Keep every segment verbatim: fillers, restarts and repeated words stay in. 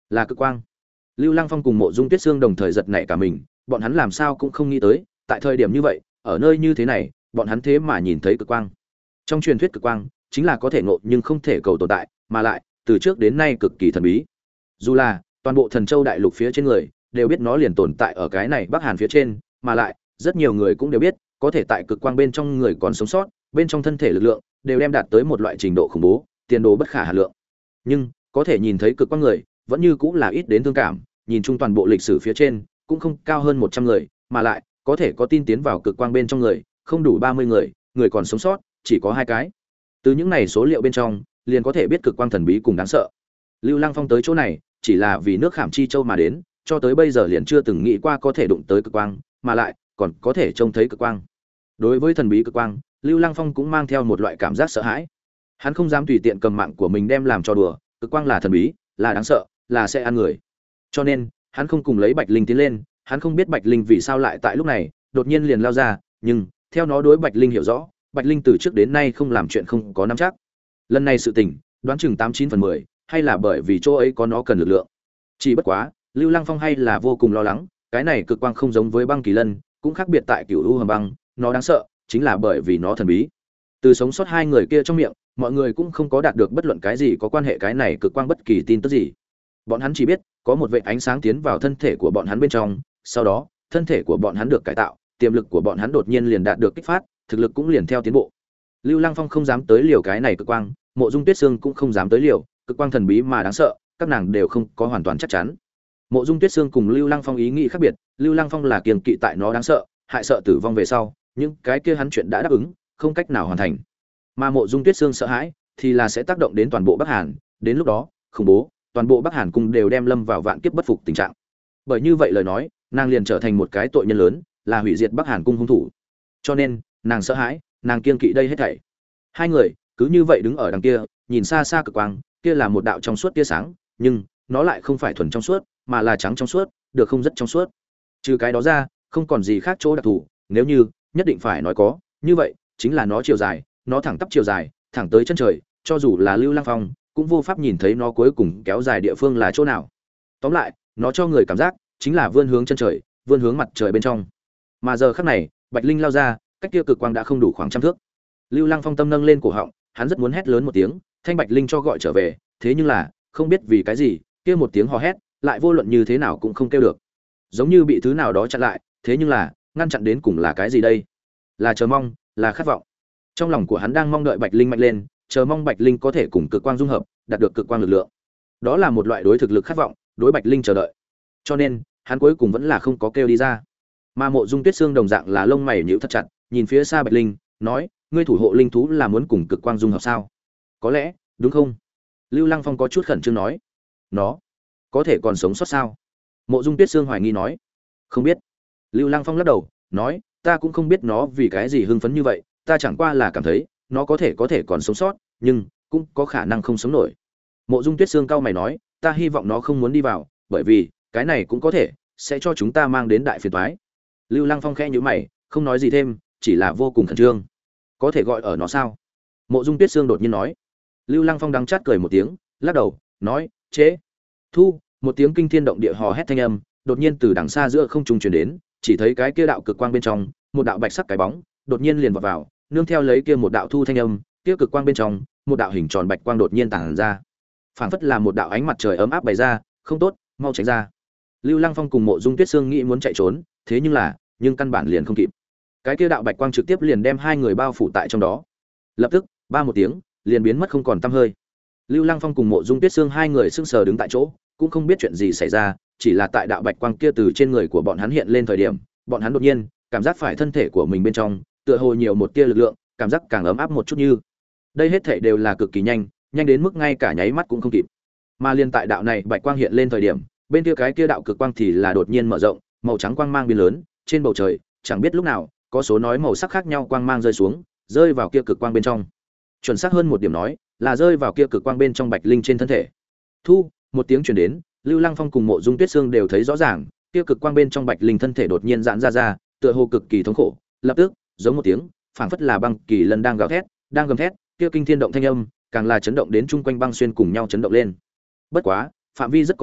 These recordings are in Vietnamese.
Là cực quang. Lưu Lăng Phong cùng Mộ Dung Tuyết Sương đồng thời giật nảy cả mình, bọn hắn làm sao cũng không nghĩ tới, tại thời điểm như vậy, ở nơi như thế này, bọn hắn thế mà nhìn thấy cực quang. Trong truyền thuyết cực quang chính là có thể ngộ nhưng không thể cầu tồn tại, mà lại từ trước đến nay cực kỳ thần bí. Dù là toàn bộ Thần Châu đại lục phía trên người đều biết nó liền tồn tại ở cái này Bắc Hàn phía trên, mà lại rất nhiều người cũng đều biết, có thể tại cực quang bên trong người còn sống sót, bên trong thân thể lực lượng đều đem đạt tới một loại trình độ khủng bố, tiền đồ bất khả hà lượng. Nhưng có thể nhìn thấy cực quang người, vẫn như cũng là ít đến thương cảm, nhìn chung toàn bộ lịch sử phía trên, cũng không cao hơn một trăm người, mà lại có thể có tin tiến vào cực quang bên trong người, không đủ ba mươi người, người còn sống sót chỉ có hai cái. Từ những này số liệu bên trong, liền có thể biết cực quang thần bí cùng đáng sợ. Lưu Lăng Phong tới chỗ này, chỉ là vì nước Khảm Chi Châu mà đến, cho tới bây giờ liền chưa từng nghĩ qua có thể đụng tới cực quang, mà lại còn có thể trông thấy cực quang. Đối với thần bí cực quang, Lưu Lăng Phong cũng mang theo một loại cảm giác sợ hãi. Hắn không dám tùy tiện cầm mạng của mình đem làm cho đùa, cực quang là thần bí, là đáng sợ, là sẽ ăn người. Cho nên, hắn không cùng lấy Bạch Linh tiến lên, hắn không biết Bạch Linh vì sao lại tại lúc này đột nhiên liền lao ra, nhưng theo nó đối Bạch Linh hiểu rõ, Bạch Linh từ trước đến nay không làm chuyện không có nắm chắc. Lần này sự tình, đoán chừng tám chín phần mười, hay là bởi vì chỗ ấy có nó cần lực lượng. Chỉ bất quá, Lưu Lăng Phong hay là vô cùng lo lắng, cái này cực quang không giống với băng kỳ lân, cũng khác biệt tại Cửu U Hầm Băng, nó đáng sợ chính là bởi vì nó thần bí. Từ sống sót hai người kia trong miệng, mọi người cũng không có đạt được bất luận cái gì có quan hệ cái này cực quang bất kỳ tin tức gì. Bọn hắn chỉ biết, có một vệt ánh sáng tiến vào thân thể của bọn hắn bên trong, sau đó, thân thể của bọn hắn được cải tạo, tiềm lực của bọn hắn đột nhiên liền đạt được kích phát, thực lực cũng liền theo tiến bộ. Lưu Lăng Phong không dám tới liều cái này cực quang, Mộ Dung Tuyết Sương cũng không dám tới liều, cực quang thần bí mà đáng sợ, các nàng đều không có hoàn toàn chắc chắn. Mộ Dung Tuyết Sương cùng Lưu Lăng Phong ý nghĩ khác biệt, Lưu Lăng Phong là kiêng kỵ tại nó đáng sợ, hại sợ tử vong về sau, nhưng cái kia hắn chuyện đã đáp ứng, không cách nào hoàn thành. Mà Mộ Dung Tuyết Sương sợ hãi, thì là sẽ tác động đến toàn bộ Bắc Hàn, đến lúc đó, khủng bố, toàn bộ Bắc Hàn cung đều đem lâm vào vạn kiếp bất phục tình trạng. Bởi như vậy lời nói, nàng liền trở thành một cái tội nhân lớn, là hủy diệt Bắc Hàn cung hung thủ. Cho nên, nàng sợ hãi, nàng kiêng kỵ đây hết thảy. Hai người cứ như vậy đứng ở đằng kia, nhìn xa xa cực quang, kia là một đạo trong suốt tia sáng, nhưng nó lại không phải thuần trong suốt, mà là trắng trong suốt, được không rất trong suốt. Trừ cái đó ra, không còn gì khác chỗ đặc thù, nếu như nhất định phải nói có, như vậy chính là nó chiều dài, nó thẳng tắp chiều dài, thẳng tới chân trời, cho dù là Lưu Lăng Phong cũng vô pháp nhìn thấy nó cuối cùng kéo dài địa phương là chỗ nào. Tóm lại, nó cho người cảm giác chính là vươn hướng chân trời, vươn hướng mặt trời bên trong. Mà giờ khắc này, Bạch Linh lao ra, cách kia cực quang đã không đủ khoảng trăm thước. Lưu Lăng Phong tâm nâng lên cổ họng, hắn rất muốn hét lớn một tiếng, thanh Bạch Linh cho gọi trở về, thế nhưng là, không biết vì cái gì, kia một tiếng hò hét, lại vô luận như thế nào cũng không kêu được. Giống như bị thứ nào đó chặn lại, thế nhưng là, ngăn chặn đến cùng là cái gì đây? Là chờ mong, là khát vọng. Trong lòng của hắn đang mong đợi Bạch Linh mạnh lên, chờ mong Bạch Linh có thể cùng cực quang dung hợp, đạt được cực quang lực lượng. Đó là một loại đối thực lực khát vọng, đối Bạch Linh chờ đợi. Cho nên, hắn cuối cùng vẫn là không có kêu đi ra. Mà Mộ Dung Tuyết Sương đồng dạng là lông mày nhíu thật chặt, nhìn phía xa Bạch Linh, nói: "Ngươi thủ hộ linh thú là muốn cùng cực quang dung hợp sao? Có lẽ, đúng không?" Lưu Lăng Phong có chút khẩn trương nói: "Nó có thể còn sống sót sao?" Mộ Dung Tuyết Sương hoài nghi nói: "Không biết." Lưu Lăng Phong lắc đầu, nói: "Ta cũng không biết nó vì cái gì hưng phấn như vậy, ta chẳng qua là cảm thấy, nó có thể có thể còn sống sót, nhưng cũng có khả năng không sống nổi." Mộ Dung Tuyết Sương cau mày nói: "Ta hy vọng nó không muốn đi vào, bởi vì cái này cũng có thể sẽ cho chúng ta mang đến đại phiền toái." Lưu Lăng Phong khẽ nhíu mày, không nói gì thêm, chỉ là vô cùng khẩn trương. "Có thể gọi ở nó sao?" Mộ Dung Tuyết Sương đột nhiên nói. Lưu Lăng Phong đắng chát cười một tiếng, lắc đầu, nói: "Chế." Thu, một tiếng kinh thiên động địa hò hét thanh âm, đột nhiên từ đằng xa giữa không trung truyền đến, chỉ thấy cái kia đạo cực quang bên trong, một đạo bạch sắc cái bóng, đột nhiên liền vọt vào, nương theo lấy kia một đạo thu thanh âm, kia cực quang bên trong, một đạo hình tròn bạch quang đột nhiên tản ra. Phảng phất là một đạo ánh mặt trời ấm áp bày ra, không tốt, mau tránh ra. Lưu Lăng Phong cùng Mộ Dung Tuyết Sương nghĩ muốn chạy trốn, thế nhưng là, nhưng căn bản liền không kịp. Cái kia đạo bạch quang trực tiếp liền đem hai người bao phủ tại trong đó. Lập tức, ba một tiếng, liền biến mất không còn tăm hơi. Lưu Lăng Phong cùng Mộ Dung Tuyết Sương hai người sững sờ đứng tại chỗ, cũng không biết chuyện gì xảy ra, chỉ là tại đạo bạch quang kia từ trên người của bọn hắn hiện lên thời điểm, bọn hắn đột nhiên cảm giác phải thân thể của mình bên trong, tựa hồ nhiều một tia lực lượng, cảm giác càng ấm áp một chút như. Đây hết thảy đều là cực kỳ nhanh, nhanh đến mức ngay cả nháy mắt cũng không kịp. Mà liên tại đạo này bạch quang hiện lên thời điểm, bên kia cái kia đạo cực quang thì là đột nhiên mở rộng, màu trắng quang mang biến lớn, trên bầu trời, chẳng biết lúc nào, có số nói màu sắc khác nhau quang mang rơi xuống, rơi vào kia cực quang bên trong. Chuẩn xác hơn một điểm nói, là rơi vào kia cực quang bên trong Bạch Linh trên thân thể. Thu, một tiếng truyền đến, Lưu Lăng Phong cùng Mộ Dung Tuyết Sương đều thấy rõ ràng, kia cực quang bên trong Bạch Linh thân thể đột nhiên giãn ra ra, tựa hồ cực kỳ thống khổ, lập tức, giống một tiếng, phảng phất là băng kỳ lân đang gào thét, đang gầm thét, kia kinh thiên động thanh âm, càng là chấn động đến chung quanh băng xuyên cùng nhau chấn động lên. Bất quá, phạm vi rất có hạn,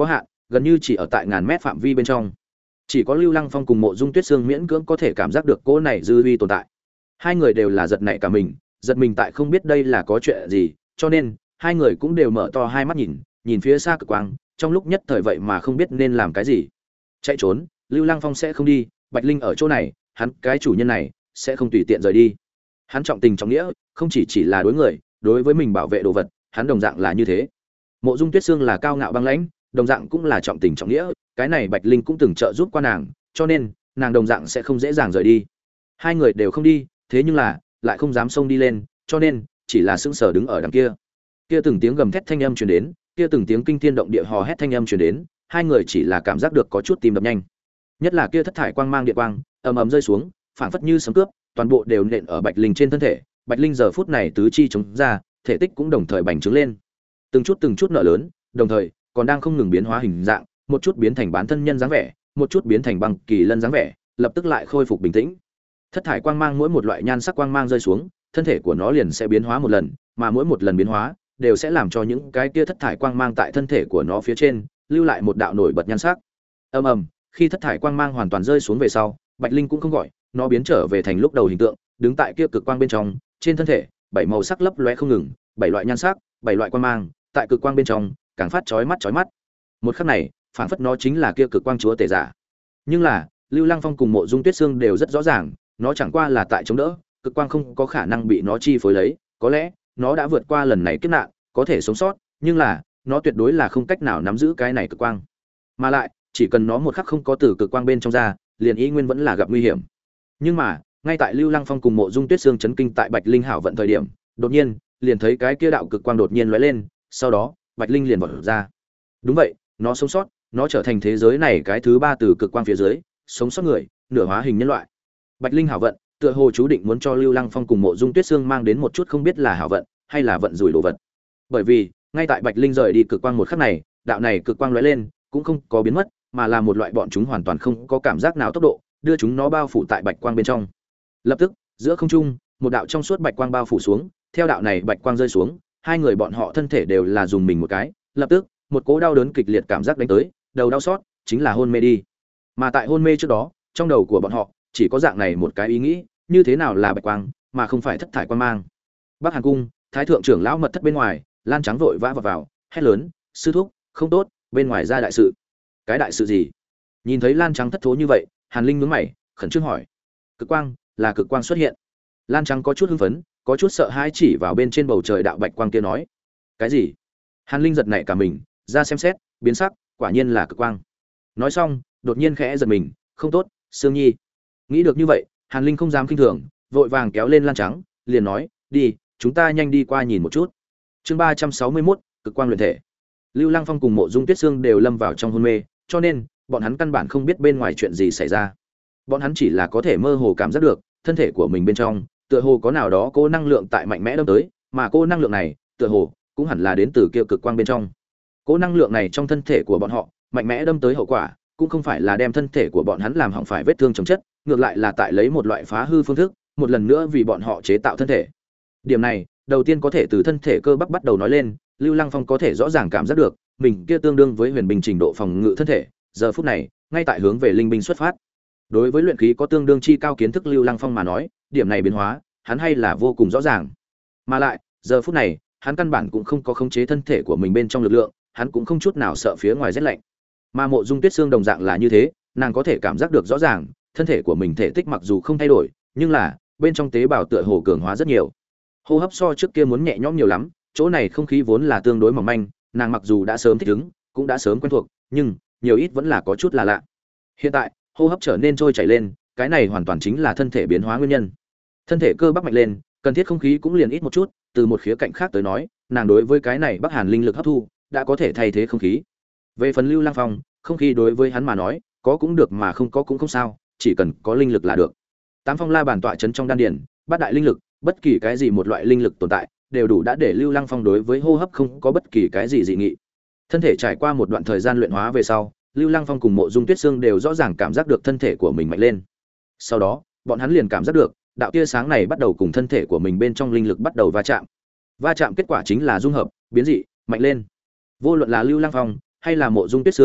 gần như chỉ ở tại ngàn mét phạm vi bên trong. Chỉ có Lưu Lăng Phong cùng Mộ Dung Tuyết Sương miễn cưỡng có thể cảm giác được cỗ này dư uy tồn tại. Hai người đều là giật nảy cả mình, giật mình tại không biết đây là có chuyện gì, cho nên hai người cũng đều mở to hai mắt nhìn, nhìn phía xa cực quang, trong lúc nhất thời vậy mà không biết nên làm cái gì. Chạy trốn, Lưu Lăng Phong sẽ không đi, Bạch Linh ở chỗ này, hắn cái chủ nhân này sẽ không tùy tiện rời đi. Hắn trọng tình trọng nghĩa, không chỉ chỉ là đối người, đối với mình bảo vệ đồ vật, hắn đồng dạng là như thế. Mộ Dung Tuyết Sương là cao ngạo băng lãnh, đồng dạng cũng là trọng tình trọng nghĩa, cái này Bạch Linh cũng từng trợ giúp qua nàng, cho nên nàng đồng dạng sẽ không dễ dàng rời đi. Hai người đều không đi, thế nhưng là lại không dám xông đi lên, cho nên chỉ là sững sờ đứng ở đằng kia. Kia từng tiếng gầm thét thanh âm truyền đến, kia từng tiếng kinh thiên động địa hò hét thanh âm truyền đến, hai người chỉ là cảm giác được có chút tim đập nhanh. Nhất là kia thất thải quang mang điện quang, ầm ầm rơi xuống, phảng phất như sấm cướp, toàn bộ đều nện ở Bạch Linh trên thân thể. Bạch Linh giờ phút này tứ chi chống ra, thể tích cũng đồng thời bành trướng lên. Từng chút từng chút nở lớn, đồng thời còn đang không ngừng biến hóa hình dạng, một chút biến thành bán thân nhân dáng vẻ, một chút biến thành băng kỳ lân dáng vẻ, lập tức lại khôi phục bình tĩnh. Thất thải quang mang mỗi một loại nhan sắc quang mang rơi xuống, thân thể của nó liền sẽ biến hóa một lần, mà mỗi một lần biến hóa đều sẽ làm cho những cái kia thất thải quang mang tại thân thể của nó phía trên lưu lại một đạo nổi bật nhan sắc. Ầm ầm, khi thất thải quang mang hoàn toàn rơi xuống về sau, Bạch Linh cũng không gọi, nó biến trở về thành lúc đầu hình tượng, đứng tại kia cực quang bên trong, trên thân thể, bảy màu sắc lấp lóe không ngừng, bảy loại nhan sắc, bảy loại quang mang, tại cực quang bên trong, càng phát chói mắt chói mắt. Một khắc này, phản phất nó chính là kia cực quang chúa tể giả. Nhưng là, Lưu Lăng Phong cùng Mộ Dung Tuyết Sương đều rất rõ ràng, nó chẳng qua là tại chống đỡ, cực quang không có khả năng bị nó chi phối lấy, có lẽ nó đã vượt qua lần này kiếp nạn, có thể sống sót, nhưng là nó tuyệt đối là không cách nào nắm giữ cái này cực quang. Mà lại, chỉ cần nó một khắc không có từ cực quang bên trong ra, liền ý nguyên vẫn là gặp nguy hiểm. Nhưng mà, ngay tại Lưu Lăng Phong cùng Mộ Dung Tuyết Sương chấn kinh tại Bạch Linh hảo vận thời điểm, đột nhiên, liền thấy cái kia đạo cực quang đột nhiên lóe lên, sau đó, Bạch Linh liền vọt ra. Đúng vậy, nó sống sót, nó trở thành thế giới này cái thứ ba từ cực quang phía dưới, sống sót người, nửa hóa hình nhân loại. Bạch Linh hảo vận, tựa hồ chú định muốn cho Lưu Lăng Phong cùng Mộ Dung Tuyết Sương mang đến một chút không biết là hảo vận hay là vận rủi đồ vật. Bởi vì, ngay tại Bạch Linh rời đi cực quang một khắc này, đạo này cực quang lóe lên, cũng không có biến mất, mà là một loại bọn chúng hoàn toàn không có cảm giác nào tốc độ, đưa chúng nó bao phủ tại bạch quang bên trong. Lập tức, giữa không trung, một đạo trong suốt bạch quang bao phủ xuống, theo đạo này bạch quang rơi xuống, hai người bọn họ thân thể đều là dùng mình một cái, lập tức, một cỗ đau đớn kịch liệt cảm giác đánh tới, đầu đau xót, chính là hôn mê đi. Mà tại hôn mê trước đó, trong đầu của bọn họ chỉ có dạng này một cái ý nghĩ, như thế nào là bạch quang, mà không phải thất thải quang mang. Bắc Hàn cung, thái thượng trưởng lão mật thất bên ngoài, Lan Trắng vội vã vào, vào hét lớn, sư thúc, không tốt, bên ngoài ra đại sự. Cái đại sự gì? Nhìn thấy Lan Trắng thất thố như vậy, Hàn Linh nhướng mày, khẩn trương hỏi. Cực quang, là cực quang xuất hiện. Lan Trắng có chút hưng phấn, có chút sợ hãi chỉ vào bên trên bầu trời đạo bạch quang kia nói. Cái gì? Hàn Linh giật nảy cả mình, ra xem xét, biến sắc, quả nhiên là cực quang. Nói xong, đột nhiên khẽ giật mình, không tốt, Sương Nhi. Nghĩ được như vậy, Hàn Linh không dám khinh thường, vội vàng kéo lên Lan Trắng, liền nói, đi, chúng ta nhanh đi qua nhìn một chút. Chương ba trăm sáu mươi mốt, cực quang luyện thể. Lưu Lăng Phong cùng Mộ Dung Tuyết Sương đều lâm vào trong hôn mê, cho nên bọn hắn căn bản không biết bên ngoài chuyện gì xảy ra. Bọn hắn chỉ là có thể mơ hồ cảm giác được, thân thể của mình bên trong, tựa hồ có nào đó cô năng lượng tại mạnh mẽ đâm tới, mà cô năng lượng này, tựa hồ cũng hẳn là đến từ kia cực quang bên trong. Cô năng lượng này trong thân thể của bọn họ, mạnh mẽ đâm tới hậu quả, cũng không phải là đem thân thể của bọn hắn làm hỏng phải vết thương chồng chất, ngược lại là tại lấy một loại phá hư phương thức, một lần nữa vì bọn họ chế tạo thân thể. Điểm này, đầu tiên có thể từ thân thể cơ bắp bắt đầu nói lên, Lưu Lăng Phong có thể rõ ràng cảm giác được, mình kia tương đương với huyền binh trình độ phòng ngự thân thể, giờ phút này, ngay tại hướng về linh binh xuất phát. Đối với luyện khí có tương đương chi cao kiến thức Lưu Lăng Phong mà nói, điểm này biến hóa, hắn hay là vô cùng rõ ràng. Mà lại, giờ phút này, hắn căn bản cũng không có khống chế thân thể của mình bên trong lực lượng, hắn cũng không chút nào sợ phía ngoài rét lạnh. Mà Mộ Dung Tuyết Sương đồng dạng là như thế, nàng có thể cảm giác được rõ ràng, thân thể của mình thể tích mặc dù không thay đổi, nhưng là bên trong tế bào tựa hồ cường hóa rất nhiều. Hô hấp so trước kia muốn nhẹ nhõm nhiều lắm, chỗ này không khí vốn là tương đối mỏng manh, nàng mặc dù đã sớm thích ứng, cũng đã sớm quen thuộc, nhưng nhiều ít vẫn là có chút là lạ. Hiện tại, hô hấp trở nên trôi chảy lên, cái này hoàn toàn chính là thân thể biến hóa nguyên nhân. Thân thể cơ bắp mạnh lên, cần thiết không khí cũng liền ít một chút, từ một khía cạnh khác tới nói, nàng đối với cái này Bắc Hàn linh lực hấp thu, đã có thể thay thế không khí. Về phần Lưu Lăng Phong, không khí đối với hắn mà nói, có cũng được mà không có cũng không sao, chỉ cần có linh lực là được. Tám phong la bàn tọa chấn trong đan điền, bát đại linh lực, bất kỳ cái gì một loại linh lực tồn tại, đều đủ đã để Lưu Lăng Phong đối với hô hấp không có bất kỳ cái gì dị nghị. Thân thể trải qua một đoạn thời gian luyện hóa về sau, Lưu Lăng Phong cùng Mộ Dung Tuyết Sương đều rõ ràng cảm giác được thân thể của mình mạnh lên. Sau đó, bọn hắn liền cảm giác được, đạo tia sáng này bắt đầu cùng thân thể của mình bên trong linh lực bắt đầu va chạm. Va chạm kết quả chính là dung hợp, biến dị, mạnh lên. Vô luận là Lưu Lăng Phong hay là Mộ Dung Tuyết Sương,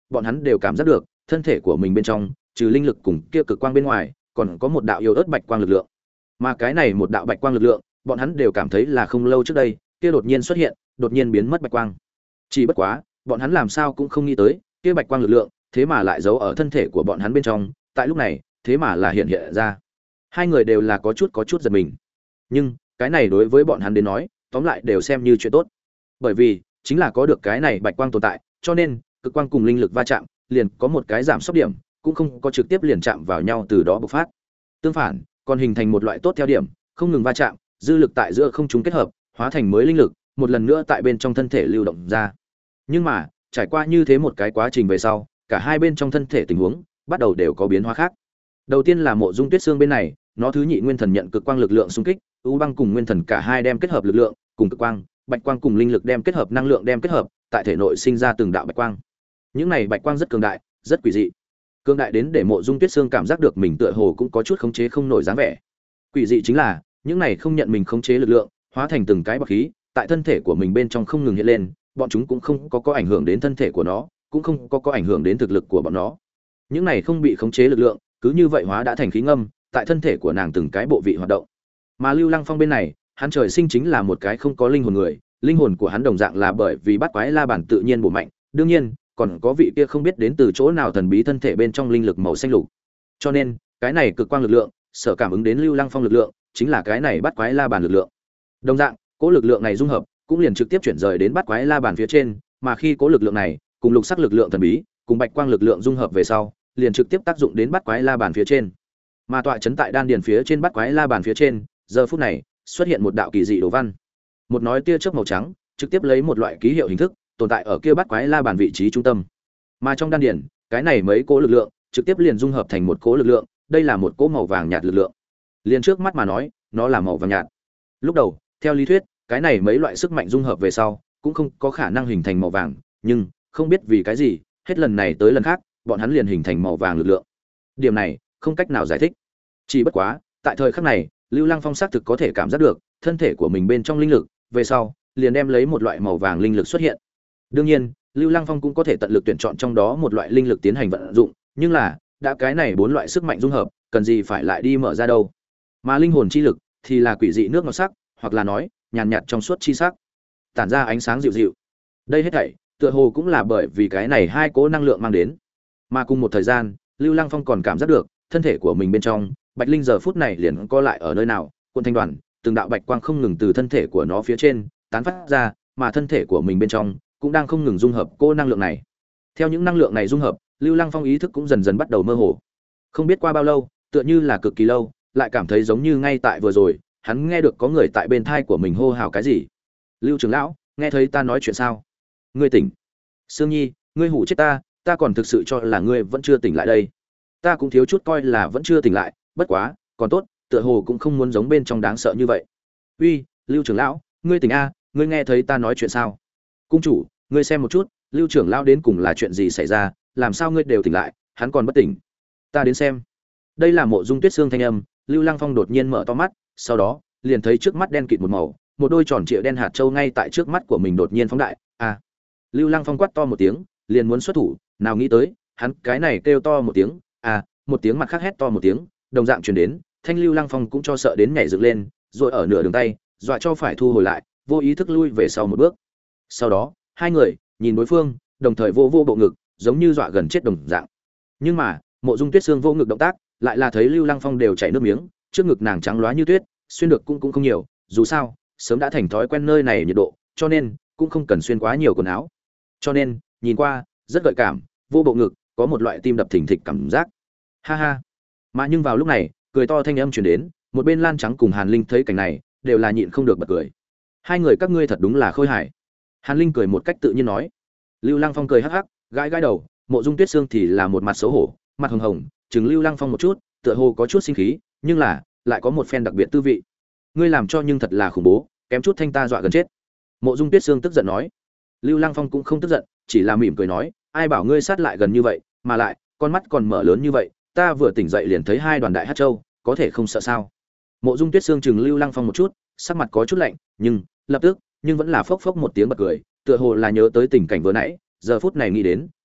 bọn hắn đều cảm giác được thân thể của mình bên trong trừ linh lực cùng kia cực quang bên ngoài còn có một đạo yếu ớt bạch quang lực lượng, mà cái này một đạo bạch quang lực lượng bọn hắn đều cảm thấy là không lâu trước đây kia đột nhiên xuất hiện, đột nhiên biến mất bạch quang. Chỉ bất quá bọn hắn làm sao cũng không nghĩ tới kia bạch quang lực lượng thế mà lại giấu ở thân thể của bọn hắn bên trong, tại lúc này thế mà là hiện hiện ra. Hai người đều là có chút có chút giật mình, nhưng cái này đối với bọn hắn đến nói tóm lại đều xem như chuyện tốt, bởi vì chính là có được cái này bạch quang tồn tại, cho nên cực quang cùng linh lực va chạm liền có một cái giảm sốc điểm, cũng không có trực tiếp liền chạm vào nhau từ đó bộc phát. Tương phản còn hình thành một loại tốt theo điểm, không ngừng va chạm, dư lực tại giữa không chúng kết hợp hóa thành mới linh lực, một lần nữa tại bên trong thân thể lưu động ra. Nhưng mà trải qua như thế một cái quá trình về sau, cả hai bên trong thân thể tình huống bắt đầu đều có biến hóa khác. Đầu tiên là Mộ Dung Tuyết Xương bên này, nó thứ nhị nguyên thần nhận cực quang lực lượng xung kích, u băng cùng nguyên thần cả hai đem kết hợp lực lượng, cùng cực quang, bạch quang cùng linh lực đem kết hợp năng lượng đem kết hợp, tại thể nội sinh ra từng đạo bạch quang. Những này bạch quang rất cường đại, rất quỷ dị. Cường đại đến để Mộ Dung Tuyết Xương cảm giác được mình tựa hồ cũng có chút khống chế không nổi dáng vẻ. Quỷ dị chính là, những này không nhận mình khống chế lực lượng, hóa thành từng cái bọt khí, tại thân thể của mình bên trong không ngừng hiện lên, bọn chúng cũng không có có ảnh hưởng đến thân thể của nó, cũng không có có ảnh hưởng đến thực lực của bọn nó. Những này không bị khống chế lực lượng, cứ như vậy hóa đã thành khí ngâm, tại thân thể của nàng từng cái bộ vị hoạt động. Mà Lưu Lăng Phong bên này, hắn trời sinh chính là một cái không có linh hồn người, linh hồn của hắn đồng dạng là bởi vì bắt quái la bản tự nhiên bổ mạnh, đương nhiên, còn có vị kia không biết đến từ chỗ nào thần bí thân thể bên trong linh lực màu xanh lục. Cho nên, cái này cực quang lực lượng, sở cảm ứng đến Lưu Lăng Phong lực lượng, chính là cái này bắt quái la bàn lực lượng. Đồng dạng, cố lực lượng này dung hợp, cũng liền trực tiếp chuyển rời đến bắt quái la bàn phía trên, mà khi cố lực lượng này cùng lục sắc lực lượng thần bí, cùng bạch quang lực lượng dung hợp về sau, liền trực tiếp tác dụng đến bắt quái la bàn phía trên. Mà tọa chấn tại đan điền phía trên bắt quái la bàn phía trên, giờ phút này xuất hiện một đạo kỳ dị đồ văn. Một nói tia chớp màu trắng, trực tiếp lấy một loại ký hiệu hình thức, tồn tại ở kia bắt quái la bàn vị trí trung tâm. Mà trong đan điền, cái này mấy cố lực lượng trực tiếp liền dung hợp thành một cố lực lượng, đây là một cố màu vàng nhạt lực lượng. Liền trước mắt mà nói, nó là màu vàng nhạt. Lúc đầu, theo lý thuyết, cái này mấy loại sức mạnh dung hợp về sau, cũng không có khả năng hình thành màu vàng, nhưng không biết vì cái gì, hết lần này tới lần khác, bọn hắn liền hình thành màu vàng lực lượng. Điểm này không cách nào giải thích. Chỉ bất quá, tại thời khắc này, Lưu Lăng Phong xác thực có thể cảm giác được thân thể của mình bên trong linh lực, về sau, liền đem lấy một loại màu vàng linh lực xuất hiện. Đương nhiên, Lưu Lăng Phong cũng có thể tận lực tuyển chọn trong đó một loại linh lực tiến hành vận dụng, nhưng là, đã cái này bốn loại sức mạnh dung hợp, cần gì phải lại đi mở ra đâu. Mà linh hồn chi lực thì là quỷ dị nước ngọt sắc, hoặc là nói, nhàn nhạt trong suốt chi sắc, tản ra ánh sáng dịu dịu. Đây hết thảy, tựa hồ cũng là bởi vì cái này hai cố năng lượng mang đến. Mà cùng một thời gian, Lưu Lăng Phong còn cảm giác được, thân thể của mình bên trong, bạch linh giờ phút này liền co lại ở nơi nào, cuộn thành đoàn, từng đạo bạch quang không ngừng từ thân thể của nó phía trên tán phát ra, mà thân thể của mình bên trong cũng đang không ngừng dung hợp cô năng lượng này. Theo những năng lượng này dung hợp, Lưu Lăng Phong ý thức cũng dần dần bắt đầu mơ hồ. Không biết qua bao lâu, tựa như là cực kỳ lâu, lại cảm thấy giống như ngay tại vừa rồi, hắn nghe được có người tại bên thai của mình hô hào cái gì. Lưu trưởng lão, nghe thấy ta nói chuyện sao? Ngươi tỉnh? Sương Nhi, ngươi hủ chết ta, ta còn thực sự cho là ngươi vẫn chưa tỉnh lại đây. Ta cũng thiếu chút coi là vẫn chưa tỉnh lại, bất quá, còn tốt, tựa hồ cũng không muốn giống bên trong đáng sợ như vậy. Uy, Lưu trưởng lão, ngươi tỉnh a, ngươi nghe thấy ta nói chuyện sao? Cung chủ, ngươi xem một chút, Lưu trưởng lão đến cùng là chuyện gì xảy ra, làm sao ngươi đều tỉnh lại, hắn còn bất tỉnh? Ta đến xem. Đây là Mộ Dung Tuyết Xương thanh âm, Lưu Lăng Phong đột nhiên mở to mắt, sau đó, liền thấy trước mắt đen kịt một màu, một đôi tròn trịa đen hạt châu ngay tại trước mắt của mình đột nhiên phóng đại. À. Lưu Lăng Phong quát to một tiếng, liền muốn xuất thủ, nào nghĩ tới, hắn cái này kêu to một tiếng, à, một tiếng mặt khác hét to một tiếng, đồng dạng truyền đến, Thanh Lưu Lăng Phong cũng cho sợ đến nhảy dựng lên, rồi ở nửa đường tay, dọa cho phải thu hồi lại, vô ý thức lui về sau một bước. Sau đó, hai người nhìn đối phương, đồng thời vô vô bộ ngực, giống như dọa gần chết đồng dạng. Nhưng mà, Mộ Dung Tuyết Xương vô ngực động tác, lại là thấy Lưu Lăng Phong đều chảy nước miếng, trước ngực nàng trắng loá như tuyết, xuyên được cũng cũng không nhiều, dù sao, sớm đã thành thói quen nơi này nhiệt độ, cho nên cũng không cần xuyên quá nhiều quần áo. Cho nên, nhìn qua, rất gợi cảm, vô bộ ngực, có một loại tim đập thình thịch cảm giác. Ha ha. Mà nhưng vào lúc này, cười to thanh âm truyền đến, một bên Lan Trắng cùng Hàn Linh thấy cảnh này, đều là nhịn không được bật cười. Hai người các ngươi thật đúng là khôi hài. Hàn Linh cười một cách tự nhiên nói. Lưu Lăng Phong cười hắc hắc, gãi gãi đầu, Mộ Dung Tuyết Xương thì là một mặt xấu hổ, mặt hồng hồng, chừng Lưu Lăng Phong một chút, tựa hồ có chút sinh khí, nhưng là lại có một phen đặc biệt tư vị. Ngươi làm cho nhưng thật là khủng bố, kém chút thanh ta dọa gần chết. Mộ Dung Tuyết Xương tức giận nói. Lưu Lăng Phong cũng không tức giận, chỉ là mỉm cười nói, ai bảo ngươi sát lại gần như vậy, mà lại, con mắt còn mở lớn như vậy, ta vừa tỉnh dậy liền thấy hai đoàn đại hắc châu, có thể không sợ sao? Mộ Dung Tuyết Xương chừng Lưu Lăng Phong một chút, sắc mặt có chút lạnh, nhưng lập tức, nhưng vẫn là phốc phốc một tiếng bật cười, tựa hồ là nhớ tới tình cảnh vừa nãy, giờ phút này nghĩ đến,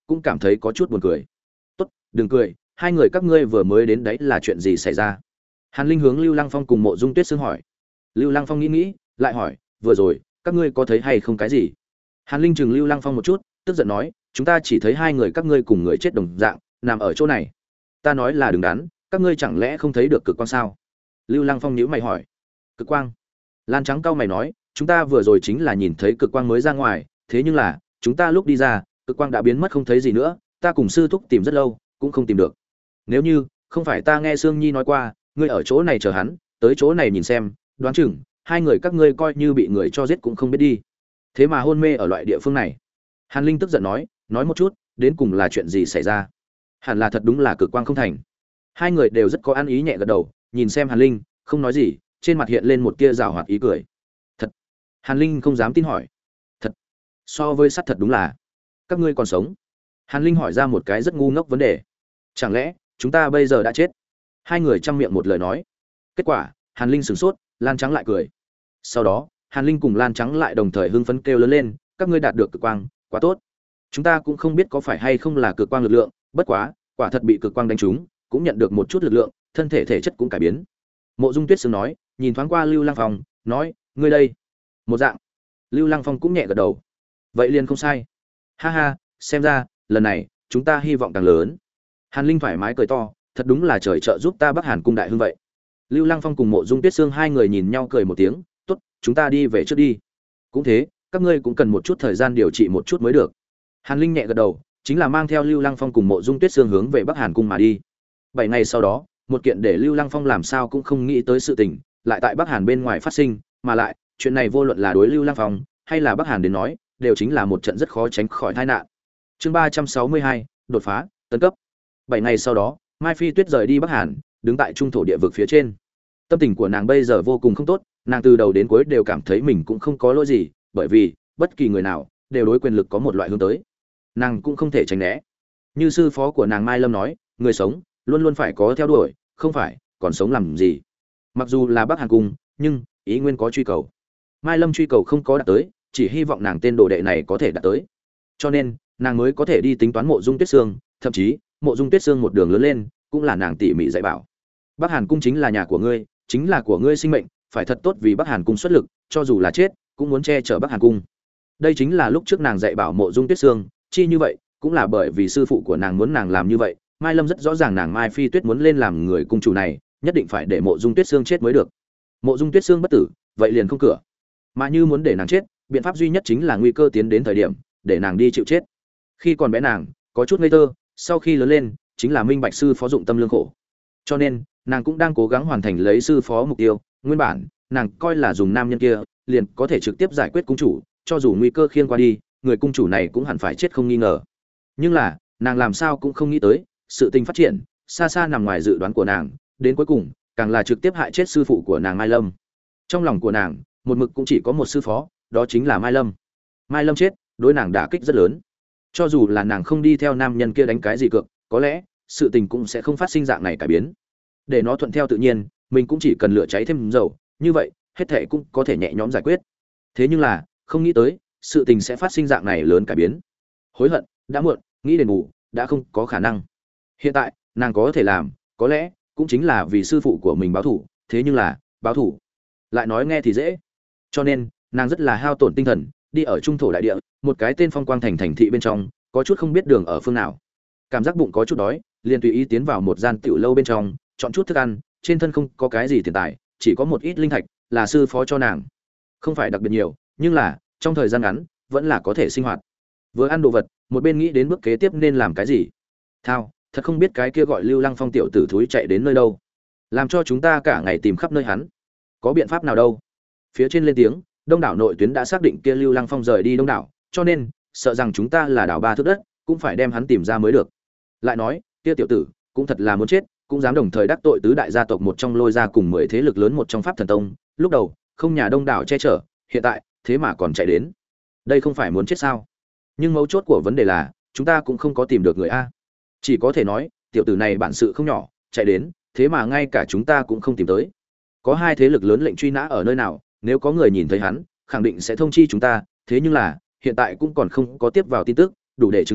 cũng cảm thấy có chút buồn cười. Tốt, đừng cười, hai người các ngươi vừa mới đến đấy là chuyện gì xảy ra? Hàn Linh hướng Lưu Lăng Phong cùng Mộ Dung Tuyết Sương hỏi. Lưu Lăng Phong nghĩ nghĩ, lại hỏi, vừa rồi, các ngươi có thấy hay không cái gì? Hàn Linh chừng Lưu Lăng Phong một chút, tức giận nói, chúng ta chỉ thấy hai người các ngươi cùng người chết đồng dạng, nằm ở chỗ này. Ta nói là đừng đắn, các ngươi chẳng lẽ không thấy được cực quang sao? Lưu Lăng Phong nhíu mày hỏi. Cực quang? Lan Trắng cau mày nói, chúng ta vừa rồi chính là nhìn thấy cực quang mới ra ngoài, thế nhưng là, chúng ta lúc đi ra, cực quang đã biến mất không thấy gì nữa, ta cùng sư thúc tìm rất lâu, cũng không tìm được. Nếu như không phải ta nghe Sương Nhi nói qua, ngươi ở chỗ này chờ hắn, tới chỗ này nhìn xem, đoán chừng hai người các ngươi coi như bị người cho giết cũng không biết đi. Thế mà hôn mê ở loại địa phương này. Hàn Linh tức giận nói, nói một chút, đến cùng là chuyện gì xảy ra? Hẳn là thật đúng là cực quang không thành. Hai người đều rất có ăn ý nhẹ gật đầu, nhìn xem Hàn Linh, không nói gì, trên mặt hiện lên một tia giảo hoạt ý cười. Thật? Hàn Linh không dám tin hỏi. Thật? So với sắt thật đúng là. Các ngươi còn sống? Hàn Linh hỏi ra một cái rất ngu ngốc vấn đề. Chẳng lẽ chúng ta bây giờ đã chết? Hai người chăm miệng một lời nói. Kết quả, Hàn Linh sửng sốt, Lan Trắng lại cười. Sau đó, Hàn Linh cùng Lan Trắng lại đồng thời hưng phấn kêu lớn lên, các ngươi đạt được cực quang, quá tốt. Chúng ta cũng không biết có phải hay không là cực quang lực lượng, bất quá, quả thật bị cực quang đánh trúng, cũng nhận được một chút lực lượng, thân thể thể chất cũng cải biến. Mộ Dung Tuyết Sương nói, nhìn thoáng qua Lưu Lăng Phong, nói, ngươi đây. Một dạng. Lưu Lăng Phong cũng nhẹ gật đầu. Vậy liền không sai. Ha ha, xem ra, lần này, chúng ta hy vọng càng lớn. Hàn Linh thoải mái cười to, thật đúng là trời trợ giúp ta Bắc Hàn cung đại hưng vậy. Lưu Lăng Phong cùng Mộ Dung Tuyết Sương hai người nhìn nhau cười một tiếng, tốt, chúng ta đi về trước đi. Cũng thế, các ngươi cũng cần một chút thời gian điều trị một chút mới được. Hàn Linh nhẹ gật đầu, chính là mang theo Lưu Lăng Phong cùng Mộ Dung Tuyết Sương hướng về Bắc Hàn cung mà đi. Bảy ngày sau đó, một kiện để Lưu Lăng Phong làm sao cũng không nghĩ tới sự tình, lại tại Bắc Hàn bên ngoài phát sinh, mà lại, chuyện này vô luận là đối Lưu Lăng Phong hay là Bắc Hàn đến nói, đều chính là một trận rất khó tránh khỏi tai nạn. Chương ba trăm sáu mươi hai, đột phá, tấn cấp. Bảy ngày sau đó, Mai Phi Tuyết rời đi Bắc Hàn, đứng tại trung thổ địa vực phía trên. Tâm tình của nàng bây giờ vô cùng không tốt, nàng từ đầu đến cuối đều cảm thấy mình cũng không có lỗi gì, bởi vì bất kỳ người nào đều đối quyền lực có một loại hướng tới. Nàng cũng không thể tránh né. Như sư phó của nàng Mai Lâm nói, người sống luôn luôn phải có theo đuổi, không phải còn sống làm gì. Mặc dù là Bắc Hàn cung, nhưng ý nguyên có truy cầu. Mai Lâm truy cầu không có đạt tới, chỉ hy vọng nàng tên đồ đệ này có thể đạt tới. Cho nên, nàng mới có thể đi tính toán Mộ Dung Tuyết Sương, thậm chí, Mộ Dung Tuyết Sương một đường lớn lên, cũng là nàng tỉ mỉ dạy bảo. Bắc Hàn cung chính là nhà của ngươi, chính là của ngươi sinh mệnh, phải thật tốt vì Bắc Hàn cung xuất lực, cho dù là chết, cũng muốn che chở Bắc Hàn cung. Đây chính là lúc trước nàng dạy bảo Mộ Dung Tuyết Sương, chi như vậy, cũng là bởi vì sư phụ của nàng muốn nàng làm như vậy. Mai Lâm rất rõ ràng nàng Mai Phi Tuyết muốn lên làm người cung chủ này, nhất định phải để Mộ Dung Tuyết Sương chết mới được. Mộ Dung Tuyết Sương bất tử, vậy liền không cửa. Mà như muốn để nàng chết, biện pháp duy nhất chính là nguy cơ tiến đến thời điểm, để nàng đi chịu chết. Khi còn bé nàng, có chút ngây thơ, sau khi lớn lên, chính là minh bạch sư phó dụng tâm lương khổ. Cho nên, nàng cũng đang cố gắng hoàn thành lấy sư phó mục tiêu, nguyên bản, nàng coi là dùng nam nhân kia, liền có thể trực tiếp giải quyết cung chủ, cho dù nguy cơ khiêng qua đi, người cung chủ này cũng hẳn phải chết không nghi ngờ. Nhưng là, nàng làm sao cũng không nghĩ tới, sự tình phát triển xa xa nằm ngoài dự đoán của nàng, đến cuối cùng, càng là trực tiếp hại chết sư phụ của nàng Mai Lâm. Trong lòng của nàng, một mực cũng chỉ có một sư phó, đó chính là Mai Lâm. Mai Lâm chết, đối nàng đả kích rất lớn. Cho dù là nàng không đi theo nam nhân kia đánh cái gì cược, có lẽ sự tình cũng sẽ không phát sinh dạng này cải biến. Để nó thuận theo tự nhiên, mình cũng chỉ cần lửa cháy thêm dầu, như vậy, hết thảy cũng có thể nhẹ nhõm giải quyết. Thế nhưng là, không nghĩ tới, sự tình sẽ phát sinh dạng này lớn cải biến. Hối hận, đã muộn, nghĩ đền bù, đã không có khả năng. Hiện tại, nàng có thể làm, có lẽ cũng chính là vì sư phụ của mình báo thù, thế nhưng là, báo thù, lại nói nghe thì dễ. Cho nên, nàng rất là hao tổn tinh thần, đi ở trung thổ đại địa, một cái tên phong quang thành thành thị bên trong, có chút không biết đường ở phương nào. Cảm giác bụng có chút đói, liền tùy ý tiến vào một gian tiểu lâu bên trong, chọn chút thức ăn, trên thân không có cái gì tiền tài, chỉ có một ít linh thạch, là sư phó cho nàng. Không phải đặc biệt nhiều, nhưng là trong thời gian ngắn, vẫn là có thể sinh hoạt. Vừa ăn đồ vật, một bên nghĩ đến bước kế tiếp nên làm cái gì. Thao, thật không biết cái kia gọi Lưu Lăng Phong tiểu tử thúi chạy đến nơi đâu, làm cho chúng ta cả ngày tìm khắp nơi hắn. Có biện pháp nào đâu? Phía trên lên tiếng, Đông đảo nội tuyến đã xác định kia Lưu Lăng Phong rời đi Đông đảo, cho nên sợ rằng chúng ta là đảo ba thước đất, cũng phải đem hắn tìm ra mới được. Lại nói, kia tiểu tử cũng thật là muốn chết, cũng dám đồng thời đắc tội tứ đại gia tộc một trong Lôi gia cùng mười thế lực lớn một trong Pháp Thần Tông, lúc đầu không nhà đông đảo che chở, hiện tại thế mà còn chạy đến. Đây không phải muốn chết sao? Nhưng mấu chốt của vấn đề là, chúng ta cũng không có tìm được người a. Chỉ có thể nói, tiểu tử này bản sự không nhỏ, chạy đến, thế mà ngay cả chúng ta cũng không tìm tới. Có hai thế lực lớn lệnh truy nã ở nơi nào, nếu có người nhìn thấy hắn, khẳng định sẽ thông chi chúng ta, thế nhưng là, hiện tại cũng còn không có tiếp vào tin tức, đủ để chứng minh,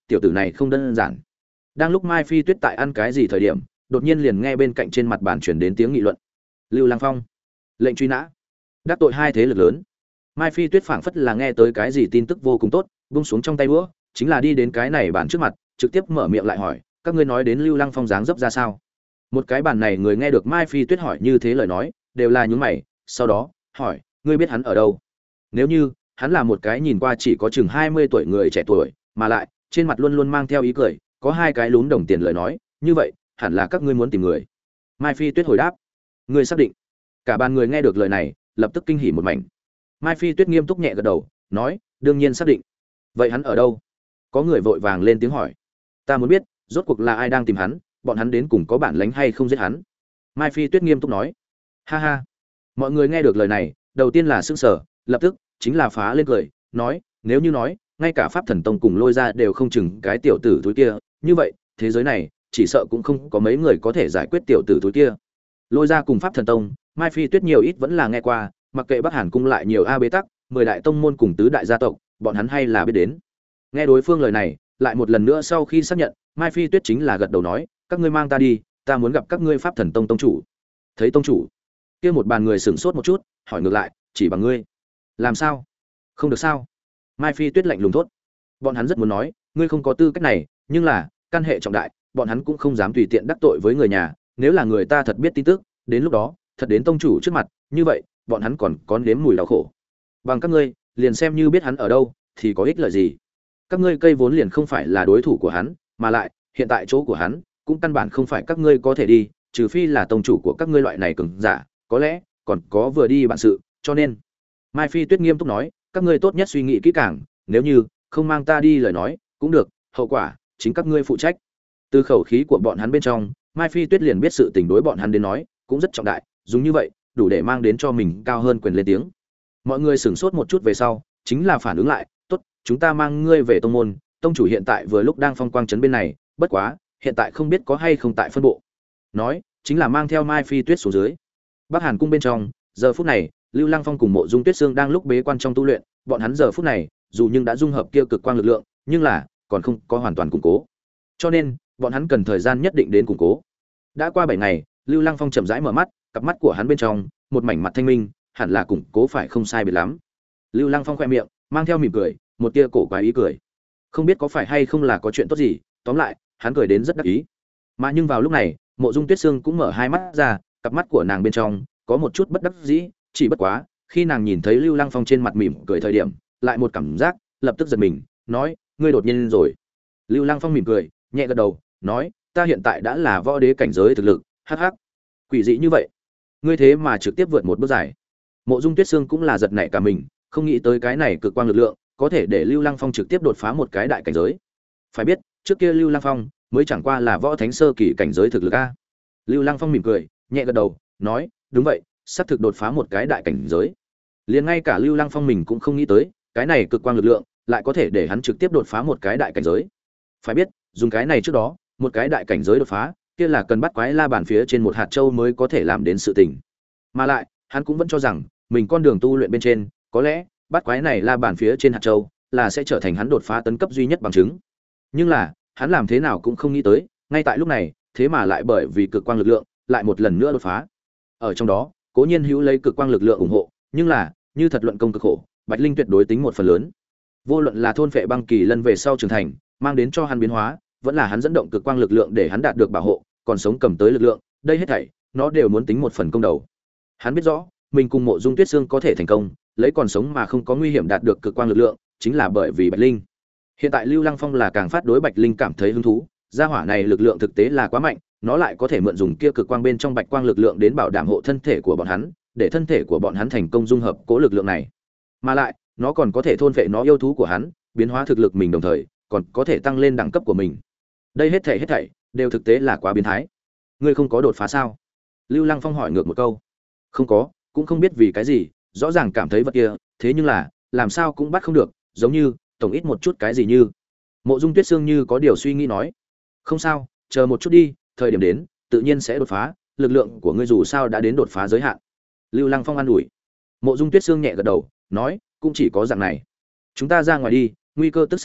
tiểu tử này không đơn giản. Đang lúc Mai Phi Tuyết tại ăn cái gì thời điểm, đột nhiên liền nghe bên cạnh trên mặt bàn truyền đến tiếng nghị luận. Lưu Lăng Phong, lệnh truy nã, đắc tội hai thế lực lớn. Mai Phi Tuyết phảng phất là nghe tới cái gì tin tức vô cùng tốt, buông xuống trong tay đũa, chính là đi đến cái này bàn trước mặt, trực tiếp mở miệng lại hỏi, các ngươi nói đến Lưu Lăng Phong dáng dấp ra sao? Một cái bàn này người nghe được Mai Phi Tuyết hỏi như thế lời nói, đều là nhướng mày, sau đó hỏi, ngươi biết hắn ở đâu? Nếu như hắn là một cái nhìn qua chỉ có chừng hai mươi tuổi người trẻ tuổi, mà lại trên mặt luôn luôn mang theo ý cười, có hai cái lún đồng tiền lời nói, như vậy, hẳn là các ngươi muốn tìm người. Mai Phi Tuyết hồi đáp, ngươi xác định? Cả bàn người nghe được lời này, lập tức kinh hỉ một mảnh. Mai Phi Tuyết nghiêm túc nhẹ gật đầu, nói, đương nhiên xác định. Vậy hắn ở đâu? Có người vội vàng lên tiếng hỏi. Ta muốn biết, rốt cuộc là ai đang tìm hắn, bọn hắn đến cùng có bản lĩnh hay không giết hắn? Mai Phi Tuyết nghiêm túc nói. Ha ha. Mọi người nghe được lời này, đầu tiên là sững sờ, lập tức chính là phá lên cười, nói, nếu như nói, ngay cả Pháp Thần Tông cùng Lôi ra đều không chừng cái tiểu tử túi kia, như vậy, thế giới này chỉ sợ cũng không có mấy người có thể giải quyết tiểu tử túi kia. Lôi ra cùng Pháp Thần Tông, Mai Phi Tuyết nhiều ít vẫn là nghe qua, mặc kệ Bắc Hàn cung lại nhiều a bế tắc, mười đại tông môn cùng tứ đại gia tộc, bọn hắn hay là biết đến. Nghe đối phương lời này, lại một lần nữa sau khi xác nhận, Mai Phi Tuyết chính là gật đầu nói, các ngươi mang ta đi, ta muốn gặp các ngươi Pháp Thần Tông tông chủ. Thấy tông chủ, kia một bàn người sửng sốt một chút, hỏi ngược lại, chỉ bằng ngươi? Làm sao? Không được sao? Mai Phi Tuyết lạnh lùng thốt. Bọn hắn rất muốn nói, ngươi không có tư cách này, nhưng là, căn hệ trọng đại, bọn hắn cũng không dám tùy tiện đắc tội với người nhà, nếu là người ta thật biết tin tức, đến lúc đó, thật đến tông chủ trước mặt, như vậy, bọn hắn còn có nếm mùi đau khổ. Bằng các ngươi, liền xem như biết hắn ở đâu, thì có ích lợi gì? Các ngươi cây vốn liền không phải là đối thủ của hắn, mà lại, hiện tại chỗ của hắn cũng căn bản không phải các ngươi có thể đi, trừ phi là tông chủ của các ngươi loại này cường giả, có lẽ còn có vừa đi bạn sự, cho nên Mai Phi Tuyết nghiêm túc nói, các ngươi tốt nhất suy nghĩ kỹ càng, nếu như không mang ta đi lời nói, cũng được, hậu quả chính các ngươi phụ trách. Từ khẩu khí của bọn hắn bên trong, Mai Phi Tuyết liền biết sự tình đối bọn hắn đến nói, cũng rất trọng đại, dùng như vậy, đủ để mang đến cho mình cao hơn quyền lên tiếng. Mọi người sửng sốt một chút về sau, chính là phản ứng lại, tốt, chúng ta mang ngươi về tông môn, tông chủ hiện tại vừa lúc đang phong quang trấn bên này, bất quá, hiện tại không biết có hay không tại phân bộ. Nói, chính là mang theo Mai Phi Tuyết xuống dưới. Bắc Hàn cung bên trong, giờ phút này, Lưu Lăng Phong cùng Mộ Dung Tuyết Sương đang lúc bế quan trong tu luyện, bọn hắn giờ phút này, dù nhưng đã dung hợp kia cực quang lực lượng, nhưng là còn không có hoàn toàn củng cố. Cho nên, bọn hắn cần thời gian nhất định đến củng cố. Đã qua bảy ngày, Lưu Lăng Phong chậm rãi mở mắt, cặp mắt của hắn bên trong, một mảnh mặt thanh minh, hẳn là củng cố phải không sai biệt lắm. Lưu Lăng Phong khẽ miệng, mang theo mỉm cười, một tia cổ quái ý cười. Không biết có phải hay không là có chuyện tốt gì, tóm lại, hắn cười đến rất đắc ý. Mà nhưng vào lúc này, Mộ Dung Tuyết Sương cũng mở hai mắt ra, cặp mắt của nàng bên trong có một chút bất đắc dĩ, chỉ bất quá, khi nàng nhìn thấy Lưu Lăng Phong trên mặt mỉm cười thời điểm, lại một cảm giác, lập tức giật mình, nói, ngươi đột nhiên rồi. Lưu Lăng Phong mỉm cười, nhẹ gật đầu, nói, ta hiện tại đã là võ đế cảnh giới thực lực, hắc hắc. Quỷ dị như vậy, ngươi thế mà trực tiếp vượt một bước dài. Mộ Dung Tuyết Sương cũng là giật nảy cả mình, không nghĩ tới cái này cực quang lực lượng, có thể để Lưu Lăng Phong trực tiếp đột phá một cái đại cảnh giới. Phải biết, trước kia Lưu Lăng Phong mới chẳng qua là võ thánh sơ kỳ cảnh giới thực lực a. Lưu Lăng Phong mỉm cười, nhẹ gật đầu, nói, đúng vậy, sắp thực đột phá một cái đại cảnh giới. Liền ngay cả Lưu Lăng Phong mình cũng không nghĩ tới, cái này cực quang lực lượng lại có thể để hắn trực tiếp đột phá một cái đại cảnh giới. Phải biết, dùng cái này trước đó, một cái đại cảnh giới đột phá, kia là cần bắt quái la bàn phía trên một hạt châu mới có thể làm đến sự tình. Mà lại, hắn cũng vẫn cho rằng, mình con đường tu luyện bên trên, có lẽ, bắt quái này la bàn phía trên hạt châu, là sẽ trở thành hắn đột phá tấn cấp duy nhất bằng chứng. Nhưng là, hắn làm thế nào cũng không nghĩ tới, ngay tại lúc này, thế mà lại bởi vì cực quang lực lượng, lại một lần nữa đột phá. Ở trong đó, Cố Nhiên Hữu lấy cực quang lực lượng ủng hộ, nhưng là, như thật luận công cực khổ, Bạch Linh tuyệt đối tính một phần lớn. Vô luận là thôn phệ băng kỳ lân về sau trưởng thành, mang đến cho hắn biến hóa, vẫn là hắn dẫn động cực quang lực lượng để hắn đạt được bảo hộ, còn sống cầm tới lực lượng, đây hết thảy, nó đều muốn tính một phần công đầu. Hắn biết rõ, mình cùng Mộ Dung Tuyết Sương có thể thành công, lấy còn sống mà không có nguy hiểm đạt được cực quang lực lượng, chính là bởi vì Bạch Linh. Hiện tại Lưu Lăng Phong là càng phát đối Bạch Linh cảm thấy hứng thú, gia hỏa này lực lượng thực tế là quá mạnh, nó lại có thể mượn dùng kia cực quang bên trong bạch quang lực lượng đến bảo đảm hộ thân thể của bọn hắn, để thân thể của bọn hắn thành công dung hợp cố lực lượng này. Mà lại, nó còn có thể thôn phệ nó yêu thú của hắn, biến hóa thực lực mình đồng thời, còn có thể tăng lên đẳng cấp của mình. Đây hết thảy hết thảy đều thực tế là quá biến thái. Ngươi không có đột phá sao? Lưu Lăng Phong hỏi ngược một câu. Không có, cũng không biết vì cái gì, rõ ràng cảm thấy vật kia, thế nhưng là, làm sao cũng bắt không được, giống như tổng ít một chút cái gì như. Mộ Dung Tuyết Sương như có điều suy nghĩ nói, không sao, chờ một chút đi, thời điểm đến, tự nhiên sẽ đột phá, lực lượng của ngươi dù sao đã đến đột phá giới hạn. Lưu Lăng Phong an ủi. Mộ Dung Tuyết Sương nhẹ gật đầu, nói, cũng chỉ có dạng này. Chúng ta ra ngoài đi, nguy cơ tức sắp đến,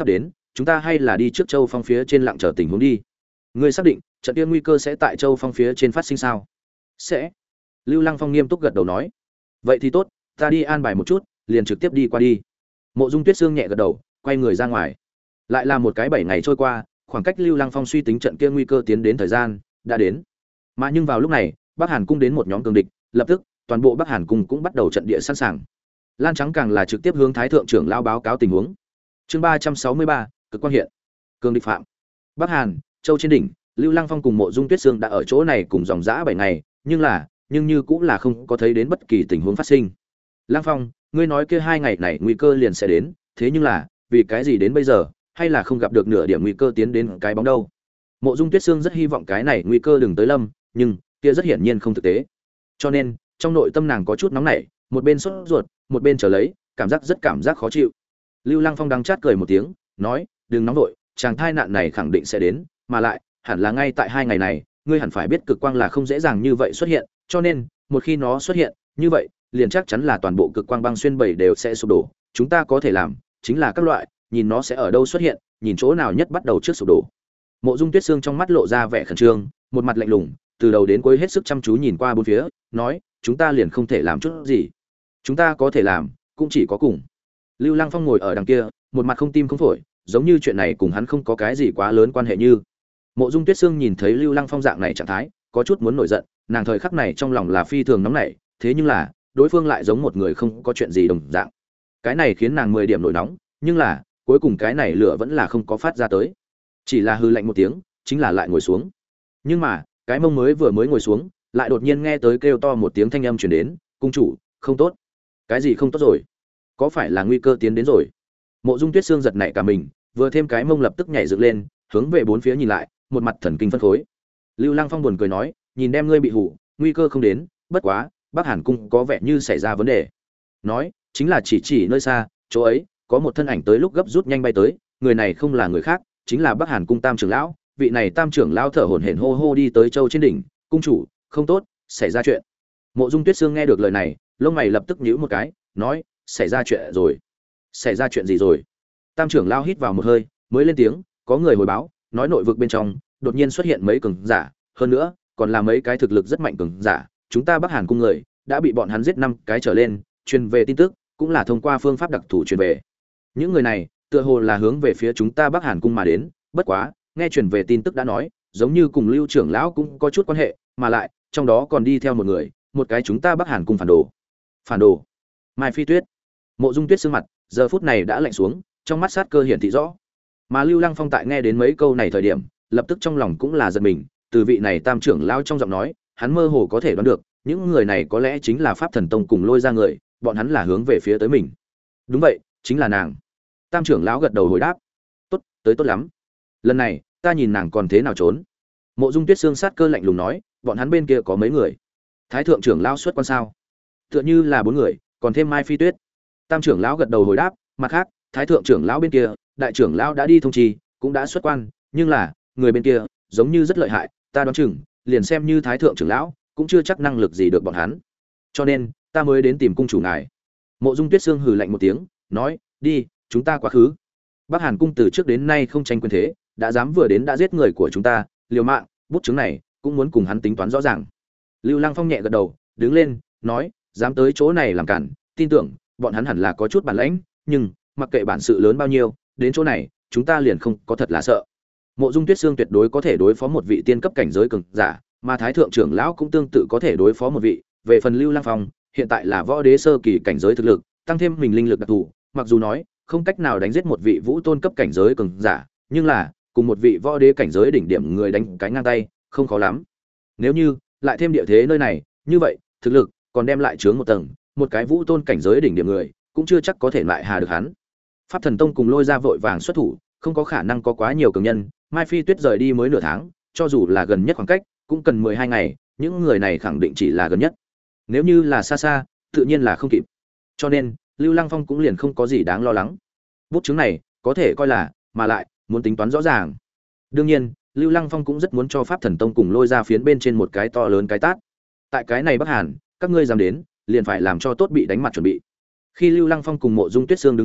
chúng ta hay là đi trước Châu Phong phía trên lặng chờ tình huống đi. Ngươi xác định trận kia nguy cơ sẽ tại Châu Phong phía trên phát sinh sao? Sẽ. Lưu Lăng Phong nghiêm túc gật đầu nói. Vậy thì tốt, ta đi an bài một chút, liền trực tiếp đi qua đi. Mộ Dung Tuyết Sương nhẹ gật đầu, quay người ra ngoài. Lại là một cái bảy ngày trôi qua, khoảng cách Lưu Lăng Phong suy tính trận kia nguy cơ tiến đến thời gian đã đến. Mà nhưng vào lúc này, Bắc Hàn cung đến một nhóm cường địch, lập tức toàn bộ Bắc Hàn cung cũng bắt đầu trận địa sẵn sàng. Lan Trắng càng là trực tiếp hướng Thái thượng trưởng lão báo cáo tình huống. Chương ba trăm sáu mươi ba, cực quang hiện. Cường địch phạm. Bắc Hàn, Châu trên đỉnh, Lưu Lăng Phong cùng Mộ Dung Tuyết Sương đã ở chỗ này cùng dòng dã bảy ngày, nhưng là, nhưng như cũng là không có thấy đến bất kỳ tình huống phát sinh. Lăng Phong, ngươi nói kia hai ngày này nguy cơ liền sẽ đến, thế nhưng là, vì cái gì đến bây giờ, hay là không gặp được nửa điểm nguy cơ tiến đến cái bóng đâu? Mộ Dung Tuyết Sương rất hy vọng cái này nguy cơ đừng tới lâm, nhưng kia rất hiển nhiên không thực tế. Cho nên, trong nội tâm nàng có chút nóng nảy, một bên sốt ruột, một bên chờ lấy, cảm giác rất cảm giác khó chịu. Lưu Lăng Phong đắng chát cười một tiếng, nói, đừng nóng vội, chàng thai nạn này khẳng định sẽ đến, mà lại, hẳn là ngay tại hai ngày này, ngươi hẳn phải biết cực quang là không dễ dàng như vậy xuất hiện, cho nên, một khi nó xuất hiện, như vậy, liền chắc chắn là toàn bộ cực quang băng xuyên bảy đều sẽ sụp đổ, chúng ta có thể làm, chính là các loại, nhìn nó sẽ ở đâu xuất hiện, nhìn chỗ nào nhất bắt đầu trước sụp đổ. Mộ Dung Tuyết Sương trong mắt lộ ra vẻ khẩn trương, một mặt lạnh lùng, từ đầu đến cuối hết sức chăm chú nhìn qua bốn phía, nói, chúng ta liền không thể làm chút gì. Chúng ta có thể làm, cũng chỉ có cùng. Lưu Lăng Phong ngồi ở đằng kia, một mặt không tim không phổi, giống như chuyện này cùng hắn không có cái gì quá lớn quan hệ như. Mộ Dung Tuyết Sương nhìn thấy Lưu Lăng Phong dạng này trạng thái, có chút muốn nổi giận, nàng thời khắc này trong lòng là phi thường nóng nảy, thế nhưng là, đối phương lại giống một người không có chuyện gì đồng dạng. Cái này khiến nàng mười điểm nổi nóng, nhưng là, cuối cùng cái này lửa vẫn là không có phát ra tới. Chỉ là hư lạnh một tiếng, chính là lại ngồi xuống. Nhưng mà, cái mông mới vừa mới ngồi xuống, lại đột nhiên nghe tới kêu to một tiếng thanh âm truyền đến, "Cung chủ, không tốt." Cái gì không tốt rồi? Có phải là nguy cơ tiến đến rồi? Mộ Dung Tuyết Sương giật nảy cả mình, vừa thêm cái mông lập tức nhảy dựng lên, hướng về bốn phía nhìn lại, một mặt thần kinh phân khối. Lưu Lăng Phong buồn cười nói, "Nhìn đem ngươi bị hủ, nguy cơ không đến, bất quá, Bắc Hàn cung có vẻ như xảy ra vấn đề." Nói, chính là chỉ chỉ nơi xa, chỗ ấy, có một thân ảnh tới lúc gấp rút nhanh bay tới, người này không là người khác, chính là Bắc Hàn cung Tam trưởng lão, vị này Tam trưởng lão thở hổn hển hô hô đi tới Châu trên đỉnh, "Cung chủ, không tốt, xảy ra chuyện." Mộ Dung Tuyết Sương nghe được lời này, lông mày lập tức nhíu một cái, nói, "Xảy ra chuyện rồi? Xảy ra chuyện gì rồi?" Tam trưởng lão hít vào một hơi, mới lên tiếng, "Có người hồi báo, nói nội vực bên trong đột nhiên xuất hiện mấy cường giả, hơn nữa, còn là mấy cái thực lực rất mạnh cường giả, chúng ta Bắc Hàn cung người đã bị bọn hắn giết năm cái trở lên, truyền về tin tức, cũng là thông qua phương pháp đặc thù truyền về. Những người này, tựa hồ là hướng về phía chúng ta Bắc Hàn cung mà đến, bất quá, nghe truyền về tin tức đã nói, giống như cùng Lưu trưởng lão cũng có chút quan hệ, mà lại, trong đó còn đi theo một người, một cái chúng ta Bắc Hàn cung phản đồ." Phản đồ? Mai Phi Tuyết. Mộ Dung Tuyết sương mặt, giờ phút này đã lạnh xuống, trong mắt sát cơ hiển thị rõ. Mà Lưu Lăng Phong tại nghe đến mấy câu này thời điểm, lập tức trong lòng cũng là giật mình, từ vị này Tam trưởng lão trong giọng nói, hắn mơ hồ có thể đoán được, những người này có lẽ chính là Pháp Thần Tông cùng lôi ra người, bọn hắn là hướng về phía tới mình. Đúng vậy, chính là nàng. Tam trưởng lão gật đầu hồi đáp. Tốt, tới tốt lắm. Lần này, ta nhìn nàng còn thế nào trốn. Mộ Dung Tuyết sương sát cơ lạnh lùng nói, bọn hắn bên kia có mấy người? Thái thượng trưởng lão xuất quan sao? Tựa như là bốn người, còn thêm Mai Phi Tuyết. Tam trưởng lão gật đầu hồi đáp, mặt khác, Thái thượng trưởng lão bên kia, đại trưởng lão đã đi thông trì, cũng đã xuất quan, nhưng là, người bên kia, giống như rất lợi hại, ta đoán chừng, liền xem như Thái thượng trưởng lão, cũng chưa chắc năng lực gì được bọn hắn. Cho nên, ta mới đến tìm cung chủ ngài. Mộ Dung Tuyết sương hừ lạnh một tiếng, nói, đi, chúng ta quá khứ. Bắc Hàn cung từ trước đến nay không tranh quyền thế, đã dám vừa đến đã giết người của chúng ta, liều mạng, bút chứng này, cũng muốn cùng hắn tính toán rõ ràng. Lưu Lăng Phong nhẹ gật đầu, đứng lên, nói, dám tới chỗ này làm cản, tin tưởng bọn hắn hẳn là có chút bản lãnh, nhưng mặc kệ bản sự lớn bao nhiêu, đến chỗ này, chúng ta liền không có thật là sợ. Mộ Dung Tuyết Sương tuyệt đối có thể đối phó một vị tiên cấp cảnh giới cường giả, mà Thái thượng trưởng lão cũng tương tự có thể đối phó một vị. Về phần Lưu Lăng Phong, hiện tại là võ đế sơ kỳ cảnh giới thực lực, tăng thêm mình linh lực đặc thù, mặc dù nói không cách nào đánh giết một vị vũ tôn cấp cảnh giới cường giả, nhưng là cùng một vị võ đế cảnh giới đỉnh điểm người đánh cái ngang tay, không khó lắm. Nếu như lại thêm địa thế nơi này, như vậy, thực lực còn đem lại chướng một tầng, một cái vũ tôn cảnh giới đỉnh điểm người, cũng chưa chắc có thể lại hà được hắn. Pháp Thần Tông cùng lôi ra vội vàng xuất thủ, không có khả năng có quá nhiều cường nhân, Mai Phi Tuyết rời đi mới nửa tháng, cho dù là gần nhất khoảng cách, cũng cần mười hai ngày, những người này khẳng định chỉ là gần nhất. Nếu như là xa xa, tự nhiên là không kịp. Cho nên, Lưu Lăng Phong cũng liền không có gì đáng lo lắng. Bút chứng này, có thể coi là, mà lại, muốn tính toán rõ ràng. Đương nhiên, Lưu Lăng Phong cũng rất muốn cho Pháp Thần Tông cùng lôi ra phiến bên trên một cái to lớn cái tát. Tại cái này Bắc Hàn, các ngươi dám đến, liền phải làm cho tốt bị đánh mặt chuẩn bị. Khi Lưu Lăng Phong cùng Mộ Dung Tuyết Sương đứng lên,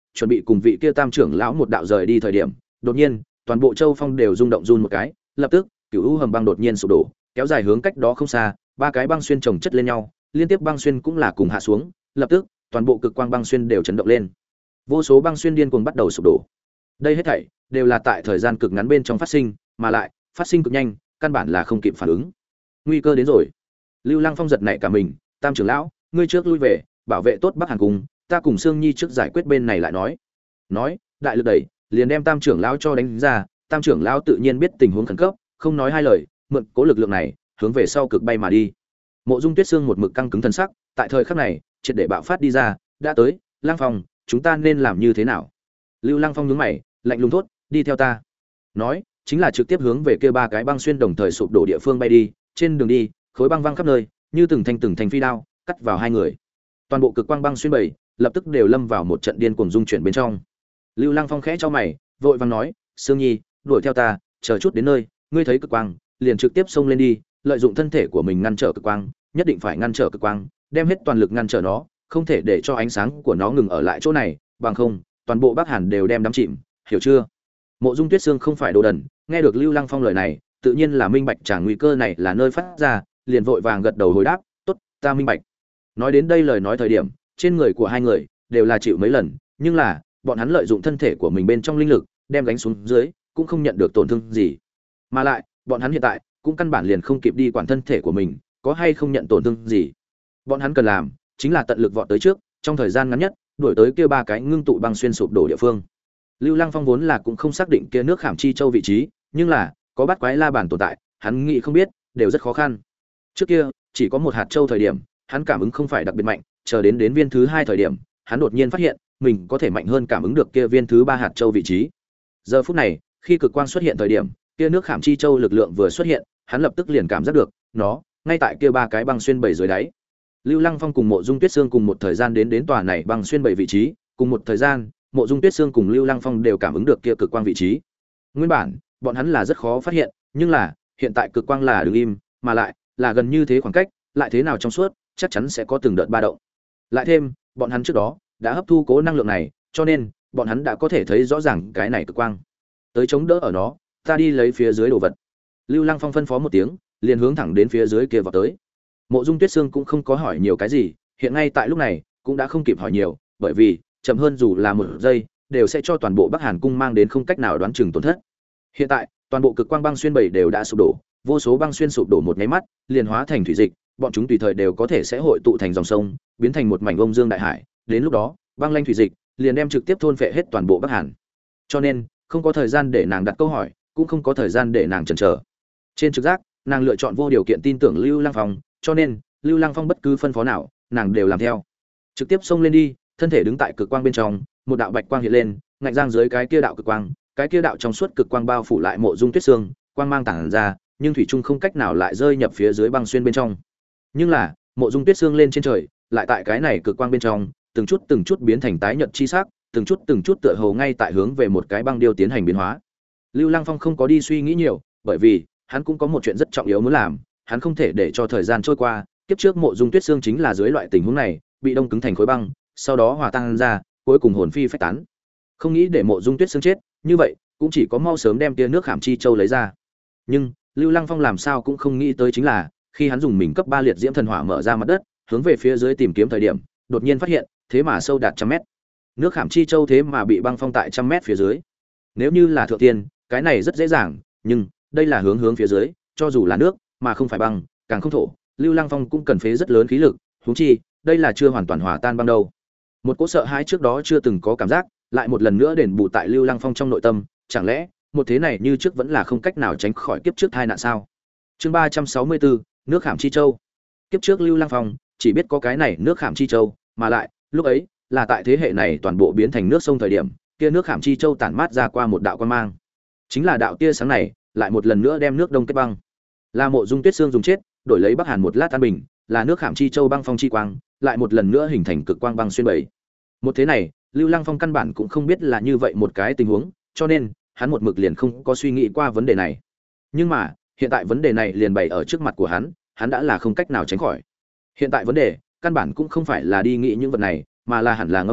chuẩn bị cùng vị kia tam trưởng lão một đạo rời đi thời điểm, đột nhiên toàn bộ châu phong đều rung động run một cái, lập tức cửu u hầm băng đột nhiên sụp đổ, kéo dài hướng cách đó không xa, ba cái băng xuyên chồng chất lên nhau, liên tiếp băng xuyên cũng là cùng hạ xuống, lập tức toàn bộ cực quang băng xuyên đều chấn động lên, vô số băng xuyên điên cuồng bắt đầu sụp đổ. Đây hết thảy đều là tại thời gian cực ngắn bên trong phát sinh, mà lại phát sinh cực nhanh, căn bản là không kịp phản ứng. Nguy cơ đến rồi. Lưu Lăng Phong giật nảy cả mình, tam trưởng lão, ngươi trước lui về, bảo vệ tốt Bắc Hàn cung, ta cùng Sương Nhi trước giải quyết bên này lại nói. Nói, đại lực đẩy, liền đem tam trưởng lão cho đánh ra, tam trưởng lão tự nhiên biết tình huống khẩn cấp, không nói hai lời, mượn cố lực lượng này, hướng về sau cực bay mà đi. Mộ Dung Tuyết Sương một mực căng cứng thân sắc, tại thời khắc này, triệt để bạo phát đi ra, đã tới, Lăng Phong, chúng ta nên làm như thế nào? Lưu Lăng Phong nhướng mày, lạnh lùng thốt, đi theo ta. Nói, chính là trực tiếp hướng về kia ba cái băng xuyên đồng thời sụp đổ địa phương bay đi, trên đường đi, khối băng văng khắp nơi, như từng thanh từng thanh phi đao, cắt vào hai người. Toàn bộ cực quang băng xuyên bảy, lập tức đều lâm vào một trận điên cuồng dung chuyển bên trong. Lưu Lăng Phong khẽ chau mày, vội vàng nói, Sương Nhi, đuổi theo ta, chờ chút đến nơi, ngươi thấy cực quang, liền trực tiếp xông lên đi, lợi dụng thân thể của mình ngăn trở cực quang, nhất định phải ngăn trở cực quang, đem hết toàn lực ngăn trở nó, không thể để cho ánh sáng của nó ngừng ở lại chỗ này, bằng không, toàn bộ Bắc Hàn đều đem đắm chìm, hiểu chưa? Mộ Dung Tuyết Sương không phải đồ đần, nghe được Lưu Lăng Phong lời này, tự nhiên là minh bạch chàng nguy cơ này là nơi phát ra, liền vội vàng gật đầu hồi đáp, "Tốt, ta minh bạch." Nói đến đây lời nói thời điểm, trên người của hai người đều là chịu mấy lần, nhưng là, bọn hắn lợi dụng thân thể của mình bên trong linh lực, đem gánh xuống dưới, cũng không nhận được tổn thương gì. Mà lại, bọn hắn hiện tại cũng căn bản liền không kịp đi quản thân thể của mình, có hay không nhận tổn thương gì. Bọn hắn cần làm, chính là tận lực vọt tới trước, trong thời gian ngắn nhất, đuổi tới kia ba cái ngưng tụ băng xuyên sụp đổ địa phương. Lưu Lăng Phong vốn là cũng không xác định kia nước Khảm Chi Châu vị trí, nhưng là, có bát quái la bàn tồn tại, hắn nghĩ không biết, đều rất khó khăn. Trước kia, chỉ có một hạt châu thời điểm, hắn cảm ứng không phải đặc biệt mạnh, chờ đến đến viên thứ hai thời điểm, hắn đột nhiên phát hiện, mình có thể mạnh hơn cảm ứng được kia viên thứ ba hạt châu vị trí. Giờ phút này, khi cực quang xuất hiện thời điểm, kia nước Khảm Chi Châu lực lượng vừa xuất hiện, hắn lập tức liền cảm giác được, nó ngay tại kia ba cái băng xuyên bảy dưới đáy. Lưu Lăng Phong cùng Mộ Dung Tuyết Sương cùng một thời gian đến đến tòa này băng xuyên bảy vị trí, cùng một thời gian, Mộ Dung Tuyết Sương cùng Lưu Lăng Phong đều cảm ứng được kia cực quang vị trí. Nguyên bản, bọn hắn là rất khó phát hiện, nhưng là, hiện tại cực quang là đứng im, mà lại là gần như thế khoảng cách, lại thế nào trong suốt, chắc chắn sẽ có từng đợt ba động. Lại thêm, bọn hắn trước đó đã hấp thu cố năng lượng này, cho nên bọn hắn đã có thể thấy rõ ràng cái này cực quang. Tới chống đỡ ở nó, ta đi lấy phía dưới đồ vật. Lưu Lăng Phong phân phó một tiếng, liền hướng thẳng đến phía dưới kia vào tới. Mộ Dung Tuyết Sương cũng không có hỏi nhiều cái gì, hiện ngay tại lúc này, cũng đã không kịp hỏi nhiều, bởi vì chậm hơn dù là một giây, đều sẽ cho toàn bộ Bắc Hàn cung mang đến không cách nào đoán chừng tổn thất. Hiện tại, toàn bộ cực quang băng xuyên bảy đều đã sụp đổ, vô số băng xuyên sụp đổ một nháy mắt, liền hóa thành thủy dịch, bọn chúng tùy thời đều có thể sẽ hội tụ thành dòng sông, biến thành một mảnh bông dương đại hải, đến lúc đó, băng lanh thủy dịch liền đem trực tiếp thôn phệ hết toàn bộ Bắc Hàn. Cho nên, không có thời gian để nàng đặt câu hỏi, cũng không có thời gian để nàng chần chờ. Trên trực giác, nàng lựa chọn vô điều kiện tin tưởng Lưu Lăng Phong, cho nên, Lưu Lăng Phong bất cứ phân phó nào, nàng đều làm theo. Trực tiếp xông lên đi, thân thể đứng tại cực quang bên trong, một đạo bạch quang hiện lên, ngạnh giang dưới cái kia đạo cực quang, cái kia đạo trong suốt cực quang bao phủ lại Mộ Dung Tuyết Sương, quang mang tản ra, nhưng thủy chung không cách nào lại rơi nhập phía dưới băng xuyên bên trong. Nhưng là, Mộ Dung Tuyết Sương lên trên trời, lại tại cái này cực quang bên trong, từng chút từng chút biến thành tái nhợt chi sắc, từng chút từng chút tựa hồ ngay tại hướng về một cái băng điêu tiến hành biến hóa. Lưu Lăng Phong không có đi suy nghĩ nhiều, bởi vì hắn cũng có một chuyện rất trọng yếu muốn làm, hắn không thể để cho thời gian trôi qua, kiếp trước Mộ Dung Tuyết Sương chính là dưới loại tình huống này, bị đông cứng thành khối băng, sau đó hòa tan ra, cuối cùng hồn phi phách tán. Không nghĩ để Mộ Dung Tuyết Sương chết, như vậy, cũng chỉ có mau sớm đem tia nước Khảm Chi Châu lấy ra. Nhưng, Lưu Lăng Phong làm sao cũng không nghĩ tới chính là, khi hắn dùng mình cấp ba liệt diễm thần hỏa mở ra mặt đất, hướng về phía dưới tìm kiếm thời điểm, đột nhiên phát hiện, thế mà sâu đạt trăm mét. Nước Khảm Chi Châu thế mà bị băng phong tại trăm mét phía dưới. Nếu như là thượng tiên, cái này rất dễ dàng, nhưng đây là hướng hướng phía dưới, cho dù là nước, mà không phải băng, càng không thổ, Lưu Lăng Phong cũng cần phế rất lớn khí lực, huống chi, đây là chưa hoàn toàn hòa tan băng đâu. Một cỗ sợ hãi trước đó chưa từng có cảm giác, lại một lần nữa đền bù tại Lưu Lăng Phong trong nội tâm, chẳng lẽ, một thế này như trước vẫn là không cách nào tránh khỏi kiếp trước tai nạn sao? Chương ba trăm sáu mươi bốn, nước Khảm Chi Châu. Kiếp trước Lưu Lăng Phong chỉ biết có cái này nước Khảm Chi Châu, mà lại, lúc ấy, là tại thế hệ này toàn bộ biến thành nước sông thời điểm, kia nước Khảm Chi Châu tản mát ra qua một đạo quang mang. Chính là đạo tia sáng này, lại một lần nữa đem nước đông kết băng. Là Mộ Dung Tuyết Sương dùng chết, đổi lấy Bắc Hàn một lát an bình, là nước Khảm Chi Châu băng phong chi quang, lại một lần nữa hình thành cực quang băng xuyên bảy. Một thế này, Lưu Lăng Phong căn bản cũng không biết là như vậy một cái tình huống, cho nên hắn một mực liền không có suy nghĩ qua vấn đề này. Nhưng mà, hiện tại vấn đề này liền bày ở trước mặt của hắn, hắn đã là không cách nào tránh khỏi. Hiện tại vấn đề, căn bản cũng không phải là đi nghĩ những vật này, mà là hẳn là ngẫm lại,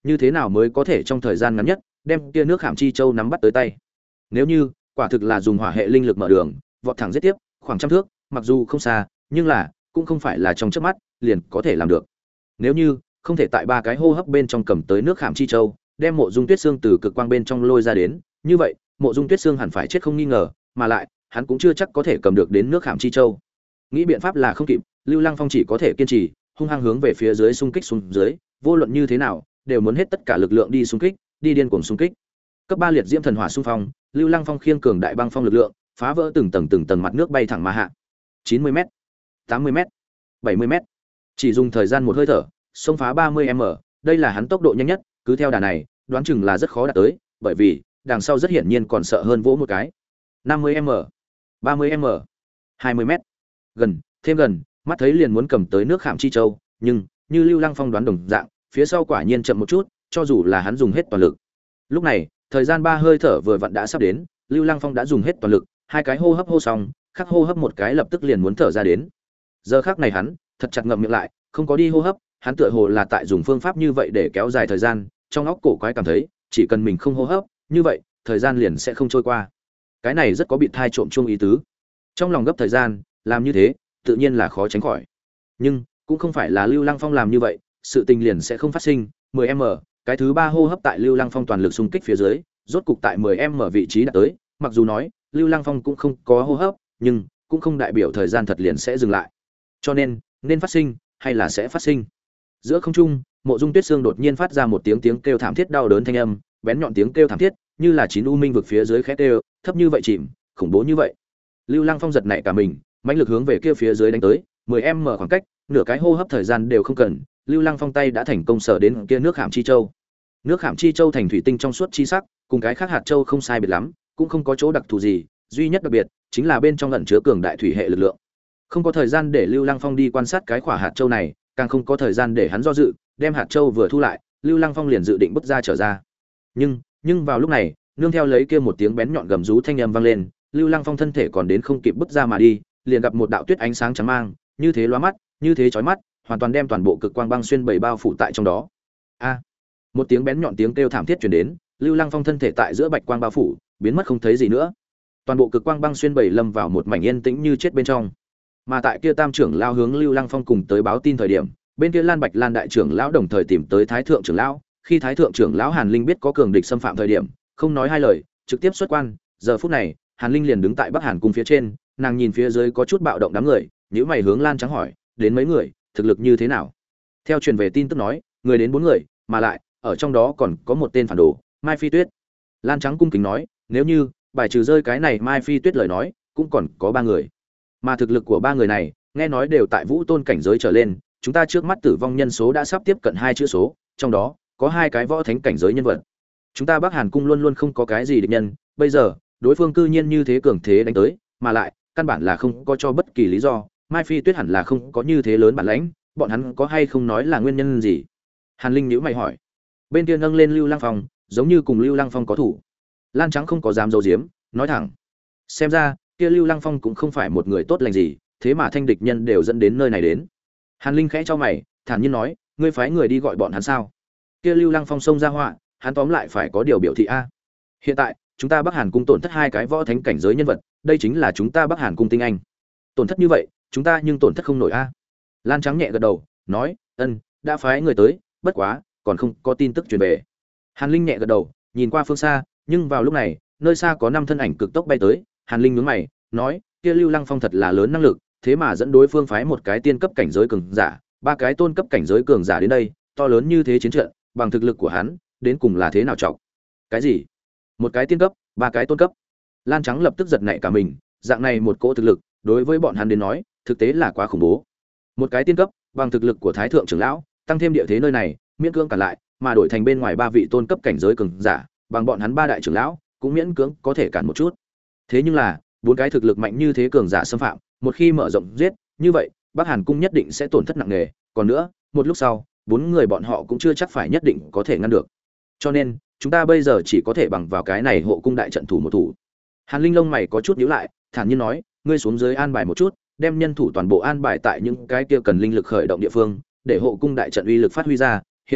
như thế nào mới có thể trong thời gian ngắn nhất đem kia nước Khảm Chi Châu nắm bắt tới tay. Nếu như quả thực là dùng hỏa hệ linh lực mở đường, vọt thẳng giết tiếp, khoảng trăm thước, mặc dù không xa, nhưng là cũng không phải là trong chớp mắt liền có thể làm được. Nếu như không thể tại ba cái hô hấp bên trong cầm tới nước Khảm Chi Châu, đem Mộ Dung Tuyết Xương từ cực quang bên trong lôi ra đến, như vậy, Mộ Dung Tuyết Xương hẳn phải chết không nghi ngờ, mà lại, hắn cũng chưa chắc có thể cầm được đến nước Khảm Chi Châu. Nghĩ biện pháp là không kịp, Lưu Lăng Phong chỉ có thể kiên trì, hung hăng hướng về phía dưới xung kích xuống dưới, vô luận như thế nào, đều muốn hết tất cả lực lượng đi xung kích, đi điên cuồng xung kích. Cấp ba liệt diễm thần hỏa xung phong, Lưu Lăng Phong khiêng cường đại băng phong lực lượng, phá vỡ từng tầng từng tầng mặt nước bay thẳng mà hạ. chín mươi mét, tám mươi mét, bảy mươi mét. Chỉ dùng thời gian một hơi thở, xông phá ba mươi mét, đây là hắn tốc độ nhanh nhất, cứ theo đà này, đoán chừng là rất khó đạt tới, bởi vì đằng sau rất hiển nhiên còn sợ hơn vỗ một cái. năm mươi mét, ba mươi mét, hai mươi mét. Gần, thêm gần, mắt thấy liền muốn cầm tới nước Khảm Chi Châu, nhưng như Lưu Lăng Phong đoán đồng dạng, phía sau quả nhiên chậm một chút, cho dù là hắn dùng hết toàn lực. Lúc này, thời gian ba hơi thở vừa vặn đã sắp đến, Lưu Lăng Phong đã dùng hết toàn lực, hai cái hô hấp hô xong, khắc hô hấp một cái lập tức liền muốn thở ra đến. Giờ khắc này hắn, thật chặt ngậm miệng lại, không có đi hô hấp, hắn tựa hồ là tại dùng phương pháp như vậy để kéo dài thời gian, trong óc cổ quái cảm thấy, chỉ cần mình không hô hấp, như vậy, thời gian liền sẽ không trôi qua. Cái này rất có bị thai trộm chung ý tứ. Trong lòng gấp thời gian, làm như thế, tự nhiên là khó tránh khỏi. Nhưng, cũng không phải là Lưu Lăng Phong làm như vậy, sự tình liền sẽ không phát sinh. mười mét, cái thứ ba hô hấp tại Lưu Lăng Phong toàn lực xung kích phía dưới, rốt cục tại mười mét vị trí đã tới, mặc dù nói, Lưu Lăng Phong cũng không có hô hấp, nhưng cũng không đại biểu thời gian thật liền sẽ dừng lại. Cho nên, nên phát sinh hay là sẽ phát sinh. Giữa không trung, Mộ Dung Tuyết Sương đột nhiên phát ra một tiếng tiếng kêu thảm thiết đau đớn thanh âm, bén nhọn tiếng kêu thảm thiết, như là chín u minh vực phía dưới khẽ kêu, thấp như vậy chìm, khủng bố như vậy. Lưu Lăng Phong giật nảy cả mình, mãnh lực hướng về kia phía dưới đánh tới, mười mét khoảng cách, nửa cái hô hấp thời gian đều không cần, Lưu Lăng Phong tay đã thành công sở đến kia nước Khảm Chi Châu. Nước Khảm Chi Châu thành thủy tinh trong suốt chi sắc, cùng cái khác hạt châu không sai biệt lắm, cũng không có chỗ đặc thù gì, duy nhất đặc biệt chính là bên trong ẩn chứa cường đại thủy hệ lực lượng. Không có thời gian để Lưu Lăng Phong đi quan sát cái quả hạt châu này, càng không có thời gian để hắn do dự, đem hạt châu vừa thu lại, Lưu Lăng Phong liền dự định bước ra trở ra. Nhưng, nhưng vào lúc này, nương theo lấy kia một tiếng bén nhọn gầm rú thanh âm vang lên, Lưu Lăng Phong thân thể còn đến không kịp bước ra mà đi, liền gặp một đạo tuyết ánh sáng trắng mang, như thế lóa mắt, như thế chói mắt, hoàn toàn đem toàn bộ cực quang băng xuyên bảy bao phủ tại trong đó. A! Một tiếng bén nhọn tiếng kêu thảm thiết truyền đến, Lưu Lăng Phong thân thể tại giữa bạch quang bao phủ, biến mất không thấy gì nữa. Toàn bộ cực quang băng xuyên bảy lâm vào một mảnh yên tĩnh như chết bên trong. Mà tại kia Tam trưởng lão hướng Lưu Lăng Phong cùng tới báo tin thời điểm, bên kia Lan Bạch Lan đại trưởng lão đồng thời tìm tới Thái thượng trưởng lão, khi Thái thượng trưởng lão Hàn Linh biết có cường địch xâm phạm thời điểm, không nói hai lời, trực tiếp xuất quan. Giờ phút này, Hàn Linh liền đứng tại Bắc Hàn cung phía trên, nàng nhìn phía dưới có chút bạo động đám người, nhíu mày hướng Lan Trắng hỏi, đến mấy người, thực lực như thế nào? Theo truyền về tin tức nói, người đến bốn người, mà lại ở trong đó còn có một tên phản đồ, Mai Phi Tuyết. Lan Trắng cung kính nói, nếu như bài trừ rơi cái này Mai Phi Tuyết lời nói, cũng còn có ba người. Mà thực lực của ba người này, nghe nói đều tại Vũ Tôn cảnh giới trở lên, chúng ta trước mắt tử vong nhân số đã sắp tiếp cận hai chữ số, trong đó có hai cái võ thánh cảnh giới nhân vật. Chúng ta Bắc Hàn cung luôn luôn không có cái gì địch nhân, bây giờ, đối phương cư nhiên như thế cường thế đánh tới, mà lại, căn bản là không có cho bất kỳ lý do, Mai Phi Tuyết hẳn là không có như thế lớn bản lãnh, bọn hắn có hay không nói là nguyên nhân gì? Hàn Linh nhíu mày hỏi. Bên kia nâng lên Lưu Lăng Phong, giống như cùng Lưu Lăng Phong có thủ. Lan Trắng không có dám giấu giếm, nói thẳng. Xem ra, kia Lưu Lăng Phong cũng không phải một người tốt lành gì, thế mà thanh địch nhân đều dẫn đến nơi này đến. Hàn Linh khẽ cho mày, thản nhiên nói, ngươi phái người đi gọi bọn hắn sao? Kia Lưu Lăng Phong xông ra họa, hắn tóm lại phải có điều biểu thị a. Hiện tại, chúng ta Bắc Hàn cung tổn thất hai cái võ thánh cảnh giới nhân vật, đây chính là chúng ta Bắc Hàn cung tinh anh. Tổn thất như vậy, chúng ta nhưng tổn thất không nổi a. Lan Trắng nhẹ gật đầu, nói, ân, đã phái người tới, bất quá, còn không có tin tức truyền về. Hàn Linh nhẹ gật đầu, nhìn qua phương xa, nhưng vào lúc này, nơi xa có năm thân ảnh cực tốc bay tới, Hàn Linh nhướng mày, nói, kia Lưu Lăng Phong thật là lớn năng lực, thế mà dẫn đối phương phái một cái tiên cấp cảnh giới cường giả, ba cái tôn cấp cảnh giới cường giả đến đây, to lớn như thế chiến trận, bằng thực lực của hắn, đến cùng là thế nào trọng? Cái gì? Một cái tiên cấp, ba cái tôn cấp? Lan Trắng lập tức giật nảy cả mình, dạng này một cỗ thực lực, đối với bọn hắn đến nói, thực tế là quá khủng bố. Một cái tiên cấp, bằng thực lực của Thái thượng trưởng lão, tăng thêm địa thế nơi này, miễn cưỡng cản lại, mà đổi thành bên ngoài ba vị tôn cấp cảnh giới cường giả, bằng bọn hắn ba đại trưởng lão, cũng miễn cưỡng có thể cản một chút. Thế nhưng là, bốn cái thực lực mạnh như thế cường giả xâm phạm, một khi mở rộng giết, như vậy, Bắc Hàn cung nhất định sẽ tổn thất nặng nề, còn nữa, một lúc sau, bốn người bọn họ cũng chưa chắc phải nhất định có thể ngăn được. Cho nên, chúng ta bây giờ chỉ có thể bằng vào cái này hộ cung đại trận thủ một thủ. Hàn Linh lông mày có chút nhíu lại, thản nhiên nói, ngươi xuống dưới an bài một chút, đem nhân thủ toàn bộ an bài tại những cái kia cần linh lực khởi động địa phương, để hộ cung đại trận uy lực phát huy ra, hiện tại,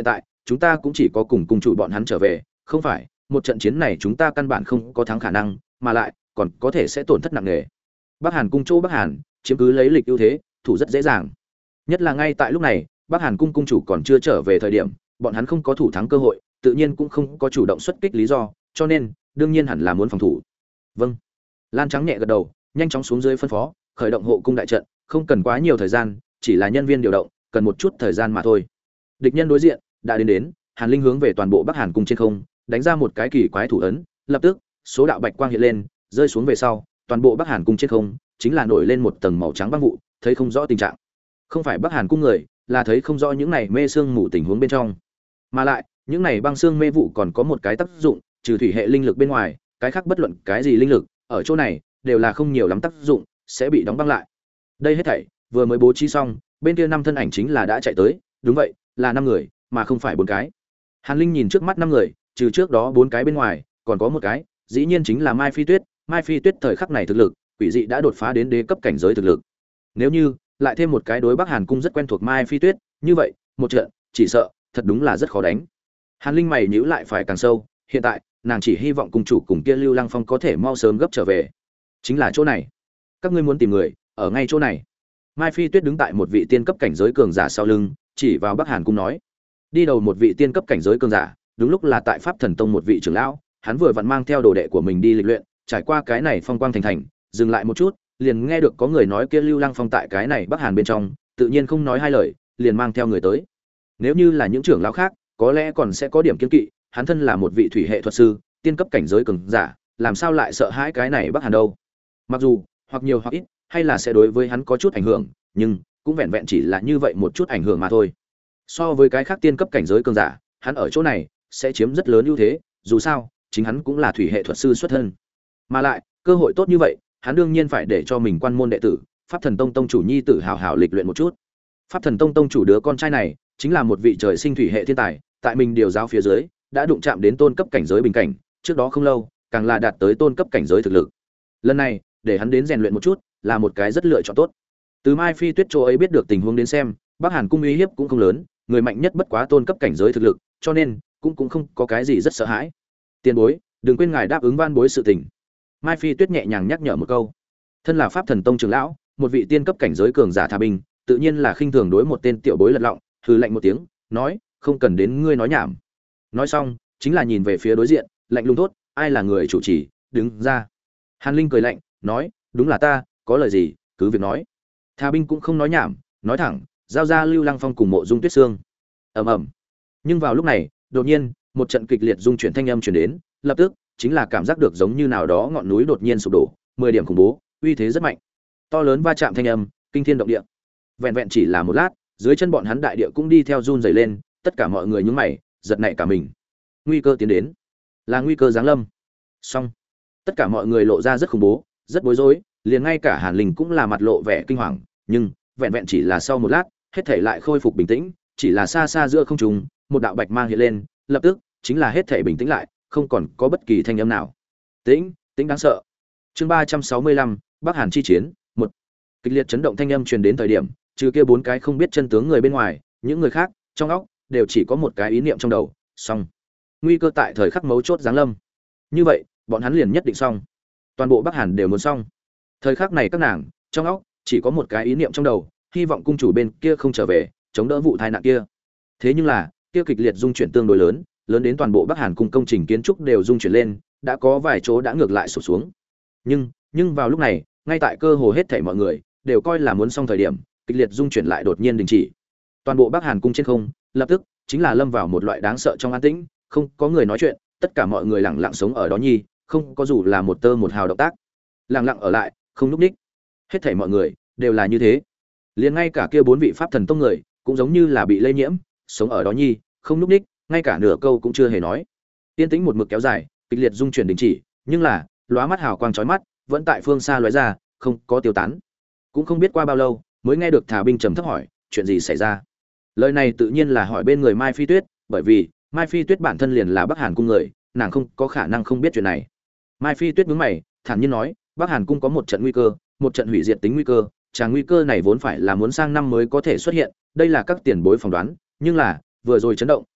chúng ta cũng chỉ có cùng cung chủ bọn hắn trở về, không phải, một trận chiến này chúng ta căn bản không có thắng khả năng, mà lại còn có thể sẽ tổn thất nặng nề. Bắc Hàn cung chỗ Bắc Hàn chiếm cứ lấy lịch ưu thế, thủ rất dễ dàng. Nhất là ngay tại lúc này, Bắc Hàn cung cung chủ còn chưa trở về thời điểm, bọn hắn không có thủ thắng cơ hội, tự nhiên cũng không có chủ động xuất kích lý do, cho nên đương nhiên hẳn là muốn phòng thủ. Vâng. Lan Trắng nhẹ gật đầu, nhanh chóng xuống dưới phân phó, khởi động hộ cung đại trận, không cần quá nhiều thời gian, chỉ là nhân viên điều động, cần một chút thời gian mà thôi. Địch nhân đối diện đã đến đến, Hàn Linh hướng về toàn bộ Bắc Hàn cung trên không, đánh ra một cái kỳ quái thủ ấn, lập tức, số đạo bạch quang hiện lên, rơi xuống về sau, toàn bộ Bắc Hàn cung trên không chính là nổi lên một tầng màu trắng băng vụ, thấy không rõ tình trạng. Không phải Bắc Hàn cung người, là thấy không rõ những này mê sương mù tình huống bên trong. Mà lại, những này băng xương mê vụ còn có một cái tác dụng, trừ thủy hệ linh lực bên ngoài, cái khác bất luận cái gì linh lực, ở chỗ này đều là không nhiều lắm tác dụng, sẽ bị đóng băng lại. Đây hết thảy vừa mới bố trí xong, bên kia năm thân ảnh chính là đã chạy tới, đúng vậy, là năm người, mà không phải bốn cái. Hàn Linh nhìn trước mắt năm người, trừ trước đó bốn cái bên ngoài, còn có một cái, dĩ nhiên chính là Mai Phi Tuyết, Mai Phi Tuyết thời khắc này thực lực, quỷ dị đã đột phá đến đế cấp cảnh giới thực lực. Nếu như lại thêm một cái đối Bắc Hàn cung rất quen thuộc Mai Phi Tuyết, như vậy, một trận, chỉ sợ thật đúng là rất khó đánh. Hàn Linh mày nhíu lại phải càng sâu, hiện tại, nàng chỉ hy vọng cung chủ cùng kia Lưu Lăng Phong có thể mau sớm gấp trở về. Chính là chỗ này. Các ngươi muốn tìm người, ở ngay chỗ này. Mai Phi Tuyết đứng tại một vị tiên cấp cảnh giới cường giả sau lưng, chỉ vào Bắc Hàn cung nói. Đi đầu một vị tiên cấp cảnh giới cường giả, đúng lúc là tại Pháp Thần Tông một vị trưởng lão, hắn vừa vặn mang theo đồ đệ của mình đi lịch luyện, trải qua cái này phong quang thành thành, dừng lại một chút, liền nghe được có người nói kia Lưu Lăng Phong tại cái này Bắc Hàn bên trong, tự nhiên không nói hai lời, liền mang theo người tới. Nếu như là những trưởng lão khác, có lẽ còn sẽ có điểm kiêng kỵ, hắn thân là một vị thủy hệ thuật sư, tiên cấp cảnh giới cường giả, làm sao lại sợ hãi cái này Bắc Hàn đâu? Mặc dù, hoặc nhiều hoặc ít, hay là sẽ đối với hắn có chút ảnh hưởng, nhưng cũng vẹn vẹn chỉ là như vậy một chút ảnh hưởng mà thôi. So với cái khác tiên cấp cảnh giới cường giả, hắn ở chỗ này sẽ chiếm rất lớn ưu thế, dù sao, chính hắn cũng là thủy hệ thuật sư xuất thân. Mà lại, cơ hội tốt như vậy, hắn đương nhiên phải để cho mình quan môn đệ tử, Pháp Thần Tông tông chủ nhi tử hào hào lịch luyện một chút. Pháp Thần Tông tông chủ đứa con trai này, chính là một vị trời sinh thủy hệ thiên tài, tại mình điều giáo phía dưới, đã đụng chạm đến tôn cấp cảnh giới bình cảnh, trước đó không lâu, càng là đạt tới tôn cấp cảnh giới thực lực. Lần này, để hắn đến rèn luyện một chút, là một cái rất lựa chọn tốt. Từ Mai Phi Tuyết chỗ ấy biết được tình huống đến xem, Bắc Hàn cung uy hiếp cũng không lớn, người mạnh nhất bất quá tôn cấp cảnh giới thực lực, cho nên cũng cũng không có cái gì rất sợ hãi. Tiền bối, đừng quên ngài đáp ứng van bối sự tình. Mai Phi Tuyết nhẹ nhàng nhắc nhở một câu. Thân là Pháp Thần Tông trưởng lão, một vị tiên cấp cảnh giới cường giả thả bình, tự nhiên là khinh thường đối một tên tiểu bối lật lọng, hừ lạnh một tiếng, nói, không cần đến ngươi nói nhảm. Nói xong, chính là nhìn về phía đối diện, lạnh lùng thốt, ai là người chủ trì, đứng ra. Hàn Linh cười lạnh, nói, đúng là ta, có lời gì, cứ việc nói. Thà binh cũng không nói nhảm, nói thẳng, giao ra Lưu Lăng Phong cùng Mộ Dung Tuyết Sương. Ầm ầm. Nhưng vào lúc này, đột nhiên, một trận kịch liệt rung chuyển thanh âm truyền đến, lập tức, chính là cảm giác được giống như nào đó ngọn núi đột nhiên sụp đổ, mười điểm khủng bố, uy thế rất mạnh. To lớn va chạm thanh âm, kinh thiên động địa. Vẹn vẹn chỉ là một lát, dưới chân bọn hắn đại địa cũng đi theo run rẩy lên, tất cả mọi người nhướng mày, giật nảy cả mình. Nguy cơ tiến đến, là nguy cơ giáng lâm. Xong, tất cả mọi người lộ ra rất khủng bố, rất bối rối, liền ngay cả Hàn Linh cũng là mặt lộ vẻ kinh hoàng, nhưng vẹn vẹn chỉ là sau một lát, hết thảy lại khôi phục bình tĩnh, chỉ là xa xa giữa không trung, một đạo bạch mang hiện lên, lập tức chính là hết thảy bình tĩnh lại, không còn có bất kỳ thanh âm nào. Tĩnh, tĩnh đáng sợ. Chương ba trăm sáu mươi lăm, Bắc Hàn chi chiến, một. Kịch liệt chấn động thanh âm truyền đến thời điểm, trừ kia bốn cái không biết chân tướng người bên ngoài, những người khác, trong óc đều chỉ có một cái ý niệm trong đầu, xong. Nguy cơ tại thời khắc mấu chốt giáng lâm. Như vậy, bọn hắn liền nhất định xong. Toàn bộ Bắc Hàn đều muốn xong. Thời khắc này các nàng, trong óc chỉ có một cái ý niệm trong đầu, hy vọng cung chủ bên kia không trở về, chống đỡ vụ tai nạn kia. Thế nhưng là, kia kịch liệt dung chuyển tương đối lớn, lớn đến toàn bộ Bắc Hàn cung công trình kiến trúc đều dung chuyển lên, đã có vài chỗ đã ngược lại sụp xuống. Nhưng, nhưng vào lúc này, ngay tại cơ hồ hết thảy mọi người đều coi là muốn xong thời điểm, kịch liệt dung chuyển lại đột nhiên đình chỉ. Toàn bộ Bắc Hàn cung trên không, lập tức chính là lâm vào một loại đáng sợ trong an tĩnh, không có người nói chuyện, tất cả mọi người lặng lặng sống ở đó nhi, không có dù là một tơ một hào động tác. Lặng lặng ở lại, không lúc đích. Hết thảy mọi người đều là như thế. Liền ngay cả kia bốn vị Pháp Thần Tông người, cũng giống như là bị lây nhiễm, sống ở đó nhi, không lúc đích, ngay cả nửa câu cũng chưa hề nói. Tiên tĩnh một mực kéo dài, kịch liệt dung chuyển đình chỉ, nhưng là, lóa mắt hào quang chói mắt, vẫn tại phương xa lóe ra, không có tiêu tán. Cũng không biết qua bao lâu, mới nghe được Thả binh trầm thấp hỏi, chuyện gì xảy ra? Lời này tự nhiên là hỏi bên người Mai Phi Tuyết, bởi vì Mai Phi Tuyết bản thân liền là Bắc Hàn cung người, nàng không có khả năng không biết chuyện này. Mai Phi Tuyết nhướng mày, thản nhiên nói, Bắc Hàn cung có một trận nguy cơ, một trận hủy diệt tính nguy cơ, chàng nguy cơ này vốn phải là muốn sang năm mới có thể xuất hiện, đây là các tiền bối phỏng đoán, nhưng là, vừa rồi chấn động,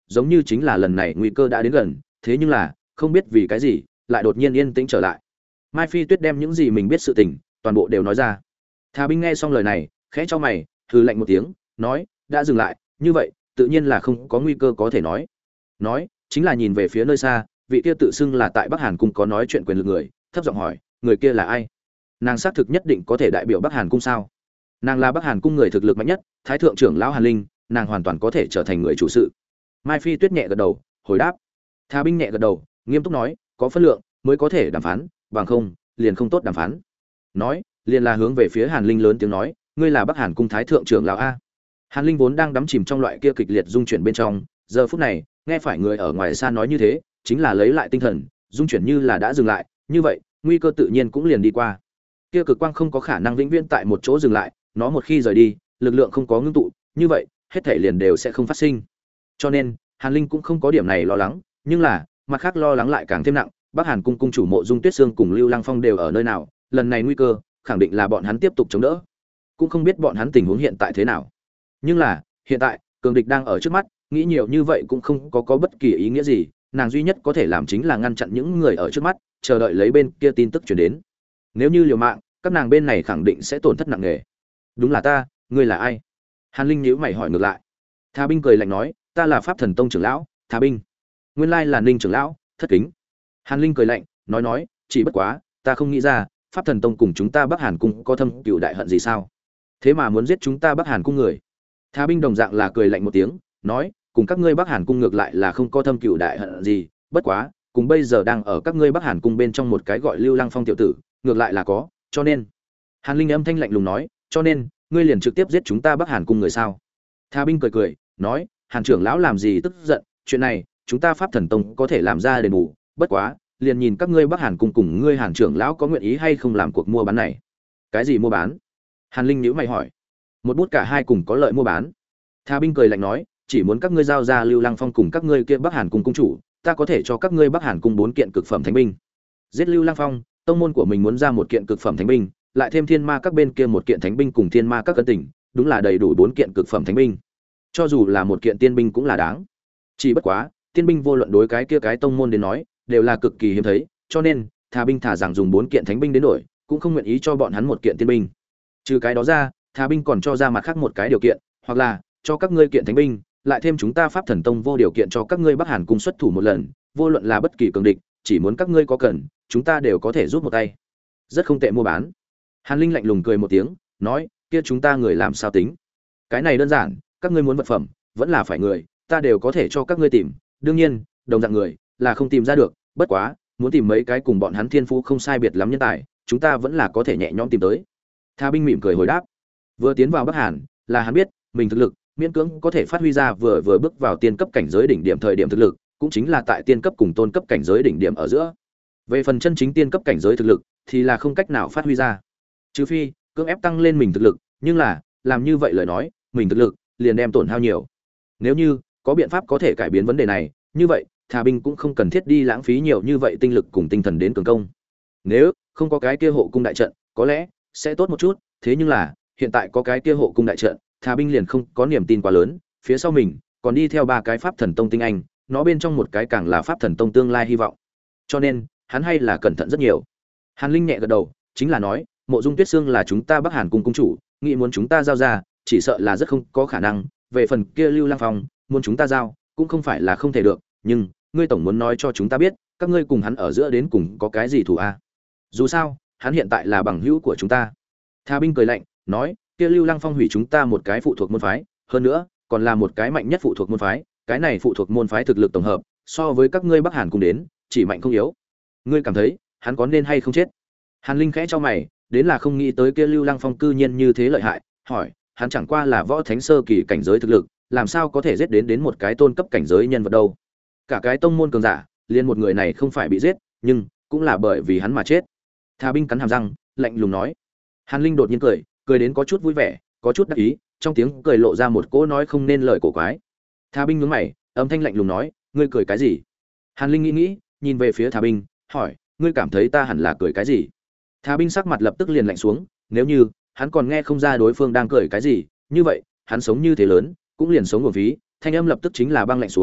giống như chính là lần này nguy cơ đã đến gần, thế nhưng là không biết vì cái gì lại đột nhiên yên tĩnh trở lại. Mai Phi Tuyết đem những gì mình biết sự tình toàn bộ đều nói ra. Thà Binh nghe xong lời này khẽ cho mày, hừ lạnh một tiếng, nói đã dừng lại như vậy tự nhiên là không có nguy cơ có thể nói. Nói chính là nhìn về phía nơi xa, vị kia tự xưng là tại Bắc Hàn cung có nói chuyện quyền lực người, thấp giọng hỏi người kia là ai. Nàng xác thực nhất định có thể đại biểu Bắc Hàn cung sao? Nàng là Bắc Hàn cung người thực lực mạnh nhất, thái thượng trưởng lão Hàn Linh, nàng hoàn toàn có thể trở thành người chủ sự. Mai Phi Tuyết nhẹ gật đầu hồi đáp. Thà Binh nhẹ gật đầu nghiêm túc nói có phân lượng mới có thể đàm phán, bằng không liền không tốt đàm phán. Nói liền là hướng về phía Hàn Linh lớn tiếng nói ngươi là Bắc Hàn cung thái thượng trưởng lão a. Hàn Linh vốn đang đắm chìm trong loại kia kịch liệt dung chuyển bên trong, giờ phút này nghe phải người ở ngoài xa nói như thế, chính là lấy lại tinh thần, dung chuyển như là đã dừng lại, như vậy nguy cơ tự nhiên cũng liền đi qua. Kia cực quang không có khả năng vĩnh viễn tại một chỗ dừng lại, nó một khi rời đi, lực lượng không có ngưng tụ, như vậy hết thảy liền đều sẽ không phát sinh. Cho nên Hàn Linh cũng không có điểm này lo lắng, nhưng là mặt khác lo lắng lại càng thêm nặng. Bắc Hàn cung cung chủ Mộ Dung Tuyết Sương cùng Lưu Lăng Phong đều ở nơi nào, lần này nguy cơ khẳng định là bọn hắn tiếp tục chống đỡ, cũng không biết bọn hắn tình huống hiện tại thế nào. Nhưng là hiện tại cường địch đang ở trước mắt, nghĩ nhiều như vậy cũng không có có bất kỳ ý nghĩa gì, nàng duy nhất có thể làm chính là ngăn chặn những người ở trước mắt, chờ đợi lấy bên kia tin tức truyền đến. Nếu như liều mạng, các nàng bên này khẳng định sẽ tổn thất nặng nề. Đúng là ta, ngươi là ai? Hàn Linh nhíu mày hỏi ngược lại. Thà Binh cười lạnh nói, ta là Pháp Thần Tông trưởng lão, Thà Binh. Nguyên lai là Ninh trưởng lão, thất kính. Hàn Linh cười lạnh, nói nói, chỉ bất quá, ta không nghĩ ra, Pháp Thần Tông cùng chúng ta Bắc Hàn cung có thâm cừu đại hận gì sao? Thế mà muốn giết chúng ta Bắc Hàn cung người. Thà Binh đồng dạng là cười lạnh một tiếng, nói, cùng các ngươi Bắc Hàn cung ngược lại là không có thâm cừu đại hận gì, bất quá, cùng bây giờ đang ở các ngươi Bắc Hàn cung bên trong một cái gọi Lưu Lăng Phong tiểu tử, ngược lại là có, cho nên. Hàn Linh âm thanh lạnh lùng nói, cho nên, ngươi liền trực tiếp giết chúng ta Bắc Hàn cung người sao? Thà Binh cười cười, nói, Hàn trưởng lão làm gì tức giận, chuyện này, chúng ta Pháp Thần Tông có thể làm ra đền bù, bất quá, liền nhìn các ngươi Bắc Hàn cung cùng ngươi Hàn trưởng lão có nguyện ý hay không làm cuộc mua bán này. Cái gì mua bán? Hàn Linh nhíu mày hỏi. Một bút cả hai cùng có lợi mua bán. Thà Binh cười lạnh nói, chỉ muốn các ngươi giao ra Lưu Lăng Phong cùng các ngươi kia Bắc Hàn cung cung chủ, ta có thể cho các ngươi Bắc Hàn cung bốn kiện cực phẩm thánh binh. Giết Lưu Lăng Phong, tông môn của mình muốn ra một kiện cực phẩm thánh binh, lại thêm Thiên Ma các bên kia một kiện thánh binh cùng Thiên Ma các cân tỉnh, đúng là đầy đủ bốn kiện cực phẩm thánh binh. Cho dù là một kiện tiên binh cũng là đáng. Chỉ bất quá, tiên binh vô luận đối cái kia cái tông môn đến nói, đều là cực kỳ hiếm thấy, cho nên, Thà Binh thả rằng dùng bốn kiện thánh binh đến đổi, cũng không nguyện ý cho bọn hắn một kiện tiên binh. Trừ cái đó ra, Thà Binh còn cho ra mặt khác một cái điều kiện, hoặc là cho các ngươi kiện thánh binh, lại thêm chúng ta Pháp Thần Tông vô điều kiện cho các ngươi Bắc Hàn cung xuất thủ một lần, vô luận là bất kỳ cường địch, chỉ muốn các ngươi có cần, chúng ta đều có thể giúp một tay. Rất không tệ mua bán. Hàn Linh lạnh lùng cười một tiếng, nói, kia chúng ta người làm sao tính? Cái này đơn giản, các ngươi muốn vật phẩm, vẫn là phải người, ta đều có thể cho các ngươi tìm, đương nhiên, đồng dạng người là không tìm ra được, bất quá, muốn tìm mấy cái cùng bọn hắn thiên phú không sai biệt lắm nhân tài, chúng ta vẫn là có thể nhẹ nhõm tìm tới. Thà Binh mỉm cười hồi đáp. Vừa tiến vào Bắc Hàn, là hắn biết, mình thực lực miễn cưỡng có thể phát huy ra vừa vừa bước vào tiên cấp cảnh giới đỉnh điểm thời điểm thực lực, cũng chính là tại tiên cấp cùng tôn cấp cảnh giới đỉnh điểm ở giữa. Về phần chân chính tiên cấp cảnh giới thực lực thì là không cách nào phát huy ra. Trừ phi cưỡng ép tăng lên mình thực lực, nhưng là, làm như vậy lời nói, mình thực lực liền đem tổn hao nhiều. Nếu như có biện pháp có thể cải biến vấn đề này, như vậy, Thà Binh cũng không cần thiết đi lãng phí nhiều như vậy tinh lực cùng tinh thần đến cường công. Nếu không có cái kia hộ cung đại trận, có lẽ sẽ tốt một chút, thế nhưng là, hiện tại có cái kia hộ cung đại trận, Thà Binh liền không có niềm tin quá lớn, phía sau mình còn đi theo ba cái Pháp Thần Tông tinh anh, nó bên trong một cái càng là Pháp Thần Tông tương lai hy vọng. Cho nên, hắn hay là cẩn thận rất nhiều. Hàn Linh nhẹ gật đầu, chính là nói, Mộ Dung Tuyết Sương là chúng ta Bắc Hàn cung cung chủ, nghĩ muốn chúng ta giao ra, chỉ sợ là rất không có khả năng, về phần kia Lưu Lăng Phong, muốn chúng ta giao, cũng không phải là không thể được, nhưng ngươi tổng muốn nói cho chúng ta biết, các ngươi cùng hắn ở giữa đến cùng có cái gì thù a? Dù sao, hắn hiện tại là bằng hữu của chúng ta. Thà Binh cười lạnh, nói, kia Lưu Lăng Phong hủy chúng ta một cái phụ thuộc môn phái, hơn nữa, còn là một cái mạnh nhất phụ thuộc môn phái, cái này phụ thuộc môn phái thực lực tổng hợp, so với các ngươi Bắc Hàn cùng đến, chỉ mạnh không yếu. Ngươi cảm thấy, hắn có nên hay không chết? Hàn Linh khẽ cho mày, đến là không nghĩ tới kia Lưu Lăng Phong cư nhiên như thế lợi hại, hỏi, hắn chẳng qua là võ thánh sơ kỳ cảnh giới thực lực, làm sao có thể giết đến đến một cái tôn cấp cảnh giới nhân vật đâu? Cả cái tông môn cường giả, liền một người này không phải bị giết, nhưng cũng là bởi vì hắn mà chết. Thà Binh cắn hàm răng, lạnh lùng nói. Hàn Linh đột nhiên cười, cười đến có chút vui vẻ, có chút đắc ý, trong tiếng cười lộ ra một cỗ nói không nên lời cổ quái. Thà Binh nhướng mày, âm thanh lạnh lùng nói, ngươi cười cái gì? Hàn Linh nghĩ nghĩ, nhìn về phía Thà Binh, hỏi, ngươi cảm thấy ta hẳn là cười cái gì? Thà Binh sắc mặt lập tức liền lạnh xuống, nếu như hắn còn nghe không ra đối phương đang cười cái gì, như vậy, hắn sống như thế lớn, cũng liền sống uổng phí, thanh âm lập tức chính là băng lạnh xuống,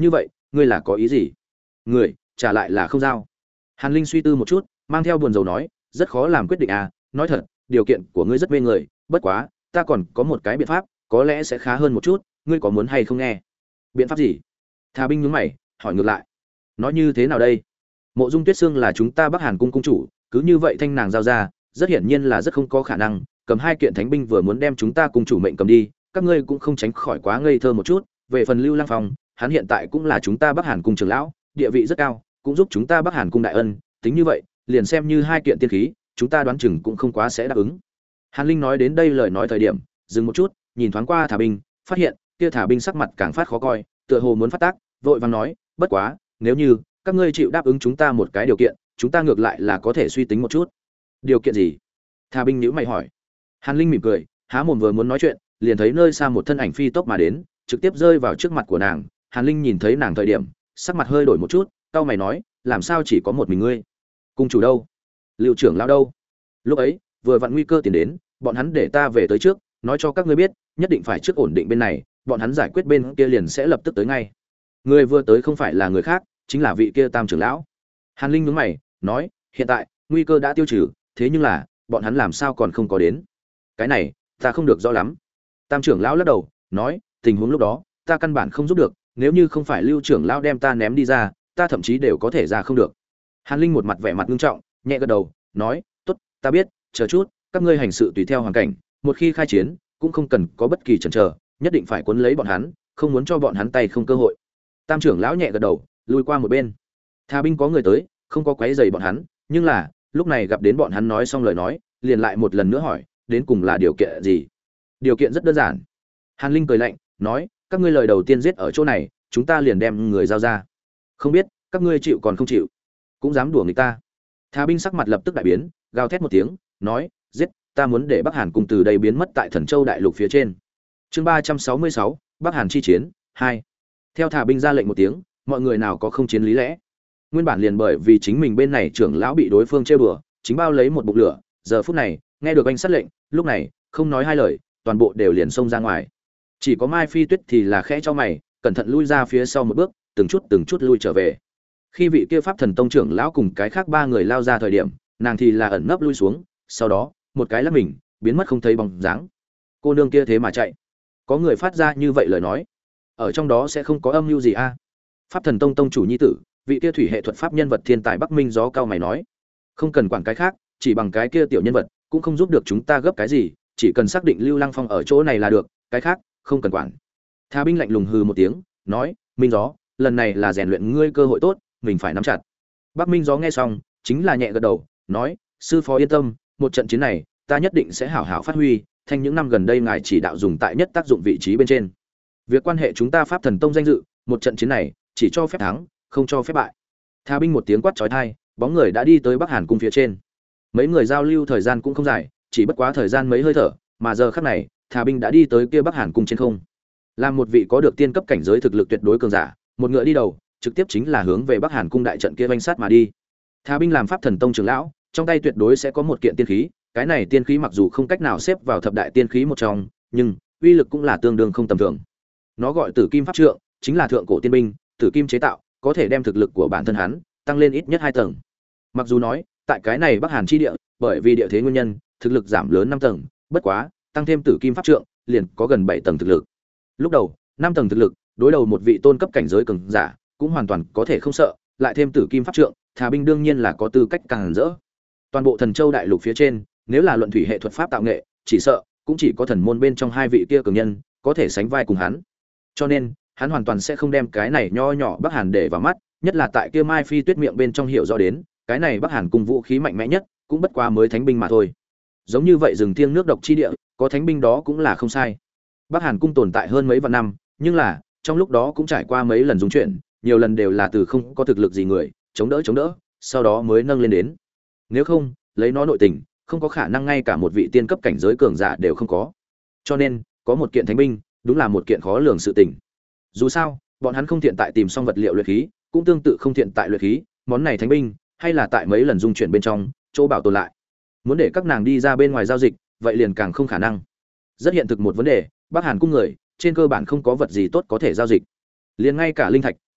như vậy ngươi là có ý gì? Người trả lại là không giao. Hàn Linh suy tư một chút, mang theo buồn rầu nói, rất khó làm quyết định à, nói thật, điều kiện của ngươi rất mê người, bất quá, ta còn có một cái biện pháp, có lẽ sẽ khá hơn một chút, ngươi có muốn hay không nghe? Biện pháp gì? Thà Binh nhướng mày, hỏi ngược lại. Nói như thế nào đây? Mộ Dung Tuyết Sương là chúng ta Bắc Hàn cung cung chủ, cứ như vậy thanh nàng giao ra, rất hiển nhiên là rất không có khả năng, cầm hai kiện thánh binh vừa muốn đem chúng ta cung chủ mệnh cầm đi, các ngươi cũng không tránh khỏi quá ngây thơ một chút, về phần Lưu Lăng Phong, hắn hiện tại cũng là chúng ta Bắc Hàn cung trưởng lão, địa vị rất cao, cũng giúp chúng ta Bắc Hàn cung đại ân, tính như vậy, liền xem như hai kiện tiên khí, chúng ta đoán chừng cũng không quá sẽ đáp ứng. Hàn Linh nói đến đây lời nói thời điểm, dừng một chút, nhìn thoáng qua Thả Binh, phát hiện kia Thả Binh sắc mặt càng phát khó coi, tựa hồ muốn phát tác, vội vàng nói, bất quá, nếu như các ngươi chịu đáp ứng chúng ta một cái điều kiện, chúng ta ngược lại là có thể suy tính một chút. Điều kiện gì? Thả Binh nhíu mày hỏi. Hàn Linh mỉm cười, há mồm vừa muốn nói chuyện, liền thấy nơi xa một thân ảnh phi tốc mà đến, trực tiếp rơi vào trước mặt của nàng. Hàn Linh nhìn thấy nàng thời điểm, sắc mặt hơi đổi một chút, cau mày nói, làm sao chỉ có một mình ngươi? Cung chủ đâu? Lưu trưởng lão đâu? Lúc ấy, vừa vặn nguy cơ tiến đến, bọn hắn để ta về tới trước, nói cho các ngươi biết, nhất định phải trước ổn định bên này, bọn hắn giải quyết bên kia liền sẽ lập tức tới ngay. Người vừa tới không phải là người khác, chính là vị kia Tam trưởng lão. Hàn Linh nhướng mày, nói, hiện tại nguy cơ đã tiêu trừ, thế nhưng là bọn hắn làm sao còn không có đến? Cái này, ta không được rõ lắm. Tam trưởng lão lắc đầu, nói, tình huống lúc đó, ta căn bản không giúp được, nếu như không phải Lưu trưởng lão đem ta ném đi ra, ta thậm chí đều có thể ra không được. Hàn Linh một mặt vẻ mặt nghiêm trọng, nhẹ gật đầu, nói, tốt, ta biết, chờ chút, các ngươi hành sự tùy theo hoàn cảnh, một khi khai chiến, cũng không cần có bất kỳ chần chờ, nhất định phải cuốn lấy bọn hắn, không muốn cho bọn hắn tay không cơ hội. Tam trưởng lão nhẹ gật đầu, lùi qua một bên. Tha binh có người tới, không có quấy rầy bọn hắn, nhưng là, lúc này gặp đến bọn hắn nói xong lời nói, liền lại một lần nữa hỏi, đến cùng là điều kiện gì? Điều kiện rất đơn giản. Hàn Linh cười lạnh, nói, các ngươi lời đầu tiên giết ở chỗ này, chúng ta liền đem người giao ra. Không biết, các ngươi chịu còn không chịu, cũng dám đùa nghịch ta. Tha binh sắc mặt lập tức đại biến, gào thét một tiếng, nói, giết, ta muốn để Bắc Hàn cùng từ đây biến mất tại Thần Châu đại lục phía trên. Chương ba trăm sáu mươi sáu, Bắc Hàn chi chiến hai. Theo Thả binh ra lệnh một tiếng, mọi người nào có không chiến lý lẽ. Nguyên bản liền bởi vì chính mình bên này trưởng lão bị đối phương trêu đùa, chính bao lấy một bụng lửa, giờ phút này, nghe được anh sát lệnh, lúc này, không nói hai lời, toàn bộ đều liền xông ra ngoài. Chỉ có Mai Phi Tuyết thì là khẽ cho mày, cẩn thận lui ra phía sau một bước, từng chút từng chút lui trở về. Khi vị kia Pháp Thần Tông trưởng lão cùng cái khác ba người lao ra thời điểm, nàng thì là ẩn nấp lui xuống, sau đó, một cái lắc mình, biến mất không thấy bóng dáng. Cô nương kia thế mà chạy. Có người phát ra như vậy lời nói, ở trong đó sẽ không có âm mưu gì a? Pháp Thần Tông tông chủ nhi tử, vị kia thủy hệ thuật pháp nhân vật thiên tài Bắc Minh gió cao mày nói, không cần quản cái khác, chỉ bằng cái kia tiểu nhân vật, cũng không giúp được chúng ta gấp cái gì, chỉ cần xác định Lưu Lăng Phong ở chỗ này là được, cái khác không cần quản. Tha binh lạnh lùng hừ một tiếng, nói, Minh gió, lần này là rèn luyện ngươi cơ hội tốt, mình phải nắm chặt. Bắc Minh gió nghe xong, chính là nhẹ gật đầu, nói, sư phó yên tâm, một trận chiến này, ta nhất định sẽ hảo hảo phát huy, thành những năm gần đây ngài chỉ đạo dùng tại nhất tác dụng vị trí bên trên. Việc quan hệ chúng ta Pháp Thần Tông danh dự, một trận chiến này, chỉ cho phép thắng, không cho phép bại. Tha binh một tiếng quát chói tai, bóng người đã đi tới Bắc Hàn cung phía trên. Mấy người giao lưu thời gian cũng không dài, chỉ bất quá thời gian mấy hơi thở, mà giờ khắc này, Tha binh đã đi tới kia Bắc Hàn cung trên không. Làm một vị có được tiên cấp cảnh giới thực lực tuyệt đối cường giả, một ngựa đi đầu, trực tiếp chính là hướng về Bắc Hàn cung đại trận kia vành sát mà đi. Tha binh làm Pháp Thần Tông trưởng lão, trong tay tuyệt đối sẽ có một kiện tiên khí, cái này tiên khí mặc dù không cách nào xếp vào thập đại tiên khí một trong, nhưng uy lực cũng là tương đương không tầm thường. Nó gọi Tử Kim Pháp Trượng, chính là thượng cổ tiên binh, tử kim chế tạo, có thể đem thực lực của bản thân hắn tăng lên ít nhất hai tầng. Mặc dù nói, tại cái này Bắc Hàn chi địa, bởi vì địa thế nguyên nhân, thực lực giảm lớn năm tầng, bất quá, tăng thêm Tử Kim Pháp Trượng, liền có gần bảy tầng thực lực. Lúc đầu, năm tầng thực lực, đối đầu một vị tôn cấp cảnh giới cường giả, cũng hoàn toàn có thể không sợ, lại thêm Tử Kim Pháp Trượng, Thà binh đương nhiên là có tư cách càng rỡ. Toàn bộ Thần Châu đại lục phía trên, nếu là luận thủy hệ thuật pháp tạo nghệ, chỉ sợ cũng chỉ có thần môn bên trong hai vị kia cường nhân có thể sánh vai cùng hắn. Cho nên, hắn hoàn toàn sẽ không đem cái này nho nhỏ Bắc Hàn để vào mắt, nhất là tại kia Mai Phi Tuyết miệng bên trong hiểu rõ đến, cái này Bắc Hàn cùng vũ khí mạnh mẽ nhất, cũng bất quá mới thánh binh mà thôi. Giống như vậy rừng thiêng nước độc chi địa, có thánh binh đó cũng là không sai. Bắc Hàn cung tồn tại hơn mấy vạn năm, nhưng là trong lúc đó cũng trải qua mấy lần dung chuyển, nhiều lần đều là từ không có thực lực gì người, chống đỡ chống đỡ, sau đó mới nâng lên đến. Nếu không, lấy nó nội tình, không có khả năng ngay cả một vị tiên cấp cảnh giới cường giả đều không có. Cho nên, có một kiện thánh binh, đúng là một kiện khó lường sự tình. Dù sao, bọn hắn không thiện tại tìm xong vật liệu luyện khí, cũng tương tự không thiện tại luyện khí, món này thánh binh, hay là tại mấy lần dung chuyển bên trong, chỗ bảo tồn lại. Muốn để các nàng đi ra bên ngoài giao dịch, vậy liền càng không khả năng. Rất hiện thực một vấn đề, Bắc Hàn cung người, trên cơ bản không có vật gì tốt có thể giao dịch. Liền ngay cả linh thạch,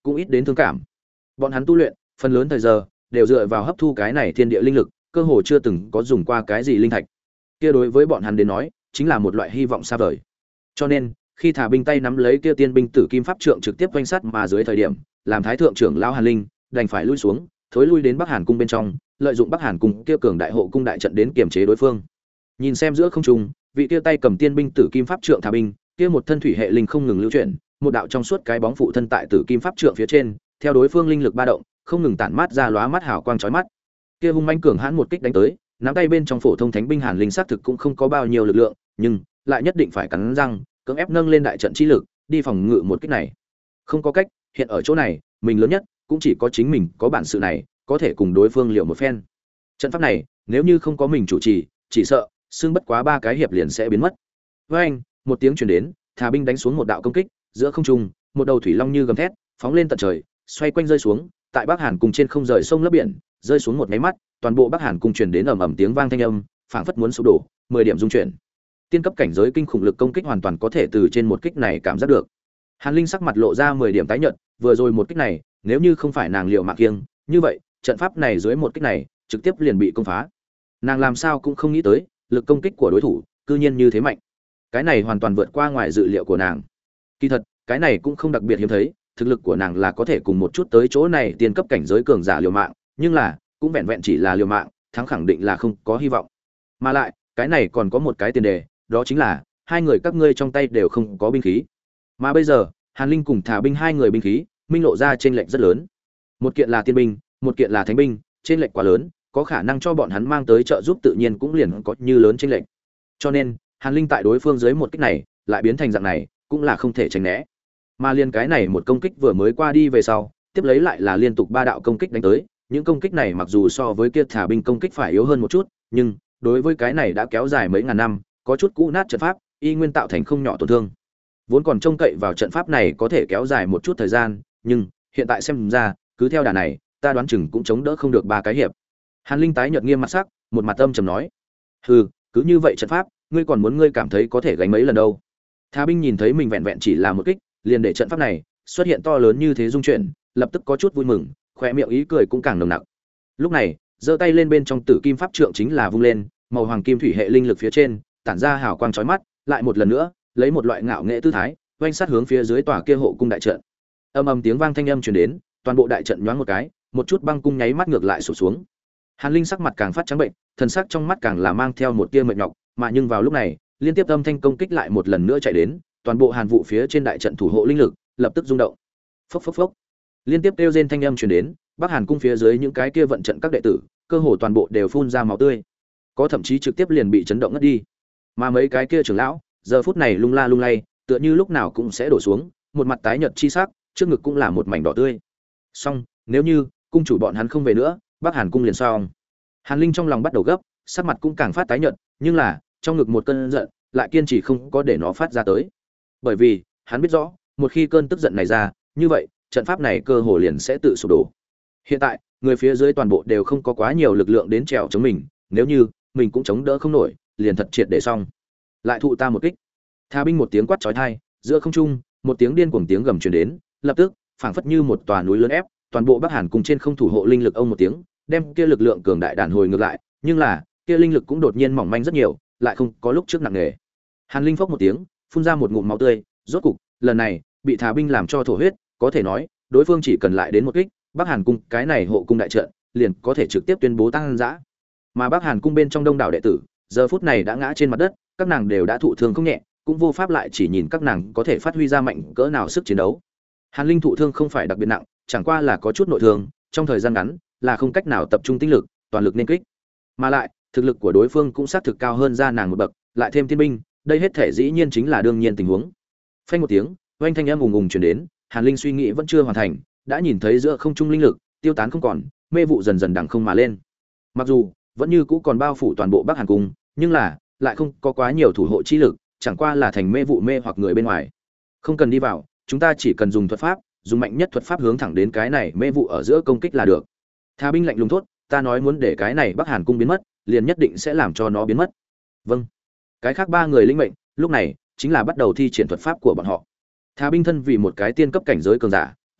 cũng ít đến thương cảm. Bọn hắn tu luyện, phần lớn thời giờ đều dựa vào hấp thu cái này thiên địa linh lực, cơ hồ chưa từng có dùng qua cái gì linh thạch. Kia đối với bọn hắn đến nói, chính là một loại hy vọng xa vời. Cho nên, khi thả binh tay nắm lấy kia tiên binh tử kim pháp trượng trực tiếp quanh sát mà dưới thời điểm, làm thái thượng trưởng lão Hàn Linh đành phải lui xuống, thối lui đến Bắc Hàn cung bên trong, lợi dụng Bắc Hàn cung kia cường đại hộ cung đại trận đến kiềm chế đối phương. Nhìn xem giữa không trung, vị kia tay cầm tiên binh tử kim pháp trượng thả binh, kia một thân thủy hệ linh không ngừng lưu chuyển, một đạo trong suốt cái bóng phụ thân tại tử kim pháp trượng phía trên, theo đối phương linh lực ba động, không ngừng tản mát ra lóa mắt hào quang chói mắt. Kia hung manh cường hãn một kích đánh tới, nắm tay bên trong phổ thông thánh binh Hàn Linh xác thực cũng không có bao nhiêu lực lượng, nhưng lại nhất định phải cắn răng, cưỡng ép nâng lên đại trận chi lực, đi phòng ngự một kích này. Không có cách, hiện ở chỗ này, mình lớn nhất cũng chỉ có chính mình có bản sự này, có thể cùng đối phương liệu một phen. Trận pháp này, nếu như không có mình chủ trì, chỉ sợ xương bất quá ba cái hiệp liền sẽ biến mất. Với anh, một tiếng truyền đến, thả binh đánh xuống một đạo công kích, giữa không trung, một đầu thủy long như gầm thét, phóng lên tận trời, xoay quanh rơi xuống, tại Bắc Hàn cung trên không rời sông lấp biển, rơi xuống một cái mắt, toàn bộ Bắc Hàn cung truyền đến ầm ầm tiếng vang thanh âm, phảng phất muốn sụp đổ, mười điểm rung chuyển. Tiên cấp cảnh giới kinh khủng lực công kích hoàn toàn có thể từ trên một kích này cảm giác được. Hàn Linh sắc mặt lộ ra mười điểm tái nhợt, vừa rồi một kích này, nếu như không phải nàng liệu mạng kiêng, như vậy, trận pháp này dưới một kích này, trực tiếp liền bị công phá. Nàng làm sao cũng không nghĩ tới, lực công kích của đối thủ cư nhiên như thế mạnh. Cái này hoàn toàn vượt qua ngoài dự liệu của nàng. Kỳ thật, cái này cũng không đặc biệt hiếm thấy, thực lực của nàng là có thể cùng một chút tới chỗ này tiên cấp cảnh giới cường giả liều mạng, nhưng là, cũng vẹn vẹn chỉ là liều mạng, thắng khẳng định là không có hy vọng. Mà lại, cái này còn có một cái tiền đề, đó chính là hai người các ngươi trong tay đều không có binh khí. Mà bây giờ, Hàn Linh cùng Thả binh hai người binh khí, minh lộ ra chênh lệch rất lớn. Một kiện là tiên binh, một kiện là thánh binh, chênh lệch quá lớn, có khả năng cho bọn hắn mang tới trợ giúp tự nhiên cũng liền có như lớn chênh lệch. Cho nên, Hàn Linh tại đối phương dưới một kích này, lại biến thành dạng này, cũng là không thể tránh né. Mà liên cái này một công kích vừa mới qua đi về sau, tiếp lấy lại là liên tục ba đạo công kích đánh tới, những công kích này mặc dù so với kia Thả binh công kích phải yếu hơn một chút, nhưng đối với cái này đã kéo dài mấy ngàn năm, có chút cũ nát trận pháp, y nguyên tạo thành không nhỏ tổn thương. Vốn còn trông cậy vào trận pháp này có thể kéo dài một chút thời gian, nhưng hiện tại xem ra, cứ theo đà này, ta đoán chừng cũng chống đỡ không được ba cái hiệp. Hàn Linh tái nhợt nghiêm mặt sắc, một mặt âm trầm nói: "Hừ, cứ như vậy trận pháp, ngươi còn muốn ngươi cảm thấy có thể gánh mấy lần đâu?" Thả binh nhìn thấy mình vẹn vẹn chỉ là một kích, liền để trận pháp này xuất hiện to lớn như thế dung chuyển, lập tức có chút vui mừng, khóe miệng ý cười cũng càng nồng nặc. Lúc này, giơ tay lên bên trong Tử Kim pháp trượng chính là vung lên, màu hoàng kim thủy hệ linh lực phía trên, tản ra hào quang chói mắt, lại một lần nữa, lấy một loại ngạo nghệ tư thái, oanh sát hướng phía dưới tòa kia hộ cung đại trận. Âm ầm tiếng vang thanh âm truyền đến, toàn bộ đại trận nhoáng một cái, một chút băng cung nháy mắt ngược lại sụp xuống. Hàn Linh sắc mặt càng phát trắng bệnh, thần sắc trong mắt càng là mang theo một tia mệt nhọc, mà nhưng vào lúc này, liên tiếp âm thanh công kích lại một lần nữa chạy đến, toàn bộ Hàn vụ phía trên đại trận thủ hộ linh lực lập tức rung động. Phốc phốc phốc. Liên tiếp kêu rên thanh âm truyền đến, Bắc Hàn cung phía dưới những cái kia vận trận các đệ tử, cơ hồ toàn bộ đều phun ra máu tươi. Có thậm chí trực tiếp liền bị chấn động ngất đi. Mà mấy cái kia trưởng lão, giờ phút này lung la lung lay, tựa như lúc nào cũng sẽ đổ xuống, một mặt tái nhợt chi sắc, trước ngực cũng là một mảnh đỏ tươi. Xong, nếu như cung chủ bọn hắn không về nữa, Bắc Hàn cung liền xong. Hàn Linh trong lòng bắt đầu gấp, sắc mặt cũng càng phát tái nhợt, nhưng là, trong ngực một cơn giận, lại kiên trì không có để nó phát ra tới. Bởi vì, hắn biết rõ, một khi cơn tức giận này ra, như vậy, trận pháp này cơ hồ liền sẽ tự sụp đổ. Hiện tại, người phía dưới toàn bộ đều không có quá nhiều lực lượng đến trèo chống mình, nếu như mình cũng chống đỡ không nổi, liền thật triệt để xong. Lại thụ ta một kích. Tha binh một tiếng quát chói tai, giữa không trung, một tiếng điên cuồng tiếng gầm truyền đến, lập tức, phảng phất như một tòa núi lớn ép, toàn bộ Bắc Hàn cùng trên không thủ hộ linh lực ông một tiếng, đem kia lực lượng cường đại đàn hồi ngược lại, nhưng là, kia linh lực cũng đột nhiên mỏng manh rất nhiều, lại không có lúc trước nặng nề. Hàn Linh phốc một tiếng, phun ra một ngụm máu tươi, rốt cục, lần này, bị Thả binh làm cho thổ huyết, có thể nói, đối phương chỉ cần lại đến một kích, Bắc Hàn cung, cái này hộ cung đại trận, liền có thể trực tiếp tuyên bố tăng dã. Mà Bắc Hàn cung bên trong đông đảo đệ tử, giờ phút này đã ngã trên mặt đất, các nàng đều đã thụ thương không nhẹ, cũng vô pháp lại chỉ nhìn các nàng có thể phát huy ra mạnh cỡ nào sức chiến đấu. Hàn Linh thụ thương không phải đặc biệt nặng, chẳng qua là có chút nội thương, trong thời gian ngắn là không cách nào tập trung tinh lực, toàn lực nên kích. Mà lại, thực lực của đối phương cũng xác thực cao hơn ra nàng một bậc, lại thêm tiên binh, đây hết thể dĩ nhiên chính là đương nhiên tình huống. Phanh một tiếng, oanh thanh âm ùng ùng truyền đến, Hàn Linh suy nghĩ vẫn chưa hoàn thành, đã nhìn thấy giữa không trung linh lực tiêu tán không còn, mê vụ dần dần đằng không mà lên. Mặc dù vẫn như cũ còn bao phủ toàn bộ Bắc Hàn cung, nhưng là lại không có quá nhiều thủ hộ chi lực, chẳng qua là thành mê vụ mê hoặc người bên ngoài. Không cần đi vào, chúng ta chỉ cần dùng thuật pháp, dùng mạnh nhất thuật pháp hướng thẳng đến cái này mê vụ ở giữa công kích là được. Tha binh lạnh lùng thốt, ta nói muốn để cái này Bắc Hàn cung biến mất, liền nhất định sẽ làm cho nó biến mất. Vâng. Cái khác ba người linh mệnh, lúc này chính là bắt đầu thi triển thuật pháp của bọn họ. Tha binh thân vì một cái tiên cấp cảnh giới cường giả,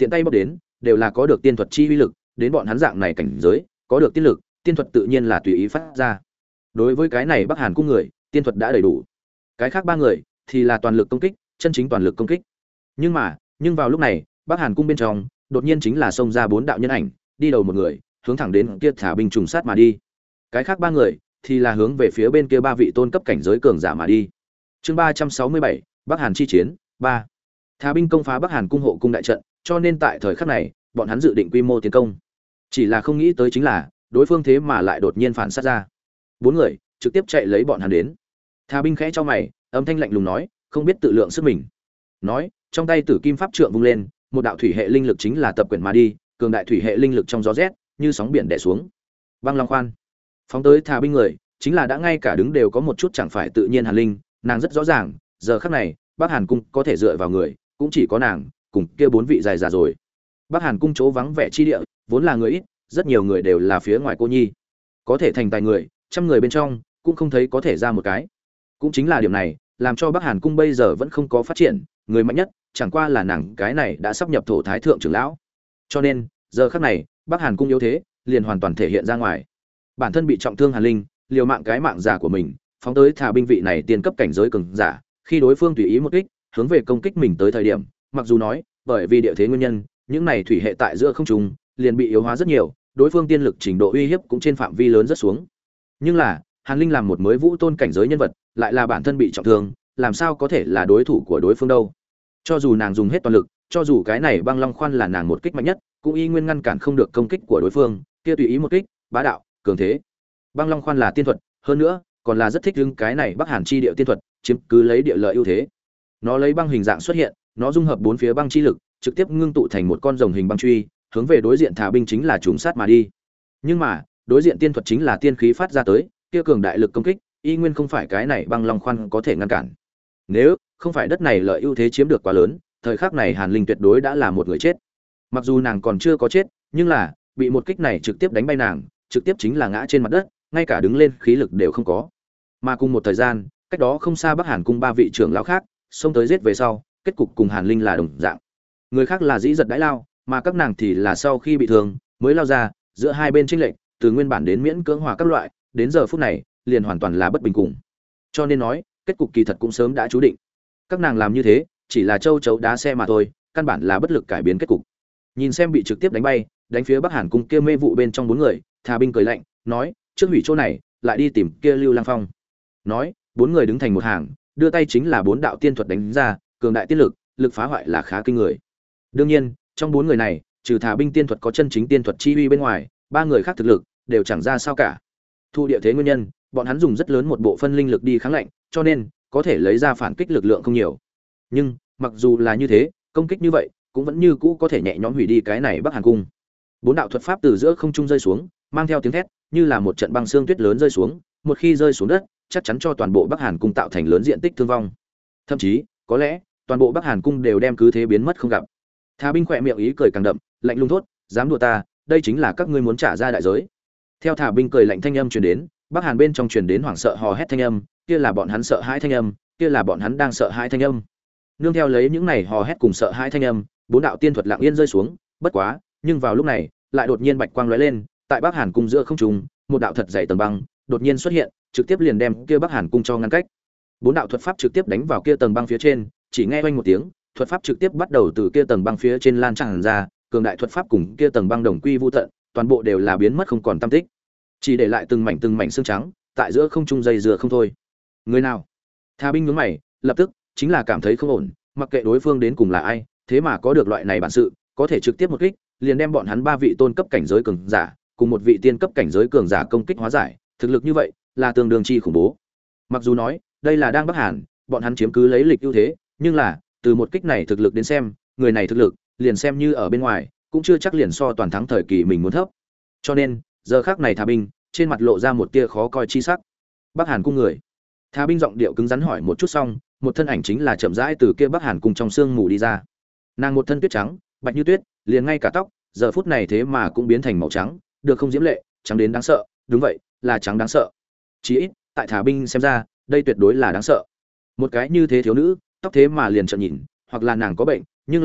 tiện tay bóc đến đều là có được tiên thuật chi uy lực, đến bọn hắn dạng này cảnh giới có được tiên lực, tiên thuật tự nhiên là tùy ý phát ra. Đối với cái này Bắc Hàn cung người, tiên thuật đã đầy đủ. Cái khác ba người thì là toàn lực công kích, chân chính toàn lực công kích. Nhưng mà, nhưng vào lúc này, Bắc Hàn cung bên trong, đột nhiên chính là xông ra bốn đạo nhân ảnh, đi đầu một người, hướng thẳng đến kia thả binh trùng sát mà đi. Cái khác ba người thì là hướng về phía bên kia ba vị tôn cấp cảnh giới cường giả mà đi. Chương ba trăm sáu mươi bảy, Bắc Hàn chi chiến, ba. Thả binh công phá Bắc Hàn cung hộ cung đại trận, cho nên tại thời khắc này, bọn hắn dự định quy mô tiến công. Chỉ là không nghĩ tới chính là, đối phương thế mà lại đột nhiên phản sát ra. Bốn người trực tiếp chạy lấy bọn hắn đến. Thả binh khẽ cho mày, âm thanh lạnh lùng nói, không biết tự lượng sức mình. Nói, trong tay Tử Kim pháp trượng vung lên, một đạo thủy hệ linh lực chính là tập quyển mà đi, cường đại thủy hệ linh lực trong gió rét, như sóng biển đè xuống. Băng Long khoan, phóng tới Thả binh người, chính là đã ngay cả đứng đều có một chút chẳng phải tự nhiên hàn linh, nàng rất rõ ràng, giờ khắc này, Bắc Hàn cung có thể dựa vào người, cũng chỉ có nàng, cùng kia bốn vị dài già rồi. Bắc Hàn cung chỗ vắng vẻ chi địa, vốn là người ít, rất nhiều người đều là phía ngoài cô nhi. Có thể thành tài người, trăm người bên trong, cũng không thấy có thể ra một cái. Cũng chính là điểm này, làm cho Bắc Hàn cung bây giờ vẫn không có phát triển, người mạnh nhất chẳng qua là nàng cái này đã sắp nhập thổ thái thượng trưởng lão. Cho nên, giờ khắc này, Bắc Hàn cung yếu thế, liền hoàn toàn thể hiện ra ngoài. Bản thân bị trọng thương Hàn Linh, liều mạng cái mạng già của mình, phóng tới Thả binh vị này tiên cấp cảnh giới cường giả, khi đối phương tùy ý một kích, hướng về công kích mình tới thời điểm, mặc dù nói, bởi vì địa thế nguyên nhân, những này thủy hệ tại giữa không trung liền bị yếu hóa rất nhiều, đối phương tiên lực trình độ uy hiếp cũng trên phạm vi lớn rất xuống. Nhưng là, Hàn Linh làm một mới vũ tôn cảnh giới nhân vật, lại là bản thân bị trọng thương, làm sao có thể là đối thủ của đối phương đâu? Cho dù nàng dùng hết toàn lực, cho dù cái này Băng Long khoan là nàng một kích mạnh nhất, cũng y nguyên ngăn cản không được công kích của đối phương, kia tùy ý một kích, bá đạo, cường thế. Băng Long khoan là tiên thuật, hơn nữa, còn là rất thích ứng cái này Bắc Hàn chi địa tiên thuật, chiếm cứ lấy địa lợi ưu thế. Nó lấy băng hình dạng xuất hiện, nó dung hợp bốn phía băng chi lực, trực tiếp ngưng tụ thành một con rồng hình băng truy, hướng về đối diện Thả binh chính là trùng sát mà đi. Nhưng mà, đối diện tiên thuật chính là tiên khí phát ra tới, kia cường đại lực công kích, y nguyên không phải cái này Băng Long khoan có thể ngăn cản. Nếu không phải đất này lợi ưu thế chiếm được quá lớn, thời khắc này Hàn Linh tuyệt đối đã là một người chết. Mặc dù nàng còn chưa có chết, nhưng là bị một kích này trực tiếp đánh bay nàng, trực tiếp chính là ngã trên mặt đất, ngay cả đứng lên khí lực đều không có. Mà cùng một thời gian, cách đó không xa Bắc Hàn cung ba vị trưởng lão khác, xông tới giết về sau, kết cục cùng Hàn Linh là đồng dạng. Người khác là dĩ giật đãi lao, mà các nàng thì là sau khi bị thương mới lao ra, giữa hai bên chênh lệch, từ nguyên bản đến miễn cưỡng hòa các loại, đến giờ phút này, liền hoàn toàn là bất bình cùng. Cho nên nói, kết cục kỳ thật cũng sớm đã chú định. Các nàng làm như thế, chỉ là châu chấu đá xe mà thôi, căn bản là bất lực cải biến kết cục. Nhìn xem bị trực tiếp đánh bay, đánh phía Bắc Hàn cung kia mê vụ bên trong bốn người, Thả binh cười lạnh, nói, trước hủy chỗ này, lại đi tìm kia Lưu Lang Phong. Nói, bốn người đứng thành một hàng, đưa tay chính là bốn đạo tiên thuật đánh ra, cường đại tiên lực, lực phá hoại là khá kinh người. Đương nhiên, trong bốn người này, trừ Thả binh tiên thuật có chân chính tiên thuật chi uy bên ngoài, ba người khác thực lực đều chẳng ra sao cả. Thu địa thế nguyên nhân, bọn hắn dùng rất lớn một bộ phân linh lực đi kháng lạnh, cho nên có thể lấy ra phản kích lực lượng không nhiều. Nhưng, mặc dù là như thế, công kích như vậy cũng vẫn như cũ có thể nhẹ nhõm hủy đi cái này Bắc Hàn cung. Bốn đạo thuật pháp từ giữa không trung rơi xuống, mang theo tiếng thét, như là một trận băng xương tuyết lớn rơi xuống, một khi rơi xuống đất, chắc chắn cho toàn bộ Bắc Hàn cung tạo thành lớn diện tích thương vong. Thậm chí, có lẽ, toàn bộ Bắc Hàn cung đều đem cứ thế biến mất không gặp. Thả binh khỏe miệng ý cười càng đậm, lạnh lùng thốt, dám đùa ta, đây chính là các ngươi muốn trả ra đại giới. Theo Thả binh cười lạnh thanh âm truyền đến, Bắc Hàn bên trong truyền đến hoảng sợ hò hét thanh âm, kia là bọn hắn sợ hãi thanh âm, kia là bọn hắn đang sợ hãi thanh âm. Nương theo lấy những này hò hét cùng sợ hãi thanh âm, bốn đạo tiên thuật lặng yên rơi xuống, bất quá, nhưng vào lúc này, lại đột nhiên bạch quang lóe lên, tại Bắc Hàn cung giữa không trung, một đạo thật dày tầng băng đột nhiên xuất hiện, trực tiếp liền đem kia Bắc Hàn cung cho ngăn cách. Bốn đạo thuật pháp trực tiếp đánh vào kia tầng băng phía trên, chỉ nghe oanh một tiếng, thuật pháp trực tiếp bắt đầu từ kia tầng băng phía trên lan tràn ra, cường đại thuật pháp cùng kia tầng băng đồng quy vu tận, toàn bộ đều là biến mất không còn tăm tích, chỉ để lại từng mảnh từng mảnh xương trắng tại giữa không trung dây dừa không thôi. Người nào? Thả binh nhướng mày, lập tức chính là cảm thấy không ổn, mặc kệ đối phương đến cùng là ai, thế mà có được loại này bản sự, có thể trực tiếp một kích, liền đem bọn hắn ba vị tôn cấp cảnh giới cường giả, cùng một vị tiên cấp cảnh giới cường giả công kích hóa giải, thực lực như vậy, là tương đương chi khủng bố. Mặc dù nói, đây là đang Bắc Hàn, bọn hắn chiếm cứ lấy lịch ưu thế, nhưng là, từ một kích này thực lực đến xem, người này thực lực, liền xem như ở bên ngoài, cũng chưa chắc liền so toàn thắng thời kỳ mình muốn thấp. Cho nên, giờ khắc này Thả binh, trên mặt lộ ra một tia khó coi chi sắc. Bắc Hàn cung người. Thả binh giọng điệu cứng rắn hỏi một chút xong, một thân ảnh chính là chậm rãi từ kia Bắc Hàn cung trong sương mù đi ra. Nàng một thân tuyết trắng, bạch như tuyết, liền ngay cả tóc, giờ phút này thế mà cũng biến thành màu trắng, được không diễm lệ, trắng đến đáng sợ, đúng vậy, là trắng đáng sợ. Chỉ ít, tại Thả binh xem ra, đây tuyệt đối là đáng sợ. Một cái như thế thiếu nữ, tóc thế mà liền trợn nhìn, hoặc là nàng có bệnh, nhưng là,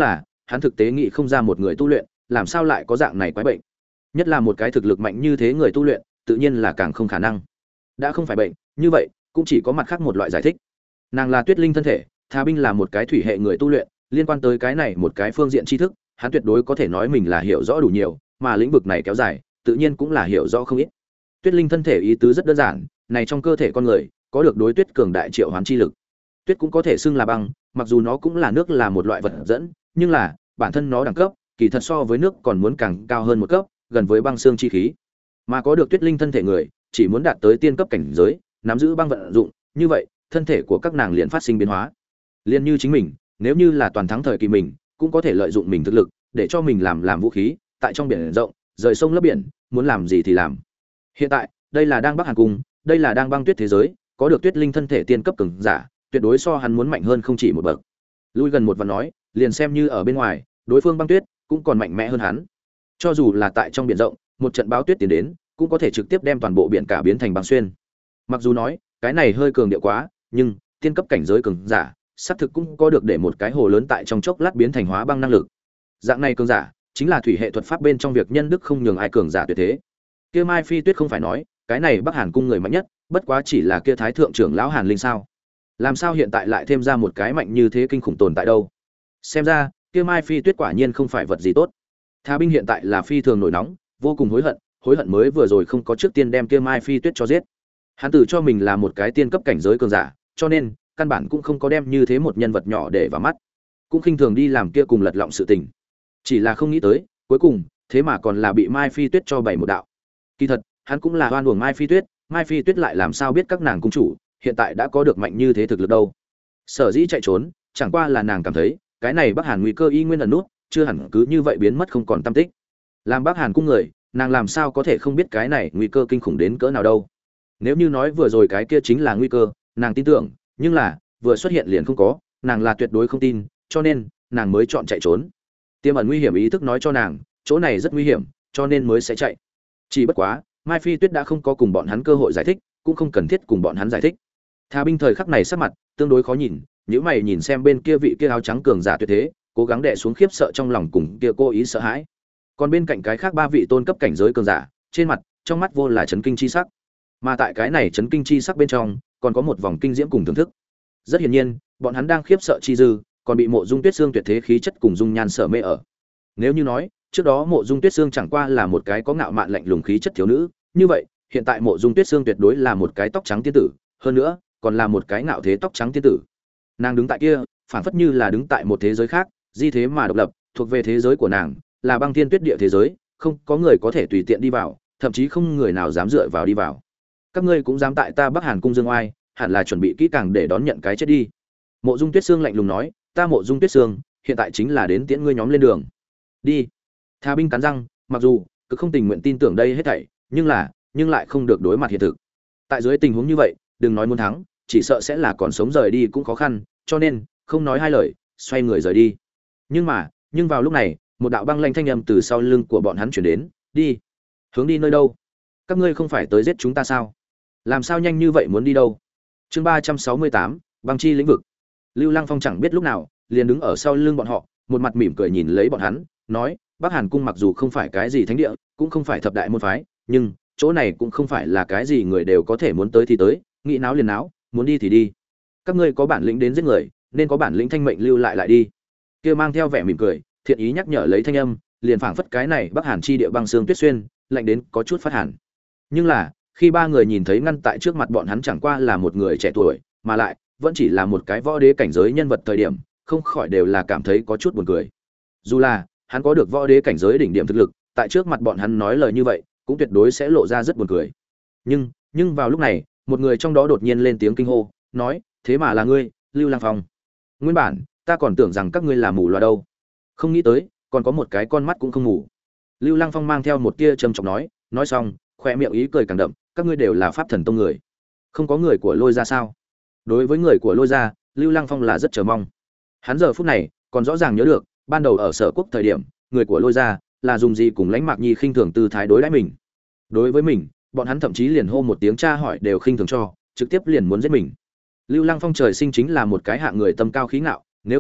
hắn thực tế nghĩ không ra một người tu luyện làm sao lại có dạng này quái bệnh, nhất là một cái thực lực mạnh như thế người tu luyện tự nhiên là càng không khả năng. Đã không phải bệnh như vậy cũng chỉ có mặt khác một loại giải thích. Nàng là Tuyết Linh thân thể, Thà Binh là một cái thủy hệ người tu luyện, liên quan tới cái này một cái phương diện tri thức hắn tuyệt đối có thể nói mình là hiểu rõ đủ nhiều, mà lĩnh vực này kéo dài tự nhiên cũng là hiểu rõ không ít. Tuyết Linh thân thể ý tứ rất đơn giản, này trong cơ thể con người có được đối tuyết cường đại triệu hoán chi lực. Tuyết cũng có thể xưng là băng, mặc dù nó cũng là nước, là một loại vật dẫn, nhưng là bản thân nó đẳng cấp kỳ thật so với nước còn muốn càng cao hơn một cấp, gần với băng xương chi khí. Mà có được Tuyết Linh thân thể người, chỉ muốn đạt tới tiên cấp cảnh giới, nắm giữ băng vận dụng, như vậy, thân thể của các nàng liền phát sinh biến hóa. Liên như chính mình, nếu như là toàn thắng thời kỳ mình, cũng có thể lợi dụng mình thực lực để cho mình làm làm vũ khí, tại trong biển rộng, rời sông lấp biển, muốn làm gì thì làm. Hiện tại, đây là đang Bắc Hàn cung, đây là đang băng tuyết thế giới, có được Tuyết Linh thân thể tiên cấp cường giả, tuyệt đối so hắn muốn mạnh hơn không chỉ một bậc. Lui gần một và nói, liền xem như ở bên ngoài, đối phương băng tuyết cũng còn mạnh mẽ hơn hắn. Cho dù là tại trong biển rộng, một trận bão tuyết tiến đến, cũng có thể trực tiếp đem toàn bộ biển cả biến thành băng xuyên. Mặc dù nói, cái này hơi cường điệu quá, nhưng tiên cấp cảnh giới cường giả, xác thực cũng có được để một cái hồ lớn tại trong chốc lát biến thành hóa băng năng lực. Dạng này cường giả, chính là thủy hệ thuật pháp bên trong việc nhân đức không nhường ai cường giả tuyệt thế. Kia Mai Phi Tuyết không phải nói, cái này Bắc Hàn cung người mạnh nhất, bất quá chỉ là kia thái thượng trưởng lão Hàn Linh sao? Làm sao hiện tại lại thêm ra một cái mạnh như thế kinh khủng tồn tại đâu? Xem ra, kia Mai Phi Tuyết quả nhiên không phải vật gì tốt. Thà Binh hiện tại là phi thường nổi nóng, vô cùng hối hận, hối hận mới vừa rồi không có trước tiên đem kia Mai Phi Tuyết cho giết. Hắn tự cho mình là một cái tiên cấp cảnh giới cường giả, cho nên căn bản cũng không có đem như thế một nhân vật nhỏ để vào mắt, cũng khinh thường đi làm kia cùng lật lọng sự tình. Chỉ là không nghĩ tới, cuối cùng thế mà còn là bị Mai Phi Tuyết cho bày một đạo. Kỳ thật, hắn cũng là oan uổng Mai Phi Tuyết, Mai Phi Tuyết lại làm sao biết các nàng cung chủ hiện tại đã có được mạnh như thế thực lực đâu. Sở dĩ chạy trốn, chẳng qua là nàng cảm thấy, cái này Bắc Hàn nguy cơ y nguyên ẩn nút, chưa hẳn cứ như vậy biến mất không còn tăm tích. Làm Bắc Hàn cung người, nàng làm sao có thể không biết cái này nguy cơ kinh khủng đến cỡ nào đâu. Nếu như nói vừa rồi cái kia chính là nguy cơ, nàng tin tưởng, nhưng là vừa xuất hiện liền không có, nàng là tuyệt đối không tin, cho nên nàng mới chọn chạy trốn. Tiềm ẩn nguy hiểm ý thức nói cho nàng, chỗ này rất nguy hiểm, cho nên mới sẽ chạy. Chỉ bất quá, Mai Phi Tuyết đã không có cùng bọn hắn cơ hội giải thích, cũng không cần thiết cùng bọn hắn giải thích. Thà Binh thời khắc này sắc mặt tương đối khó nhìn, nếu mày nhìn xem bên kia vị kia áo trắng cường giả tuyệt thế, cố gắng đè xuống khiếp sợ trong lòng cùng kia cố ý sợ hãi. Còn bên cạnh cái khác ba vị tôn cấp cảnh giới cường giả, trên mặt, trong mắt vô là chấn kinh chi sắc. Mà tại cái này chấn kinh chi sắc bên trong, còn có một vòng kinh diễm cùng thưởng thức. Rất hiển nhiên, bọn hắn đang khiếp sợ chi dư, còn bị Mộ Dung Tuyết Xương tuyệt thế khí chất cùng dung nhan sợ mê ở. Nếu như nói, trước đó Mộ Dung Tuyết Xương chẳng qua là một cái có ngạo mạn lạnh lùng khí chất thiếu nữ, như vậy, hiện tại Mộ Dung Tuyết Xương tuyệt đối là một cái tóc trắng tiên tử, hơn nữa, còn là một cái ngạo thế tóc trắng tiên tử. Nàng đứng tại kia, phảng phất như là đứng tại một thế giới khác, di thế mà độc lập, thuộc về thế giới của nàng, là băng thiên tuyết địa thế giới, không có người có thể tùy tiện đi vào, thậm chí không người nào dám dựa vào đi vào. Các ngươi cũng dám tại ta Bắc Hàn cung dương oai, hẳn là chuẩn bị kỹ càng để đón nhận cái chết đi. Mộ Dung Tuyết Xương lạnh lùng nói, ta Mộ Dung Tuyết Xương, hiện tại chính là đến tiễn ngươi nhóm lên đường. Đi. Thà Binh cắn răng, mặc dù cực không tình nguyện tin tưởng đây hết thảy, nhưng là, nhưng lại không được đối mặt hiện thực. Tại dưới tình huống như vậy, đừng nói muốn thắng, chỉ sợ sẽ là còn sống rời đi cũng khó khăn, cho nên, không nói hai lời, xoay người rời đi. Nhưng mà, nhưng vào lúc này, một đạo băng lanh thanh âm từ sau lưng của bọn hắn truyền đến, đi. Hướng đi nơi đâu? Các ngươi không phải tới giết chúng ta sao? Làm sao nhanh như vậy muốn đi đâu? Chương ba trăm sáu mươi tám, băng chi lĩnh vực. Lưu Lăng Phong chẳng biết lúc nào, liền đứng ở sau lưng bọn họ, một mặt mỉm cười nhìn lấy bọn hắn, nói, Bắc Hàn cung mặc dù không phải cái gì thánh địa, cũng không phải thập đại môn phái, nhưng chỗ này cũng không phải là cái gì người đều có thể muốn tới thì tới, nghĩ náo liền náo, muốn đi thì đi. Các ngươi có bản lĩnh đến giết người, nên có bản lĩnh thanh mệnh lưu lại lại đi. Kia mang theo vẻ mỉm cười, thiện ý nhắc nhở lấy thanh âm, liền phảng phất cái này Bắc Hàn chi địa băng xương tuyết xuyên, lạnh đến có chút phát hàn. Nhưng là, khi ba người nhìn thấy ngăn tại trước mặt bọn hắn chẳng qua là một người trẻ tuổi, mà lại vẫn chỉ là một cái võ đế cảnh giới nhân vật thời điểm, không khỏi đều là cảm thấy có chút buồn cười. Dù là hắn có được võ đế cảnh giới đỉnh điểm thực lực, tại trước mặt bọn hắn nói lời như vậy, cũng tuyệt đối sẽ lộ ra rất buồn cười. Nhưng, nhưng vào lúc này, một người trong đó đột nhiên lên tiếng kinh hô, nói, thế mà là ngươi, Lưu Lăng Phong. Nguyên bản, ta còn tưởng rằng các ngươi là mù loà đâu. Không nghĩ tới, còn có một cái con mắt cũng không ngủ. Lưu Lăng Phong mang theo một tia trầm trọng nói, nói xong, khoe miệng ý cười càng đậm, các ngươi đều là pháp thần tông người. Không có người của Lôi gia sao? Đối với người của Lôi gia, Lưu Lăng Phong là rất chờ mong. Hắn giờ phút này, còn rõ ràng nhớ được, ban đầu ở Sở Quốc thời điểm, người của Lôi gia là dùng gì cùng Lãnh Mạc Nhi khinh thường tư thái đối đãi mình. Đối với mình, bọn hắn thậm chí liền hô một tiếng cha hỏi đều khinh thường cho, trực tiếp liền muốn giết mình. Lưu Lăng Phong trời sinh chính là một cái hạng người tâm cao khí ngạo, nếu không,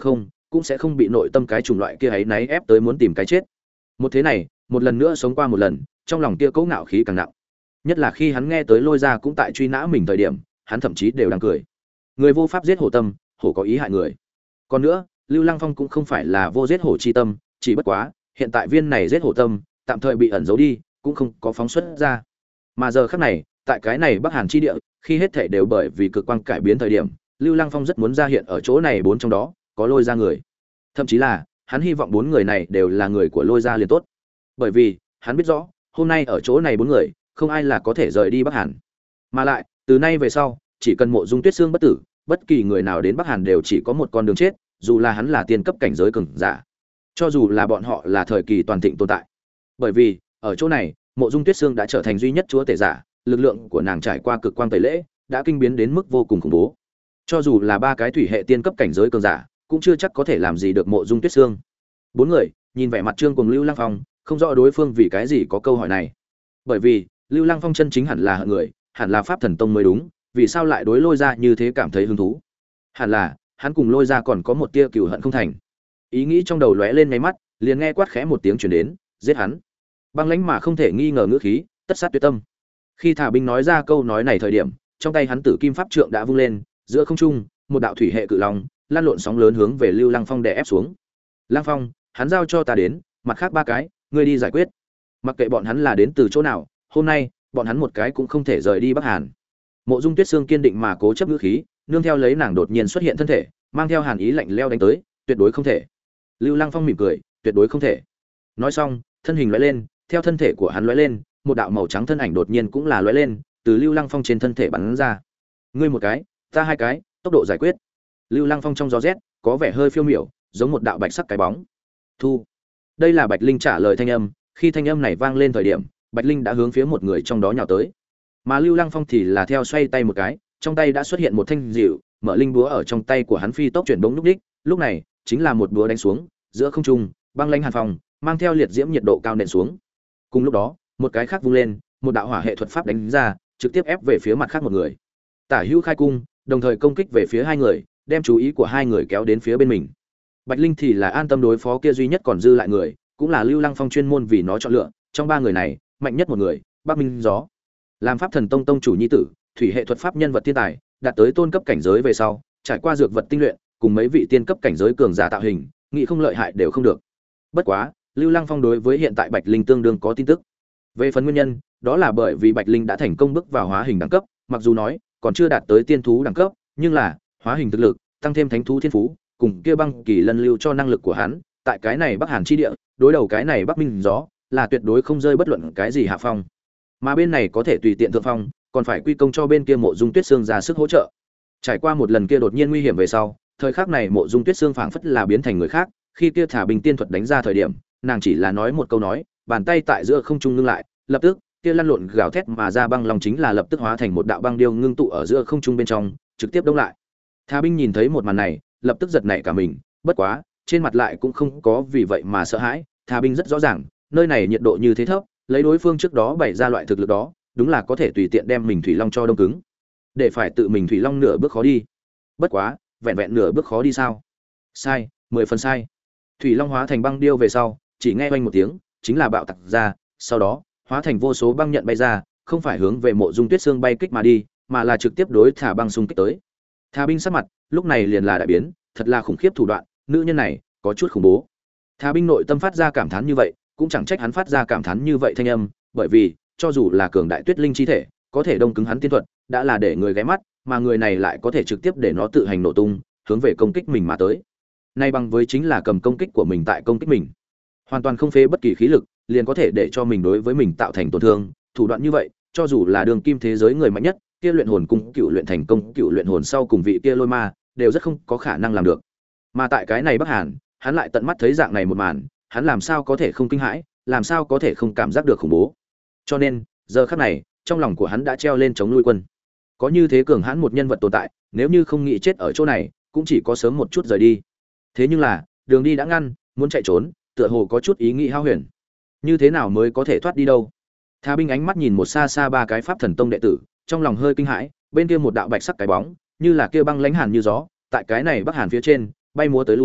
cũng sẽ không bị nội tâm cái chủng loại kia ấy náy ép tới muốn tìm cái chết. Một thế này, một lần nữa sống qua một lần, trong lòng kia cỗ ngạo khí càng nặng. Nhất là khi hắn nghe tới Lôi Gia cũng tại truy nã mình thời điểm, hắn thậm chí đều đang cười. Người vô pháp giết hổ tâm, hổ có ý hại người. Còn nữa, Lưu Lăng Phong cũng không phải là vô giết hổ chi tâm, chỉ bất quá, hiện tại viên này giết hổ tâm, tạm thời bị ẩn giấu đi, cũng không có phóng xuất ra. Mà giờ khắc này, tại cái này Bắc Hàn chi địa, khi hết thảy đều bởi vì cực quang cải biến thời điểm, Lưu Lăng Phong rất muốn ra hiện ở chỗ này bốn trong đó, có Lôi Gia người. Thậm chí là, hắn hy vọng bốn người này đều là người của Lôi Gia liền tốt. Bởi vì, hắn biết rõ, hôm nay ở chỗ này bốn người, không ai là có thể rời đi Bắc Hàn. Mà lại, từ nay về sau, chỉ cần Mộ Dung Tuyết Xương bất tử, bất kỳ người nào đến Bắc Hàn đều chỉ có một con đường chết, dù là hắn là tiên cấp cảnh giới cường giả, cho dù là bọn họ là thời kỳ toàn thịnh tồn tại. Bởi vì, ở chỗ này, Mộ Dung Tuyết Xương đã trở thành duy nhất chúa tể giả, lực lượng của nàng trải qua cực quang tẩy lễ, đã kinh biến đến mức vô cùng khủng bố. Cho dù là ba cái thủy hệ tiên cấp cảnh giới cường giả, cũng chưa chắc có thể làm gì được Mộ Dung Tuyết Xương. Bốn người, nhìn vẻ mặt Trương cùng Lưu Lăng Phong, không rõ đối phương vì cái gì có câu hỏi này. Bởi vì, Lưu Lăng Phong chân chính hẳn là hận người, hẳn là Pháp Thần Tông mới đúng, vì sao lại đối Lôi Gia như thế cảm thấy hứng thú? Hẳn là, hắn cùng Lôi Gia còn có một tia cừu hận không thành. Ý nghĩ trong đầu lóe lên ngay mắt, liền nghe quát khẽ một tiếng truyền đến, giết hắn. Băng lãnh mà không thể nghi ngờ ngữ khí, tất sát tuyệt tâm. Khi Thả Binh nói ra câu nói này thời điểm, trong tay hắn Tử Kim Pháp Trượng đã vung lên, giữa không trung, một đạo thủy hệ cự long, lan lộn sóng lớn hướng về Lưu Lăng Phong đè ép xuống. Lăng Phong, hắn giao cho ta đến, mặt khác ba cái, ngươi đi giải quyết. Mặc kệ bọn hắn là đến từ chỗ nào, hôm nay, bọn hắn một cái cũng không thể rời đi Bắc Hàn. Mộ Dung Tuyết Xương kiên định mà cố chấp ngữ khí, nương theo lấy nàng đột nhiên xuất hiện thân thể, mang theo hàn ý lạnh lẽo đánh tới, tuyệt đối không thể. Lưu Lăng Phong mỉm cười, tuyệt đối không thể. Nói xong, thân hình lóe lên, theo thân thể của hắn lóe lên, một đạo màu trắng thân ảnh đột nhiên cũng là lóe lên, từ Lưu Lăng Phong trên thân thể bắn ra. Ngươi một cái, ta hai cái, tốc độ giải quyết. Lưu Lăng Phong trong gió rét, có vẻ hơi phiêu miểu, giống một đạo bạch sắc cái bóng. Thu. Đây là Bạch Linh trả lời thanh âm, khi thanh âm này vang lên thời điểm, Bạch Linh đã hướng phía một người trong đó nhào tới. Mà Lưu Lăng Phong thì là theo xoay tay một cái, trong tay đã xuất hiện một thanh dịu, mở linh búa ở trong tay của hắn phi tốc chuyển bóng lúc đích, lúc này, chính là một búa đánh xuống, giữa không trung, băng lãnh hàn phong, mang theo liệt diễm nhiệt độ cao nện xuống. Cùng lúc đó, một cái khác vung lên, một đạo hỏa hệ thuật pháp đánh ra, trực tiếp ép về phía mặt khác một người. Tả Hữu khai cung, đồng thời công kích về phía hai người, đem chú ý của hai người kéo đến phía bên mình. Bạch Linh thì là an tâm đối phó kia duy nhất còn dư lại người, cũng là Lưu Lăng Phong chuyên môn vì nó chọn lựa, trong ba người này, mạnh nhất một người, Bắc Minh Gió. Làm Pháp Thần Tông tông chủ nhi tử, thủy hệ thuật pháp nhân vật thiên tài, đạt tới tôn cấp cảnh giới về sau, trải qua dược vật tinh luyện, cùng mấy vị tiên cấp cảnh giới cường giả tạo hình, nghĩ không lợi hại đều không được. Bất quá, Lưu Lăng Phong đối với hiện tại Bạch Linh tương đương có tin tức. Về phần nguyên nhân, đó là bởi vì Bạch Linh đã thành công bước vào hóa hình đẳng cấp, mặc dù nói còn chưa đạt tới tiên thú đẳng cấp, nhưng là hóa hình thực lực, tăng thêm thánh thú thiên phú, cùng kia băng kỳ lân lưu cho năng lực của hắn, tại cái này Bắc Hàn chi địa, đối đầu cái này Bắc Minh Gió, là tuyệt đối không rơi bất luận cái gì hạ phong. Mà bên này có thể tùy tiện thượng phong, còn phải quy công cho bên kia Mộ Dung Tuyết Xương ra sức hỗ trợ. Trải qua một lần kia đột nhiên nguy hiểm về sau, thời khắc này Mộ Dung Tuyết Xương phảng phất là biến thành người khác, khi kia thả bình tiên thuật đánh ra thời điểm, nàng chỉ là nói một câu nói, bàn tay tại giữa không trung ngưng lại, lập tức, kia lăn lộn gào thét mà ra băng long chính là lập tức hóa thành một đạo băng điêu ngưng tụ ở giữa không trung bên trong, trực tiếp đông lại. Thả binh nhìn thấy một màn này, lập tức giật nảy cả mình, bất quá, trên mặt lại cũng không có vì vậy mà sợ hãi, Thả binh rất rõ ràng, nơi này nhiệt độ như thế thấp, lấy đối phương trước đó bày ra loại thực lực đó, đúng là có thể tùy tiện đem mình thủy long cho đông cứng. Để phải tự mình thủy long nửa bước khó đi. Bất quá, vẹn vẹn nửa bước khó đi sao? Sai, mười phần sai. Thủy long hóa thành băng điêu về sau, chỉ nghe oanh một tiếng, chính là bạo tạc ra, sau đó, hóa thành vô số băng nhận bay ra, không phải hướng về Mộ Dung Tuyết Xương bay kích mà đi, mà là trực tiếp đối thả băng xung kích tới. Thả binh sắc mặt, lúc này liền là đại biến, thật là khủng khiếp thủ đoạn, nữ nhân này có chút khủng bố. Thả binh nội tâm phát ra cảm thán như vậy, cũng chẳng trách hắn phát ra cảm thán như vậy thanh âm, bởi vì cho dù là cường đại tuyết linh chi thể, có thể đông cứng hắn tiên thuật, đã là để người ghé mắt, mà người này lại có thể trực tiếp để nó tự hành nổ tung, hướng về công kích mình mà tới. Nay bằng với chính là cầm công kích của mình tại công kích mình, hoàn toàn không phế bất kỳ khí lực, liền có thể để cho mình đối với mình tạo thành tổn thương. Thủ đoạn như vậy, cho dù là đường kim thế giới người mạnh nhất, kia luyện hồn cung cựu luyện thành công, cựu luyện hồn sau cùng vị kia lôi ma, đều rất không có khả năng làm được. Mà tại cái này Bắc Hàn, hắn lại tận mắt thấy dạng này một màn, hắn làm sao có thể không kinh hãi, làm sao có thể không cảm giác được khủng bố. Cho nên, giờ khắc này, trong lòng của hắn đã treo lên chống nuôi quân. Có như thế cường hãn một nhân vật tồn tại, nếu như không nghĩ chết ở chỗ này, cũng chỉ có sớm một chút rời đi. Thế nhưng là, đường đi đã ngăn, muốn chạy trốn, tựa hồ có chút ý nghĩ hao huyền. Như thế nào mới có thể thoát đi đâu? Tha binh ánh mắt nhìn một xa xa ba cái Pháp Thần Tông đệ tử, trong lòng hơi kinh hãi, bên kia một đạo bạch sắc cái bóng, như là kia băng lãnh hàn như gió, tại cái này Bắc Hàn phía trên, bay múa tới lui,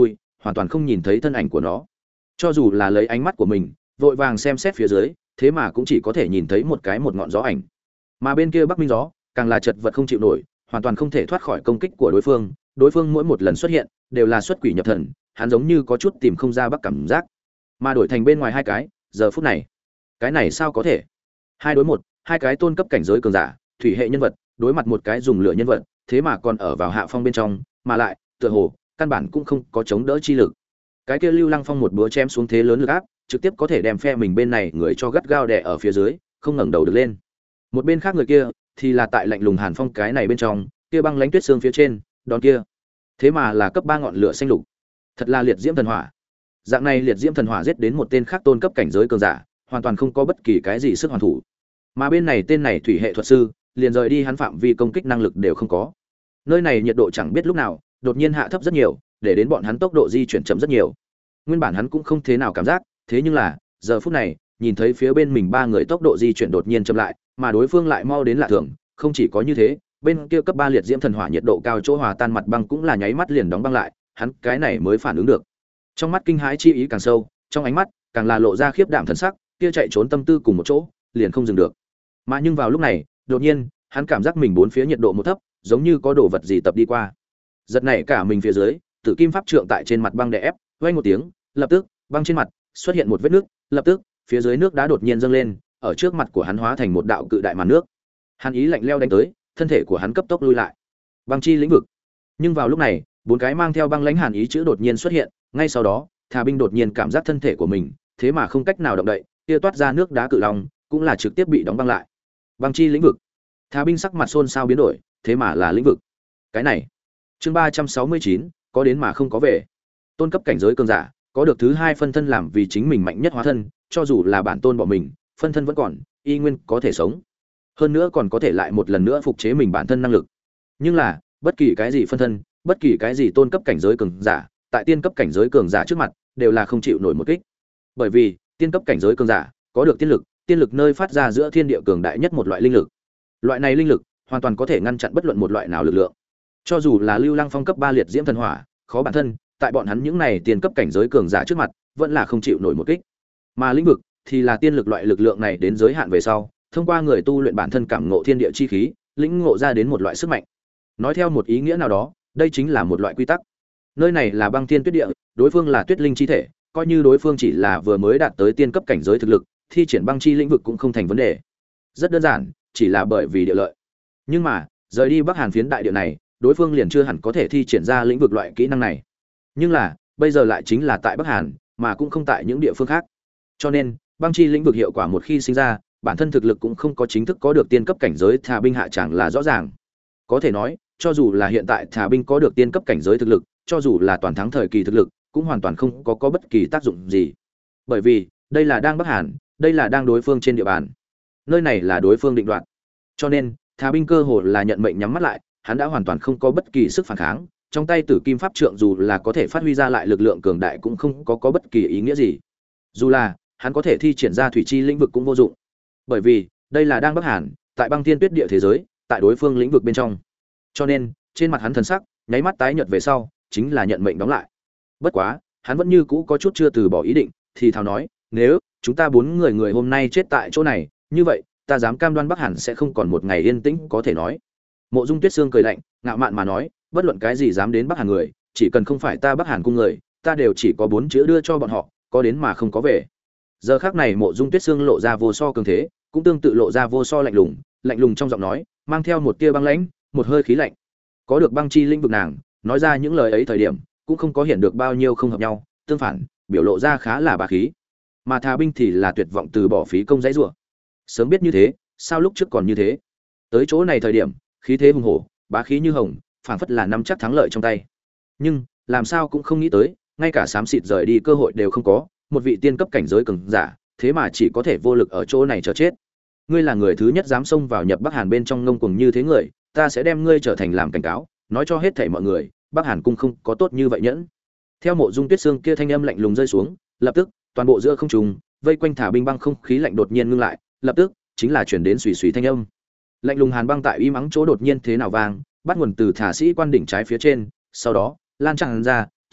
hoàn toàn không nhìn thấy thân ảnh của nó. Cho dù là lấy ánh mắt của mình vội vàng xem xét phía dưới, thế mà cũng chỉ có thể nhìn thấy một cái một ngọn gió ảnh. Mà bên kia Bắc Minh gió càng là chật vật không chịu nổi, hoàn toàn không thể thoát khỏi công kích của đối phương. Đối phương mỗi một lần xuất hiện đều là xuất quỷ nhập thần, hắn giống như có chút tìm không ra Bắc cảm giác. Mà đổi thành bên ngoài hai cái, giờ phút này, cái này sao có thể? Hai đối một, hai cái tôn cấp cảnh giới cường giả, thủy hệ nhân vật, đối mặt một cái dùng lửa nhân vật, thế mà còn ở vào hạ phong bên trong, mà lại, tựa hồ, căn bản cũng không có chống đỡ chi lực. Cái kia Lưu Lăng Phong một búa chém xuống thế lớn lực áp, trực tiếp có thể đem phe mình bên này người cho gắt gao đè ở phía dưới, không ngẩng đầu được lên. Một bên khác người kia thì là tại lạnh lùng Hàn Phong cái này bên trong, kia băng lãnh tuyết xương phía trên, đòn kia, thế mà là cấp ba ngọn lửa xanh lục. Thật là liệt diễm thần hỏa. Dạng này liệt diễm thần hỏa giết đến một tên khác tôn cấp cảnh giới cường giả, hoàn toàn không có bất kỳ cái gì sức hoàn thủ. Mà bên này tên này thủy hệ thuật sư, liền rời đi hắn phạm vi công kích năng lực đều không có. Nơi này nhiệt độ chẳng biết lúc nào đột nhiên hạ thấp rất nhiều, để đến bọn hắn tốc độ di chuyển chậm rất nhiều. Nguyên bản hắn cũng không thế nào cảm giác, thế nhưng là, giờ phút này, nhìn thấy phía bên mình ba người tốc độ di chuyển đột nhiên chậm lại, mà đối phương lại mau đến lạ thường, không chỉ có như thế, bên kia cấp ba liệt diễm thần hỏa nhiệt độ cao chỗ hòa tan mặt băng cũng là nháy mắt liền đóng băng lại, hắn cái này mới phản ứng được. Trong mắt kinh hãi chi ý càng sâu, trong ánh mắt càng là lộ ra khiếp đảm thần sắc, kia chạy trốn tâm tư cùng một chỗ, liền không dừng được. Mà nhưng vào lúc này, đột nhiên, hắn cảm giác mình bốn phía nhiệt độ một thấp, giống như có đồ vật gì tập đi qua. Giật nảy cả mình phía dưới, Tử Kim pháp trượng tại trên mặt băng đè ép, vang một tiếng, lập tức, băng trên mặt xuất hiện một vết nước, lập tức, phía dưới nước đá đột nhiên dâng lên, ở trước mặt của hắn hóa thành một đạo cự đại màn nước. Hắn ý lạnh lẽo đánh tới, thân thể của hắn cấp tốc lui lại. Băng chi lĩnh vực. Nhưng vào lúc này, bốn cái mang theo băng lãnh hàn ý chữ đột nhiên xuất hiện, ngay sau đó, Thà binh đột nhiên cảm giác thân thể của mình, thế mà không cách nào động đậy, kia toát ra nước đá cự long, cũng là trực tiếp bị đóng băng lại. Băng chi lĩnh vực. Thà binh sắc mặt xôn xao biến đổi, thế mà là lĩnh vực. Cái này. Chương ba trăm sáu mươi chín, có đến mà không có về. Tôn cấp cảnh giới cường giả, có được thứ hai phân thân làm vì chính mình mạnh nhất hóa thân, cho dù là bản tôn bỏ mình, phân thân vẫn còn, y nguyên có thể sống. Hơn nữa còn có thể lại một lần nữa phục chế mình bản thân năng lực. Nhưng là, bất kỳ cái gì phân thân, bất kỳ cái gì tôn cấp cảnh giới cường giả, tại tiên cấp cảnh giới cường giả trước mặt, đều là không chịu nổi một kích. Bởi vì, tiên cấp cảnh giới cường giả có được tiên lực, tiên lực nơi phát ra giữa thiên địa cường đại nhất một loại linh lực. Loại này linh lực hoàn toàn có thể ngăn chặn bất luận một loại nào lực lượng. Cho dù là Lưu Lăng Phong cấp ba liệt diễm thần hỏa, khó bản thân, tại bọn hắn những này tiên cấp cảnh giới cường giả trước mặt, vẫn là không chịu nổi một kích. Mà lĩnh vực thì là tiên lực loại lực lượng này đến giới hạn về sau, thông qua người tu luyện bản thân cảm ngộ thiên địa chi khí, lĩnh ngộ ra đến một loại sức mạnh. Nói theo một ý nghĩa nào đó, đây chính là một loại quy tắc. Nơi này là băng thiên tuyết địa, đối phương là tuyết linh chi thể, coi như đối phương chỉ là vừa mới đạt tới tiên cấp cảnh giới thực lực, thi triển băng chi lĩnh vực cũng không thành vấn đề. Rất đơn giản, chỉ là bởi vì địa lợi. Nhưng mà, rời đi Bắc Hàn phiến đại địa này, đối phương liền chưa hẳn có thể thi triển ra lĩnh vực loại kỹ năng này. Nhưng là, bây giờ lại chính là tại Bắc Hàn, mà cũng không tại những địa phương khác. Cho nên, băng chi lĩnh vực hiệu quả một khi sinh ra, bản thân thực lực cũng không có chính thức có được tiên cấp cảnh giới Thà binh hạ chẳng là rõ ràng. Có thể nói, cho dù là hiện tại Thà binh có được tiên cấp cảnh giới thực lực, cho dù là toàn thắng thời kỳ thực lực, cũng hoàn toàn không có có bất kỳ tác dụng gì. Bởi vì, đây là đang Bắc Hàn, đây là đang đối phương trên địa bàn. Nơi này là đối phương định đoạt. Cho nên, Thà binh cơ hồ là nhận mệnh nhắm mắt lại, hắn đã hoàn toàn không có bất kỳ sức phản kháng, trong tay Tử Kim pháp trượng dù là có thể phát huy ra lại lực lượng cường đại cũng không có có bất kỳ ý nghĩa gì. Dù là hắn có thể thi triển ra thủy chi lĩnh vực cũng vô dụng. Bởi vì, đây là đang Bắc Hàn, tại băng thiên tuyết địa thế giới, tại đối phương lĩnh vực bên trong. Cho nên, trên mặt hắn thần sắc nháy mắt tái nhợt về sau, chính là nhận mệnh đóng lại. Bất quá, hắn vẫn như cũ có chút chưa từ bỏ ý định, thì thào nói, nếu chúng ta bốn người người hôm nay chết tại chỗ này, như vậy, ta dám cam đoan Bắc Hàn sẽ không còn một ngày yên tĩnh có thể nói. Mộ Dung Tuyết Sương cười lạnh, ngạo mạn mà nói, bất luận cái gì dám đến Bắc Hàn người, chỉ cần không phải ta Bắc Hàn cung người, ta đều chỉ có bốn chữ đưa cho bọn họ, có đến mà không có về. Giờ khắc này Mộ Dung Tuyết Sương lộ ra vô so cường thế, cũng tương tự lộ ra vô so lạnh lùng, lạnh lùng trong giọng nói, mang theo một tia băng lãnh, một hơi khí lạnh. Có được băng chi linh vực nàng, nói ra những lời ấy thời điểm, cũng không có hiện được bao nhiêu không hợp nhau, tương phản, biểu lộ ra khá là bá khí. Mà Thà binh thì là tuyệt vọng từ bỏ phí công dãy rủa. Sớm biết như thế, sao lúc trước còn như thế? Tới chỗ này thời điểm, khí thế hùng hổ, bá khí như hồng, phảng phất là nắm chắc thắng lợi trong tay. Nhưng, làm sao cũng không nghĩ tới, ngay cả xám xịt rời đi cơ hội đều không có, một vị tiên cấp cảnh giới cường giả, thế mà chỉ có thể vô lực ở chỗ này chờ chết. Ngươi là người thứ nhất dám xông vào nhập Bắc Hàn bên trong ngông cuồng như thế người, ta sẽ đem ngươi trở thành làm cảnh cáo, nói cho hết thảy mọi người, Bắc Hàn cung không có tốt như vậy nhẫn. Theo Mộ Dung Tuyết Sương kia thanh âm lạnh lùng rơi xuống, lập tức, toàn bộ giữa không trung, vây quanh Thả binh băng không khí lạnh đột nhiên ngưng lại, lập tức, chính là chuyển đến xùy xùy thanh âm. Lạnh lùng hàn băng tại im ắng chỗ đột nhiên thế nào vang, bắt nguồn từ Thả sĩ quan đỉnh trái phía trên, sau đó lan tràn ra,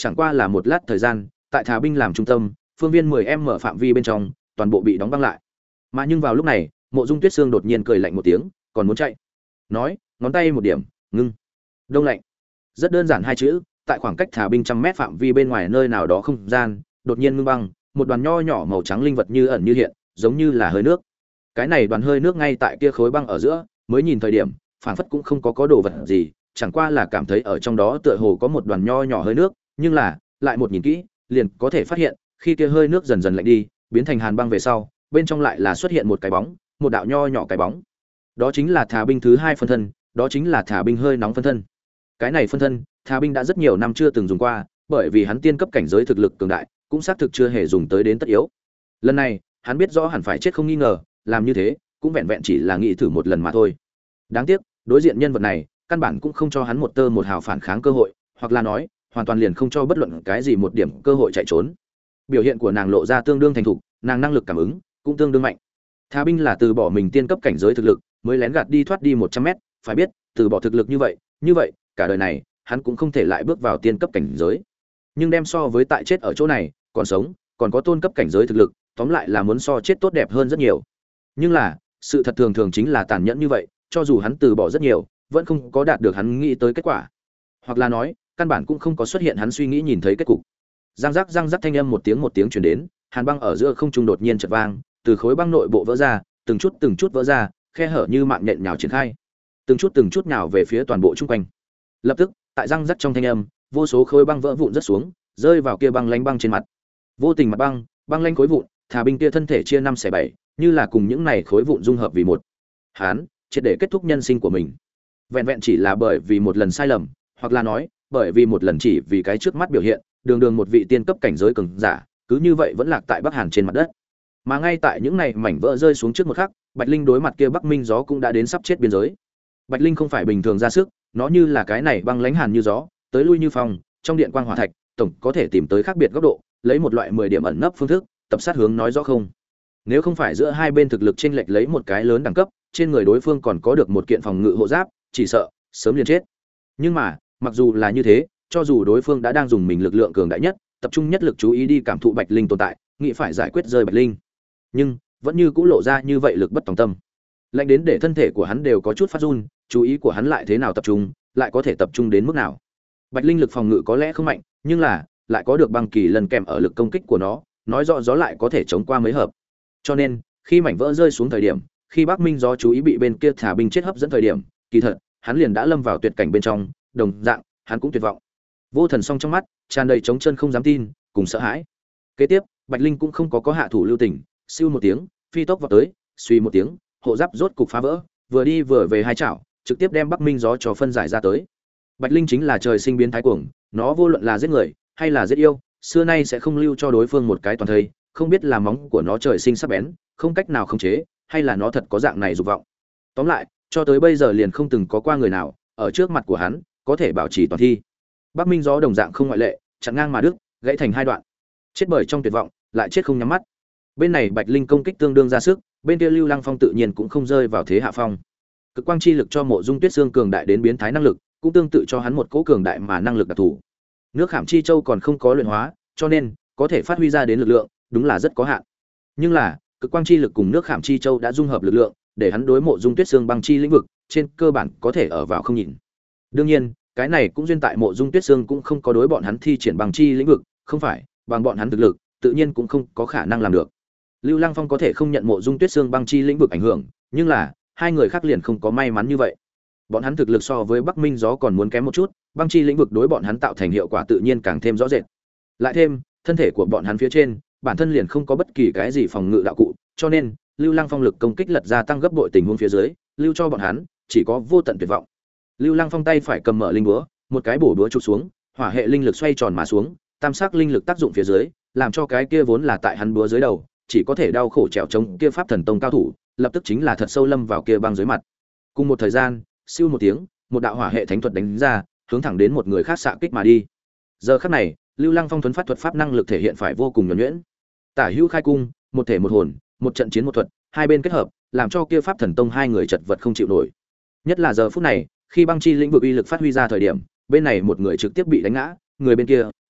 chẳng qua là một lát thời gian, tại Thà binh làm trung tâm, phương viên mười em mở phạm vi bên trong, toàn bộ bị đóng băng lại. Mà nhưng vào lúc này, Mộ Dung Tuyết Sương đột nhiên cười lạnh một tiếng, còn muốn chạy. Nói, ngón tay một điểm, ngưng. Đông lạnh. Rất đơn giản hai chữ, tại khoảng cách Thà binh trăm mét phạm vi bên ngoài nơi nào đó không gian, đột nhiên ngưng băng, một đoàn nho nhỏ màu trắng linh vật như ẩn như hiện, giống như là hơi nước. Cái này đoàn hơi nước ngay tại kia khối băng ở giữa, mới nhìn thời điểm, phảng phất cũng không có có đồ vật gì, chẳng qua là cảm thấy ở trong đó tựa hồ có một đoàn nho nhỏ hơi nước, nhưng là, lại một nhìn kỹ, liền có thể phát hiện, khi kia hơi nước dần dần lạnh đi, biến thành hàn băng về sau, bên trong lại là xuất hiện một cái bóng, một đạo nho nhỏ cái bóng. Đó chính là Thà binh thứ hai phân thân, đó chính là Thà binh hơi nóng phân thân. Cái này phân thân, Thà binh đã rất nhiều năm chưa từng dùng qua, bởi vì hắn tiên cấp cảnh giới thực lực cường đại, cũng xác thực chưa hề dùng tới đến tất yếu. Lần này, hắn biết rõ hẳn phải chết không nghi ngờ, làm như thế, cũng vẹn vẹn chỉ là nghĩ thử một lần mà thôi. Đáng tiếc, đối diện nhân vật này, căn bản cũng không cho hắn một tơ một hào phản kháng cơ hội, hoặc là nói, hoàn toàn liền không cho bất luận cái gì một điểm cơ hội chạy trốn. Biểu hiện của nàng lộ ra tương đương thành thục, nàng năng lực cảm ứng cũng tương đương mạnh. Thà binh là từ bỏ mình tiên cấp cảnh giới thực lực, mới lén gạt đi thoát đi một trăm mét, phải biết, từ bỏ thực lực như vậy, như vậy, cả đời này, hắn cũng không thể lại bước vào tiên cấp cảnh giới. Nhưng đem so với tại chết ở chỗ này, còn sống, còn có tôn cấp cảnh giới thực lực, tóm lại là muốn so chết tốt đẹp hơn rất nhiều. Nhưng là, sự thật thường thường chính là tàn nhẫn như vậy, cho dù hắn từ bỏ rất nhiều, vẫn không có đạt được hắn nghĩ tới kết quả. Hoặc là nói, căn bản cũng không có xuất hiện hắn suy nghĩ nhìn thấy kết cục. Răng rắc răng rắc thanh âm một tiếng một tiếng truyền đến, hàn băng ở giữa không trung đột nhiên chợt vang, từ khối băng nội bộ vỡ ra, từng chút từng chút vỡ ra, khe hở như mạng nhện nhào triển khai, từng chút từng chút nhào về phía toàn bộ chung quanh. Lập tức, tại răng rắc trong thanh âm, vô số khối băng vỡ vụn rất xuống, rơi vào kia băng lánh băng trên mặt. Vô tình mặt băng, băng lánh khối vụn, Thà binh kia thân thể chia năm xẻ bảy, như là cùng những này khối vụn dung hợp vì một. Hán, triệt để kết thúc nhân sinh của mình. Vẹn vẹn chỉ là bởi vì một lần sai lầm, hoặc là nói, bởi vì một lần chỉ vì cái trước mắt biểu hiện, đường đường một vị tiên cấp cảnh giới cường giả, cứ như vậy vẫn lạc tại Bắc Hàn trên mặt đất. Mà ngay tại những này mảnh vỡ rơi xuống trước một khắc, Bạch Linh đối mặt kia Bắc Minh gió cũng đã đến sắp chết biên giới. Bạch Linh không phải bình thường ra sức, nó như là cái này băng lãnh hàn như gió, tới lui như phong, trong điện quang hỏa thạch, tổng có thể tìm tới khác biệt góc độ, lấy một loại mười điểm ẩn nấp phương thức, tập sát hướng nói rõ không. Nếu không phải giữa hai bên thực lực chênh lệch lấy một cái lớn đẳng cấp, trên người đối phương còn có được một kiện phòng ngự hộ giáp, chỉ sợ sớm liền chết. Nhưng mà, mặc dù là như thế, cho dù đối phương đã đang dùng mình lực lượng cường đại nhất, tập trung nhất lực chú ý đi cảm thụ Bạch Linh tồn tại, nghĩ phải giải quyết rơi Bạch Linh, nhưng vẫn như cũ lộ ra như vậy lực bất tòng tâm. Lạnh đến để thân thể của hắn đều có chút phát run, chú ý của hắn lại thế nào tập trung, lại có thể tập trung đến mức nào. Bạch Linh lực phòng ngự có lẽ không mạnh, nhưng là lại có được băng kỳ lần kèm ở lực công kích của nó, nói rõ gió lại có thể chống qua mấy hợp. Cho nên, khi mảnh vỡ rơi xuống thời điểm, khi Bắc Minh gió chú ý bị bên kia Thà binh chết hấp dẫn thời điểm, kỳ thật, hắn liền đã lâm vào tuyệt cảnh bên trong, đồng dạng, hắn cũng tuyệt vọng. Vô Thần Song trong mắt tràn đầy trống chân không dám tin, cùng sợ hãi. Kế tiếp, Bạch Linh cũng không có có hạ thủ lưu tình, siêu một tiếng, phi tốc vào tới, suy một tiếng, hộ giáp rốt cục phá vỡ, vừa đi vừa về hai chảo, trực tiếp đem Bắc Minh gió cho phân giải ra tới. Bạch Linh chính là trời sinh biến thái cuồng, nó vô luận là giết người hay là giết yêu, xưa nay sẽ không lưu cho đối phương một cái toàn thây, không biết là móng của nó trời sinh sắc bén, không cách nào khống chế, hay là nó thật có dạng này dục vọng. Tóm lại, cho tới bây giờ liền không từng có qua người nào ở trước mặt của hắn có thể bảo trì toàn thi. Bắc Minh gió đồng dạng không ngoại lệ, chặn ngang mà đứt, gãy thành hai đoạn. Chết bởi trong tuyệt vọng, lại chết không nhắm mắt. Bên này Bạch Linh công kích tương đương ra sức, bên kia Lưu Lăng Phong tự nhiên cũng không rơi vào thế hạ phong. Cực quang chi lực cho Mộ Dung Tuyết Sương cường đại đến biến thái năng lực, cũng tương tự cho hắn một cỗ cường đại mà năng lực đặc thù. Nước Khảm Chi Châu còn không có luyện hóa, cho nên có thể phát huy ra đến lực lượng, đúng là rất có hạn. Nhưng là, cực quang chi lực cùng nước Khảm Chi Châu đã dung hợp lực lượng, để hắn đối Mộ Dung Tuyết Sương băng chi lĩnh vực, trên cơ bản có thể ở vào không nhìn. Đương nhiên, cái này cũng duyên tại Mộ Dung Tuyết Sương cũng không có đối bọn hắn thi triển băng chi lĩnh vực, không phải, bằng bọn hắn thực lực, tự nhiên cũng không có khả năng làm được. Lưu Lăng Phong có thể không nhận Mộ Dung Tuyết Sương băng chi lĩnh vực ảnh hưởng, nhưng là, hai người khác liền không có may mắn như vậy. Bọn hắn thực lực so với Bắc Minh gió còn muốn kém một chút, băng chi lĩnh vực đối bọn hắn tạo thành hiệu quả tự nhiên càng thêm rõ rệt. Lại thêm, thân thể của bọn hắn phía trên, bản thân liền không có bất kỳ cái gì phòng ngự đạo cụ, cho nên, Lưu Lăng Phong lực công kích lật ra tăng gấp bội tình huống phía dưới, lưu cho bọn hắn chỉ có vô tận tuyệt vọng. Lưu Lăng Phong tay phải cầm mở linh búa, một cái bổ búa chụp xuống, hỏa hệ linh lực xoay tròn mà xuống, tam sắc linh lực tác dụng phía dưới, làm cho cái kia vốn là tại hắn búa dưới đầu, chỉ có thể đau khổ trèo chống kia pháp thần tông cao thủ, lập tức chính là thật sâu lâm vào kia băng dưới mặt. Cùng một thời gian, siêu một tiếng, một đạo hỏa hệ thánh thuật đánh ra, hướng thẳng đến một người khác xạ kích mà đi. Giờ khắc này, Lưu Lăng Phong thuấn phát thuật pháp năng lực thể hiện phải vô cùng nhuần nhuyễn. Tả hữu khai cung, một thể một hồn, một trận chiến một thuật, hai bên kết hợp, làm cho kia pháp thần tông hai người chật vật không chịu nổi. Nhất là giờ phút này, khi băng chi lĩnh vực uy lực phát huy ra thời điểm, bên này một người trực tiếp bị đánh ngã, người bên kia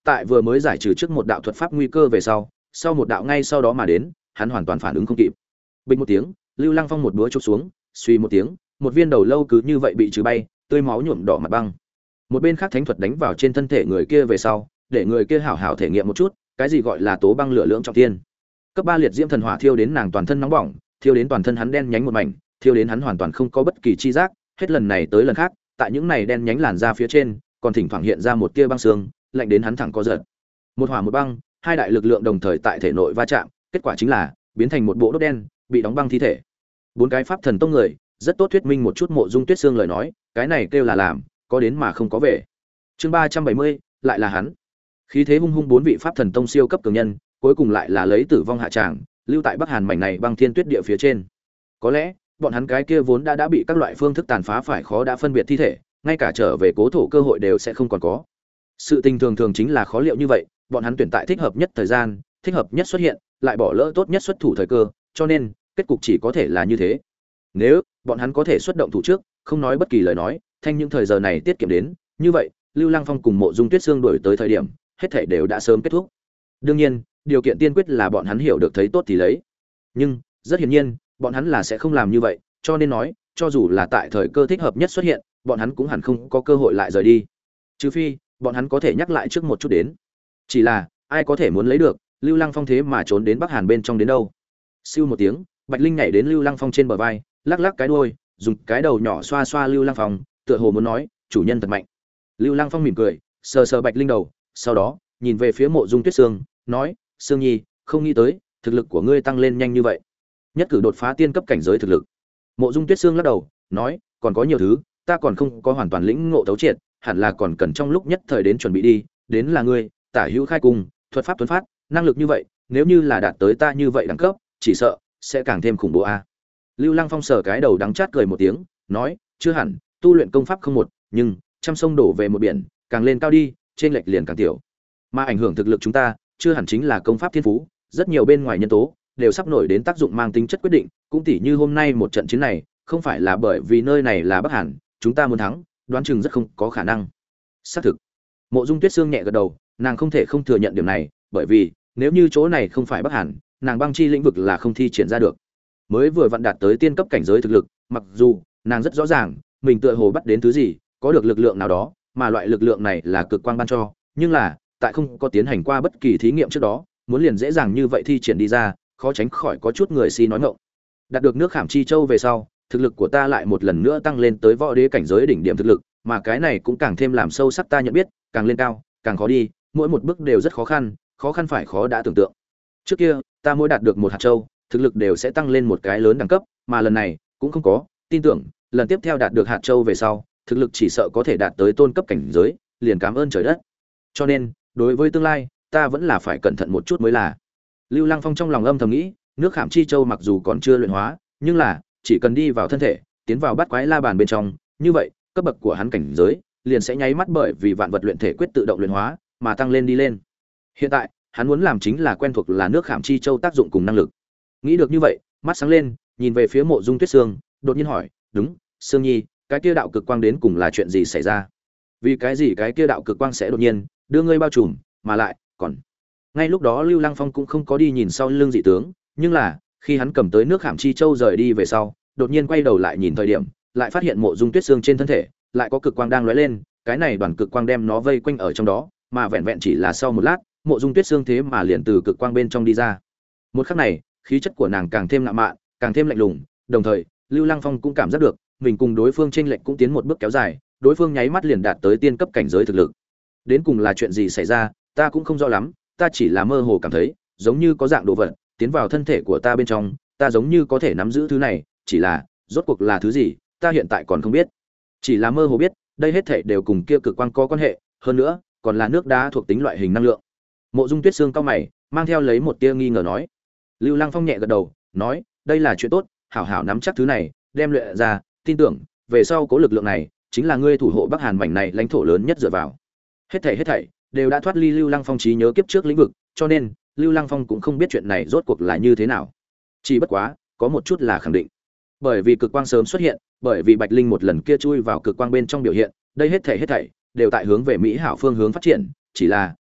tại vừa mới giải trừ trước một đạo thuật pháp nguy cơ về sau, sau một đạo ngay sau đó mà đến, hắn hoàn toàn phản ứng không kịp. Bình một tiếng, Lưu Lăng Phong một đũa chụp xuống, suy một tiếng, một viên đầu lâu cứ như vậy bị trừ bay, tươi máu nhuộm đỏ mặt băng. Một bên khác thánh thuật đánh vào trên thân thể người kia về sau, để người kia hảo hảo thể nghiệm một chút, cái gì gọi là tố băng lửa lưỡng trọng thiên. Cấp ba liệt diễm thần hỏa thiêu đến nàng toàn thân nóng bỏng, thiêu đến toàn thân hắn đen nhánh một mảnh, thiêu đến hắn hoàn toàn không có bất kỳ chi giác, hết lần này tới lần khác, tại những này đen nhánh làn da phía trên, còn thỉnh thoảng hiện ra một tia băng sương, lạnh đến hắn thẳng co giật. Một hỏa một băng, hai đại lực lượng đồng thời tại thể nội va chạm, kết quả chính là biến thành một bộ đốt đen, bị đóng băng thi thể. Bốn cái pháp thần tông người, rất tốt thuyết minh một chút Mộ Dung Tuyết Sương lời nói, cái này kêu là làm, có đến mà không có về. Chương ba trăm bảy mươi, lại là hắn. Khí thế hung hung bốn vị pháp thần tông siêu cấp cường nhân, cuối cùng lại là lấy tử vong hạ tràng, lưu tại Bắc Hàn mảnh này băng thiên tuyết địa phía trên. Có lẽ, bọn hắn cái kia vốn đã đã bị các loại phương thức tàn phá phải khó đã phân biệt thi thể, ngay cả trở về cố thổ cơ hội đều sẽ không còn có. Sự tình thường thường chính là khó liệu như vậy, bọn hắn tuyển tại thích hợp nhất thời gian, thích hợp nhất xuất hiện, lại bỏ lỡ tốt nhất xuất thủ thời cơ, cho nên kết cục chỉ có thể là như thế. Nếu bọn hắn có thể xuất động thủ trước, không nói bất kỳ lời nói, thanh những thời giờ này tiết kiệm đến, như vậy, Lưu Lăng Phong cùng Mộ Dung Tuyết Sương đuổi tới thời điểm, hết thảy đều đã sớm kết thúc. Đương nhiên, điều kiện tiên quyết là bọn hắn hiểu được thấy tốt thì lấy. Nhưng, rất hiển nhiên, bọn hắn là sẽ không làm như vậy, cho nên nói, cho dù là tại thời cơ thích hợp nhất xuất hiện, bọn hắn cũng hẳn không có cơ hội lại rời đi. Trừ phi, bọn hắn có thể nhắc lại trước một chút đến. Chỉ là, ai có thể muốn lấy được, Lưu Lăng Phong thế mà trốn đến Bắc Hàn bên trong đến đâu. Siêu một tiếng, Bạch Linh nhảy đến Lưu Lăng Phong trên bờ vai, lắc lắc cái đuôi, dùng cái đầu nhỏ xoa xoa Lưu Lăng Phong, tựa hồ muốn nói, chủ nhân thật mạnh. Lưu Lăng Phong mỉm cười, sờ sờ Bạch Linh đầu, sau đó, nhìn về phía Mộ Dung Tuyết Sương, nói, Sương Nhi, không nghĩ tới, thực lực của ngươi tăng lên nhanh như vậy. Nhất cử đột phá tiên cấp cảnh giới thực lực. Mộ Dung Tuyết Sương lắc đầu, nói, còn có nhiều thứ, ta còn không có hoàn toàn lĩnh ngộ thấu triệt, hẳn là còn cần trong lúc nhất thời đến chuẩn bị đi, đến là ngươi, Tả Hữu khai cung, thuật pháp tuấn phát, năng lực như vậy, nếu như là đạt tới ta như vậy đẳng cấp, chỉ sợ sẽ càng thêm khủng bố a. Lưu Lăng Phong sờ cái đầu đắng chát cười một tiếng, nói, chưa hẳn, tu luyện công pháp không một, nhưng trăm sông đổ về một biển, càng lên cao đi, trên lệch liền càng tiểu. Mà ảnh hưởng thực lực chúng ta, chưa hẳn chính là công pháp thiên phú, rất nhiều bên ngoài nhân tố đều sắp nổi đến tác dụng mang tính chất quyết định, cũng tỉ như hôm nay một trận chiến này, không phải là bởi vì nơi này là Bắc Hàn, chúng ta muốn thắng, đoán chừng rất không có khả năng. Xác thực. Mộ Dung Tuyết Sương nhẹ gật đầu, nàng không thể không thừa nhận điểm này, bởi vì nếu như chỗ này không phải Bắc Hàn, nàng băng chi lĩnh vực là không thi triển ra được. Mới vừa vặn đạt tới tiên cấp cảnh giới thực lực, mặc dù nàng rất rõ ràng, mình tựa hồ bắt đến thứ gì, có được lực lượng nào đó, mà loại lực lượng này là cực quang ban cho, nhưng là, tại không có tiến hành qua bất kỳ thí nghiệm trước đó, muốn liền dễ dàng như vậy thi triển đi ra, khó tránh khỏi có chút người si nói ngọng. Đạt được nước Khảm Chi Châu về sau, thực lực của ta lại một lần nữa tăng lên tới võ đế cảnh giới đỉnh điểm thực lực, mà cái này cũng càng thêm làm sâu sắc ta nhận biết, càng lên cao, càng khó đi, mỗi một bước đều rất khó khăn, khó khăn phải khó đã tưởng tượng. Trước kia, ta mỗi đạt được một hạt châu, thực lực đều sẽ tăng lên một cái lớn đẳng cấp, mà lần này cũng không có, tin tưởng, lần tiếp theo đạt được hạt châu về sau, thực lực chỉ sợ có thể đạt tới tôn cấp cảnh giới, liền cảm ơn trời đất. Cho nên, đối với tương lai, ta vẫn là phải cẩn thận một chút mới là. Lưu Lăng Phong trong lòng âm thầm nghĩ, nước Khảm Chi Châu mặc dù còn chưa luyện hóa, nhưng là chỉ cần đi vào thân thể, tiến vào bát quái la bàn bên trong, như vậy, cấp bậc của hắn cảnh giới liền sẽ nháy mắt bởi vì vạn vật luyện thể quyết tự động luyện hóa mà tăng lên đi lên. Hiện tại, hắn muốn làm chính là quen thuộc là nước Khảm Chi Châu tác dụng cùng năng lực. Nghĩ được như vậy, mắt sáng lên, nhìn về phía Mộ Dung Tuyết Sương, đột nhiên hỏi, "Đúng, Sương Nhi, cái kia đạo cực quang đến cùng là chuyện gì xảy ra? Vì cái gì cái kia đạo cực quang sẽ đột nhiên đưa ngươi bao trùm, mà lại còn..." Ngay lúc đó Lưu Lăng Phong cũng không có đi nhìn sau lưng dị tướng, nhưng là, khi hắn cầm tới nước Khảm Chi Châu rời đi về sau, đột nhiên quay đầu lại nhìn thời điểm, lại phát hiện Mộ Dung Tuyết Sương trên thân thể lại có cực quang đang lóe lên, cái này đoàn cực quang đem nó vây quanh ở trong đó, mà vẹn vẹn chỉ là sau một lát, Mộ Dung Tuyết Sương thế mà liền từ cực quang bên trong đi ra. Một khắc này, khí chất của nàng càng thêm ngạo mạn, càng thêm lạnh lùng, đồng thời, Lưu Lăng Phong cũng cảm giác được, mình cùng đối phương chênh lệch cũng tiến một bước kéo dài, đối phương nháy mắt liền đạt tới tiên cấp cảnh giới thực lực. Đến cùng là chuyện gì xảy ra, ta cũng không rõ lắm, ta chỉ là mơ hồ cảm thấy, giống như có dạng đồ vật tiến vào thân thể của ta bên trong, ta giống như có thể nắm giữ thứ này, chỉ là, rốt cuộc là thứ gì, ta hiện tại còn không biết. Chỉ là mơ hồ biết, đây hết thảy đều cùng kia cực quang có quan hệ, hơn nữa, còn là nước đá thuộc tính loại hình năng lượng. Mộ Dung Tuyết Sương cau mày, mang theo lấy một tia nghi ngờ nói. Lưu Lăng Phong nhẹ gật đầu, nói, đây là chuyện tốt, hảo hảo nắm chắc thứ này, đem luyện ra, tin tưởng, về sau có lực lượng này, chính là ngươi thủ hộ Bắc Hàn mảnh này lãnh thổ lớn nhất dựa vào. Hết thảy hết thảy đều đã thoát ly Lưu Lăng Phong trí nhớ kiếp trước lĩnh vực, cho nên, Lưu Lăng Phong cũng không biết chuyện này rốt cuộc là như thế nào. Chỉ bất quá, có một chút là khẳng định. Bởi vì cực quang sớm xuất hiện, bởi vì Bạch Linh một lần kia chui vào cực quang bên trong biểu hiện, đây hết thảy hết thảy đều tại hướng về mỹ hảo phương hướng phát triển, chỉ là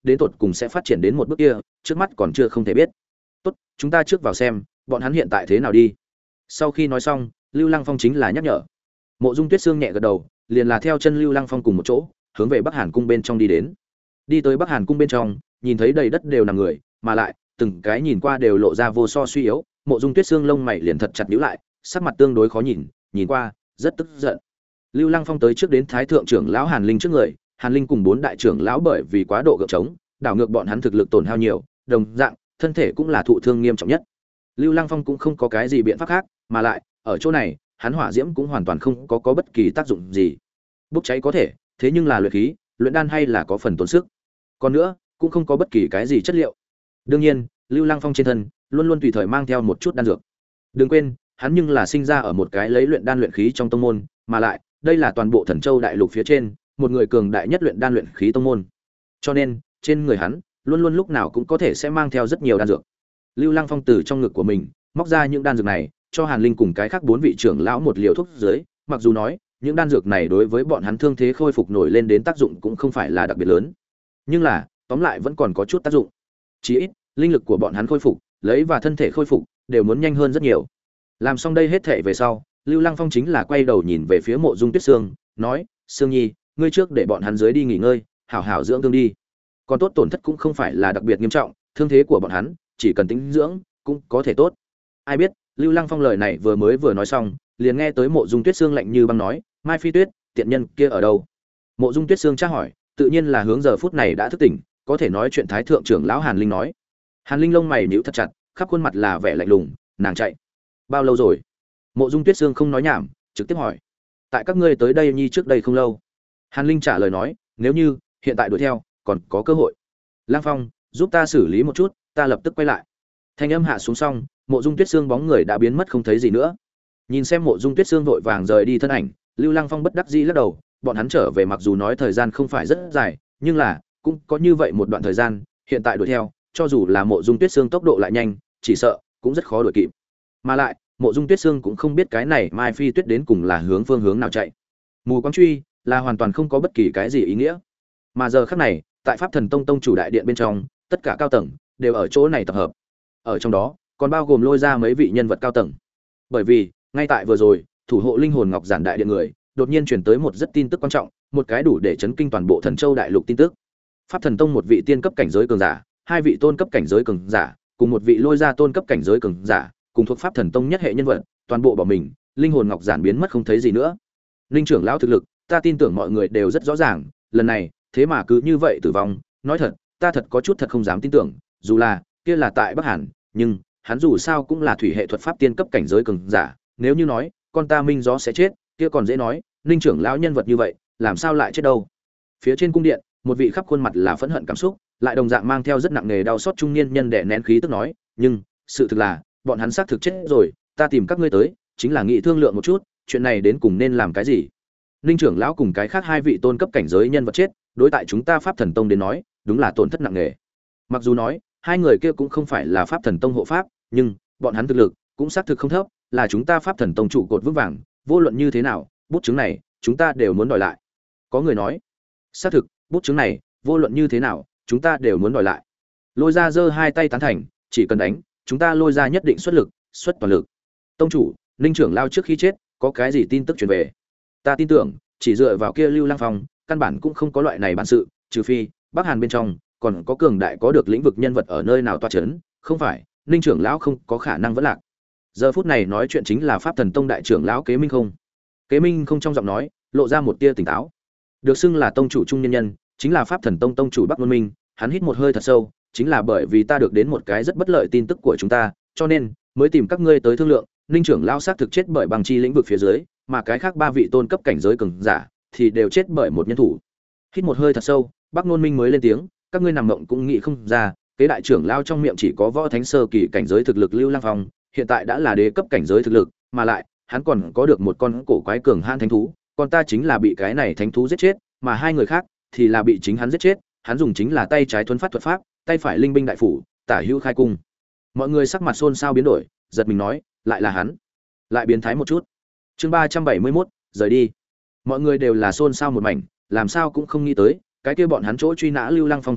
đến tột cùng sẽ phát triển đến một bước kia, trước mắt còn chưa không thể biết. Tốt, chúng ta trước vào xem, bọn hắn hiện tại thế nào đi. Sau khi nói xong, Lưu Lăng Phong chính là nhắc nhở. Mộ Dung Tuyết Sương nhẹ gật đầu, liền là theo chân Lưu Lăng Phong cùng một chỗ, hướng về Bắc Hàn cung bên trong đi đến. Đi tới Bắc Hàn cung bên trong, nhìn thấy đầy đất đều là người, mà lại từng cái nhìn qua đều lộ ra vô so suy yếu. Mộ Dung Tuyết Sương lông mày liền thật chặt nhíu lại, sắc mặt tương đối khó nhìn, nhìn qua rất tức giận. Lưu Lăng Phong tới trước đến Thái thượng trưởng lão Hàn Linh trước người, Hàn Linh cùng bốn đại trưởng lão bởi vì quá độ gượng chống, đảo ngược bọn hắn thực lực tổn hao nhiều, đồng dạng, thân thể cũng là thụ thương nghiêm trọng nhất. Lưu Lăng Phong cũng không có cái gì biện pháp khác, mà lại, ở chỗ này, hắn hỏa diễm cũng hoàn toàn không có có bất kỳ tác dụng gì. Bốc cháy có thể, thế nhưng là luyện khí, luyện đan hay là có phần tốn sức. Còn nữa, cũng không có bất kỳ cái gì chất liệu. Đương nhiên, Lưu Lăng Phong trên thân luôn luôn tùy thời mang theo một chút đan dược. Đừng quên, hắn nhưng là sinh ra ở một cái lấy luyện đan luyện khí trong tông môn, mà lại, đây là toàn bộ Thần Châu đại lục phía trên, một người cường đại nhất luyện đan luyện khí tông môn. Cho nên, trên người hắn luôn luôn lúc nào cũng có thể sẽ mang theo rất nhiều đan dược. Lưu Lăng Phong từ trong ngực của mình móc ra những đan dược này, cho Hàn Linh cùng cái khác bốn vị trưởng lão một liều thuốc dưới, mặc dù nói, những đan dược này đối với bọn hắn thương thế khôi phục nổi lên đến tác dụng cũng không phải là đặc biệt lớn, nhưng là, tóm lại vẫn còn có chút tác dụng. Chỉ ít, linh lực của bọn hắn khôi phục, lấy và thân thể khôi phục đều muốn nhanh hơn rất nhiều. Làm xong đây hết thảy về sau, Lưu Lăng Phong chính là quay đầu nhìn về phía Mộ Dung Tuyết Sương, nói: "Sương Nhi, ngươi trước để bọn hắn dưới đi nghỉ ngơi, hảo hảo dưỡng thương đi. Còn tốt tổn thất cũng không phải là đặc biệt nghiêm trọng, thương thế của bọn hắn chỉ cần tĩnh dưỡng cũng có thể tốt." Ai biết, Lưu Lăng Phong lời này vừa mới vừa nói xong, liền nghe tới Mộ Dung Tuyết Sương lạnh như băng nói: "Mai Phi Tuyết, tiện nhân kia ở đâu?" Mộ Dung Tuyết Sương tra hỏi, tự nhiên là hướng giờ phút này đã thức tỉnh, có thể nói chuyện Thái thượng trưởng lão Hàn Linh nói. Hàn Linh lông mày nhíu thật chặt, khắp khuôn mặt là vẻ lạnh lùng, nàng chạy bao lâu rồi? Mộ Dung Tuyết Sương không nói nhảm, trực tiếp hỏi. Tại các ngươi tới đây nhi trước đây không lâu. Hàn Linh trả lời nói, nếu như hiện tại đuổi theo, còn có cơ hội. Lang Phong, giúp ta xử lý một chút, ta lập tức quay lại. Thanh âm hạ xuống xong, Mộ Dung Tuyết Sương bóng người đã biến mất không thấy gì nữa. Nhìn xem Mộ Dung Tuyết Sương vội vàng rời đi thân ảnh, Lưu Lăng Phong bất đắc dĩ lắc đầu, bọn hắn trở về mặc dù nói thời gian không phải rất dài, nhưng là cũng có như vậy một đoạn thời gian, hiện tại đuổi theo, cho dù là Mộ Dung Tuyết Sương tốc độ lại nhanh, chỉ sợ cũng rất khó đuổi kịp. Mà lại, Mộ Dung Tuyết Sương cũng không biết cái này Mai Phi Tuyết đến cùng là hướng phương hướng nào chạy. Mù Quáng Truy là hoàn toàn không có bất kỳ cái gì ý nghĩa. Mà giờ khắc này, tại Pháp Thần Tông tông chủ đại điện bên trong, tất cả cao tầng đều ở chỗ này tập hợp. Ở trong đó, còn bao gồm lôi ra mấy vị nhân vật cao tầng. Bởi vì, ngay tại vừa rồi, thủ hộ linh hồn ngọc giản đại điện người, đột nhiên truyền tới một rất tin tức quan trọng, một cái đủ để chấn kinh toàn bộ Thần Châu đại lục tin tức. Pháp Thần Tông một vị tiên cấp cảnh giới cường giả, hai vị tôn cấp cảnh giới cường giả, cùng một vị lôi ra tôn cấp cảnh giới cường giả, cùng thuộc Pháp Thần Tông nhất hệ nhân vật, toàn bộ bỏ mình, linh hồn ngọc giản biến mất không thấy gì nữa. Linh trưởng lão thực lực, ta tin tưởng mọi người đều rất rõ ràng, lần này, thế mà cứ như vậy tử vong, nói thật, ta thật có chút thật không dám tin tưởng, dù là kia là tại Bắc Hàn, nhưng hắn dù sao cũng là thủy hệ thuật pháp tiên cấp cảnh giới cường giả, nếu như nói, con ta Minh Gió sẽ chết, kia còn dễ nói, Linh trưởng lão nhân vật như vậy, làm sao lại chết đâu? Phía trên cung điện, một vị khắp khuôn mặt là phẫn hận cảm xúc, lại đồng dạng mang theo rất nặng nề đau xót trung niên nhân đè nén khí tức nói, nhưng sự thực là, bọn hắn xác thực chết rồi, ta tìm các ngươi tới, chính là nghị thương lượng một chút, chuyện này đến cùng nên làm cái gì? Ninh trưởng lão cùng cái khác hai vị tôn cấp cảnh giới nhân vật chết, đối tại chúng ta Pháp Thần Tông đến nói, đúng là tổn thất nặng nề. Mặc dù nói, hai người kia cũng không phải là Pháp Thần Tông hộ pháp, nhưng bọn hắn thực lực cũng xác thực không thấp, là chúng ta Pháp Thần Tông trụ cột vững vàng, vô luận như thế nào, bút chứng này, chúng ta đều muốn đòi lại. Có người nói, xác thực, bút chứng này, vô luận như thế nào, chúng ta đều muốn đòi lại. Lôi ra giơ hai tay tán thành, chỉ cần đánh, chúng ta lôi ra nhất định xuất lực, xuất toàn lực. Tông chủ, Ninh trưởng lao trước khi chết, có cái gì tin tức truyền về? Ta tin tưởng, chỉ dựa vào kia Lưu Lăng Phong, căn bản cũng không có loại này bản sự, trừ phi Bắc Hàn bên trong còn có cường đại có được lĩnh vực nhân vật ở nơi nào toa chấn, không phải, Ninh trưởng lão không có khả năng vẫn lạc. Giờ phút này nói chuyện chính là Pháp Thần Tông đại trưởng lão Kế Minh Không. Kế Minh Không trong giọng nói lộ ra một tia tỉnh táo. Được xưng là tông chủ trung nhân nhân, chính là Pháp Thần Tông tông chủ Bắc Luân Minh, hắn hít một hơi thật sâu, chính là bởi vì ta được đến một cái rất bất lợi tin tức của chúng ta, cho nên mới tìm các ngươi tới thương lượng. Ninh trưởng lão xác thực chết bởi bằng chi lĩnh vực phía dưới, mà cái khác ba vị tôn cấp cảnh giới cường giả thì đều chết bởi một nhân thủ. Hít một hơi thật sâu, Bắc Nôn Minh mới lên tiếng, các ngươi nằm mộng cũng nghĩ không ra, kế đại trưởng lão trong miệng chỉ có võ thánh sơ kỳ cảnh giới thực lực Lưu Lăng Phong, hiện tại đã là đế cấp cảnh giới thực lực, mà lại hắn còn có được một con cổ quái cường hãn thánh thú, còn ta chính là bị cái này thánh thú giết chết, mà hai người khác thì là bị chính hắn giết chết, hắn dùng chính là tay trái thuần phát thuật pháp, tay phải linh binh đại phủ, tả hữu khai cung. Mọi người sắc mặt xôn xao biến đổi, giật mình nói, lại là hắn, lại biến thái một chút. Chương ba trăm bảy mươi mốt, rời đi. Mọi người đều là xôn xao một mảnh, làm sao cũng không nghĩ tới, cái kia bọn hắn chỗ truy nã Lưu Lăng Phong thực lực,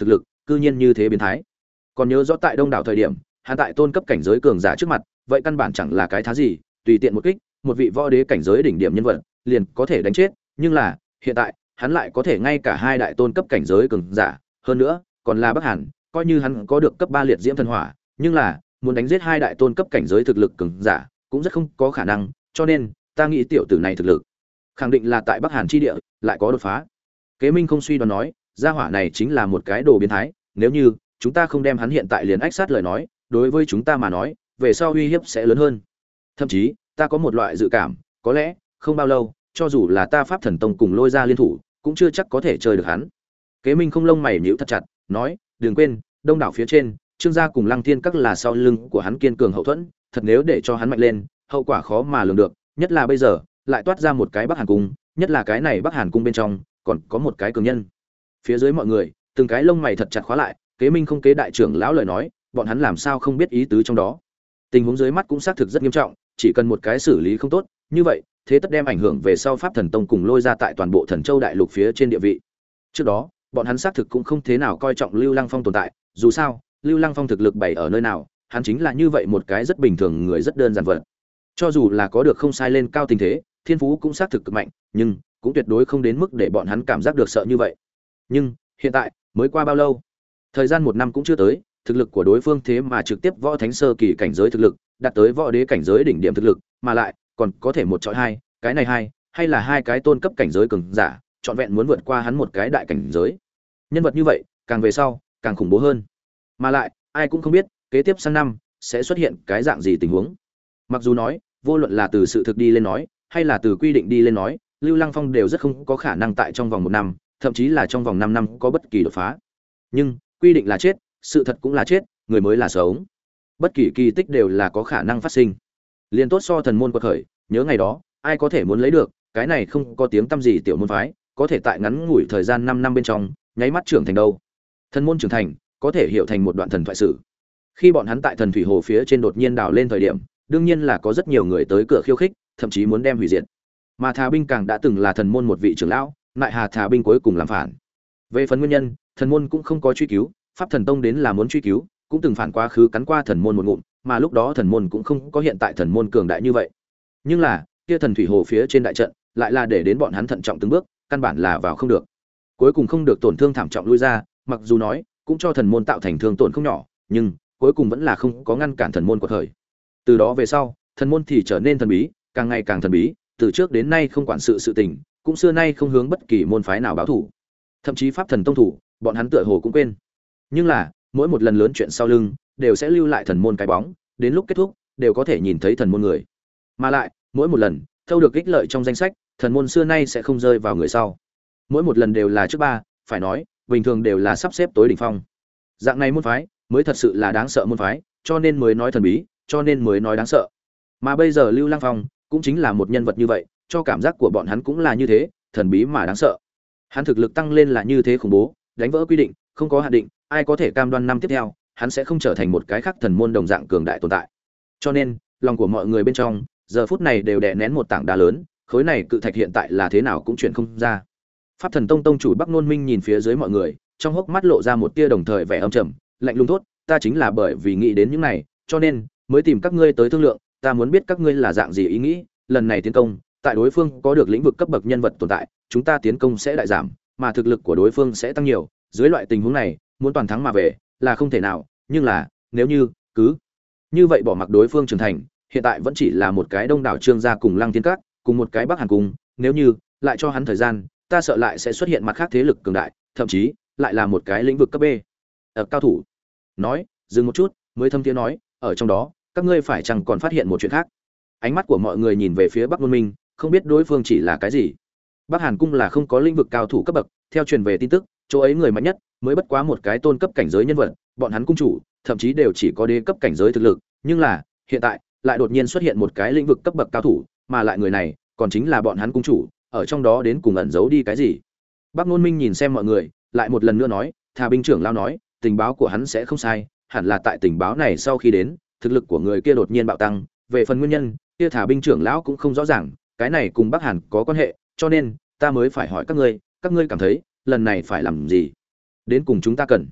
cư nhiên như thế biến thái. Còn nhớ rõ tại đông đảo thời điểm, hắn tại tôn cấp cảnh giới cường giả trước mặt, vậy căn bản chẳng là cái thá gì, tùy tiện một kích, một vị võ đế cảnh giới đỉnh điểm nhân vật, liền có thể đánh chết, nhưng là, hiện tại, hắn lại có thể ngay cả hai đại tôn cấp cảnh giới cường giả, hơn nữa, còn là Bắc Hàn, coi như hắn có được cấp ba liệt diễm thần hỏa, nhưng là, muốn đánh giết hai đại tôn cấp cảnh giới thực lực cường giả, cũng rất không có khả năng, cho nên, ta nghĩ tiểu tử này thực lực khẳng định là tại Bắc Hàn chi địa, lại có đột phá. Kế Minh không suy đoán nói, gia hỏa này chính là một cái đồ biến thái, nếu như chúng ta không đem hắn hiện tại liền ách sát lời nói, đối với chúng ta mà nói, về sau uy hiếp sẽ lớn hơn. Thậm chí, ta có một loại dự cảm, có lẽ không bao lâu, cho dù là ta Pháp Thần Tông cùng Lôi Ra liên thủ, cũng chưa chắc có thể chơi được hắn. Kế Minh không lông mày nhíu thật chặt, nói, đừng quên, đông đảo phía trên, Trương gia cùng Lăng Thiên các là sau lưng của hắn kiên cường hậu thuẫn, thật nếu để cho hắn mạnh lên, hậu quả khó mà lường được, nhất là bây giờ, lại toát ra một cái Bắc Hàn cung, nhất là cái này Bắc Hàn cung bên trong, còn có một cái cường nhân. Phía dưới mọi người, từng cái lông mày thật chặt khóa lại, Kế Minh không kế đại trưởng lão lời nói, bọn hắn làm sao không biết ý tứ trong đó. Tình huống dưới mắt cũng xác thực rất nghiêm trọng, chỉ cần một cái xử lý không tốt, như vậy, thế tất đem ảnh hưởng về sau Pháp Thần Tông cùng Lôi Ra tại toàn bộ Thần Châu đại lục phía trên địa vị. Trước đó, bọn hắn xác thực cũng không thế nào coi trọng Lưu Lăng Phong tồn tại, dù sao, Lưu Lăng Phong thực lực bày ở nơi nào, hắn chính là như vậy một cái rất bình thường người rất đơn giản vật. Cho dù là có được không sai lên cao tình thế, thiên phú cũng xác thực cực mạnh, nhưng cũng tuyệt đối không đến mức để bọn hắn cảm giác được sợ như vậy. Nhưng, hiện tại, mới qua bao lâu? Thời gian một năm cũng chưa tới, thực lực của đối phương thế mà trực tiếp võ thánh sơ kỳ cảnh giới thực lực, đạt tới võ đế cảnh giới đỉnh điểm thực lực, mà lại còn có thể một chọi hai, cái này hai, hay là hai cái tôn cấp cảnh giới cường giả, trọn vẹn muốn vượt qua hắn một cái đại cảnh giới. Nhân vật như vậy, càng về sau, càng khủng bố hơn. Mà lại, ai cũng không biết, kế tiếp sang năm sẽ xuất hiện cái dạng gì tình huống. Mặc dù nói, vô luận là từ sự thực đi lên nói, hay là từ quy định đi lên nói, Lưu Lăng Phong đều rất không có khả năng tại trong vòng một năm, thậm chí là trong vòng năm năm có bất kỳ đột phá. Nhưng, quy định là chết, sự thật cũng là chết, người mới là sống. Bất kỳ kỳ tích đều là có khả năng phát sinh. Liên tốt so thần môn quật khởi, nhớ ngày đó, ai có thể muốn lấy được, cái này không có tiếng tăm gì tiểu môn phái, có thể tại ngắn ngủi thời gian năm năm bên trong, nháy mắt trưởng thành đâu. Thần môn trưởng thành, có thể hiểu thành một đoạn thần thoại sử. Khi bọn hắn tại Thần Thủy Hồ phía trên đột nhiên đào lên thời điểm, đương nhiên là có rất nhiều người tới cửa khiêu khích, thậm chí muốn đem hủy diệt. Mà Thà Binh càng đã từng là thần môn một vị trưởng lão, lại Hà Thà Binh cuối cùng làm phản. Về phần nguyên nhân, thần môn cũng không có truy cứu, Pháp Thần Tông đến là muốn truy cứu, cũng từng phản quá khứ cắn qua thần môn một ngụm, mà lúc đó thần môn cũng không có hiện tại thần môn cường đại như vậy. Nhưng là, kia Thần Thủy Hồ phía trên đại trận, lại là để đến bọn hắn thận trọng từng bước, căn bản là vào không được. Cuối cùng không được tổn thương thảm trọng lui ra, mặc dù nói, cũng cho thần môn tạo thành thương tổn không nhỏ, nhưng cuối cùng vẫn là không có ngăn cản thần môn quật khởi. Từ đó về sau, thần môn thì trở nên thần bí, càng ngày càng thần bí, từ trước đến nay không quản sự sự tình, cũng xưa nay không hướng bất kỳ môn phái nào báo thủ. Thậm chí Pháp Thần Tông thủ, bọn hắn tựa hồ cũng quên. Nhưng là, mỗi một lần lớn chuyện sau lưng, đều sẽ lưu lại thần môn cái bóng, đến lúc kết thúc, đều có thể nhìn thấy thần môn người. Mà lại, mỗi một lần, thâu được ích lợi trong danh sách, thần môn xưa nay sẽ không rơi vào người sau. Mỗi một lần đều là trước ba, phải nói, bình thường đều là sắp xếp tối đỉnh phong. Dạng này môn phái, mới thật sự là đáng sợ môn phái, cho nên mới nói thần bí, cho nên mới nói đáng sợ. Mà bây giờ Lưu Lăng Phong cũng chính là một nhân vật như vậy, cho cảm giác của bọn hắn cũng là như thế, thần bí mà đáng sợ. Hắn thực lực tăng lên là như thế khủng bố, đánh vỡ quy định, không có hạn định, ai có thể cam đoan năm tiếp theo, hắn sẽ không trở thành một cái khác thần môn đồng dạng cường đại tồn tại. Cho nên, lòng của mọi người bên trong, giờ phút này đều đè nén một tảng đá lớn, khối này cự thạch hiện tại là thế nào cũng chuyển không ra. Pháp Thần Tông tông chủ Bắc Nôn Minh nhìn phía dưới mọi người, trong hốc mắt lộ ra một tia đồng thời vẻ âm trầm, lạnh lùng thốt, ta chính là bởi vì nghĩ đến những này, cho nên mới tìm các ngươi tới thương lượng, ta muốn biết các ngươi là dạng gì ý nghĩ, lần này tiến công, tại đối phương có được lĩnh vực cấp bậc nhân vật tồn tại, chúng ta tiến công sẽ đại giảm, mà thực lực của đối phương sẽ tăng nhiều, dưới loại tình huống này, muốn toàn thắng mà về là không thể nào, nhưng là, nếu như cứ như vậy bỏ mặc đối phương trưởng thành, hiện tại vẫn chỉ là một cái Đông đảo Trương gia cùng Lăng Thiên Các, cùng một cái Bắc Hàn cung, nếu như lại cho hắn thời gian, ta sợ lại sẽ xuất hiện mặt khác thế lực cường đại, thậm chí lại là một cái lĩnh vực cấp B. Ở cao thủ. Nói, dừng một chút, mới thâm tiếng nói, ở trong đó, các ngươi phải chăng còn phát hiện một chuyện khác. Ánh mắt của mọi người nhìn về phía Bắc Luân Minh, không biết đối phương chỉ là cái gì. Bắc Hàn cung là không có lĩnh vực cao thủ cấp bậc, theo truyền về tin tức, chỗ ấy người mạnh nhất mới bất quá một cái tôn cấp cảnh giới nhân vật, bọn hắn cung chủ, thậm chí đều chỉ có đế cấp cảnh giới thực lực, nhưng là, hiện tại lại đột nhiên xuất hiện một cái lĩnh vực cấp bậc cao thủ, mà lại người này còn chính là bọn hắn cung chủ, ở trong đó đến cùng ẩn giấu đi cái gì. Bắc Luân Minh nhìn xem mọi người, lại một lần nữa nói, Thà binh trưởng lao nói, tình báo của hắn sẽ không sai, hẳn là tại tình báo này sau khi đến, thực lực của người kia đột nhiên bạo tăng, về phần nguyên nhân, kia Thà binh trưởng lão cũng không rõ ràng, cái này cùng Bắc Hàn có quan hệ, cho nên ta mới phải hỏi các ngươi, các ngươi cảm thấy lần này phải làm gì, đến cùng chúng ta cần.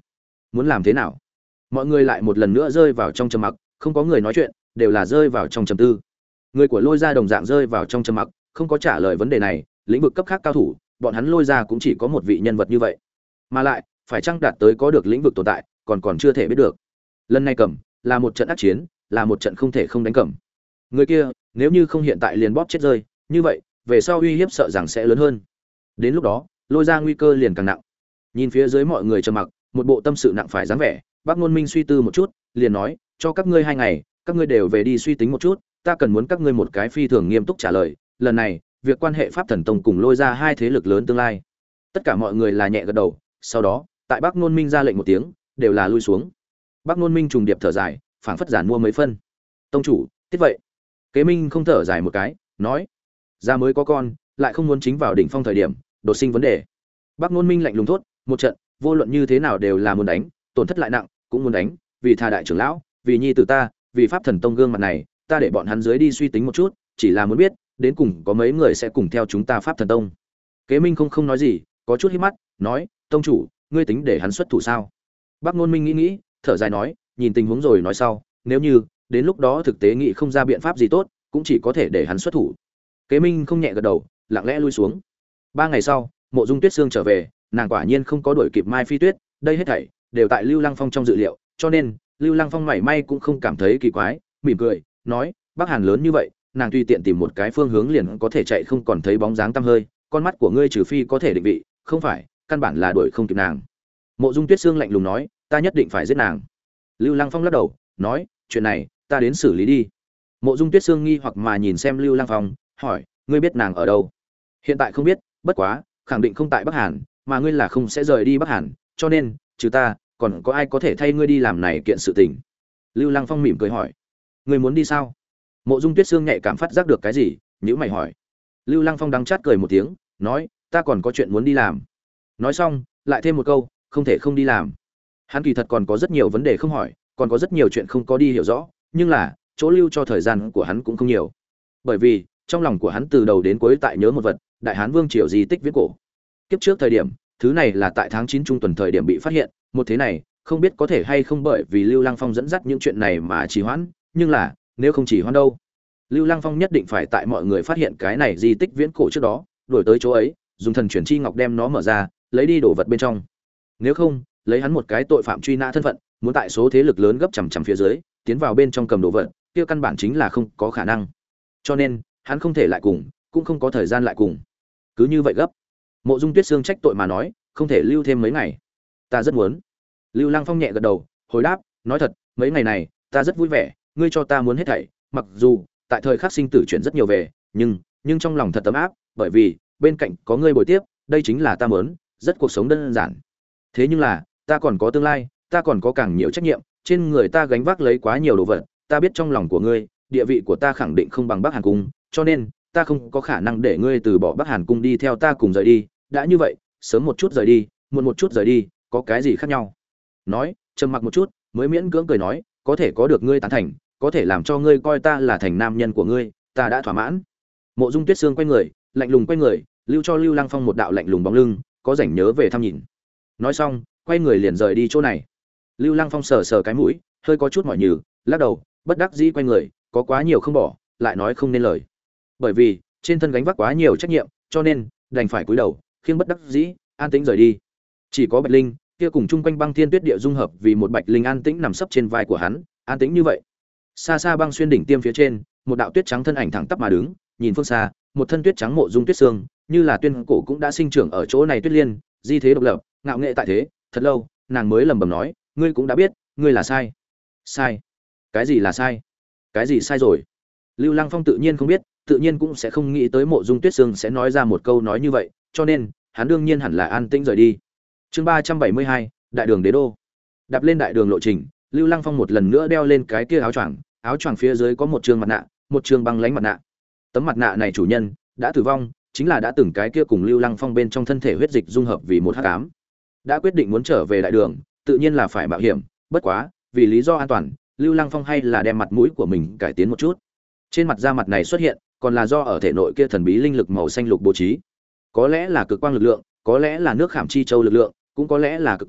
muốn làm thế nào? Mọi người lại một lần nữa rơi vào trong trầm mặc, không có người nói chuyện, đều là rơi vào trong trầm tư. Người của Lôi Gia đồng dạng rơi vào trong trầm mặc, không có trả lời vấn đề này, lĩnh vực cấp khác cao thủ, bọn hắn Lôi Gia cũng chỉ có một vị nhân vật như vậy. Mà lại, phải chăng đạt tới có được lĩnh vực tồn tại, còn còn chưa thể biết được. Lần này cầm, là một trận ác chiến, là một trận không thể không đánh cầm. Người kia, nếu như không hiện tại liền bóp chết rơi, như vậy, về sau uy hiếp sợ rằng sẽ lớn hơn. Đến lúc đó, Lôi Gia nguy cơ liền càng nặng. Nhìn phía dưới mọi người trầm mặc, một bộ tâm sự nặng phải dáng vẻ, Bác Nôn Minh suy tư một chút, liền nói, cho các ngươi hai ngày, các ngươi đều về đi suy tính một chút, ta cần muốn các ngươi một cái phi thường nghiêm túc trả lời, lần này, việc quan hệ Pháp Thần Tông cùng Lôi Gia hai thế lực lớn tương lai. Tất cả mọi người là nhẹ gật đầu, sau đó, tại Bác Nôn Minh ra lệnh một tiếng, đều là lui xuống. Bác Nôn Minh trùng điệp thở dài, phảng phất giản mua mấy phân. Tông chủ, tiếc vậy. Kế Minh không thở dài một cái, nói, gia mới có con, lại không muốn chính vào đỉnh phong thời điểm, đột sinh vấn đề. Bác Nôn Minh lạnh lùng thốt, một trận, vô luận như thế nào đều là muốn đánh, tổn thất lại nặng, cũng muốn đánh, vì tha đại trưởng lão, vì nhi tử ta, vì Pháp Thần Tông gương mặt này, ta để bọn hắn dưới đi suy tính một chút, chỉ là muốn biết, đến cùng có mấy người sẽ cùng theo chúng ta Pháp Thần Tông. Kế Minh không không nói gì, có chút híp mắt, nói, tông chủ, ngươi tính để hắn xuất thủ sao? Bác Nôn Minh nghĩ nghĩ, thở dài nói, nhìn tình huống rồi nói sau, nếu như đến lúc đó thực tế nghĩ không ra biện pháp gì tốt, cũng chỉ có thể để hắn xuất thủ. Kế Minh không nhẹ gật đầu, lặng lẽ lui xuống. Ba ngày sau, Mộ Dung Tuyết Sương trở về, nàng quả nhiên không có đuổi kịp Mai Phi Tuyết, đây hết thảy đều tại Lưu Lăng Phong trong dự liệu, cho nên Lưu Lăng Phong mảy may cũng không cảm thấy kỳ quái, mỉm cười, nói, Bắc Hàn lớn như vậy, nàng tùy tiện tìm một cái phương hướng liền có thể chạy không còn thấy bóng dáng tăm hơi, con mắt của ngươi trừ phi có thể định vị, không phải, căn bản là đuổi không kịp nàng. Mộ Dung Tuyết Sương lạnh lùng nói, ta nhất định phải giết nàng. Lưu Lăng Phong lắc đầu, nói, chuyện này, ta đến xử lý đi. Mộ Dung Tuyết Sương nghi hoặc mà nhìn xem Lưu Lăng Phong, hỏi, ngươi biết nàng ở đâu? Hiện tại không biết, bất quá, khẳng định không tại Bắc Hàn, mà ngươi là không sẽ rời đi Bắc Hàn, cho nên, trừ ta, còn có ai có thể thay ngươi đi làm này kiện sự tình? Lưu Lăng Phong mỉm cười hỏi, ngươi muốn đi sao? Mộ Dung Tuyết Sương nhạy cảm phát giác được cái gì, nhíu mày hỏi. Lưu Lăng Phong đắng chát cười một tiếng, nói, ta còn có chuyện muốn đi làm. Nói xong, lại thêm một câu, không thể không đi làm. Hắn kỳ thật còn có rất nhiều vấn đề không hỏi, còn có rất nhiều chuyện không có đi hiểu rõ, nhưng là, chỗ lưu cho thời gian của hắn cũng không nhiều. Bởi vì, trong lòng của hắn từ đầu đến cuối tại nhớ một vật, Đại Hán Vương triều di tích viễn cổ. Kiếp trước thời điểm, thứ này là tại tháng chín trung tuần thời điểm bị phát hiện, một thế này, không biết có thể hay không bởi vì Lưu Lăng Phong dẫn dắt những chuyện này mà trì hoãn, nhưng là, nếu không trì hoãn đâu, Lưu Lăng Phong nhất định phải tại mọi người phát hiện cái này di tích viễn cổ trước đó, đuổi tới chỗ ấy, dùng thần chuyển chi ngọc đem nó mở ra, lấy đi đồ vật bên trong. Nếu không, lấy hắn một cái tội phạm truy nã thân phận, muốn tại số thế lực lớn gấp chằm chằm phía dưới, tiến vào bên trong cầm đồ vật, kia căn bản chính là không có khả năng. Cho nên, hắn không thể lại cùng, cũng không có thời gian lại cùng. Cứ như vậy gấp. Mộ Dung Tuyết Sương trách tội mà nói, không thể lưu thêm mấy ngày. Ta rất muốn. Lưu Lăng Phong nhẹ gật đầu, hồi đáp, nói thật, mấy ngày này, ta rất vui vẻ, ngươi cho ta muốn hết thảy, mặc dù tại thời khắc sinh tử chuyển rất nhiều về, nhưng nhưng trong lòng thật ấm áp, bởi vì bên cạnh có ngươi bồi tiếp, đây chính là ta muốn, rất cuộc sống đơn giản. Thế nhưng là, ta còn có tương lai, ta còn có càng nhiều trách nhiệm, trên người ta gánh vác lấy quá nhiều đồ vật, ta biết trong lòng của ngươi, địa vị của ta khẳng định không bằng Bắc Hàn cung, cho nên ta không có khả năng để ngươi từ bỏ Bắc Hàn cung đi theo ta cùng rời đi, đã như vậy, sớm một chút rời đi, muộn một chút rời đi, có cái gì khác nhau? Nói, trầm mặc một chút, mới miễn cưỡng cười nói, có thể có được ngươi tán thành, có thể làm cho ngươi coi ta là thành nam nhân của ngươi, ta đã thỏa mãn. Mộ Dung Tuyết Sương quay người, lạnh lùng quay người, lưu cho Lưu Lăng Phong một đạo lạnh lùng bóng lưng, có rảnh nhớ về thăm nhìn. Nói xong, quay người liền rời đi chỗ này. Lưu Lăng Phong sờ sờ cái mũi, hơi có chút mỏi nhừ, lắc đầu, bất đắc dĩ quay người, có quá nhiều không bỏ, lại nói không nên lời. Bởi vì, trên thân gánh vác quá nhiều trách nhiệm, cho nên đành phải cúi đầu, khiêng bất đắc dĩ, an tĩnh rời đi. Chỉ có Bạch Linh, kia cùng chung quanh băng thiên tuyết địa dung hợp vì một Bạch Linh an tĩnh nằm sấp trên vai của hắn, an tĩnh như vậy. Xa xa băng xuyên đỉnh tiêm phía trên, một đạo tuyết trắng thân ảnh thẳng tắp mà đứng, nhìn phương xa, một thân tuyết trắng Mộ Dung Tuyết Sương, như là tuyên cổ cũng đã sinh trưởng ở chỗ này tuyết liên, di thế độc lập, ngạo nghệ tại thế, thật lâu, nàng mới lẩm bẩm nói, ngươi cũng đã biết, ngươi là sai. Sai? Cái gì là sai? Cái gì sai rồi? Lưu Lăng Phong tự nhiên không biết, tự nhiên cũng sẽ không nghĩ tới Mộ Dung Tuyết Sương sẽ nói ra một câu nói như vậy, cho nên, hắn đương nhiên hẳn là an tĩnh rời đi. Chương ba trăm bảy mươi hai, Đại đường đế đô. Đạp lên đại đường lộ trình, Lưu Lăng Phong một lần nữa đeo lên cái kia áo choàng, áo choàng phía dưới có một trường mặt nạ, một trường băng lãnh mặt nạ. Tấm mặt nạ này chủ nhân đã tử vong, chính là đã từng cái kia cùng Lưu Lăng Phong bên trong thân thể huyết dịch dung hợp vì một hắc ám. Đã quyết định muốn trở về đại đường, tự nhiên là phải mạo hiểm, bất quá, vì lý do an toàn, Lưu Lăng Phong hay là đem mặt mũi của mình cải tiến một chút. Trên mặt da mặt này xuất hiện, còn là do ở thể nội kia thần bí linh lực màu xanh lục bố trí. Có lẽ là cực quang lực lượng, có lẽ là nước khảm chi châu lực lượng, cũng có lẽ là cực quang,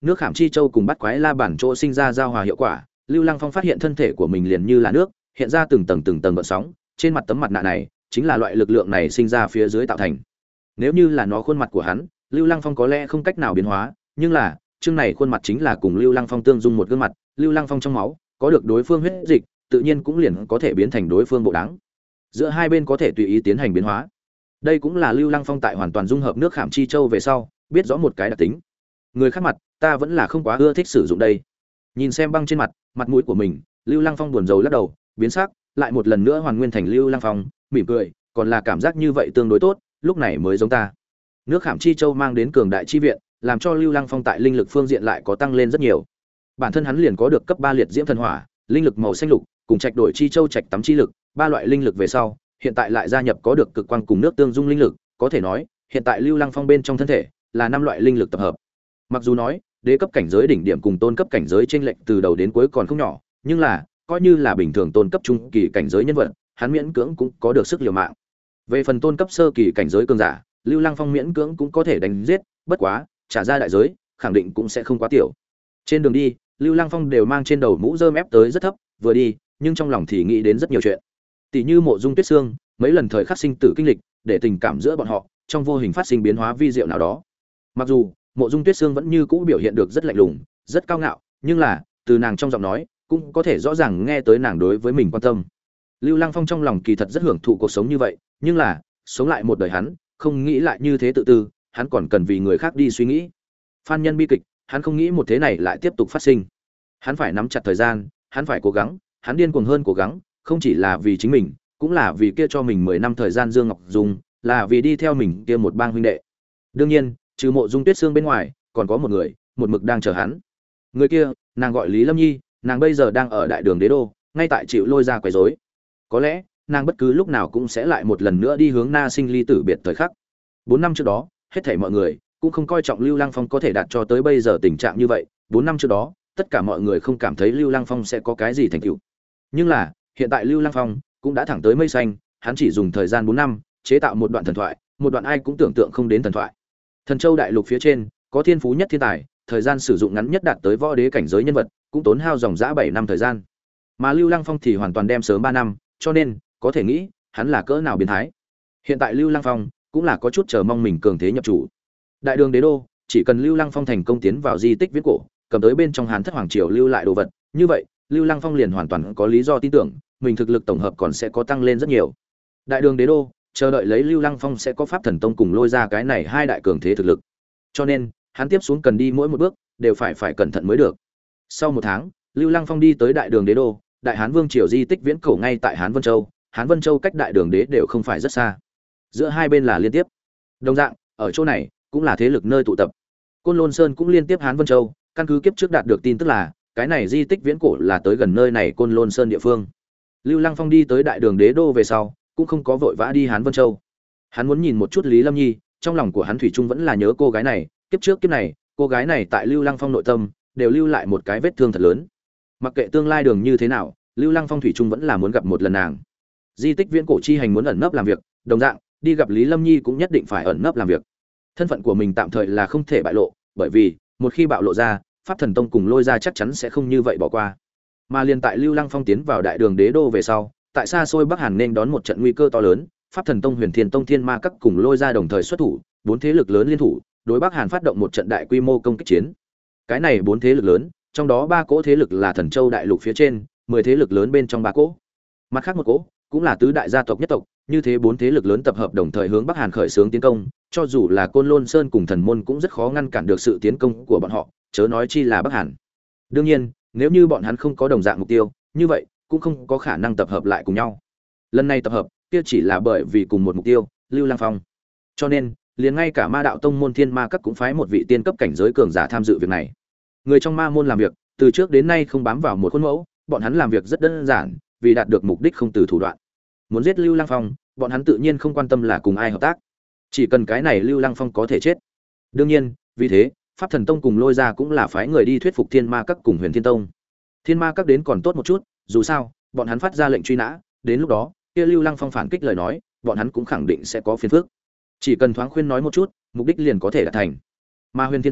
Nước Khảm Chi Châu cùng bắt quái la bản chỗ sinh ra giao hòa hiệu quả, Lưu Lăng Phong phát hiện thân thể của mình liền như là nước, hiện ra từng tầng từng tầng gợn sóng, trên mặt tấm mặt nạ này chính là loại lực lượng này sinh ra phía dưới tạo thành. Nếu như là nó khuôn mặt của hắn, Lưu Lăng Phong có lẽ không cách nào biến hóa, nhưng là, chương này khuôn mặt chính là cùng Lưu Lăng Phong tương dung một gương mặt, Lưu Lăng Phong trong máu có được đối phương huyết dịch, tự nhiên cũng liền có thể biến thành đối phương bộ dáng. Giữa hai bên có thể tùy ý tiến hành biến hóa. Đây cũng là Lưu Lăng Phong tại hoàn toàn dung hợp nước Khảm Chi Châu về sau, biết rõ một cái đặc tính. Người khác mặt, ta vẫn là không quá ưa thích sử dụng đây. Nhìn xem băng trên mặt, mặt mũi của mình, Lưu Lăng Phong buồn rầu lắc đầu, biến sắc, lại một lần nữa hoàn nguyên thành Lưu Lăng Phong, mỉm cười, còn là cảm giác như vậy tương đối tốt, lúc này mới giống ta. Nước Khảm Chi Châu mang đến cường đại chi viện, làm cho Lưu Lăng Phong tại linh lực phương diện lại có tăng lên rất nhiều. Bản thân hắn liền có được cấp ba liệt diễm thần hỏa, linh lực màu xanh lục, cùng trạch đổi chi châu trạch tắm chi lực, ba loại linh lực về sau, hiện tại lại gia nhập có được cực quang cùng nước tương dung linh lực, có thể nói, hiện tại Lưu Lăng Phong bên trong thân thể là năm loại linh lực tập hợp. Mặc dù nói, đế cấp cảnh giới đỉnh điểm cùng tôn cấp cảnh giới chênh lệch từ đầu đến cuối còn không nhỏ, nhưng là, coi như là bình thường tôn cấp trung kỳ cảnh giới nhân vật, hắn miễn cưỡng cũng có được sức liều mạng. Về phần tôn cấp sơ kỳ cảnh giới cường giả, Lưu Lăng Phong miễn cưỡng cũng có thể đánh giết, bất quá, trả ra đại giới, khẳng định cũng sẽ không quá tiểu. Trên đường đi, Lưu Lăng Phong đều mang trên đầu mũ rơm ép tới rất thấp, vừa đi, nhưng trong lòng thì nghĩ đến rất nhiều chuyện. Tỷ như Mộ Dung Tuyết Sương, mấy lần thời khắc sinh tử kinh lịch, để tình cảm giữa bọn họ trong vô hình phát sinh biến hóa vi diệu nào đó. Mặc dù Mộ Dung Tuyết Sương vẫn như cũ biểu hiện được rất lạnh lùng, rất cao ngạo, nhưng là, từ nàng trong giọng nói, cũng có thể rõ ràng nghe tới nàng đối với mình quan tâm. Lưu Lăng Phong trong lòng kỳ thật rất hưởng thụ cuộc sống như vậy, nhưng là, sống lại một đời hắn, không nghĩ lại như thế tự tư, hắn còn cần vì người khác đi suy nghĩ. Phan nhân bi kịch, hắn không nghĩ một thế này lại tiếp tục phát sinh. Hắn phải nắm chặt thời gian, hắn phải cố gắng, hắn điên cuồng hơn cố gắng, không chỉ là vì chính mình, cũng là vì kia cho mình mười năm thời gian Dương Ngọc Dung, là vì đi theo mình kia một bang huynh đệ. Đương nhiên, trừ Mộ Dung Tuyết Sương bên ngoài, còn có một người, một mực đang chờ hắn. Người kia, nàng gọi Lý Lâm Nhi, nàng bây giờ đang ở đại đường Đế đô, ngay tại chịu lôi ra quấy rối. Có lẽ, nàng bất cứ lúc nào cũng sẽ lại một lần nữa đi hướng Na Sinh ly tử biệt thời khắc. Bốn năm trước đó, hết thảy mọi người cũng không coi trọng Lưu Lăng Phong có thể đạt cho tới bây giờ tình trạng như vậy, bốn năm trước đó, tất cả mọi người không cảm thấy Lưu Lăng Phong sẽ có cái gì thành tựu. Nhưng là, hiện tại Lưu Lăng Phong cũng đã thẳng tới mây xanh, hắn chỉ dùng thời gian bốn năm, chế tạo một đoạn thần thoại, một đoạn ai cũng tưởng tượng không đến thần thoại. Thần Châu đại lục phía trên, có thiên phú nhất thiên tài, thời gian sử dụng ngắn nhất đạt tới võ đế cảnh giới nhân vật, cũng tốn hao dòng dã bảy năm thời gian. Mà Lưu Lăng Phong thì hoàn toàn đem sớm ba năm, cho nên, có thể nghĩ, hắn là cỡ nào biến thái. Hiện tại Lưu Lăng Phong cũng là có chút chờ mong mình cường thế nhập chủ. Đại đường Đế đô, chỉ cần Lưu Lăng Phong thành công tiến vào di tích viễn cổ, cầm tới bên trong Hán Thất Hoàng triều lưu lại đồ vật, như vậy, Lưu Lăng Phong liền hoàn toàn có lý do tin tưởng, mình thực lực tổng hợp còn sẽ có tăng lên rất nhiều. Đại đường Đế đô, chờ đợi lấy Lưu Lăng Phong sẽ có Pháp Thần Tông cùng lôi ra cái này hai đại cường thế thực lực. Cho nên, hắn tiếp xuống cần đi mỗi một bước đều phải phải cẩn thận mới được. Sau một tháng, Lưu Lăng Phong đi tới Đại đường Đế đô, Đại Hán Vương triều di tích viễn cổ ngay tại Hán Vân Châu, Hán Vân Châu cách Đại đường Đế đều không phải rất xa. Giữa hai bên là liên tiếp. Đồng dạng, ở chỗ này cũng là thế lực nơi tụ tập. Côn Lôn Sơn cũng liên tiếp Hán Vân Châu, căn cứ kiếp trước đạt được tin tức là, cái này di tích viễn cổ là tới gần nơi này Côn Lôn Sơn địa phương. Lưu Lăng Phong đi tới Đại đường Đế đô về sau, cũng không có vội vã đi Hán Vân Châu. Hắn muốn nhìn một chút Lý Lâm Nhi, trong lòng của hắn thủy chung vẫn là nhớ cô gái này, kiếp trước kiếp này, cô gái này tại Lưu Lăng Phong nội tâm đều lưu lại một cái vết thương thật lớn. Mặc kệ tương lai đường như thế nào, Lưu Lăng Phong thủy chung vẫn là muốn gặp một lần nàng. Di tích viễn cổ chi hành muốn ẩn nấp làm việc, đồng dạng, đi gặp Lý Lâm Nhi cũng nhất định phải ẩn nấp làm việc. Thân phận của mình tạm thời là không thể bại lộ, bởi vì một khi bạo lộ ra, Pháp Thần Tông cùng lôi ra chắc chắn sẽ không như vậy bỏ qua. Mà liên tại Lưu Lăng Phong tiến vào Đại đường Đế đô về sau, tại xa xôi Bắc Hàn nên đón một trận nguy cơ to lớn, Pháp Thần Tông, Huyền Thiên Tông, Thiên Ma Các cùng lôi ra đồng thời xuất thủ, bốn thế lực lớn liên thủ, đối Bắc Hàn phát động một trận đại quy mô công kích chiến. Cái này bốn thế lực lớn, trong đó ba cỗ thế lực là Thần Châu đại lục phía trên, mười thế lực lớn bên trong ba cỗ. Mặt khác một cỗ cũng là tứ đại gia tộc nhất tộc, như thế bốn thế lực lớn tập hợp đồng thời hướng Bắc Hàn khởi xướng tiến công, cho dù là Côn Lôn Sơn cùng Thần Môn cũng rất khó ngăn cản được sự tiến công của bọn họ, chớ nói chi là Bắc Hàn. Đương nhiên, nếu như bọn hắn không có đồng dạng mục tiêu, như vậy cũng không có khả năng tập hợp lại cùng nhau. Lần này tập hợp, kia chỉ là bởi vì cùng một mục tiêu, Lưu Lăng Phong. Cho nên, liền ngay cả Ma đạo tông môn Thiên Ma Các cũng phái một vị tiên cấp cảnh giới cường giả tham dự việc này. Người trong ma môn làm việc, từ trước đến nay không bám vào một khuôn mẫu, bọn hắn làm việc rất đơn giản, vì đạt được mục đích không từ thủ đoạn. Muốn giết Lưu Lăng Phong, bọn hắn tự nhiên không quan tâm là cùng ai hợp tác, chỉ cần cái này Lưu Lăng Phong có thể chết. Đương nhiên, vì thế, Pháp Thần Tông cùng lôi ra cũng là phái người đi thuyết phục Thiên Ma Các cùng Huyền Thiên Tông. Thiên Ma Các đến còn tốt một chút, dù sao, bọn hắn phát ra lệnh truy nã, đến lúc đó, kia Lưu Lăng Phong phản kích lời nói, bọn hắn cũng khẳng định sẽ có phiền phức. Chỉ cần thoáng khuyên nói một chút, mục đích liền có thể đạt thành. Mà Huyền Thiên Tông,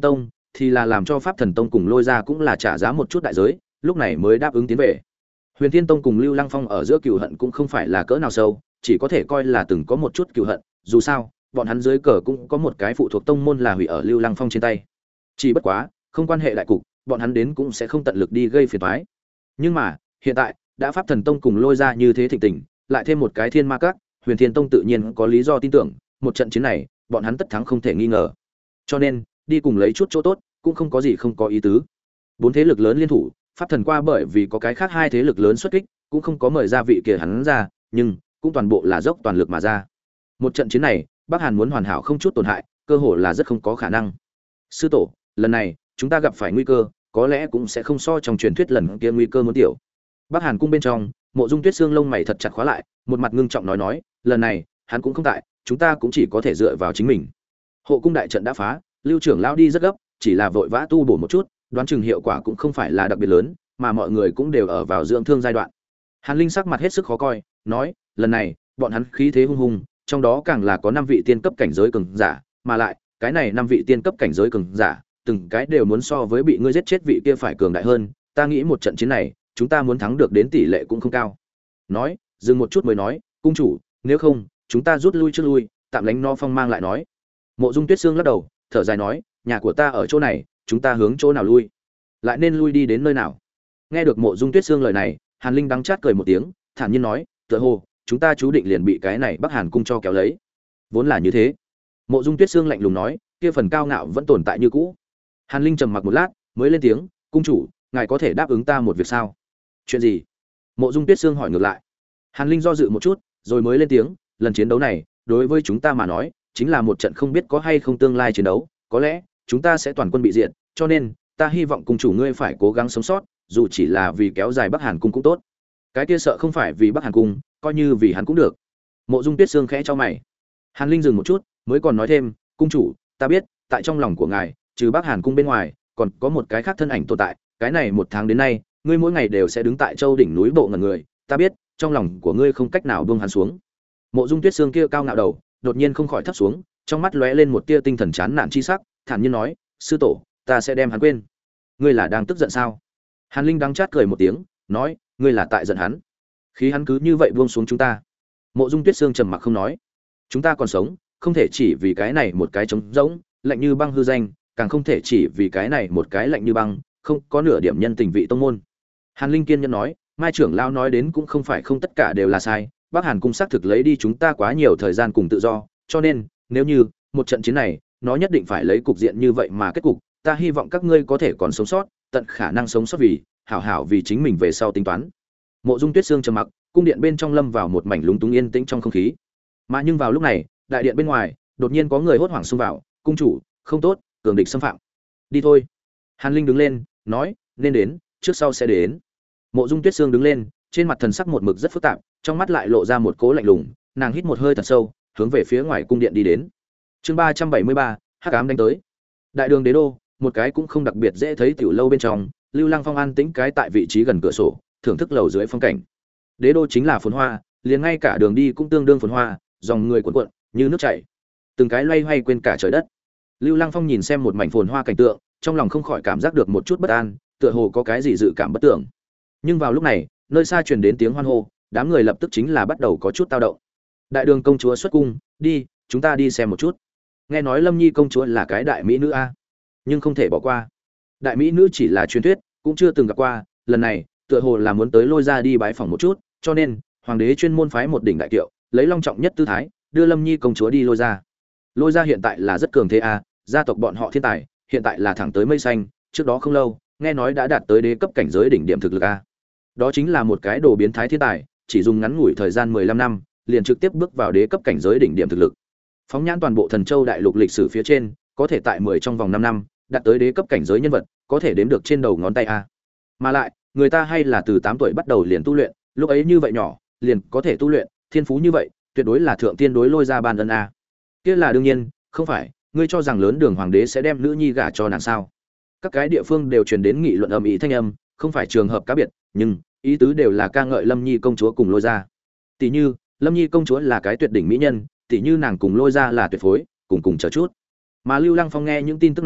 thì là làm cho Pháp Thần Tông cùng Lôi Ra cũng là trả giá một chút đại giới, lúc này mới đáp ứng tiến về. Huyền Thiên Tông cùng Lưu Lăng Phong ở giữa cừu hận cũng không phải là cỡ nào sâu, chỉ có thể coi là từng có một chút cừu hận, dù sao, bọn hắn dưới cờ cũng có một cái phụ thuộc tông môn là hủy ở Lưu Lăng Phong trên tay. Chỉ bất quá, không quan hệ đại cục, bọn hắn đến cũng sẽ không tận lực đi gây phiền toái. Nhưng mà, hiện tại, đã Pháp Thần Tông cùng Lôi Ra như thế thịnh tình, lại thêm một cái Thiên Ma Các, Huyền Thiên Tông tự nhiên có lý do tin tưởng, một trận chiến này, bọn hắn tất thắng không thể nghi ngờ. Cho nên, đi cùng lấy chút chỗ tốt, cũng không có gì không có ý tứ. Bốn thế lực lớn liên thủ, Pháp Thần qua bởi vì có cái khác hai thế lực lớn xuất kích, cũng không có mời ra vị kia hắn ra, nhưng cũng toàn bộ là dốc toàn lực mà ra. Một trận chiến này, Bắc Hàn muốn hoàn hảo không chút tổn hại, cơ hội là rất không có khả năng. Sư tổ, lần này, chúng ta gặp phải nguy cơ, có lẽ cũng sẽ không so trong truyền thuyết lần kia nguy cơ muốn tiểu. Bắc Hàn cung bên trong, Mộ Dung Tuyết Sương lông mày thật chặt khóa lại, một mặt ngưng trọng nói nói, lần này, hắn cũng không tại, chúng ta cũng chỉ có thể dựa vào chính mình. Hộ cung đại trận đã phá, Lưu trưởng lão đi rất gấp, chỉ là vội vã tu bổ một chút, đoán chừng hiệu quả cũng không phải là đặc biệt lớn, mà mọi người cũng đều ở vào dưỡng thương giai đoạn. Hàn Linh sắc mặt hết sức khó coi, nói, lần này, bọn hắn khí thế hung hùng, trong đó càng là có năm vị tiên cấp cảnh giới cường giả, mà lại, cái này năm vị tiên cấp cảnh giới cường giả, từng cái đều muốn so với bị ngươi giết chết vị kia phải cường đại hơn, ta nghĩ một trận chiến này, chúng ta muốn thắng được đến tỷ lệ cũng không cao. Nói, dừng một chút mới nói, cung chủ, nếu không, chúng ta rút lui trước lui, tạm lánh no phong mang lại nói. Mộ Dung Tuyết Sương lắc đầu, thở dài nói, nhà của ta ở chỗ này, chúng ta hướng chỗ nào lui? Lại nên lui đi đến nơi nào? Nghe được Mộ Dung Tuyết Sương lời này, Hàn Linh đắng chát cười một tiếng, thản nhiên nói, tựa hồ chúng ta chú định liền bị cái này Bắc Hàn cung cho kéo lấy. Vốn là như thế. Mộ Dung Tuyết Sương lạnh lùng nói, kia phần cao ngạo vẫn tồn tại như cũ. Hàn Linh trầm mặc một lát, mới lên tiếng, cung chủ, ngài có thể đáp ứng ta một việc sao? Chuyện gì? Mộ Dung Tuyết Sương hỏi ngược lại. Hàn Linh do dự một chút, rồi mới lên tiếng, lần chiến đấu này, đối với chúng ta mà nói, chính là một trận không biết có hay không tương lai chiến đấu, có lẽ chúng ta sẽ toàn quân bị diệt, cho nên ta hy vọng cung chủ ngươi phải cố gắng sống sót, dù chỉ là vì kéo dài Bắc Hàn cung cũng tốt. Cái kia sợ không phải vì Bắc Hàn cung, coi như vì hắn cũng được. Mộ Dung Tuyết Sương khẽ cho mày. Hàn Linh dừng một chút, mới còn nói thêm, cung chủ, ta biết, tại trong lòng của ngài, trừ Bắc Hàn cung bên ngoài, còn có một cái khác thân ảnh tồn tại, cái này một tháng đến nay, ngươi mỗi ngày đều sẽ đứng tại châu đỉnh núi bộ ngẩn người, ta biết, trong lòng của ngươi không cách nào buông hắn xuống. Mộ Dung Tuyết Sương kia cao ngạo đầu, đột nhiên không khỏi thấp xuống, trong mắt lóe lên một tia tinh thần chán nản chi sắc, thản nhiên nói, sư tổ, ta sẽ đem hắn quên. Ngươi là đang tức giận sao? Hàn Linh đắng chát cười một tiếng, nói, ngươi là tại giận hắn. Khí hắn cứ như vậy buông xuống chúng ta. Mộ Dung Tuyết Sương trầm mặc không nói. Chúng ta còn sống, không thể chỉ vì cái này một cái trống rỗng, lạnh như băng hư danh, càng không thể chỉ vì cái này một cái lạnh như băng, không có nửa điểm nhân tình vị tông môn. Hàn Linh kiên nhẫn nói, Mai trưởng lão nói đến cũng không phải không tất cả đều là sai, Bắc Hàn cung xác thực lấy đi chúng ta quá nhiều thời gian cùng tự do, cho nên, nếu như một trận chiến này, nó nhất định phải lấy cục diện như vậy mà kết cục, ta hy vọng các ngươi có thể còn sống sót, tận khả năng sống sót vì, hảo hảo vì chính mình về sau tính toán. Mộ Dung Tuyết Sương trầm mặc, cung điện bên trong lâm vào một mảnh lúng túng yên tĩnh trong không khí. Mà nhưng vào lúc này, đại điện bên ngoài, đột nhiên có người hốt hoảng xông vào, cung chủ, không tốt, cường địch xâm phạm. Đi thôi. Hàn Linh đứng lên, nói, nên đến, trước sau sẽ đến. Mộ Dung Tuyết Sương đứng lên, trên mặt thần sắc một mực rất phức tạp, trong mắt lại lộ ra một cố lạnh lùng, nàng hít một hơi thật sâu, hướng về phía ngoài cung điện đi đến. Chương ba trăm bảy mươi ba, Hắc ám đánh tới. Đại đường đế đô, một cái cũng không đặc biệt dễ thấy tiểu lâu bên trong, Lưu Lăng Phong an tĩnh cái tại vị trí gần cửa sổ, thưởng thức lầu dưới phong cảnh. Đế đô chính là phồn hoa, liền ngay cả đường đi cũng tương đương phồn hoa, dòng người cuồn cuộn như nước chảy, từng cái loay hoay quên cả trời đất. Lưu Lăng Phong nhìn xem một mảnh phồn hoa cảnh tượng, trong lòng không khỏi cảm giác được một chút bất an, tựa hồ có cái gì dự cảm bất tưởng. Nhưng vào lúc này, nơi xa truyền đến tiếng hoan hô, đám người lập tức chính là bắt đầu có chút tao động. Đại đường công chúa xuất cung, đi, chúng ta đi xem một chút. Nghe nói Lâm Nhi công chúa là cái đại mỹ nữ a, nhưng không thể bỏ qua. Đại mỹ nữ chỉ là truyền thuyết, cũng chưa từng gặp qua, lần này, tựa hồ là muốn tới Lôi Ra đi bái phỏng một chút, cho nên, hoàng đế chuyên môn phái một đỉnh đại kiệu, lấy long trọng nhất tư thái, đưa Lâm Nhi công chúa đi Lôi Ra. Lôi Ra hiện tại là rất cường thế a, gia tộc bọn họ thiên tài, hiện tại là thẳng tới mây xanh, trước đó không lâu, nghe nói đã đạt tới đế cấp cảnh giới đỉnh điểm thực lực a. Đó chính là một cái đồ biến thái thiên tài, chỉ dùng ngắn ngủi thời gian mười lăm năm, liền trực tiếp bước vào đế cấp cảnh giới đỉnh điểm thực lực. Phóng nhãn toàn bộ Thần Châu đại lục lịch sử phía trên, có thể tại mười trong vòng năm năm, đạt tới đế cấp cảnh giới nhân vật, có thể đếm được trên đầu ngón tay a. Mà lại, người ta hay là từ tám tuổi bắt đầu liền tu luyện, lúc ấy như vậy nhỏ, liền có thể tu luyện, thiên phú như vậy, tuyệt đối là thượng tiên đối Lôi Ra ban ân a. Kia là đương nhiên, không phải, ngươi cho rằng lớn đường hoàng đế sẽ đem nữ nhi gả cho nàng sao? Các cái địa phương đều truyền đến nghị luận ầm ĩ thanh âm, không phải trường hợp cá biệt, nhưng ý tứ đều là ca ngợi Lâm Nhi công chúa cùng Lôi Ra. Tỷ như, Lâm Nhi công chúa là cái tuyệt đỉnh mỹ nhân, tỷ như nàng cùng Lôi Ra là tuyệt phối, cùng cùng chờ chút. Mà Lưu Lăng Phong nghe những tin tức này,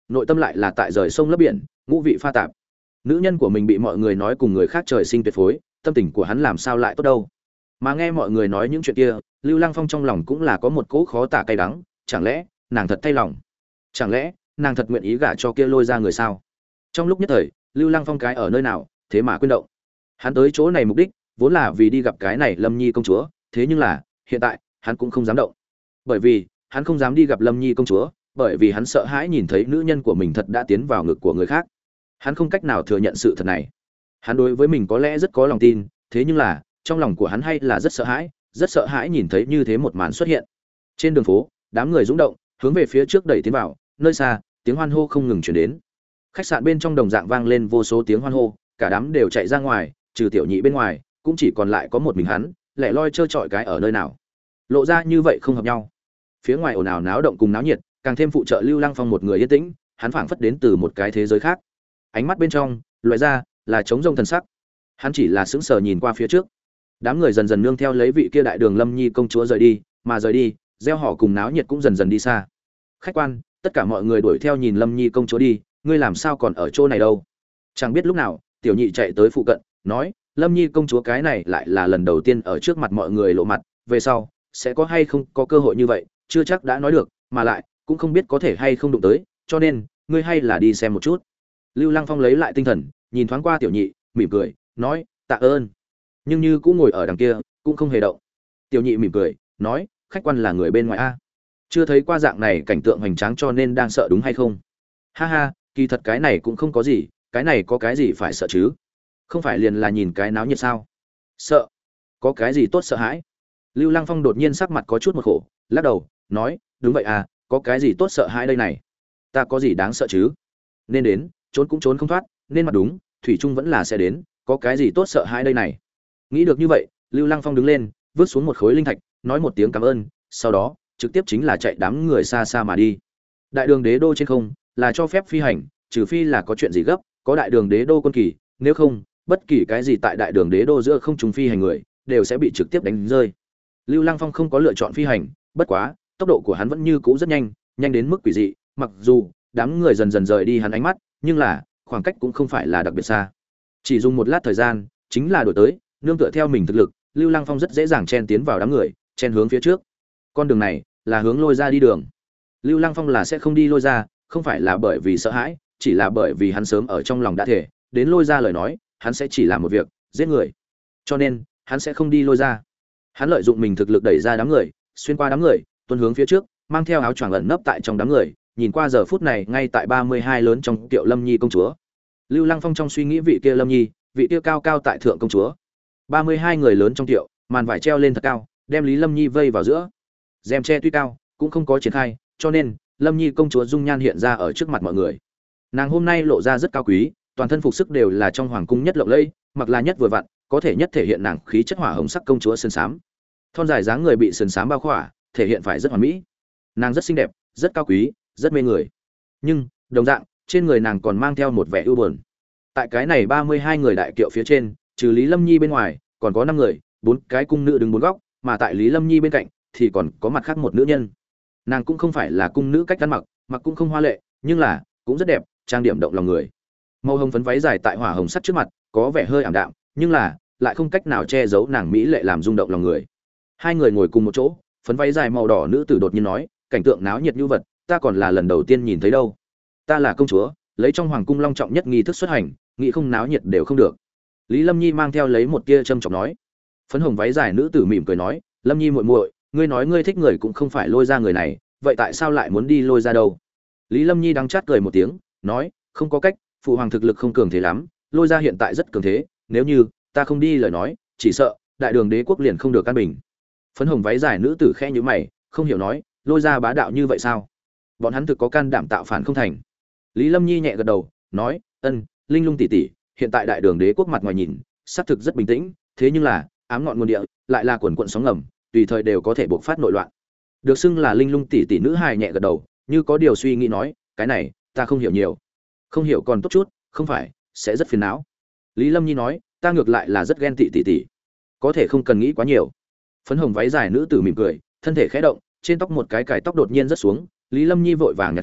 nội tâm lại là tại rời sông lấp biển, ngũ vị pha tạp. Nữ nhân của mình bị mọi người nói cùng người khác trời sinh tuyệt phối, tâm tình của hắn làm sao lại tốt đâu. Mà nghe mọi người nói những chuyện kia, Lưu Lăng Phong trong lòng cũng là có một cỗ khó tả cay đắng, chẳng lẽ nàng thật thay lòng? Chẳng lẽ nàng thật nguyện ý gả cho kia Lôi ra người sao? Trong lúc nhất thời, Lưu Lăng Phong cái ở nơi nào, thế mà quên động. Hắn tới chỗ này mục đích vốn là vì đi gặp cái này Lâm Nhi công chúa, thế nhưng là, hiện tại, hắn cũng không dám động. Bởi vì, hắn không dám đi gặp Lâm Nhi công chúa, bởi vì hắn sợ hãi nhìn thấy nữ nhân của mình thật đã tiến vào ngực của người khác. Hắn không cách nào thừa nhận sự thật này. Hắn đối với mình có lẽ rất có lòng tin, thế nhưng là, trong lòng của hắn hay là rất sợ hãi, rất sợ hãi nhìn thấy như thế một màn xuất hiện. Trên đường phố, đám người rung động, hướng về phía trước đẩy tiến vào, nơi xa, tiếng hoan hô không ngừng truyền đến. Khách sạn bên trong đồng dạng vang lên vô số tiếng hoan hô, cả đám đều chạy ra ngoài, trừ Tiểu Nhị bên ngoài, cũng chỉ còn lại có một mình hắn, lẻ loi trơ trọi cái ở nơi nào. Lộ ra như vậy không hợp nhau. Phía ngoài ồn ào náo động cùng náo nhiệt, càng thêm phụ trợ Lưu Lăng Phong một người yên tĩnh, hắn phảng phất đến từ một cái thế giới khác. Ánh mắt bên trong, loại ra là trống rông thần sắc. Hắn chỉ là sững sờ nhìn qua phía trước. Đám người dần dần nương theo lấy vị kia đại đường Lâm Nhi công chúa rời đi, mà rời đi, gieo họ cùng náo nhiệt cũng dần dần đi xa. Khách quan, tất cả mọi người đuổi theo nhìn Lâm Nhi công chúa đi, ngươi làm sao còn ở chỗ này đâu? Chẳng biết lúc nào, Tiểu Nhị chạy tới phụ cận, nói, Lâm Nhi công chúa cái này lại là lần đầu tiên ở trước mặt mọi người lộ mặt, về sau sẽ có hay không có cơ hội như vậy, chưa chắc đã nói được, mà lại cũng không biết có thể hay không đụng tới, cho nên ngươi hay là đi xem một chút. Lưu Lăng Phong lấy lại tinh thần, nhìn thoáng qua Tiểu Nhị, mỉm cười, nói, tạ ơn. Nhưng như cũng ngồi ở đằng kia, cũng không hề động. Tiểu Nhị mỉm cười, nói, khách quan là người bên ngoài a, chưa thấy qua dạng này cảnh tượng hoành tráng cho nên đang sợ đúng hay không? Ha ha, kỳ thật cái này cũng không có gì, cái này có cái gì phải sợ chứ? Không phải liền là nhìn cái náo nhiệt sao? Sợ? Có cái gì tốt sợ hãi? Lưu Lăng Phong đột nhiên sắc mặt có chút một khổ, lắc đầu, nói, đúng vậy à, có cái gì tốt sợ hãi đây này? Ta có gì đáng sợ chứ? Nên đến, trốn cũng trốn không thoát, nên mặt đúng, thủy chung vẫn là sẽ đến, có cái gì tốt sợ hãi đây này? Nghĩ được như vậy, Lưu Lăng Phong đứng lên, vứt xuống một khối linh thạch, nói một tiếng cảm ơn, sau đó, trực tiếp chính là chạy đám người xa xa mà đi. Đại đường đế đô trên không, là cho phép phi hành, trừ phi là có chuyện gì gấp, có đại đường đế đô quân kỳ, nếu không, bất kỳ cái gì tại đại đường đế đô giữa không trung phi hành người, đều sẽ bị trực tiếp đánh rơi. Lưu Lăng Phong không có lựa chọn phi hành, bất quá, tốc độ của hắn vẫn như cũ rất nhanh, nhanh đến mức quỷ dị, mặc dù đám người dần dần rời đi hắn ánh mắt, nhưng là, khoảng cách cũng không phải là đặc biệt xa. Chỉ dùng một lát thời gian, chính là đổi tới, nương tựa theo mình thực lực, Lưu Lăng Phong rất dễ dàng chen tiến vào đám người, chen hướng phía trước. Con đường này là hướng Lôi ra đi đường. Lưu Lăng Phong là sẽ không đi Lôi ra, không phải là bởi vì sợ hãi, chỉ là bởi vì hắn sớm ở trong lòng đã thể, đến Lôi ra lời nói, hắn sẽ chỉ làm một việc, giết người. Cho nên, hắn sẽ không đi Lôi ra. Hắn lợi dụng mình thực lực đẩy ra đám người, xuyên qua đám người, tuôn hướng phía trước, mang theo áo choàng ẩn nấp tại trong đám người, nhìn qua giờ phút này ngay tại ba mươi hai lớn trong Tiệu Lâm Nhi công chúa. Lưu Lăng Phong trong suy nghĩ vị kia Lâm Nhi, vị kia cao cao tại thượng công chúa. ba mươi hai người lớn trong tiệu, màn vải treo lên thật cao, đem Lý Lâm Nhi vây vào giữa. Rèm tre tuy cao, cũng không có triển khai, cho nên Lâm Nhi công chúa dung nhan hiện ra ở trước mặt mọi người. Nàng hôm nay lộ ra rất cao quý, toàn thân phục sức đều là trong hoàng cung nhất lộng lẫy, mặc là nhất vừa vặn, có thể nhất thể hiện nàng khí chất hỏa hồng sắc công chúa sơn xám. Thon dài dáng người bị sơn xám bao khỏa, thể hiện phải rất hoàn mỹ. Nàng rất xinh đẹp, rất cao quý, rất mê người. Nhưng, đồng dạng, trên người nàng còn mang theo một vẻ ưu buồn. Tại cái này ba mươi hai người đại kiệu phía trên, trừ Lý Lâm Nhi bên ngoài, còn có năm người, bốn cái cung nữ đứng bốn góc, mà tại Lý Lâm Nhi bên cạnh thì còn có mặt khác một nữ nhân. Nàng cũng không phải là cung nữ cách ăn mặc, mặc cũng không hoa lệ, nhưng là cũng rất đẹp, trang điểm động lòng người. Màu hồng phấn váy dài tại hỏa hồng sắt trước mặt, có vẻ hơi ảm đạm, nhưng là lại không cách nào che giấu nàng mỹ lệ làm rung động lòng người. Hai người ngồi cùng một chỗ, phấn váy dài màu đỏ nữ tử đột nhiên nói, cảnh tượng náo nhiệt như vật, ta còn là lần đầu tiên nhìn thấy đâu. Ta là công chúa, lấy trong hoàng cung long trọng nhất nghi thức xuất hành, nghĩ không náo nhiệt đều không được. Lý Lâm Nhi mang theo lấy một tia châm chọc nói. Phấn hồng váy dài nữ tử mỉm cười nói, Lâm Nhi muội muội, ngươi nói ngươi thích người cũng không phải Lôi ra người này, vậy tại sao lại muốn đi Lôi ra đâu? Lý Lâm Nhi đắng chát cười một tiếng, nói, không có cách, phụ hoàng thực lực không cường thế lắm, Lôi ra hiện tại rất cường thế, nếu như ta không đi lời nói, chỉ sợ đại đường đế quốc liền không được an bình. Phấn hồng váy dài nữ tử khẽ nhíu mày, không hiểu nói, Lôi ra bá đạo như vậy sao? Bọn hắn thực có can đảm tạo phản không thành? Lý Lâm Nhi nhẹ gật đầu, nói, ân, Linh Lung tỷ tỷ, hiện tại đại đường đế quốc mặt ngoài nhìn, xác thực rất bình tĩnh, thế nhưng là ám ngọn nguồn địa lại là quần quận sóng ngầm, tùy thời đều có thể bộc phát nội loạn. Được xưng là Linh Lung tỷ tỷ nữ hài nhẹ gật đầu, như có điều suy nghĩ nói, cái này ta không hiểu nhiều. Không hiểu còn tốt chút, không phải sẽ rất phiền não. Lý Lâm Nhi nói, ta ngược lại là rất ghen tị tỷ tỷ, có thể không cần nghĩ quá nhiều. Phấn hồng váy dài nữ tử mỉm cười, thân thể khẽ động, trên tóc một cái cài tóc đột nhiên rớt xuống, Lý Lâm Nhi vội vàng nhặt lên,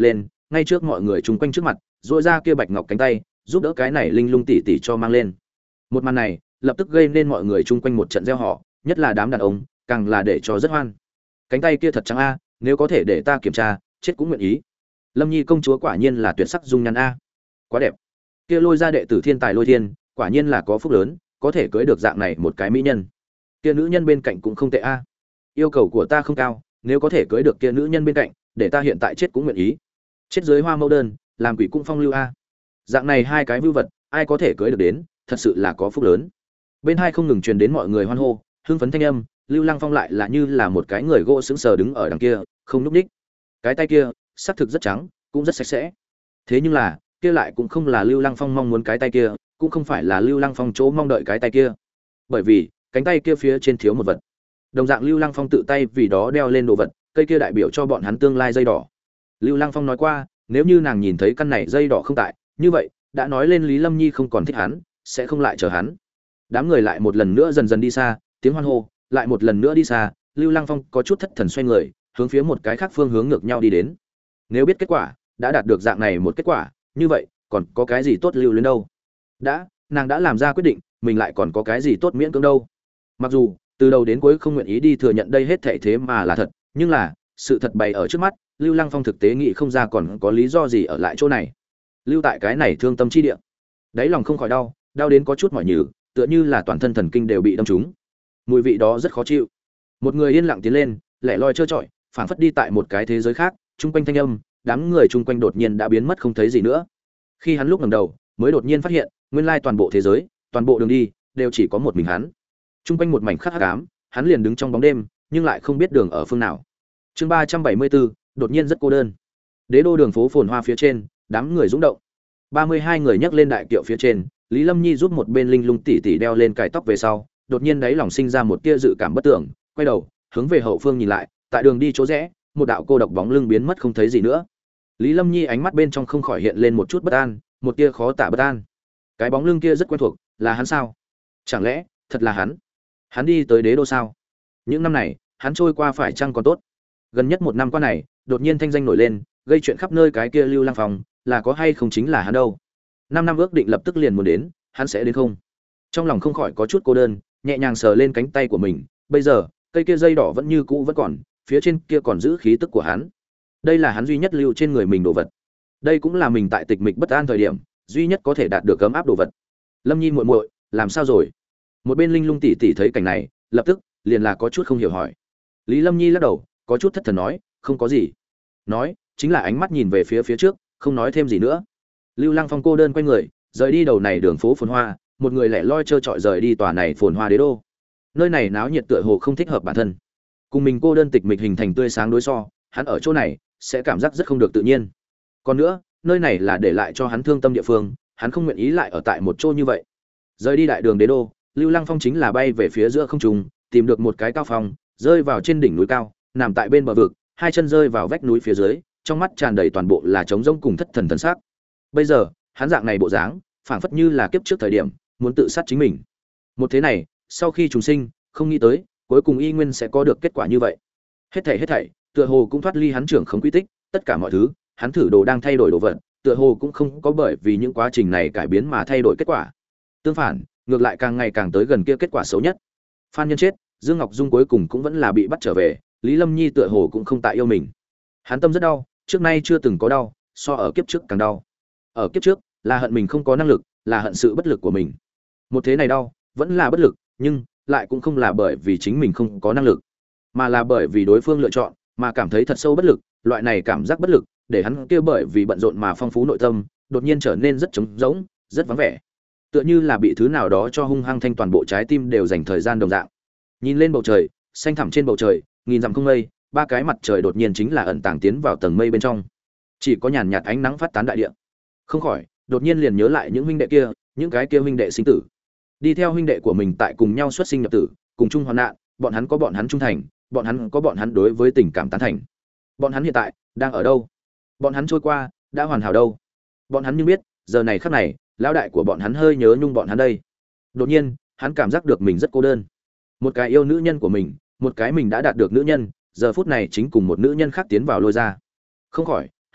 ngay trước mọi người chung quanh trước mặt dội ra kia bạch ngọc cánh tay giúp đỡ cái này linh lung tỉ tỉ cho mang lên. Một màn này lập tức gây nên mọi người chung quanh một trận reo hò, nhất là đám đàn ông càng là để cho rất hoan. Cánh tay kia thật trắng a, nếu có thể để ta kiểm tra chết cũng nguyện ý. Lâm Nhi công chúa quả nhiên là tuyệt sắc dung nhan a, quá đẹp. Kia Lôi gia đệ tử thiên tài Lôi Thiên quả nhiên là có phúc lớn, có thể cưới được dạng này một cái mỹ nhân. Kia nữ nhân bên cạnh cũng không tệ a. Yêu cầu của ta không cao, nếu có thể cưới được kia nữ nhân bên cạnh, để ta hiện tại chết cũng nguyện ý. Chết dưới hoa mẫu đơn, làm quỷ cũng phong lưu a. Dạng này hai cái vưu vật, ai có thể cưới được đến, thật sự là có phúc lớn. Bên hai không ngừng truyền đến mọi người hoan hô, hưng phấn thanh âm, Lưu Lăng Phong lại là như là một cái người gỗ sững sờ đứng ở đằng kia, không nhúc nhích. Cái tay kia, sắc thực rất trắng, cũng rất sạch sẽ. Thế nhưng là, kia lại cũng không là Lưu Lăng Phong mong muốn cái tay kia, cũng không phải là Lưu Lăng Phong chỗ mong đợi cái tay kia. Bởi vì, cánh tay kia phía trên thiếu một vật. Đồng dạng Lưu Lăng Phong tự tay vì đó đeo lên đồ vật, cây kia đại biểu cho bọn hắn tương lai dây đỏ. Lưu Lăng Phong nói qua, nếu như nàng nhìn thấy căn này dây đỏ không tại, như vậy, đã nói lên Lý Lâm Nhi không còn thích hắn, sẽ không lại chờ hắn. Đám người lại một lần nữa dần dần đi xa, tiếng hoan hô lại một lần nữa đi xa, Lưu Lăng Phong có chút thất thần xoay người, hướng phía một cái khác phương hướng ngược nhau đi đến. Nếu biết kết quả, đã đạt được dạng này một kết quả, như vậy, còn có cái gì tốt lưu luyến đâu? Đã, nàng đã làm ra quyết định, mình lại còn có cái gì tốt miễn cưỡng đâu? Mặc dù từ đầu đến cuối không nguyện ý đi thừa nhận đây hết thảy thế mà là thật, nhưng là, sự thật bày ở trước mắt, Lưu Lăng Phong thực tế nghĩ không ra còn có lý do gì ở lại chỗ này. Lưu tại cái này thương tâm chi địa. Đáy lòng không khỏi đau, đau đến có chút mỏi nhừ, tựa như là toàn thân thần kinh đều bị đâm trúng. Mùi vị đó rất khó chịu. Một người yên lặng tiến lên, lẻ loi trơ trọi, phảng phất đi tại một cái thế giới khác, chung quanh thanh âm, đám người chung quanh đột nhiên đã biến mất không thấy gì nữa. Khi hắn lúc ngẩng đầu, mới đột nhiên phát hiện, nguyên lai toàn bộ thế giới, toàn bộ đường đi đều chỉ có một mình hắn. Chung quanh một mảnh khắc hắc ám, hắn liền đứng trong bóng đêm, nhưng lại không biết đường ở phương nào. Chương ba trăm bảy mươi bốn, đột nhiên rất cô đơn. Đế đô đường phố phồn hoa phía trên, đám người rung động. ba mươi hai người nhấc lên đại kiệu phía trên, Lý Lâm Nhi giúp một bên linh lung tỉ tỉ đeo lên cài tóc về sau, đột nhiên đáy lòng sinh ra một tia dự cảm bất tưởng, quay đầu, hướng về hậu phương nhìn lại, tại đường đi chỗ rẽ, một đạo cô độc bóng lưng biến mất không thấy gì nữa. Lý Lâm Nhi ánh mắt bên trong không khỏi hiện lên một chút bất an, một tia khó tả bất an. Cái bóng lưng kia rất quen thuộc, là hắn sao? Chẳng lẽ thật là hắn? Hắn đi tới đế đô sao? Những năm này, hắn trôi qua phải chăng còn tốt? Gần nhất một năm qua này, đột nhiên thanh danh nổi lên, gây chuyện khắp nơi cái kia Lưu Lăng Phong, là có hay không chính là hắn đâu? Năm năm ước định lập tức liền muốn đến, hắn sẽ đến không? Trong lòng không khỏi có chút cô đơn, nhẹ nhàng sờ lên cánh tay của mình, bây giờ, cây kia dây đỏ vẫn như cũ vẫn còn, phía trên kia còn giữ khí tức của hắn. Đây là hắn duy nhất lưu trên người mình đồ vật. Đây cũng là mình tại tịch mịch bất an thời điểm, duy nhất có thể đạt được ấm áp đồ vật. Lâm Nhi muội muội, làm sao rồi? Một bên linh lung tỷ tỷ thấy cảnh này, lập tức liền là có chút không hiểu hỏi. Lý Lâm Nhi lắc đầu, có chút thất thần nói, không có gì. Nói, chính là ánh mắt nhìn về phía phía trước, không nói thêm gì nữa. Lưu Lăng Phong cô đơn quay người, rời đi đầu này đường phố phồn hoa, một người lẻ loi trơ trọi rời đi tòa này phồn hoa đế đô. Nơi này náo nhiệt tựa hồ không thích hợp bản thân. Cùng mình cô đơn tịch mịch hình thành tươi sáng đối so, hắn ở chỗ này sẽ cảm giác rất không được tự nhiên. Còn nữa, nơi này là để lại cho hắn thương tâm địa phương, hắn không nguyện ý lại ở tại một chỗ như vậy. Rời đi đại đường đế đô, Lưu Lăng Phong chính là bay về phía giữa không trung, tìm được một cái cao phòng, rơi vào trên đỉnh núi cao, nằm tại bên bờ vực, hai chân rơi vào vách núi phía dưới, trong mắt tràn đầy toàn bộ là trống rỗng cùng thất thần thần sắc. Bây giờ, hắn dạng này bộ dáng, phảng phất như là kiếp trước thời điểm, muốn tự sát chính mình. Một thế này, sau khi trùng sinh, không nghĩ tới, cuối cùng y nguyên sẽ có được kết quả như vậy. Hết thảy hết thảy, tựa hồ cũng thoát ly hắn trưởng không quy tích, tất cả mọi thứ, hắn thử đồ đang thay đổi đồ vật, tựa hồ cũng không có bởi vì những quá trình này cải biến mà thay đổi kết quả. Tương phản, ngược lại càng ngày càng tới gần kia kết quả xấu nhất. Phan Nhân chết, Dương Ngọc Dung cuối cùng cũng vẫn là bị bắt trở về, Lý Lâm Nhi tựa hồ cũng không tại yêu mình. Hắn tâm rất đau, trước nay chưa từng có đau, so ở kiếp trước càng đau. Ở kiếp trước, là hận mình không có năng lực, là hận sự bất lực của mình. Một thế này đau, vẫn là bất lực, nhưng lại cũng không là bởi vì chính mình không có năng lực, mà là bởi vì đối phương lựa chọn, mà cảm thấy thật sâu bất lực, loại này cảm giác bất lực, để hắn kia bởi vì bận rộn mà phong phú nội tâm, đột nhiên trở nên rất trống rỗng, rất vắng vẻ. Tựa như là bị thứ nào đó cho hung hăng thanh toàn bộ trái tim đều dành thời gian đồng dạng. Nhìn lên bầu trời, xanh thẳm trên bầu trời, nghìn dặm không mây, ba cái mặt trời đột nhiên chính là ẩn tàng tiến vào tầng mây bên trong. Chỉ có nhàn nhạt ánh nắng phát tán đại địa. Không khỏi, đột nhiên liền nhớ lại những huynh đệ kia, những cái kia huynh đệ sinh tử. Đi theo huynh đệ của mình tại cùng nhau xuất sinh nhập tử, cùng chung hoạn nạn, bọn hắn có bọn hắn trung thành, bọn hắn có bọn hắn đối với tình cảm tán thành. Bọn hắn hiện tại đang ở đâu? Bọn hắn trôi qua đã hoàn hảo đâu? Bọn hắn như biết, giờ này khắc này, lão đại của bọn hắn hơi nhớ nhung bọn hắn đây. Đột nhiên, hắn cảm giác được mình rất cô đơn. Một cái yêu nữ nhân của mình, một cái mình đã đạt được nữ nhân, giờ phút này chính cùng một nữ nhân khác tiến vào lôi ra. Không khỏi,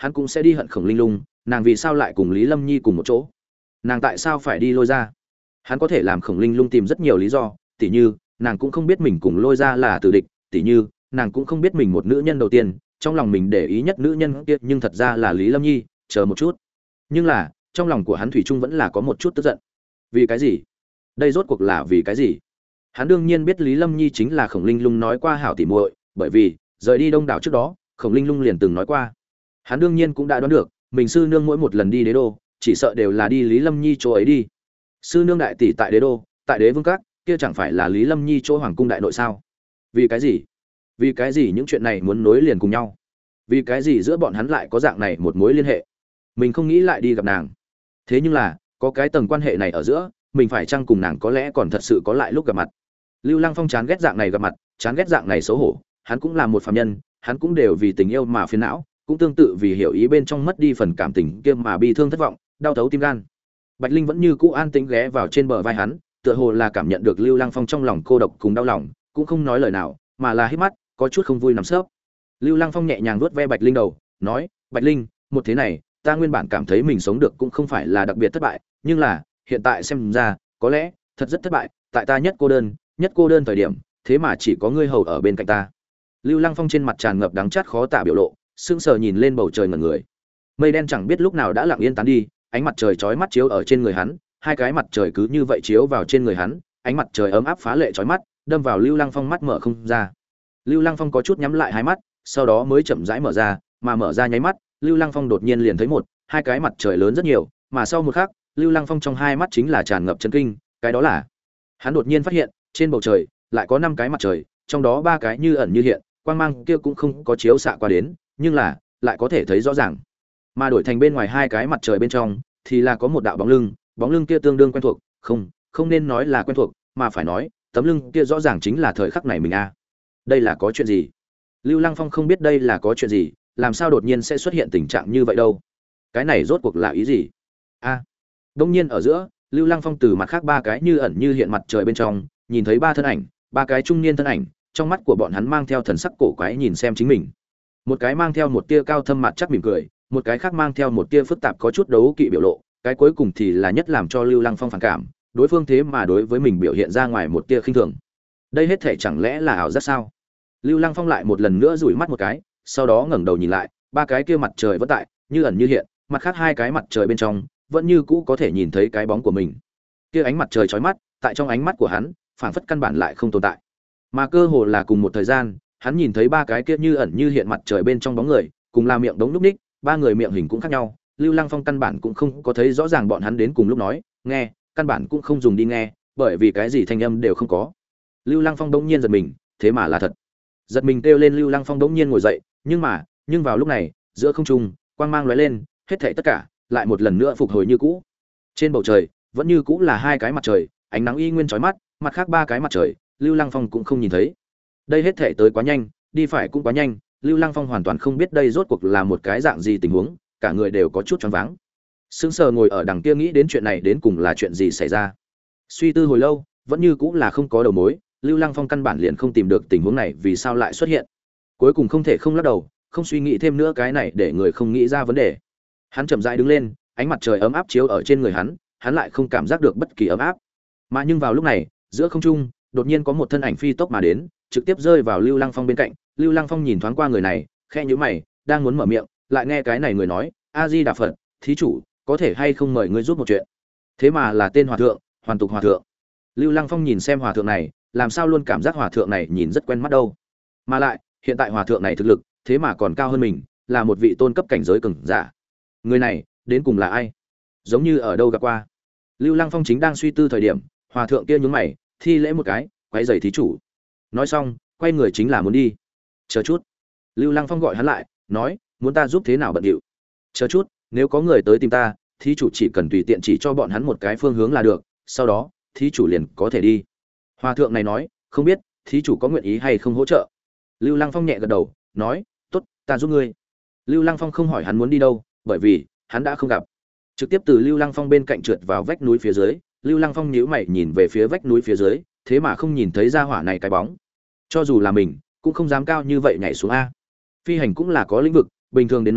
hắn cũng sẽ đi hận Khổng Linh Lung, nàng vì sao lại cùng Lý Lâm Nhi cùng một chỗ? Nàng tại sao phải đi Lôi ra? Hắn có thể làm Khổng Linh Lung tìm rất nhiều lý do, tỉ như, nàng cũng không biết mình cùng Lôi ra là tử địch, tỉ như, nàng cũng không biết mình một nữ nhân đầu tiên, trong lòng mình để ý nhất nữ nhân kia nhưng thật ra là Lý Lâm Nhi, chờ một chút. Nhưng là, trong lòng của hắn thủy chung vẫn là có một chút tức giận. Vì cái gì? Đây rốt cuộc là vì cái gì? Hắn đương nhiên biết Lý Lâm Nhi chính là Khổng Linh Lung nói qua hảo tỉ muội, bởi vì rời đi Đông đảo trước đó, Khổng Linh Lung liền từng nói qua. Hắn đương nhiên cũng đã đoán được, mình sư nương mỗi một lần đi Đế đô, chỉ sợ đều là đi Lý Lâm Nhi chỗ ấy đi. Sư nương đại tỷ tại Đế đô, tại Đế Vương các, kia chẳng phải là Lý Lâm Nhi chỗ hoàng cung đại nội sao? Vì cái gì? Vì cái gì những chuyện này muốn nối liền cùng nhau? Vì cái gì giữa bọn hắn lại có dạng này một mối liên hệ? Mình không nghĩ lại đi gặp nàng. Thế nhưng là, có cái tầng quan hệ này ở giữa, mình phải chăng cùng nàng có lẽ còn thật sự có lại lúc gặp mặt. Lưu Lăng Phong chán ghét dạng này gặp mặt, chán ghét dạng này xấu hổ, hắn cũng là một phàm nhân, hắn cũng đều vì tình yêu mà phiền não, cũng tương tự vì hiểu ý bên trong mất đi phần cảm tình kia mà bi thương thất vọng, đau thấu tim gan. Bạch Linh vẫn như cũ an tĩnh ghé vào trên bờ vai hắn, tựa hồ là cảm nhận được Lưu Lăng Phong trong lòng cô độc cùng đau lòng, cũng không nói lời nào, mà là hít mắt, có chút không vui nằm sấp. Lưu Lăng Phong nhẹ nhàng vuốt ve Bạch Linh đầu, nói: "Bạch Linh, một thế này, ta nguyên bản cảm thấy mình sống được cũng không phải là đặc biệt thất bại, nhưng là, hiện tại xem ra, có lẽ thật rất thất bại, tại ta nhất cô đơn, nhất cô đơn thời điểm, thế mà chỉ có ngươi hầu ở bên cạnh ta." Lưu Lăng Phong trên mặt tràn ngập đắng chát khó tả biểu lộ, sững sờ nhìn lên bầu trời ngẩn người. Mây đen chẳng biết lúc nào đã lặng yên tán đi, ánh mặt trời chói mắt chiếu ở trên người hắn, hai cái mặt trời cứ như vậy chiếu vào trên người hắn, ánh mặt trời ấm áp phá lệ chói mắt, đâm vào Lưu Lăng Phong mắt mở không ra. Lưu Lăng Phong có chút nhắm lại hai mắt, sau đó mới chậm rãi mở ra, mà mở ra nháy mắt, Lưu Lăng Phong đột nhiên liền thấy một, hai cái mặt trời lớn rất nhiều, mà sau một khắc, Lưu Lăng Phong trong hai mắt chính là tràn ngập chấn kinh, cái đó là, hắn đột nhiên phát hiện, trên bầu trời lại có năm cái mặt trời, trong đó ba cái như ẩn như hiện, quang mang kia cũng không có chiếu xạ qua đến, nhưng là lại có thể thấy rõ ràng. Mà đổi thành bên ngoài hai cái mặt trời bên trong thì là có một đạo bóng lưng, bóng lưng kia tương đương quen thuộc, không, không nên nói là quen thuộc, mà phải nói, tấm lưng kia rõ ràng chính là thời khắc này mình a. Đây là có chuyện gì? Lưu Lăng Phong không biết đây là có chuyện gì, làm sao đột nhiên sẽ xuất hiện tình trạng như vậy đâu? Cái này rốt cuộc là ý gì? A. À, đông nhiên ở giữa, Lưu Lăng Phong từ mặt khác ba cái như ẩn như hiện mặt trời bên trong, nhìn thấy ba thân ảnh, ba cái trung niên thân ảnh, trong mắt của bọn hắn mang theo thần sắc cổ quái nhìn xem chính mình. Một cái mang theo một tia cao thâm mặt chắc mỉm cười, một cái khác mang theo một tia phức tạp có chút đấu kỵ biểu lộ, cái cuối cùng thì là nhất làm cho Lưu Lăng Phong phản cảm, đối phương thế mà đối với mình biểu hiện ra ngoài một tia khinh thường. Đây hết thể chẳng lẽ là ảo giác sao? Lưu Lăng Phong lại một lần nữa dụi mắt một cái, sau đó ngẩng đầu nhìn lại, ba cái kia mặt trời vẫn tại, như ẩn như hiện, mặt khác hai cái mặt trời bên trong, vẫn như cũ có thể nhìn thấy cái bóng của mình. Kia ánh mặt trời chói mắt, tại trong ánh mắt của hắn, phảng phất căn bản lại không tồn tại. Mà cơ hồ là cùng một thời gian, hắn nhìn thấy ba cái kia như ẩn như hiện mặt trời bên trong bóng người, cùng là miệng đống lúc ních, ba người miệng hình cũng khác nhau, Lưu Lăng Phong căn bản cũng không có thấy rõ ràng bọn hắn đến cùng lúc nói, nghe, căn bản cũng không dùng đi nghe, bởi vì cái gì thanh âm đều không có. Lưu Lăng Phong đống nhiên giật mình, thế mà là thật. Giật mình kêu lên, Lưu Lăng Phong đống nhiên ngồi dậy, nhưng mà, nhưng vào lúc này, giữa không trung, quang mang lóe lên, hết thảy tất cả lại một lần nữa phục hồi như cũ. Trên bầu trời, vẫn như cũ là hai cái mặt trời, ánh nắng y nguyên chói mắt, mặt khác ba cái mặt trời, Lưu Lăng Phong cũng không nhìn thấy. Đây hết thảy tới quá nhanh, đi phải cũng quá nhanh, Lưu Lăng Phong hoàn toàn không biết đây rốt cuộc là một cái dạng gì tình huống, cả người đều có chút choáng váng. Sững sờ ngồi ở đằng kia nghĩ đến chuyện này đến cùng là chuyện gì xảy ra. Suy tư hồi lâu, vẫn như cũng là không có đầu mối, Lưu Lăng Phong căn bản liền không tìm được tình huống này vì sao lại xuất hiện. Cuối cùng không thể không lắc đầu, không suy nghĩ thêm nữa cái này để người không nghĩ ra vấn đề. Hắn chậm rãi đứng lên, ánh mặt trời ấm áp chiếu ở trên người hắn, hắn lại không cảm giác được bất kỳ ấm áp. Mà nhưng vào lúc này, giữa không trung, đột nhiên có một thân ảnh phi tốc mà đến, trực tiếp rơi vào Lưu Lăng Phong bên cạnh. Lưu Lăng Phong nhìn thoáng qua người này, khẽ nhíu mày, đang muốn mở miệng, lại nghe cái này người nói: "A Di Đà Phật, thí chủ, có thể hay không mời ngươi giúp một chuyện?" Thế mà là tên hòa thượng, Hoàn Tục hòa thượng. Lưu Lăng Phong nhìn xem hòa thượng này, làm sao luôn cảm giác hòa thượng này nhìn rất quen mắt đâu. Mà lại, hiện tại hòa thượng này thực lực, thế mà còn cao hơn mình, là một vị tôn cấp cảnh giới cường giả. Người này, đến cùng là ai? Giống như ở đâu gặp qua. Lưu Lăng Phong chính đang suy tư thời điểm, hòa thượng kia nhướng mày, thi lễ một cái, quay giày thí chủ. Nói xong, quay người chính là muốn đi. Chờ chút. Lưu Lăng Phong gọi hắn lại, nói: "Muốn ta giúp thế nào bận điệu?" "Chờ chút, nếu có người tới tìm ta, thí chủ chỉ cần tùy tiện chỉ cho bọn hắn một cái phương hướng là được, sau đó, thí chủ liền có thể đi." Hòa thượng này nói: "Không biết, thí chủ có nguyện ý hay không hỗ trợ?" Lưu Lăng Phong nhẹ gật đầu, nói: "Tốt, ta giúp ngươi." Lưu Lăng Phong không hỏi hắn muốn đi đâu, bởi vì hắn đã không gặp. Trực tiếp từ Lưu Lăng Phong bên cạnh trượt vào vách núi phía dưới, Lưu Lăng Phong nhíu mày nhìn về phía vách núi phía dưới, thế mà không nhìn thấy ra hỏa này cái bóng. Cho dù là mình, cũng không dám cao như vậy nhảy xuống a. Phi hành cũng là có lĩnh vực, bình thường đến nói,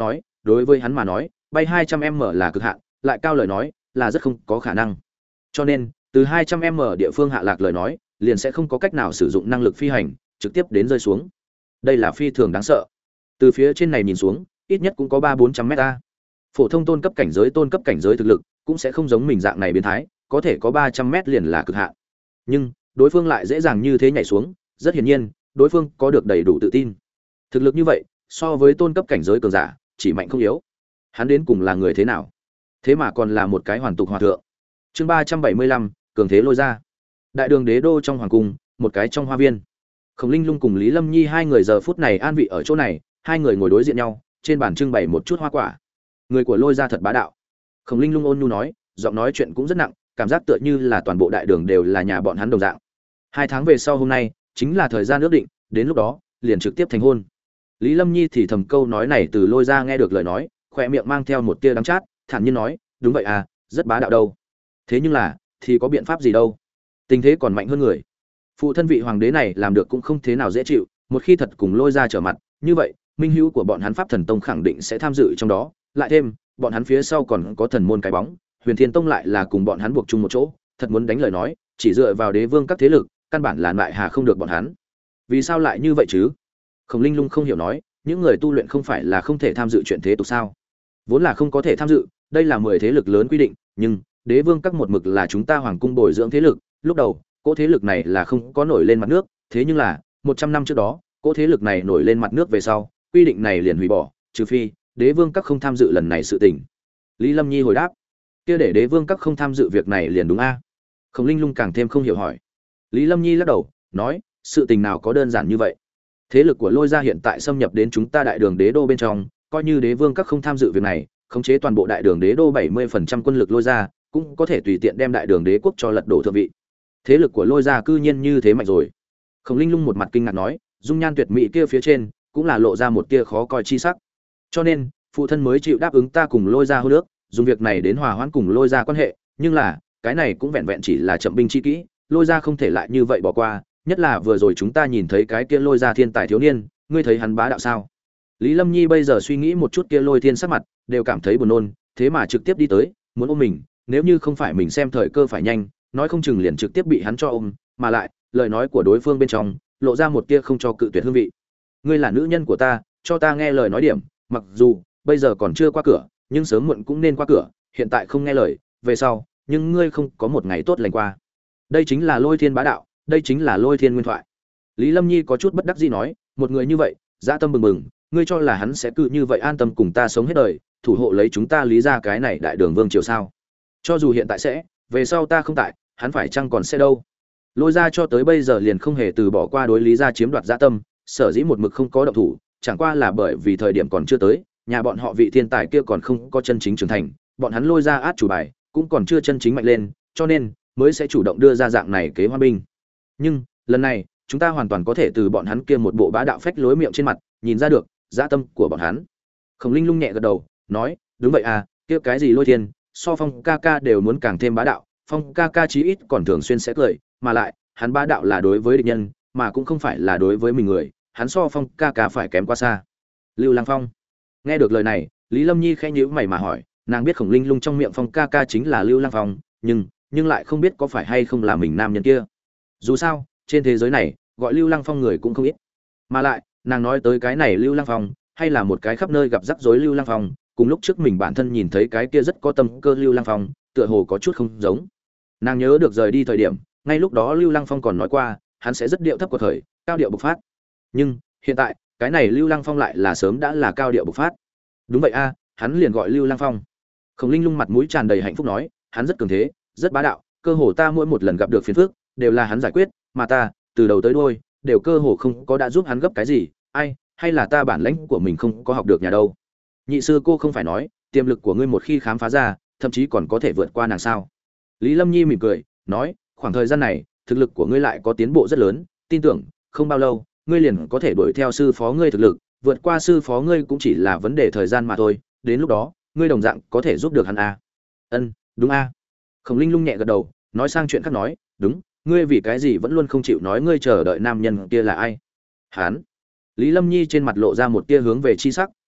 đối với hắn mà nói bay hai trăm m là cực hạn, lại cao lời nói là rất không có khả năng. Cho nên từ hai trăm m địa phương hạ lạc lời nói liền sẽ không có cách nào sử dụng năng lực phi hành trực tiếp đến rơi xuống. Đây là phi thường đáng sợ. Từ phía trên này nhìn xuống ít nhất cũng có ba bốn trăm mét ta. Phổ thông tôn cấp cảnh giới tôn cấp cảnh giới thực lực cũng sẽ không giống mình dạng này biến thái, có thể có ba trăm mét liền là cực hạn. Nhưng đối phương lại dễ dàng như thế nhảy xuống, rất hiển nhiên đối phương có được đầy đủ tự tin. Thực lực như vậy so với tôn cấp cảnh giới cường giả chỉ mạnh không yếu. Hắn đến cùng là người thế nào, thế mà còn là một cái hoàn tục hòa thượng. Chương ba trăm bảy mươi lăm, cường thế lôi ra. Đại đường đế đô trong hoàng cung, một cái trong hoa viên. Khổng Linh Lung cùng Lý Lâm Nhi hai người giờ phút này an vị ở chỗ này, hai người ngồi đối diện nhau, trên bàn trưng bày một chút hoa quả. Người của lôi ra thật bá đạo. Khổng Linh Lung ôn nhu nói, giọng nói chuyện cũng rất nặng, cảm giác tựa như là toàn bộ đại đường đều là nhà bọn hắn đồng dạng. Hai tháng về sau hôm nay chính là thời gian ước định, đến lúc đó liền trực tiếp thành hôn. Lý Lâm Nhi thì thầm câu nói này từ lôi ra nghe được lời nói, khỏe miệng mang theo một tia đắng chát, thản nhiên nói, đúng vậy à, rất bá đạo đâu. Thế nhưng là thì có biện pháp gì đâu, tình thế còn mạnh hơn người. Phụ thân vị hoàng đế này làm được cũng không thế nào dễ chịu, một khi thật cùng lôi ra trở mặt như vậy minh hữu của bọn hắn Pháp Thần Tông khẳng định sẽ tham dự trong đó, lại thêm bọn hắn phía sau còn có thần môn cái bóng, Huyền Thiên Tông lại là cùng bọn hắn buộc chung một chỗ, thật muốn đánh lời nói chỉ dựa vào đế vương các thế lực căn bản là lại hà không được bọn hắn. Vì sao lại như vậy chứ? Khổng Linh Lung không hiểu nói, những người tu luyện không phải là không thể tham dự chuyện thế tục sao? Vốn là không có thể tham dự, đây là mười thế lực lớn quy định, nhưng đế vương các một mực là chúng ta hoàng cung bồi dưỡng thế lực, lúc đầu cỗ thế lực này là không có nổi lên mặt nước, thế nhưng là một trăm năm trước đó cỗ thế lực này nổi lên mặt nước về sau quy định này liền hủy bỏ, trừ phi đế vương các không tham dự lần này sự tình. Lý Lâm Nhi hồi đáp, kia để đế vương các không tham dự việc này liền đúng a? Khổng Linh Lung càng thêm không hiểu hỏi. Lý Lâm Nhi lắc đầu nói, sự tình nào có đơn giản như vậy. Thế lực của lôi gia hiện tại xâm nhập đến chúng ta đại đường đế đô bên trong, coi như đế vương các không tham dự việc này, khống chế toàn bộ đại đường đế đô bảy mươi phần trăm quân lực lôi gia cũng có thể tùy tiện đem đại đường đế quốc cho lật đổ thượng vị. Thế lực của lôi gia cư nhiên như thế mạnh rồi. Khổng Linh Lung một mặt kinh ngạc nói, dung nhan tuyệt mỹ kia phía trên cũng là lộ ra một tia khó coi chi sắc. Cho nên phụ thân mới chịu đáp ứng ta cùng lôi gia hôn ước, dùng việc này đến hòa hoãn cùng lôi gia quan hệ, nhưng là cái này cũng vẹn vẹn chỉ là chậm binh chi kỹ, lôi gia không thể lại như vậy bỏ qua, nhất là vừa rồi chúng ta nhìn thấy cái kia lôi gia thiên tài thiếu niên, ngươi thấy hắn bá đạo sao? Lý Lâm Nhi bây giờ suy nghĩ một chút kia lôi thiên sắc mặt, đều cảm thấy buồn nôn, thế mà trực tiếp đi tới, muốn ôm mình, nếu như không phải mình xem thời cơ phải nhanh, nói không chừng liền trực tiếp bị hắn cho ôm, mà lại, lời nói của đối phương bên trong lộ ra một tia không cho cự tuyệt hương vị. Ngươi là nữ nhân của ta, cho ta nghe lời nói điểm, mặc dù bây giờ còn chưa qua cửa, nhưng sớm muộn cũng nên qua cửa, hiện tại không nghe lời, về sau, nhưng ngươi không có một ngày tốt lành qua. Đây chính là lôi thiên bá đạo, đây chính là lôi thiên nguyên thoại. Lý Lâm Nhi có chút bất đắc dĩ nói, một người như vậy, dã tâm bừng bừng, ngươi cho là hắn sẽ cứ như vậy an tâm cùng ta sống hết đời, thủ hộ lấy chúng ta Lý gia cái này đại đường vương triều sao? Cho dù hiện tại sẽ, về sau ta không tại, hắn phải chăng còn sẽ đâu? Lôi gia cho tới bây giờ liền không hề từ bỏ qua đối Lý gia chiếm đoạt dã tâm, sở dĩ một mực không có động thủ, chẳng qua là bởi vì thời điểm còn chưa tới, nhà bọn họ vị thiên tài kia còn không có chân chính trưởng thành, bọn hắn lôi ra át chủ bài cũng còn chưa chân chính mạnh lên, cho nên mới sẽ chủ động đưa ra dạng này kế hoa binh. Nhưng lần này chúng ta hoàn toàn có thể từ bọn hắn kia một bộ bá đạo phách lối miệng trên mặt nhìn ra được dã tâm của bọn hắn. Khổng Linh Lung nhẹ gật đầu nói, đúng vậy à, kia cái gì lôi thiên so Phong ca ca đều muốn càng thêm bá đạo, Phong ca ca chí ít còn thường xuyên sẽ cười, mà lại hắn bá đạo là đối với địch nhân mà cũng không phải là đối với mình người, hắn so Phong ca ca phải kém quá xa. Lưu Lang Phong nghe được lời này, Lý Lâm Nhi khẽ nhíu mày mà hỏi, nàng biết Khổng Linh Lung trong miệng Phong ca ca chính là Lưu Lang Phong, nhưng nhưng lại không biết có phải hay không là mình nam nhân kia. Dù sao trên thế giới này gọi Lưu Lang Phong người cũng không ít, mà lại nàng nói tới cái này Lưu Lang Phong hay là một cái khắp nơi gặp rắc rối Lưu Lang Phong, cùng lúc trước mình bản thân nhìn thấy cái kia rất có tâm cơ Lưu Lang Phong tựa hồ có chút không giống. Nàng nhớ được rời đi thời điểm, ngay lúc đó Lưu Lang Phong còn nói qua hắn sẽ rất điệu thấp của thời, cao điệu bộc phát, nhưng hiện tại cái này Lưu Lang Phong lại là sớm đã là cao điệu bộc phát. Đúng vậy a, hắn liền gọi Lưu Lang Phong. Khổng Linh Lung mặt mũi tràn đầy hạnh phúc nói, hắn rất cường thế, rất bá đạo, cơ hồ ta mỗi một lần gặp được phiền phức đều là hắn giải quyết, mà ta từ đầu tới đuôi đều cơ hồ không có đã giúp hắn gấp cái gì, ai, hay là ta bản lĩnh của mình không có học được nhà đâu. Nhị sư cô không phải nói, tiềm lực của ngươi một khi khám phá ra, thậm chí còn có thể vượt qua nàng sao? Lý Lâm Nhi mỉm cười, nói, khoảng thời gian này, thực lực của ngươi lại có tiến bộ rất lớn, tin tưởng, không bao lâu, ngươi liền có thể đuổi theo sư phó ngươi thực lực, vượt qua sư phó ngươi cũng chỉ là vấn đề thời gian mà thôi, đến lúc đó, ngươi đồng dạng có thể giúp được hắn a. Ân, đúng a. Khổng Linh Lung nhẹ gật đầu, nói sang chuyện khác nói, đúng, ngươi vì cái gì vẫn luôn không chịu nói ngươi chờ đợi nam nhân kia là ai? Hắn. Lý Lâm Nhi trên mặt lộ ra một tia hướng về chi sắc,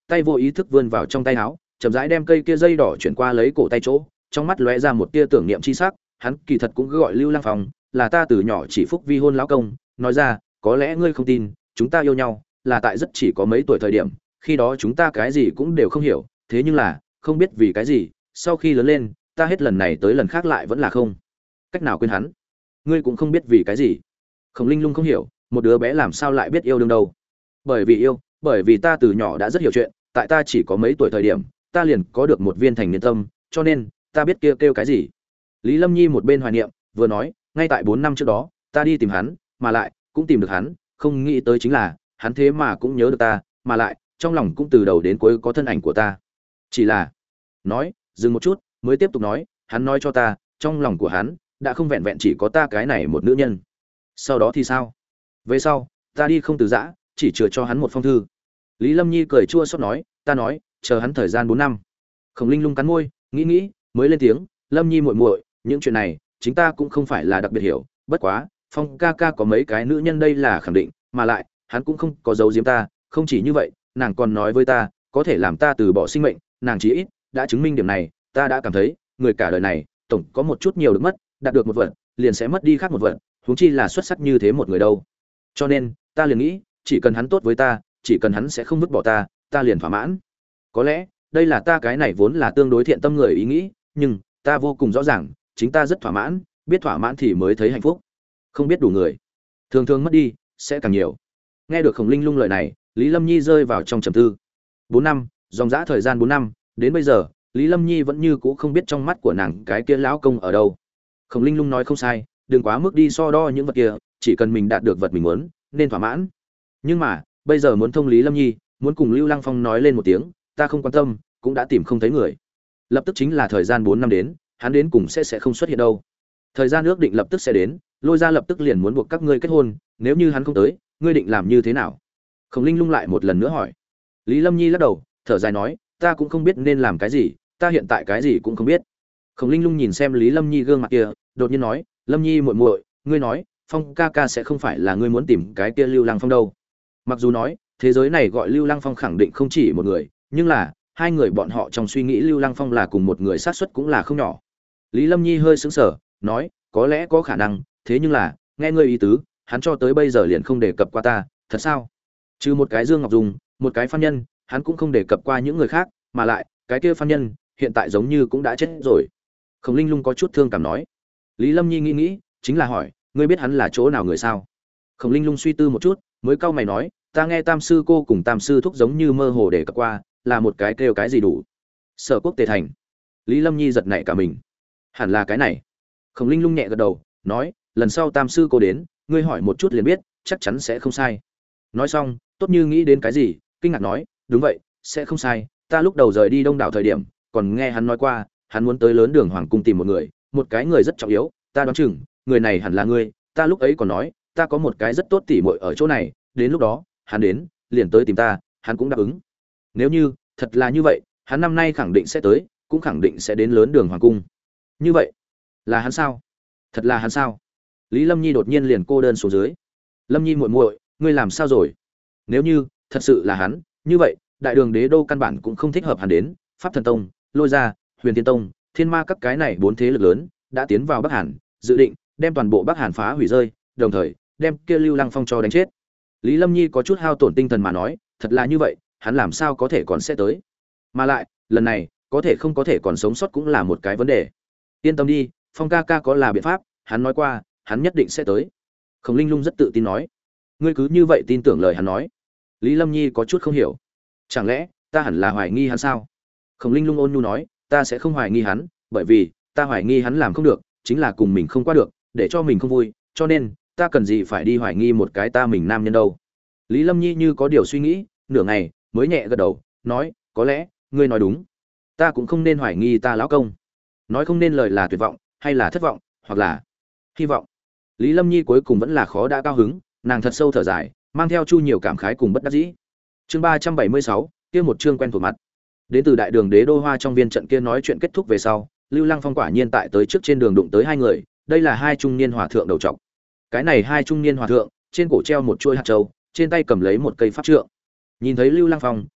tay vô ý thức vươn vào trong tay áo, chậm rãi đem cây kia dây đỏ chuyển qua lấy cổ tay chỗ, trong mắt lóe ra một tia tưởng niệm chi sắc, hắn kỳ thật cũng cứ gọi Lưu Lăng Phong, là ta từ nhỏ chỉ phúc vi hôn lão công, nói ra, có lẽ ngươi không tin, chúng ta yêu nhau, là tại rất chỉ có mấy tuổi thời điểm, khi đó chúng ta cái gì cũng đều không hiểu, thế nhưng là, không biết vì cái gì, sau khi lớn lên, ta hết lần này tới lần khác lại vẫn là không cách nào quên hắn. Ngươi cũng không biết vì cái gì. Khổng Linh Lung không hiểu, một đứa bé làm sao lại biết yêu đương đâu? Bởi vì yêu, bởi vì ta từ nhỏ đã rất hiểu chuyện, tại ta chỉ có mấy tuổi thời điểm, ta liền có được một viên thành niên tâm, cho nên ta biết kêu kêu cái gì. Lý Lâm Nhi một bên hoài niệm, vừa nói, ngay tại bốn năm trước đó, ta đi tìm hắn, mà lại cũng tìm được hắn, không nghĩ tới chính là, hắn thế mà cũng nhớ được ta, mà lại trong lòng cũng từ đầu đến cuối có thân ảnh của ta. Chỉ là, nói, dừng một chút, mới tiếp tục nói, hắn nói cho ta, trong lòng của hắn đã không vẹn vẹn chỉ có ta cái này một nữ nhân. Sau đó thì sao? Về sau, ta đi không từ giã, chỉ chừa cho hắn một phong thư. Lý Lâm Nhi cười chua xót nói, ta nói, chờ hắn thời gian bốn năm. Khổng Linh Lung cắn môi, nghĩ nghĩ, mới lên tiếng, Lâm Nhi muội muội, những chuyện này, chính ta cũng không phải là đặc biệt hiểu, bất quá, Phong ca ca có mấy cái nữ nhân đây là khẳng định, mà lại, hắn cũng không có giấu giếm ta, không chỉ như vậy, nàng còn nói với ta, có thể làm ta từ bỏ sinh mệnh, nàng chí ít đã chứng minh điểm này, ta đã cảm thấy, người cả đời này, tổng có một chút nhiều được mất, đạt được một vật, liền sẽ mất đi khác một vật, huống chi là xuất sắc như thế một người đâu. Cho nên, ta liền nghĩ, chỉ cần hắn tốt với ta, chỉ cần hắn sẽ không vứt bỏ ta, ta liền thỏa mãn. Có lẽ, đây là ta cái này vốn là tương đối thiện tâm người ý nghĩ, nhưng ta vô cùng rõ ràng, chính ta rất thỏa mãn, biết thỏa mãn thì mới thấy hạnh phúc. Không biết đủ người, thường thường mất đi sẽ càng nhiều. Nghe được Khổng Linh Lung lời này, Lý Lâm Nhi rơi vào trong trầm tư. Bốn năm, dòng dã thời gian bốn năm, đến bây giờ, Lý Lâm Nhi vẫn như cũ không biết trong mắt của nàng cái kia lão công ở đâu. Khổng Linh Lung nói không sai, đừng quá mức đi so đo những vật kia, chỉ cần mình đạt được vật mình muốn, nên thỏa mãn. Nhưng mà, bây giờ muốn thông Lý Lâm Nhi, muốn cùng Lưu Lăng Phong nói lên một tiếng, ta không quan tâm, cũng đã tìm không thấy người. Lập tức chính là thời gian bốn năm đến, hắn đến cùng sẽ sẽ không xuất hiện đâu. Thời gian ước định lập tức sẽ đến, Lôi Gia lập tức liền muốn buộc các ngươi kết hôn, nếu như hắn không tới, ngươi định làm như thế nào? Khổng Linh Lung lại một lần nữa hỏi. Lý Lâm Nhi lắc đầu, thở dài nói, ta cũng không biết nên làm cái gì, ta hiện tại cái gì cũng không biết. Khổng Linh Lung nhìn xem Lý Lâm Nhi gương mặt kia, đột nhiên nói, Lâm Nhi muội muội, ngươi nói, Phong ca ca sẽ không phải là ngươi muốn tìm cái kia Lưu Lăng Phong đâu. Mặc dù nói, thế giới này gọi Lưu Lăng Phong khẳng định không chỉ một người, nhưng là hai người bọn họ trong suy nghĩ Lưu Lăng Phong là cùng một người, xác suất cũng là không nhỏ. Lý Lâm Nhi hơi sững sờ, nói, có lẽ có khả năng, thế nhưng là, nghe ngươi ý tứ, hắn cho tới bây giờ liền không đề cập qua ta, thật sao? Trừ một cái Dương Ngọc Dung, một cái Phan Nhân, hắn cũng không đề cập qua những người khác, mà lại, cái kia Phan Nhân, hiện tại giống như cũng đã chết rồi. Khổng Linh Lung có chút thương cảm nói. Lý Lâm Nhi nghĩ nghĩ, chính là hỏi, ngươi biết hắn là chỗ nào người sao? Khổng Linh Lung suy tư một chút, mới cau mày nói, ta nghe Tam sư cô cùng Tam sư thúc giống như mơ hồ đề cập qua, là một cái kêu cái gì đủ. Sở Quốc Tề Thành. Lý Lâm Nhi giật nảy cả mình. Hẳn là cái này. Khổng Linh Lung nhẹ gật đầu, nói, lần sau Tam sư cô đến, ngươi hỏi một chút liền biết, chắc chắn sẽ không sai. Nói xong, tốt như nghĩ đến cái gì, kinh ngạc nói, đúng vậy, sẽ không sai, ta lúc đầu rời đi Đông đảo thời điểm, còn nghe hắn nói qua, hắn muốn tới lớn đường hoàng cung tìm một người, một cái người rất trọng yếu, ta đoán chừng, người này hẳn là ngươi, ta lúc ấy còn nói, ta có một cái rất tốt tỉ muội ở chỗ này, đến lúc đó, hắn đến, liền tới tìm ta, hắn cũng đáp ứng. Nếu như thật là như vậy, hắn năm nay khẳng định sẽ tới, cũng khẳng định sẽ đến lớn đường hoàng cung. Như vậy, là hắn sao? Thật là hắn sao? Lý Lâm Nhi đột nhiên liền cô đơn xuống dưới. Lâm Nhi muội muội, ngươi làm sao rồi? Nếu như thật sự là hắn, như vậy, Đại Đường Đế đô căn bản cũng không thích hợp hắn đến, Pháp Thần Tông, Lôi Gia, Huyền Thiên Tông, Thiên Ma các cái này bốn thế lực lớn đã tiến vào Bắc Hàn, dự định đem toàn bộ Bắc Hàn phá hủy rơi, đồng thời đem kia Lưu Lăng Phong cho đánh chết. Lý Lâm Nhi có chút hao tổn tinh thần mà nói, thật là như vậy, hắn làm sao có thể còn sẽ tới? Mà lại, lần này, có thể không có thể còn sống sót cũng là một cái vấn đề. Yên tâm đi, Phong ca ca có là biện pháp, hắn nói qua, hắn nhất định sẽ tới. Khổng Linh Lung rất tự tin nói. Ngươi cứ như vậy tin tưởng lời hắn nói? Lý Lâm Nhi có chút không hiểu. Chẳng lẽ ta hẳn là hoài nghi hắn sao? Khổng Linh Lung ôn nhu nói, ta sẽ không hoài nghi hắn, bởi vì ta hoài nghi hắn làm không được, chính là cùng mình không qua được, để cho mình không vui, cho nên ta cần gì phải đi hoài nghi một cái ta mình nam nhân đâu. Lý Lâm Nhi như có điều suy nghĩ, nửa ngày mới nhẹ gật đầu, nói, có lẽ ngươi nói đúng, ta cũng không nên hoài nghi ta lão công. Nói không nên lời là tuyệt vọng, hay là thất vọng, hoặc là hy vọng. Lý Lâm Nhi cuối cùng vẫn là khó đã cao hứng, nàng thật sâu thở dài, mang theo chu nhiều cảm khái cùng bất đắc dĩ. Chương ba trăm bảy mươi sáu, kia một chương quen thuộc mặt. Đến từ Đại Đường Đế đô Hoa trong viên trận kia nói chuyện kết thúc về sau, Lưu Lăng Phong quả nhiên tại tới trước trên đường đụng tới hai người, đây là hai trung niên hòa thượng đầu trọc. Cái này hai trung niên hòa thượng, trên cổ treo một chuôi hạt châu, trên tay cầm lấy một cây pháp trượng. Nhìn thấy Lưu Lăng Phong,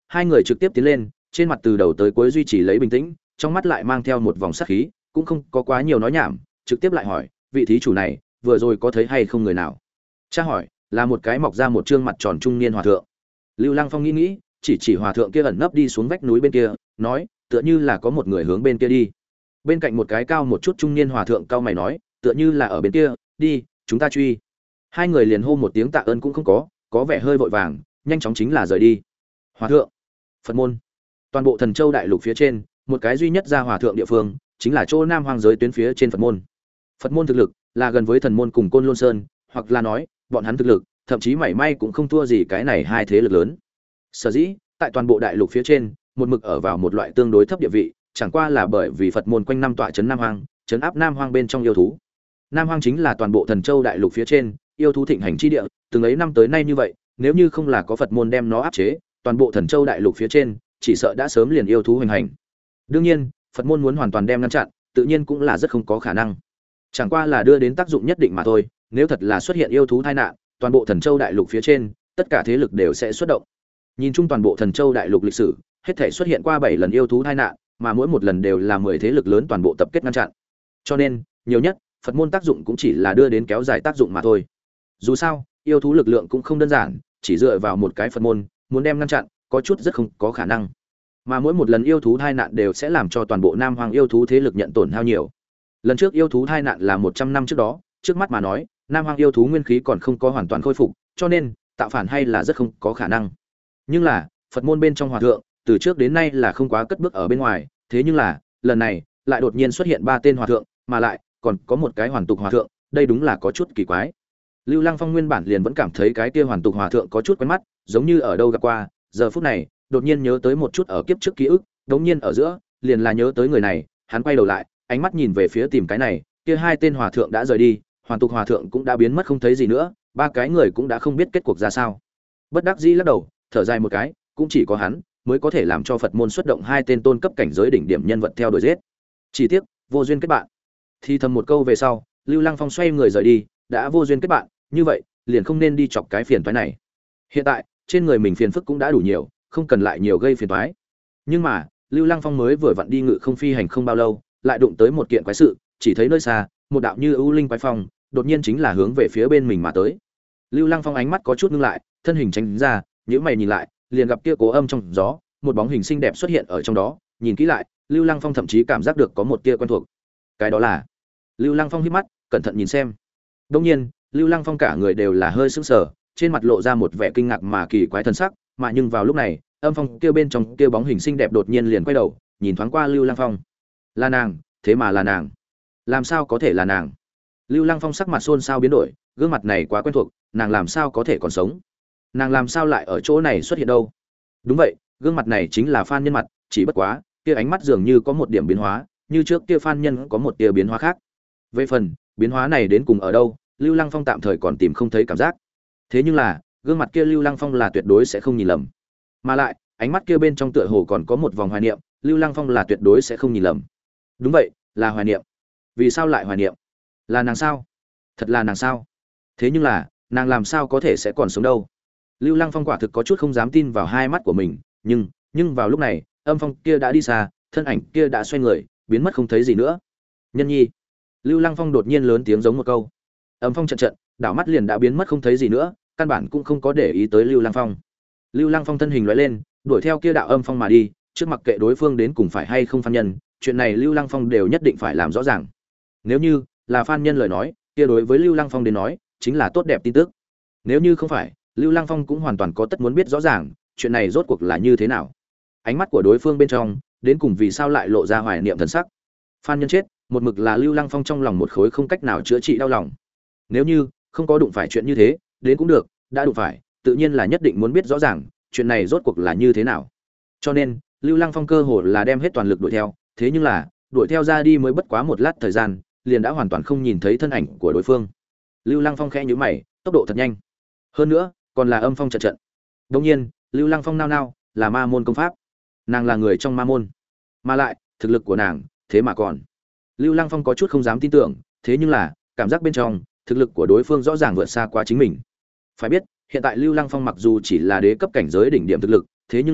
hai người trực tiếp tiến lên, trên mặt từ đầu tới cuối duy trì lấy bình tĩnh, trong mắt lại mang theo một vòng sát khí, cũng không có quá nhiều nói nhảm, trực tiếp lại hỏi, vị thí chủ này, vừa rồi có thấy hay không người nào? Cha hỏi, là một cái mọc ra một trương mặt tròn trung niên hòa thượng. Lưu Lăng Phong nghĩ nghĩ, chỉ chỉ hòa thượng kia ẩn nấp đi xuống vách núi bên kia, nói, tựa như là có một người hướng bên kia đi. Bên cạnh một cái cao một chút trung niên hòa thượng cao mày nói, tựa như là ở bên kia, đi, chúng ta truy. Hai người liền hô một tiếng tạ ơn cũng không có, có vẻ hơi vội vàng, nhanh chóng chính là rời đi. Hòa thượng, Phật môn, toàn bộ Thần Châu đại lục phía trên, một cái duy nhất ra hòa thượng địa phương, chính là chỗ Nam Hoang giới tuyến phía trên Phật môn. Phật môn thực lực là gần với thần môn cùng Côn Lôn Sơn, hoặc là nói, bọn hắn thực lực, thậm chí mảy may cũng không thua gì cái này hai thế lực lớn. Sở dĩ, tại toàn bộ đại lục phía trên, một mực ở vào một loại tương đối thấp địa vị, chẳng qua là bởi vì Phật môn quanh năm tọa trấn Nam Hoang, trấn áp Nam Hoang bên trong yêu thú. Nam Hoang chính là toàn bộ Thần Châu đại lục phía trên, yêu thú thịnh hành chi địa, từng ấy năm tới nay như vậy, nếu như không là có Phật môn đem nó áp chế, toàn bộ Thần Châu đại lục phía trên, chỉ sợ đã sớm liền yêu thú hoành hành. Đương nhiên, Phật môn muốn hoàn toàn đem ngăn chặn, tự nhiên cũng là rất không có khả năng. Chẳng qua là đưa đến tác dụng nhất định mà thôi, nếu thật là xuất hiện yêu thú tai nạn, toàn bộ Thần Châu đại lục phía trên, tất cả thế lực đều sẽ xuất động. Nhìn chung toàn bộ Thần Châu đại lục lịch sử, hết thảy xuất hiện qua bảy lần yêu thú tai nạn, mà mỗi một lần đều là mười thế lực lớn toàn bộ tập kết ngăn chặn. Cho nên, nhiều nhất, Phật môn tác dụng cũng chỉ là đưa đến kéo dài tác dụng mà thôi. Dù sao, yêu thú lực lượng cũng không đơn giản, chỉ dựa vào một cái Phật môn, muốn đem ngăn chặn, có chút rất không có khả năng. Mà mỗi một lần yêu thú tai nạn đều sẽ làm cho toàn bộ Nam Hoang yêu thú thế lực nhận tổn hao nhiều. Lần trước yêu thú tai nạn là một trăm năm trước đó, trước mắt mà nói, Nam Hoang yêu thú nguyên khí còn không có hoàn toàn khôi phục, cho nên tạo phản hay là rất không có khả năng. Nhưng là, Phật môn bên trong hòa thượng, từ trước đến nay là không quá cất bước ở bên ngoài, thế nhưng là, lần này lại đột nhiên xuất hiện ba tên hòa thượng, mà lại còn có một cái hoàn tục hòa thượng, đây đúng là có chút kỳ quái. Lưu Lăng Phong nguyên bản liền vẫn cảm thấy cái kia hoàn tục hòa thượng có chút quen mắt, giống như ở đâu gặp qua, giờ phút này, đột nhiên nhớ tới một chút ở kiếp trước ký ức, đột nhiên ở giữa, liền là nhớ tới người này, hắn quay đầu lại, ánh mắt nhìn về phía tìm cái này, kia hai tên hòa thượng đã rời đi, hoàn tục hòa thượng cũng đã biến mất không thấy gì nữa, ba cái người cũng đã không biết kết cuộc ra sao. Bất đắc dĩ lắc đầu, thở dài một cái, cũng chỉ có hắn mới có thể làm cho Phật môn xuất động hai tên tôn cấp cảnh giới đỉnh điểm nhân vật theo đuổi giết. Chỉ tiếc, vô duyên kết bạn. Thì thầm một câu về sau, Lưu Lăng Phong xoay người rời đi, đã vô duyên kết bạn, như vậy, liền không nên đi chọc cái phiền toái này. Hiện tại, trên người mình phiền phức cũng đã đủ nhiều, không cần lại nhiều gây phiền toái. Nhưng mà, Lưu Lăng Phong mới vừa vặn đi ngự không phi hành không bao lâu, lại đụng tới một kiện quái sự, chỉ thấy nơi xa, một đạo như ưu linh quái phong, đột nhiên chính là hướng về phía bên mình mà tới. Lưu Lăng Phong ánh mắt có chút ngưng lại, thân hình tránh ra, nhíu mày nhìn lại, liền gặp kia Cố Âm trong gió, một bóng hình xinh đẹp xuất hiện ở trong đó, nhìn kỹ lại, Lưu Lăng Phong thậm chí cảm giác được có một tia quen thuộc. Cái đó là Lưu Lăng Phong híp mắt, cẩn thận nhìn xem. Đương nhiên, Lưu Lăng Phong cả người đều là hơi sững sờ, trên mặt lộ ra một vẻ kinh ngạc mà kỳ quái thần sắc, mà nhưng vào lúc này, Âm Phong kia bên trong kia bóng hình xinh đẹp đột nhiên liền quay đầu, nhìn thoáng qua Lưu Lăng Phong. Là nàng, thế mà là nàng. Làm sao có thể là nàng? Lưu Lăng Phong sắc mặt xôn xao biến đổi, gương mặt này quá quen thuộc, nàng làm sao có thể còn sống? Nàng làm sao lại ở chỗ này xuất hiện đâu? Đúng vậy, gương mặt này chính là Phan Nhân mặt, chỉ bất quá, kia ánh mắt dường như có một điểm biến hóa, như trước kia Phan Nhân có một tia biến hóa khác. Về phần, biến hóa này đến cùng ở đâu, Lưu Lăng Phong tạm thời còn tìm không thấy cảm giác. Thế nhưng là, gương mặt kia Lưu Lăng Phong là tuyệt đối sẽ không nhìn lầm. Mà lại, ánh mắt kia bên trong tựa hồ còn có một vòng hoài niệm, Lưu Lăng Phong là tuyệt đối sẽ không nhìn lầm. Đúng vậy, là hoài niệm. Vì sao lại hoài niệm? Là nàng sao? Thật là nàng sao? Thế nhưng là, nàng làm sao có thể sẽ còn sống đâu? Lưu Lăng Phong quả thực có chút không dám tin vào hai mắt của mình, nhưng, nhưng vào lúc này, Âm Phong kia đã đi xa, thân ảnh kia đã xoay người, biến mất không thấy gì nữa. Nhân nhi. Lưu Lăng Phong đột nhiên lớn tiếng giống một câu. Âm Phong trận trận, đảo mắt liền đã biến mất không thấy gì nữa, căn bản cũng không có để ý tới Lưu Lăng Phong. Lưu Lăng Phong thân hình lóe lên, đuổi theo kia đạo Âm Phong mà đi, trước mặc kệ đối phương đến cùng phải hay không Phan Nhân, chuyện này Lưu Lăng Phong đều nhất định phải làm rõ ràng. Nếu như là Phan Nhân lời nói, kia đối với Lưu Lăng Phong đến nói, chính là tốt đẹp tin tức. Nếu như không phải, Lưu Lăng Phong cũng hoàn toàn có tất muốn biết rõ ràng, chuyện này rốt cuộc là như thế nào. Ánh mắt của đối phương bên trong, đến cùng vì sao lại lộ ra hoài niệm thần sắc. Phan Nhân chết, một mực là Lưu Lăng Phong trong lòng một khối không cách nào chữa trị đau lòng. Nếu như không có đụng phải chuyện như thế, đến cũng được, đã đụng phải, tự nhiên là nhất định muốn biết rõ ràng, chuyện này rốt cuộc là như thế nào. Cho nên, Lưu Lăng Phong cơ hồ là đem hết toàn lực đuổi theo, thế nhưng là, đuổi theo ra đi mới bất quá một lát thời gian, liền đã hoàn toàn không nhìn thấy thân ảnh của đối phương. Lưu Lăng Phong khẽ nhíu mày, tốc độ thật nhanh. Hơn nữa, còn là Âm Phong trận trận. Đương nhiên, Lưu Lăng Phong nao nao, là ma môn công pháp. Nàng là người trong ma môn, mà lại, thực lực của nàng, thế mà còn. Lưu Lăng Phong có chút không dám tin tưởng, thế nhưng là, cảm giác bên trong, thực lực của đối phương rõ ràng vượt xa quá chính mình. Phải biết, hiện tại Lưu Lăng Phong mặc dù chỉ là đế cấp cảnh giới đỉnh điểm thực lực, thế nhưng là,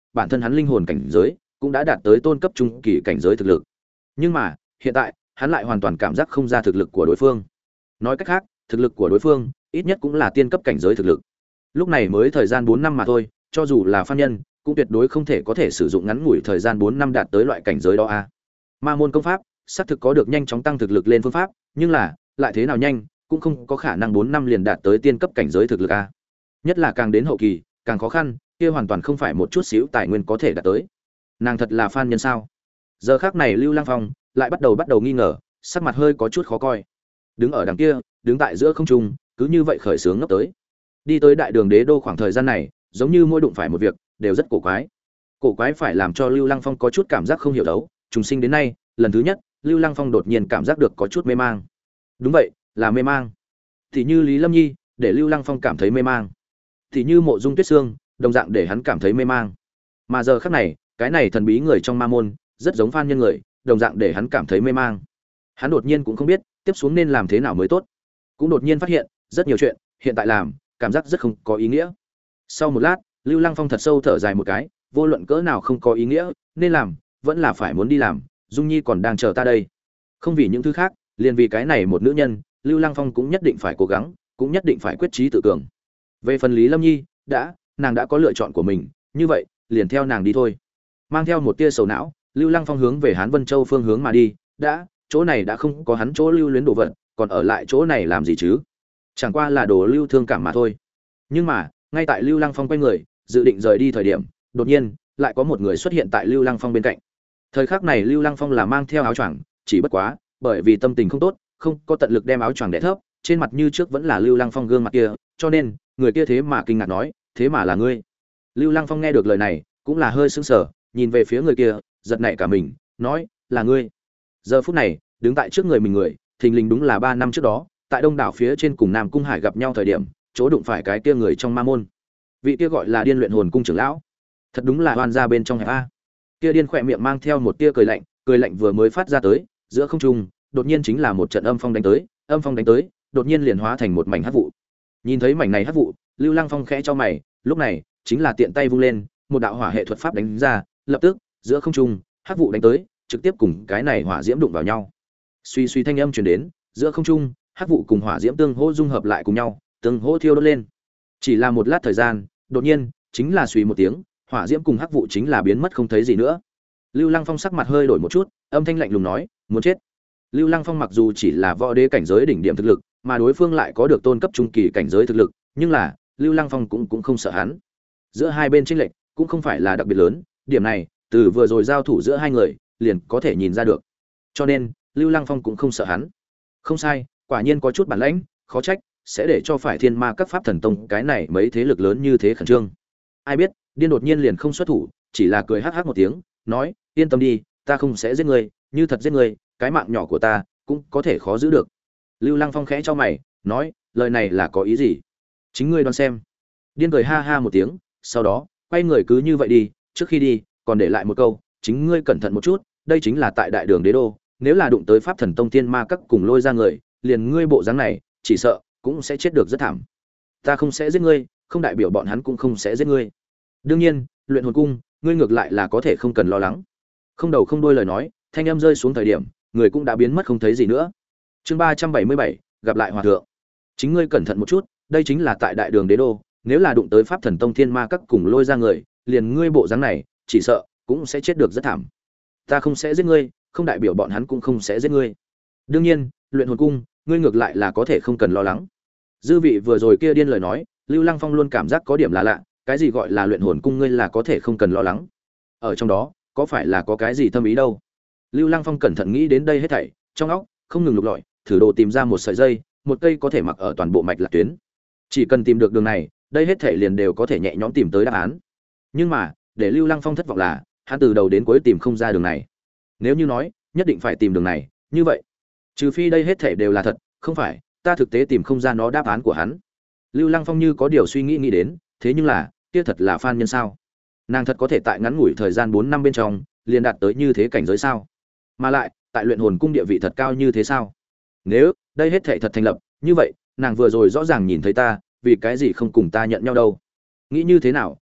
bản thân hắn linh hồn cảnh giới cũng đã đạt tới tôn cấp trung kỳ cảnh giới thực lực. Nhưng mà, hiện tại, hắn lại hoàn toàn cảm giác không ra thực lực của đối phương. Nói cách khác, thực lực của đối phương ít nhất cũng là tiên cấp cảnh giới thực lực. Lúc này mới thời gian bốn năm mà thôi, cho dù là phàm nhân, cũng tuyệt đối không thể có thể sử dụng ngắn ngủi thời gian bốn năm đạt tới loại cảnh giới đó a. Ma môn công pháp, xác thực có được nhanh chóng tăng thực lực lên phương pháp, nhưng là, lại thế nào nhanh, cũng không có khả năng bốn năm liền đạt tới tiên cấp cảnh giới thực lực a. Nhất là càng đến hậu kỳ, càng khó khăn, kia hoàn toàn không phải một chút xíu tài nguyên có thể đạt tới. Nàng thật là fan nhân sao? Giờ khắc này Lưu Lăng Phong lại bắt đầu bắt đầu nghi ngờ, sắc mặt hơi có chút khó coi. Đứng ở đằng kia, đứng tại giữa không trung, cứ như vậy khởi sướng ngấp tới. Đi tới đại đường đế đô khoảng thời gian này, giống như mỗi đụng phải một việc, đều rất cổ quái. Cổ quái phải làm cho Lưu Lăng Phong có chút cảm giác không hiểu đấu, trùng sinh đến nay, lần thứ nhất, Lưu Lăng Phong đột nhiên cảm giác được có chút mê mang. Đúng vậy, là mê mang. Thì như Lý Lâm Nhi, để Lưu Lăng Phong cảm thấy mê mang. Thì như Mộ Dung Tuyết Sương, đồng dạng để hắn cảm thấy mê mang. Mà giờ khắc này, cái này thần bí người trong ma môn, rất giống Phan Nhân người, đồng dạng để hắn cảm thấy mê mang. Hắn đột nhiên cũng không biết, tiếp xuống nên làm thế nào mới tốt. Cũng đột nhiên phát hiện, rất nhiều chuyện, hiện tại làm, cảm giác rất không có ý nghĩa. Sau một lát, Lưu Lăng Phong thật sâu thở dài một cái, vô luận cỡ nào không có ý nghĩa, nên làm, vẫn là phải muốn đi làm, Dung Nhi còn đang chờ ta đây. Không vì những thứ khác, liền vì cái này một nữ nhân, Lưu Lăng Phong cũng nhất định phải cố gắng, cũng nhất định phải quyết chí tự cường. Về phần Lý Lâm Nhi, đã, nàng đã có lựa chọn của mình, như vậy, liền theo nàng đi thôi. Mang theo một tia sầu não, Lưu Lăng Phong hướng về Hán Vân Châu phương hướng mà đi, đã, chỗ này đã không có hắn chỗ lưu luyến đồ vật, còn ở lại chỗ này làm gì chứ? Chẳng qua là đồ lưu thương cảm mà thôi. Nhưng mà, ngay tại Lưu Lăng Phong quay người, dự định rời đi thời điểm, đột nhiên, lại có một người xuất hiện tại Lưu Lăng Phong bên cạnh. Thời khắc này Lưu Lăng Phong là mang theo áo choàng, chỉ bất quá, bởi vì tâm tình không tốt, không có tận lực đem áo choàng đè thấp, trên mặt như trước vẫn là Lưu Lăng Phong gương mặt kia, cho nên, người kia thế mà kinh ngạc nói, thế mà là ngươi. Lưu Lăng Phong nghe được lời này, cũng là hơi sững sờ, nhìn về phía người kia, giật nảy cả mình, nói, là ngươi. Giờ phút này, đứng tại trước người mình người, thình lình đúng là ba năm trước đó, tại Đông đảo phía trên cùng Nam Cung Hải gặp nhau thời điểm, chỗ đụng phải cái kia người trong ma môn. Vị kia gọi là Điên Luyện Hồn Cung trưởng lão. Thật đúng là oan gia bên trong hẹp a. Kia Điên khỏe miệng mang theo một tia cười lạnh, cười lạnh vừa mới phát ra tới, giữa không trung, đột nhiên chính là một trận âm phong đánh tới, âm phong đánh tới, đột nhiên liền hóa thành một mảnh hắc vụ. Nhìn thấy mảnh này hắc vụ, Lưu Lăng Phong khẽ cho mày, lúc này, chính là tiện tay vung lên, một đạo hỏa hệ thuật pháp đánh ra, lập tức, giữa không trung, hắc vụ đánh tới, trực tiếp cùng cái này hỏa diễm đụng vào nhau. Suy suy thanh âm truyền đến, giữa không trung, hắc vụ cùng hỏa diễm tương hỗ dung hợp lại cùng nhau, tương hỗ thiêu đốt lên. Chỉ là một lát thời gian, đột nhiên, chính là suy một tiếng, hỏa diễm cùng hắc vụ chính là biến mất không thấy gì nữa. Lưu Lăng Phong sắc mặt hơi đổi một chút, âm thanh lạnh lùng nói, muốn chết. Lưu Lăng Phong mặc dù chỉ là võ đế cảnh giới đỉnh điểm thực lực, mà đối phương lại có được tôn cấp trung kỳ cảnh giới thực lực, nhưng là, Lưu Lăng Phong cũng cũng không sợ hắn. Giữa hai bên chênh lệch cũng không phải là đặc biệt lớn, điểm này, từ vừa rồi giao thủ giữa hai người, liền có thể nhìn ra được. Cho nên, Lưu Lăng Phong cũng không sợ hắn. Không sai, quả nhiên có chút bản lãnh, khó trách sẽ để cho phải Thiên Ma các pháp thần tông cái này mấy thế lực lớn như thế khẩn trương. Ai biết, Điên đột nhiên liền không xuất thủ, chỉ là cười hắc hắc một tiếng, nói, yên tâm đi, ta không sẽ giết ngươi, như thật giết ngươi, cái mạng nhỏ của ta cũng có thể khó giữ được. Lưu Lăng Phong khẽ cho mày, nói, lời này là có ý gì? Chính ngươi đoán xem. Điên cười ha ha một tiếng, sau đó, quay người cứ như vậy đi, trước khi đi, còn để lại một câu, chính ngươi cẩn thận một chút, đây chính là tại đại đường đế đô, nếu là đụng tới pháp thần tông Thiên Ma các cùng lôi ra người, liền ngươi bộ dáng này, chỉ sợ cũng sẽ chết được rất thảm. Ta không sẽ giết ngươi, không đại biểu bọn hắn cũng không sẽ giết ngươi. Đương nhiên, luyện hồn cung, ngươi ngược lại là có thể không cần lo lắng. Không đầu không đuôi lời nói, thanh âm rơi xuống thời điểm, người cũng đã biến mất không thấy gì nữa. Chương ba trăm bảy mươi bảy, gặp lại hòa thượng. Chính ngươi cẩn thận một chút, đây chính là tại đại đường đế đô, nếu là đụng tới pháp thần tông Thiên Ma các cùng lôi ra người, liền ngươi bộ dáng này, chỉ sợ cũng sẽ chết được rất thảm. Ta không sẽ giết ngươi, không đại biểu bọn hắn cũng không sẽ giết ngươi. Đương nhiên, luyện hồn cung, ngươi ngược lại là có thể không cần lo lắng. Dư vị vừa rồi kia điên lời nói, Lưu Lăng Phong luôn cảm giác có điểm là lạ, cái gì gọi là luyện hồn cung ngươi là có thể không cần lo lắng? Ở trong đó, có phải là có cái gì thâm ý đâu? Lưu Lăng Phong cẩn thận nghĩ đến đây hết thảy, trong óc không ngừng lục lọi, thử đồ tìm ra một sợi dây, một cây có thể mặc ở toàn bộ mạch lạc tuyến. Chỉ cần tìm được đường này, đây hết thảy liền đều có thể nhẹ nhõm tìm tới đáp án. Nhưng mà, để Lưu Lăng Phong thất vọng là, hắn từ đầu đến cuối tìm không ra đường này. Nếu như nói, nhất định phải tìm đường này, như vậy, trừ phi đây hết thảy đều là thật, không phải, ta thực tế tìm không ra nó đáp án của hắn. Lưu Lăng Phong như có điều suy nghĩ nghĩ đến, thế nhưng là, kia thật là Phan Nhân sao? Nàng thật có thể tại ngắn ngủi thời gian bốn năm bên trong, liền đạt tới như thế cảnh giới sao? Mà lại, tại luyện hồn cung địa vị thật cao như thế sao? Nếu đây hết thảy thật thành lập, như vậy, nàng vừa rồi rõ ràng nhìn thấy ta, vì cái gì không cùng ta nhận nhau đâu? Nghĩ như thế nào,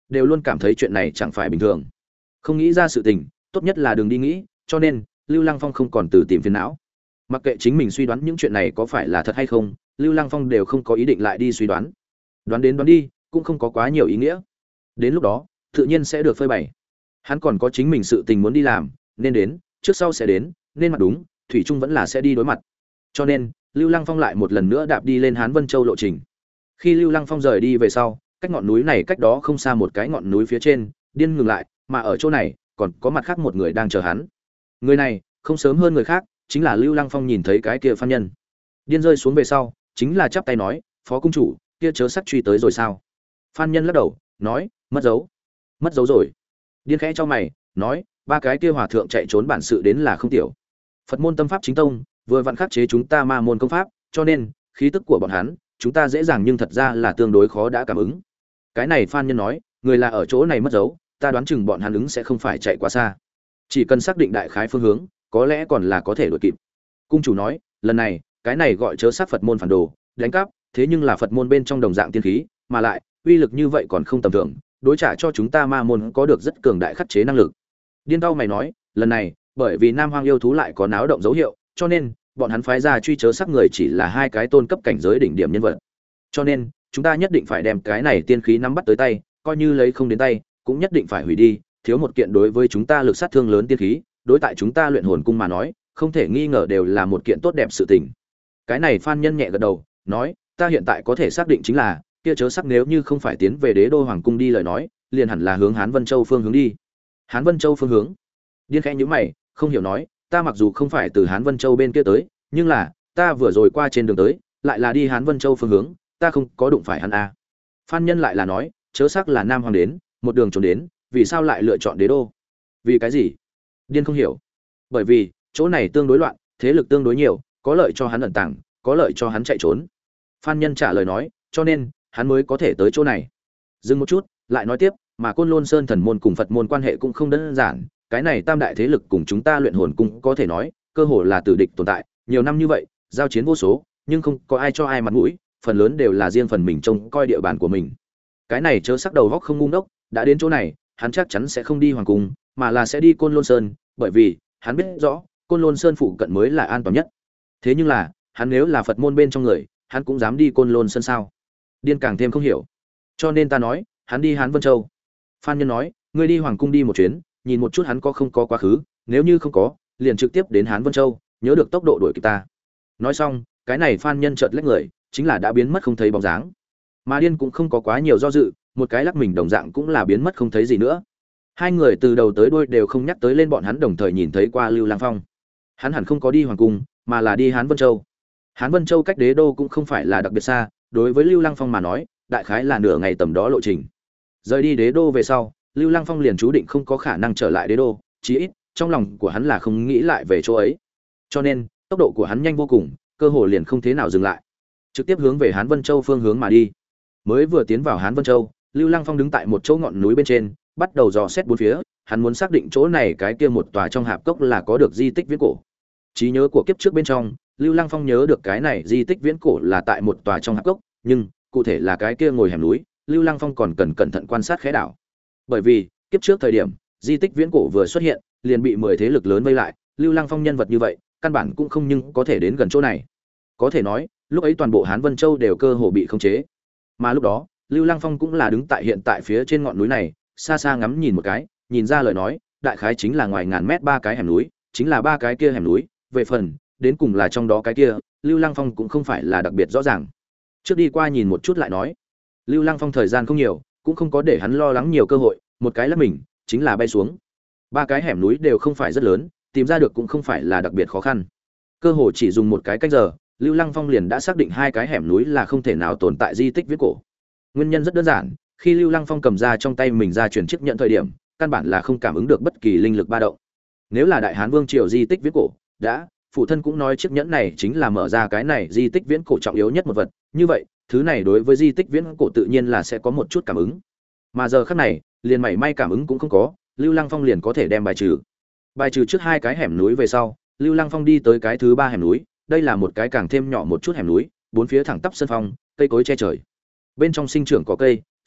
đều luôn cảm thấy chuyện này chẳng phải bình thường. Không nghĩ ra sự tình, tốt nhất là đừng đi nghĩ, cho nên Lưu Lăng Phong không còn từ tìm phiền não. Mặc kệ chính mình suy đoán những chuyện này có phải là thật hay không, Lưu Lăng Phong đều không có ý định lại đi suy đoán. Đoán đến đoán đi, cũng không có quá nhiều ý nghĩa. Đến lúc đó, tự nhiên sẽ được phơi bày. Hắn còn có chính mình sự tình muốn đi làm, nên đến, trước sau sẽ đến, nên mặt đúng, thủy chung vẫn là sẽ đi đối mặt. Cho nên, Lưu Lăng Phong lại một lần nữa đạp đi lên Hán Vân Châu lộ trình. Khi Lưu Lăng Phong rời đi về sau, cách ngọn núi này cách đó không xa một cái ngọn núi phía trên, Điên ngừng lại, mà ở chỗ này, còn có mặt khác một người đang chờ hắn. Người này, không sớm hơn người khác, chính là Lưu Lăng Phong nhìn thấy cái kia phan nhân. Điên rơi xuống về sau, chính là chắp tay nói, "Phó cung chủ, kia chớ sắc truy tới rồi sao?" Phan nhân lắc đầu, nói, "Mất dấu." "Mất dấu rồi?" Điên khẽ cho mày, nói, "Ba cái kia hòa thượng chạy trốn bản sự đến là không tiểu. Phật môn tâm pháp chính tông, vừa vặn khắc chế chúng ta ma môn công pháp, cho nên khí tức của bọn hắn, chúng ta dễ dàng nhưng thật ra là tương đối khó đã cảm ứng." Cái này Phan nhân nói, "Người là ở chỗ này mất dấu, ta đoán chừng bọn hắn ứng sẽ không phải chạy quá xa. Chỉ cần xác định đại khái phương hướng, có lẽ còn là có thể đuổi kịp." Cung chủ nói, "Lần này, cái này gọi chớ sát Phật môn phản đồ, đánh cắp, thế nhưng là Phật môn bên trong đồng dạng tiên khí, mà lại, uy lực như vậy còn không tầm thường, đối trả cho chúng ta ma môn có được rất cường đại khắc chế năng lực." Điên Tao mày nói, "Lần này, bởi vì Nam Hoang yêu thú lại có náo động dấu hiệu, cho nên bọn hắn phái ra truy chớ sát người chỉ là hai cái tôn cấp cảnh giới đỉnh điểm nhân vật. Cho nên, chúng ta nhất định phải đem cái này tiên khí nắm bắt tới tay, coi như lấy không đến tay, cũng nhất định phải hủy đi, thiếu một kiện đối với chúng ta lực sát thương lớn tiên khí, đối tại chúng ta luyện hồn cung mà nói, không thể nghi ngờ đều là một kiện tốt đẹp sự tình." Cái này Phan nhân nhẹ gật đầu, nói, "Ta hiện tại có thể xác định chính là, kia chớ sắc nếu như không phải tiến về Đế đô hoàng cung đi lời nói, liền hẳn là hướng Hán Vân Châu phương hướng đi." Hán Vân Châu phương hướng? Điên khẽ nhíu mày, không hiểu nói, "Ta mặc dù không phải từ Hán Vân Châu bên kia tới, nhưng là, ta vừa rồi qua trên đường tới, lại là đi Hán Vân Châu phương hướng, ta không có đụng phải hắn a." Phan nhân lại là nói, "Chớ sắc là Nam Hoàng đến, một đường trốn đến, vì sao lại lựa chọn Đế đô? Vì cái gì?" Điên không hiểu. "Bởi vì, chỗ này tương đối loạn, thế lực tương đối nhiều, có lợi cho hắn ẩn tàng, có lợi cho hắn chạy trốn." Phan nhân trả lời nói, "Cho nên, hắn mới có thể tới chỗ này." Dừng một chút, lại nói tiếp, "Mà Côn Lôn Sơn thần môn cùng Phật môn quan hệ cũng không đơn giản, cái này tam đại thế lực cùng chúng ta luyện hồn cung có thể nói, cơ hồ là tử địch tồn tại, nhiều năm như vậy, giao chiến vô số, nhưng không có ai cho ai mặt mũi, phần lớn đều là riêng phần mình trông coi địa bàn của mình. Cái này chớ sắc đầu góc không ngu ngốc, đã đến chỗ này, hắn chắc chắn sẽ không đi hoàng cung, mà là sẽ đi Côn Lôn Sơn, bởi vì, hắn biết rõ, Côn Lôn Sơn phụ cận mới là an toàn nhất. Thế nhưng là, hắn nếu là Phật môn bên trong người, hắn cũng dám đi Côn Lôn Sơn sao?" Điên càng thêm không hiểu. "Cho nên ta nói, hắn đi Hán Vân Châu." Phan nhân nói, "Ngươi đi hoàng cung đi một chuyến, nhìn một chút hắn có không có quá khứ, nếu như không có, liền trực tiếp đến Hán Vân Châu, nhớ được tốc độ đuổi kịp ta." Nói xong, cái này Phan nhân chợt lách người, chính là đã biến mất không thấy bóng dáng. Mà Điên cũng không có quá nhiều do dự, một cái lắc mình đồng dạng cũng là biến mất không thấy gì nữa. Hai người từ đầu tới đuôi đều không nhắc tới lên bọn hắn đồng thời nhìn thấy qua Lưu Lăng Phong. Hắn hẳn không có đi hoàng cung, mà là đi Hán Vân Châu. Hán Vân Châu cách Đế đô cũng không phải là đặc biệt xa, đối với Lưu Lăng Phong mà nói, đại khái là nửa ngày tầm đó lộ trình. Rời đi Đế đô về sau, Lưu Lăng Phong liền chú định không có khả năng trở lại Đế đô, chí ít trong lòng của hắn là không nghĩ lại về chỗ ấy. Cho nên, tốc độ của hắn nhanh vô cùng, cơ hồ liền không thế nào dừng lại, trực tiếp hướng về Hán Vân Châu phương hướng mà đi. Mới vừa tiến vào Hán Vân Châu, Lưu Lăng Phong đứng tại một chỗ ngọn núi bên trên, bắt đầu dò xét bốn phía, hắn muốn xác định chỗ này cái kia một tòa trong hạp cốc là có được di tích viễn cổ. Trí nhớ của kiếp trước bên trong, Lưu Lăng Phong nhớ được cái này di tích viễn cổ là tại một tòa trong hạp cốc, nhưng cụ thể là cái kia ngồi hẻm núi, Lưu Lăng Phong còn cần cẩn thận quan sát khẽ đảo. Bởi vì, kiếp trước thời điểm, di tích viễn cổ vừa xuất hiện, liền bị mười thế lực lớn vây lại, Lưu Lăng Phong nhân vật như vậy, căn bản cũng không nhưng có thể đến gần chỗ này. Có thể nói, lúc ấy toàn bộ Hán Vân Châu đều cơ hồ bị khống chế. Mà lúc đó, Lưu Lăng Phong cũng là đứng tại hiện tại phía trên ngọn núi này, xa xa ngắm nhìn một cái, nhìn ra lời nói, đại khái chính là ngoài ngàn mét ba cái hẻm núi, chính là ba cái kia hẻm núi, về phần đến cùng là trong đó cái kia, Lưu Lăng Phong cũng không phải là đặc biệt rõ ràng. Trước đi qua nhìn một chút lại nói. Lưu Lăng Phong thời gian không nhiều, cũng không có để hắn lo lắng nhiều cơ hội, một cái là mình, chính là bay xuống. Ba cái hẻm núi đều không phải rất lớn, tìm ra được cũng không phải là đặc biệt khó khăn. Cơ hồ chỉ dùng một cái cách giờ, Lưu Lăng Phong liền đã xác định hai cái hẻm núi là không thể nào tồn tại di tích viễn cổ. Nguyên nhân rất đơn giản, khi Lưu Lăng Phong cầm ra trong tay mình ra chuyển chiếc nhận thời điểm, căn bản là không cảm ứng được bất kỳ linh lực ba động. Nếu là Đại Hán Vương triều di tích viễn cổ, đã, phụ thân cũng nói chiếc nhẫn này chính là mở ra cái này di tích viễn cổ trọng yếu nhất một vật, như vậy, thứ này đối với di tích viễn cổ tự nhiên là sẽ có một chút cảm ứng. Mà giờ khắc này, liền mảy may cảm ứng cũng không có, Lưu Lăng Phong liền có thể đem bài trừ. Bài trừ trước hai cái hẻm núi về sau, Lưu Lăng Phong đi tới cái thứ ba hẻm núi, đây là một cái càng thêm nhỏ một chút hẻm núi, bốn phía thẳng tắp sân phong, cây cối che trời. Bên trong sinh trưởng có cây,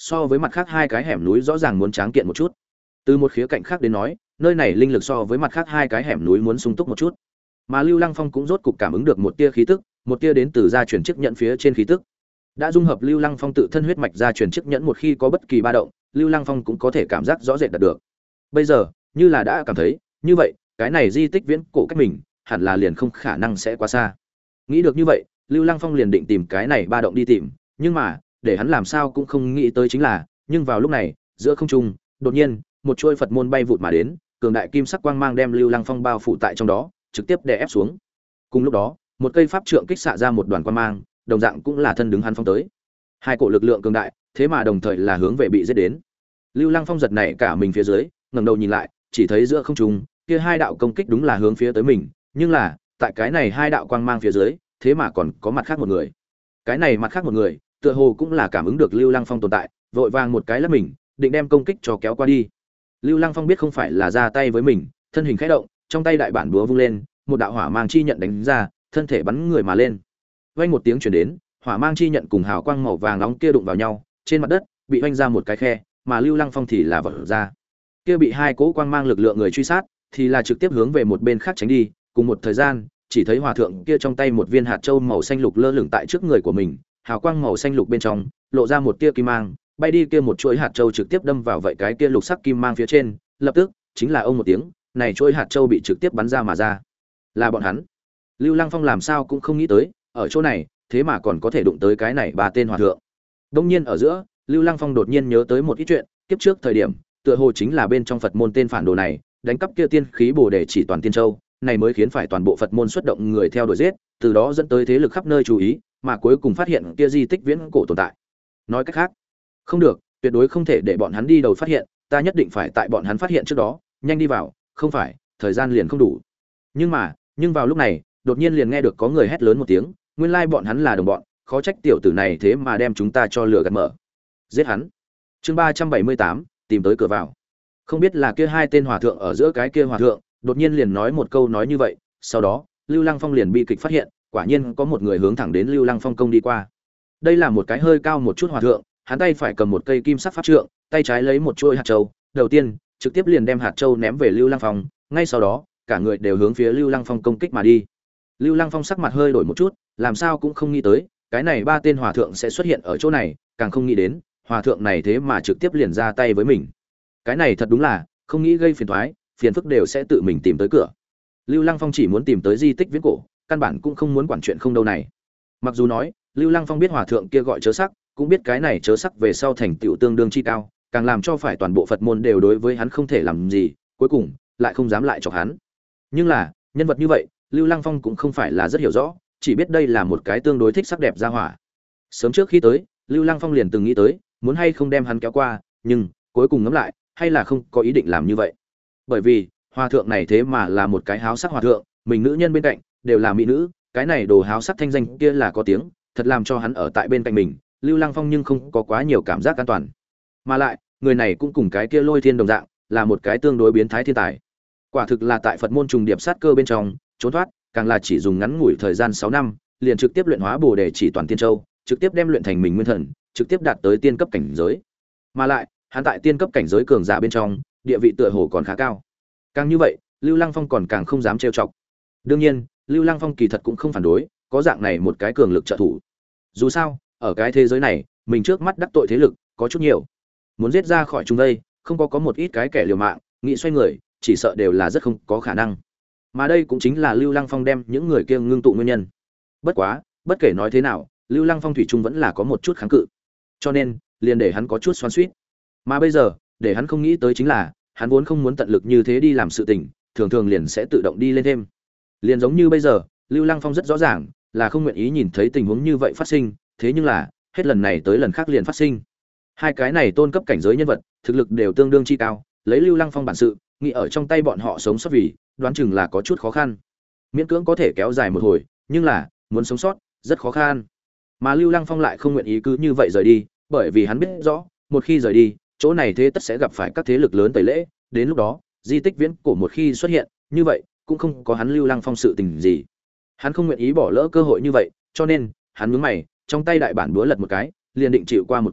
so với mặt khác hai cái hẻm núi rõ ràng muốn tráng kiện một chút. Từ một khía cạnh khác đến nói, nơi này linh lực so với mặt khác hai cái hẻm núi muốn sung túc một chút. Mà Lưu Lăng Phong cũng rốt cục cảm ứng được một tia khí tức, một tia đến từ gia truyền chiếc nhẫn phía trên khí tức. Đã dung hợp Lưu Lăng Phong tự thân huyết mạch gia truyền chiếc nhẫn, một khi có bất kỳ ba động, Lưu Lăng Phong cũng có thể cảm giác rõ rệt đạt được. Bây giờ, như là đã cảm thấy, như vậy, cái này di tích viễn cổ cách mình, hẳn là liền không khả năng sẽ quá xa. Nghĩ được như vậy, Lưu Lăng Phong liền định tìm cái này ba động đi tìm, nhưng mà, để hắn làm sao cũng không nghĩ tới chính là, nhưng vào lúc này, giữa không trung, đột nhiên, một chuôi Phật môn bay vụt mà đến, cường đại kim sắc quang mang đem Lưu Lăng Phong bao phủ tại trong đó, trực tiếp đè ép xuống. Cùng lúc đó, một cây pháp trượng kích xạ ra một đoàn quang mang, đồng dạng cũng là thân đứng hắn phong tới. Hai cổ lực lượng cường đại, thế mà đồng thời là hướng về bị giết đến. Lưu Lăng Phong giật nảy cả mình phía dưới, ngẩng đầu nhìn lại, chỉ thấy giữa không trung, kia hai đạo công kích đúng là hướng phía tới mình, nhưng là, tại cái này hai đạo quang mang phía dưới, thế mà còn có mặt khác một người. Cái này mặt khác một người, tựa hồ cũng là cảm ứng được Lưu Lăng Phong tồn tại, vội vàng một cái lắc mình, định đem công kích cho kéo qua đi. Lưu Lăng Phong biết không phải là ra tay với mình, thân hình khẽ động, trong tay đại bản búa vung lên, một đạo hỏa mang chi nhận đánh ra, thân thể bắn người mà lên. Vang một tiếng truyền đến, hỏa mang chi nhận cùng hào quang màu vàng nóng kia đụng vào nhau, trên mặt đất bị vanh ra một cái khe, mà Lưu Lăng Phong thì là vỡ ra. Kia bị hai cỗ quang mang lực lượng người truy sát, thì là trực tiếp hướng về một bên khác tránh đi, cùng một thời gian, chỉ thấy hòa thượng kia trong tay một viên hạt châu màu xanh lục lơ lửng tại trước người của mình, hào quang màu xanh lục bên trong, lộ ra một tia kim mang, bay đi kia một chuỗi hạt châu trực tiếp đâm vào vậy cái kia lục sắc kim mang phía trên, lập tức, chính là ông một tiếng, này chuỗi hạt châu bị trực tiếp bắn ra mà ra. Là bọn hắn. Lưu Lăng Phong làm sao cũng không nghĩ tới, ở chỗ này, thế mà còn có thể đụng tới cái này ba tên hòa thượng. Đương nhiên ở giữa, Lưu Lăng Phong đột nhiên nhớ tới một ít chuyện, kiếp trước thời điểm, tựa hồ chính là bên trong Phật môn tên phản đồ này, đánh cắp kia tiên khí Bồ Đề chỉ toàn tiên châu, này mới khiến phải toàn bộ Phật môn xuất động người theo đuổi giết, từ đó dẫn tới thế lực khắp nơi chú ý, mà cuối cùng phát hiện kia di tích viễn cổ tồn tại. Nói cách khác, không được, tuyệt đối không thể để bọn hắn đi đầu phát hiện, ta nhất định phải tại bọn hắn phát hiện trước đó, nhanh đi vào, không phải, thời gian liền không đủ. Nhưng mà, nhưng vào lúc này, đột nhiên liền nghe được có người hét lớn một tiếng, nguyên lai bọn hắn là đồng bọn, khó trách tiểu tử này thế mà đem chúng ta cho lửa gạt mở. Giết hắn. Chương ba trăm bảy mươi tám, tìm tới cửa vào. Không biết là kia hai tên hòa thượng ở giữa cái kia hòa thượng, đột nhiên liền nói một câu nói như vậy, sau đó, Lưu Lăng Phong liền bi kịch phát hiện, quả nhiên có một người hướng thẳng đến Lưu Lăng Phong công đi qua. Đây là một cái hơi cao một chút hòa thượng, hắn tay phải cầm một cây kim sắc pháp trượng, tay trái lấy một chuôi hạt châu, đầu tiên, trực tiếp liền đem hạt châu ném về Lưu Lăng Phong, ngay sau đó, cả người đều hướng phía Lưu Lăng Phong công kích mà đi. Lưu Lăng Phong sắc mặt hơi đổi một chút, làm sao cũng không nghĩ tới, cái này ba tên hòa thượng sẽ xuất hiện ở chỗ này, càng không nghĩ đến, hòa thượng này thế mà trực tiếp liền ra tay với mình. Cái này thật đúng là, không nghĩ gây phiền toái, phiền phức đều sẽ tự mình tìm tới cửa. Lưu Lăng Phong chỉ muốn tìm tới di tích viễn cổ, căn bản cũng không muốn quản chuyện không đâu này. Mặc dù nói, Lưu Lăng Phong biết hòa thượng kia gọi chớ sắc, cũng biết cái này chớ sắc về sau thành tựu tương đương chi cao, càng làm cho phải toàn bộ Phật môn đều đối với hắn không thể làm gì, cuối cùng lại không dám lại chọc hắn. Nhưng là, nhân vật như vậy, Lưu Lăng Phong cũng không phải là rất hiểu rõ, chỉ biết đây là một cái tương đối thích sắc đẹp gia hỏa. Sớm trước khi tới, Lưu Lăng Phong liền từng nghĩ tới, muốn hay không đem hắn kéo qua, nhưng cuối cùng ngẫm lại, hay là không có ý định làm như vậy. Bởi vì, hòa thượng này thế mà là một cái háo sắc hòa thượng, mình nữ nhân bên cạnh đều là mỹ nữ, cái này đồ háo sắc thanh danh kia là có tiếng, thật làm cho hắn ở tại bên cạnh mình, Lưu Lăng Phong nhưng không có quá nhiều cảm giác an toàn. Mà lại, người này cũng cùng cái kia Lôi Thiên đồng dạng, là một cái tương đối biến thái thiên tài. Quả thực là tại Phật môn trùng điệp sát cơ bên trong, trốn thoát, càng là chỉ dùng ngắn ngủi thời gian sáu năm, liền trực tiếp luyện hóa Bồ Đề chỉ toàn tiên châu, trực tiếp đem luyện thành mình nguyên thần, trực tiếp đạt tới tiên cấp cảnh giới. Mà lại, hắn tại tiên cấp cảnh giới cường giả bên trong, địa vị tựa hồ còn khá cao. Càng như vậy, Lưu Lăng Phong còn càng không dám trêu chọc. Đương nhiên, Lưu Lăng Phong kỳ thật cũng không phản đối, có dạng này một cái cường lực trợ thủ. Dù sao, ở cái thế giới này, mình trước mắt đắc tội thế lực có chút nhiều. Muốn giết ra khỏi chúng đây, không có có một ít cái kẻ liều mạng, nghĩ xoay người, chỉ sợ đều là rất không có khả năng. Mà đây cũng chính là Lưu Lăng Phong đem những người kia ngưng tụ nguyên nhân. Bất quá, bất kể nói thế nào, Lưu Lăng Phong thủy chung vẫn là có một chút kháng cự. Cho nên, liền để hắn có chút xoắn xuýt. Mà bây giờ, để hắn không nghĩ tới chính là, hắn vốn không muốn tận lực như thế đi làm sự tình, thường thường liền sẽ tự động đi lên thêm. Liền giống như bây giờ, Lưu Lăng Phong rất rõ ràng là không nguyện ý nhìn thấy tình huống như vậy phát sinh, thế nhưng là, hết lần này tới lần khác liền phát sinh. Hai cái này tôn cấp cảnh giới nhân vật, thực lực đều tương đương chi cao, lấy Lưu Lăng Phong bản sự, nghĩ ở trong tay bọn họ sống sót vì, đoán chừng là có chút khó khăn. Miễn cưỡng có thể kéo dài một hồi, nhưng là, muốn sống sót, rất khó khăn. Mà Lưu Lăng Phong lại không nguyện ý cứ như vậy rời đi, bởi vì hắn biết rõ, một khi rời đi, chỗ này thế tất sẽ gặp phải các thế lực lớn tẩy lễ, đến lúc đó, di tích viễn cổ một khi xuất hiện, như vậy, cũng không có hắn Lưu Lăng Phong sự tình gì. Hắn không nguyện ý bỏ lỡ cơ hội như vậy, cho nên, hắn nhướng mày, trong tay đại bản búa lật một cái, liền định chịu qua một cơ,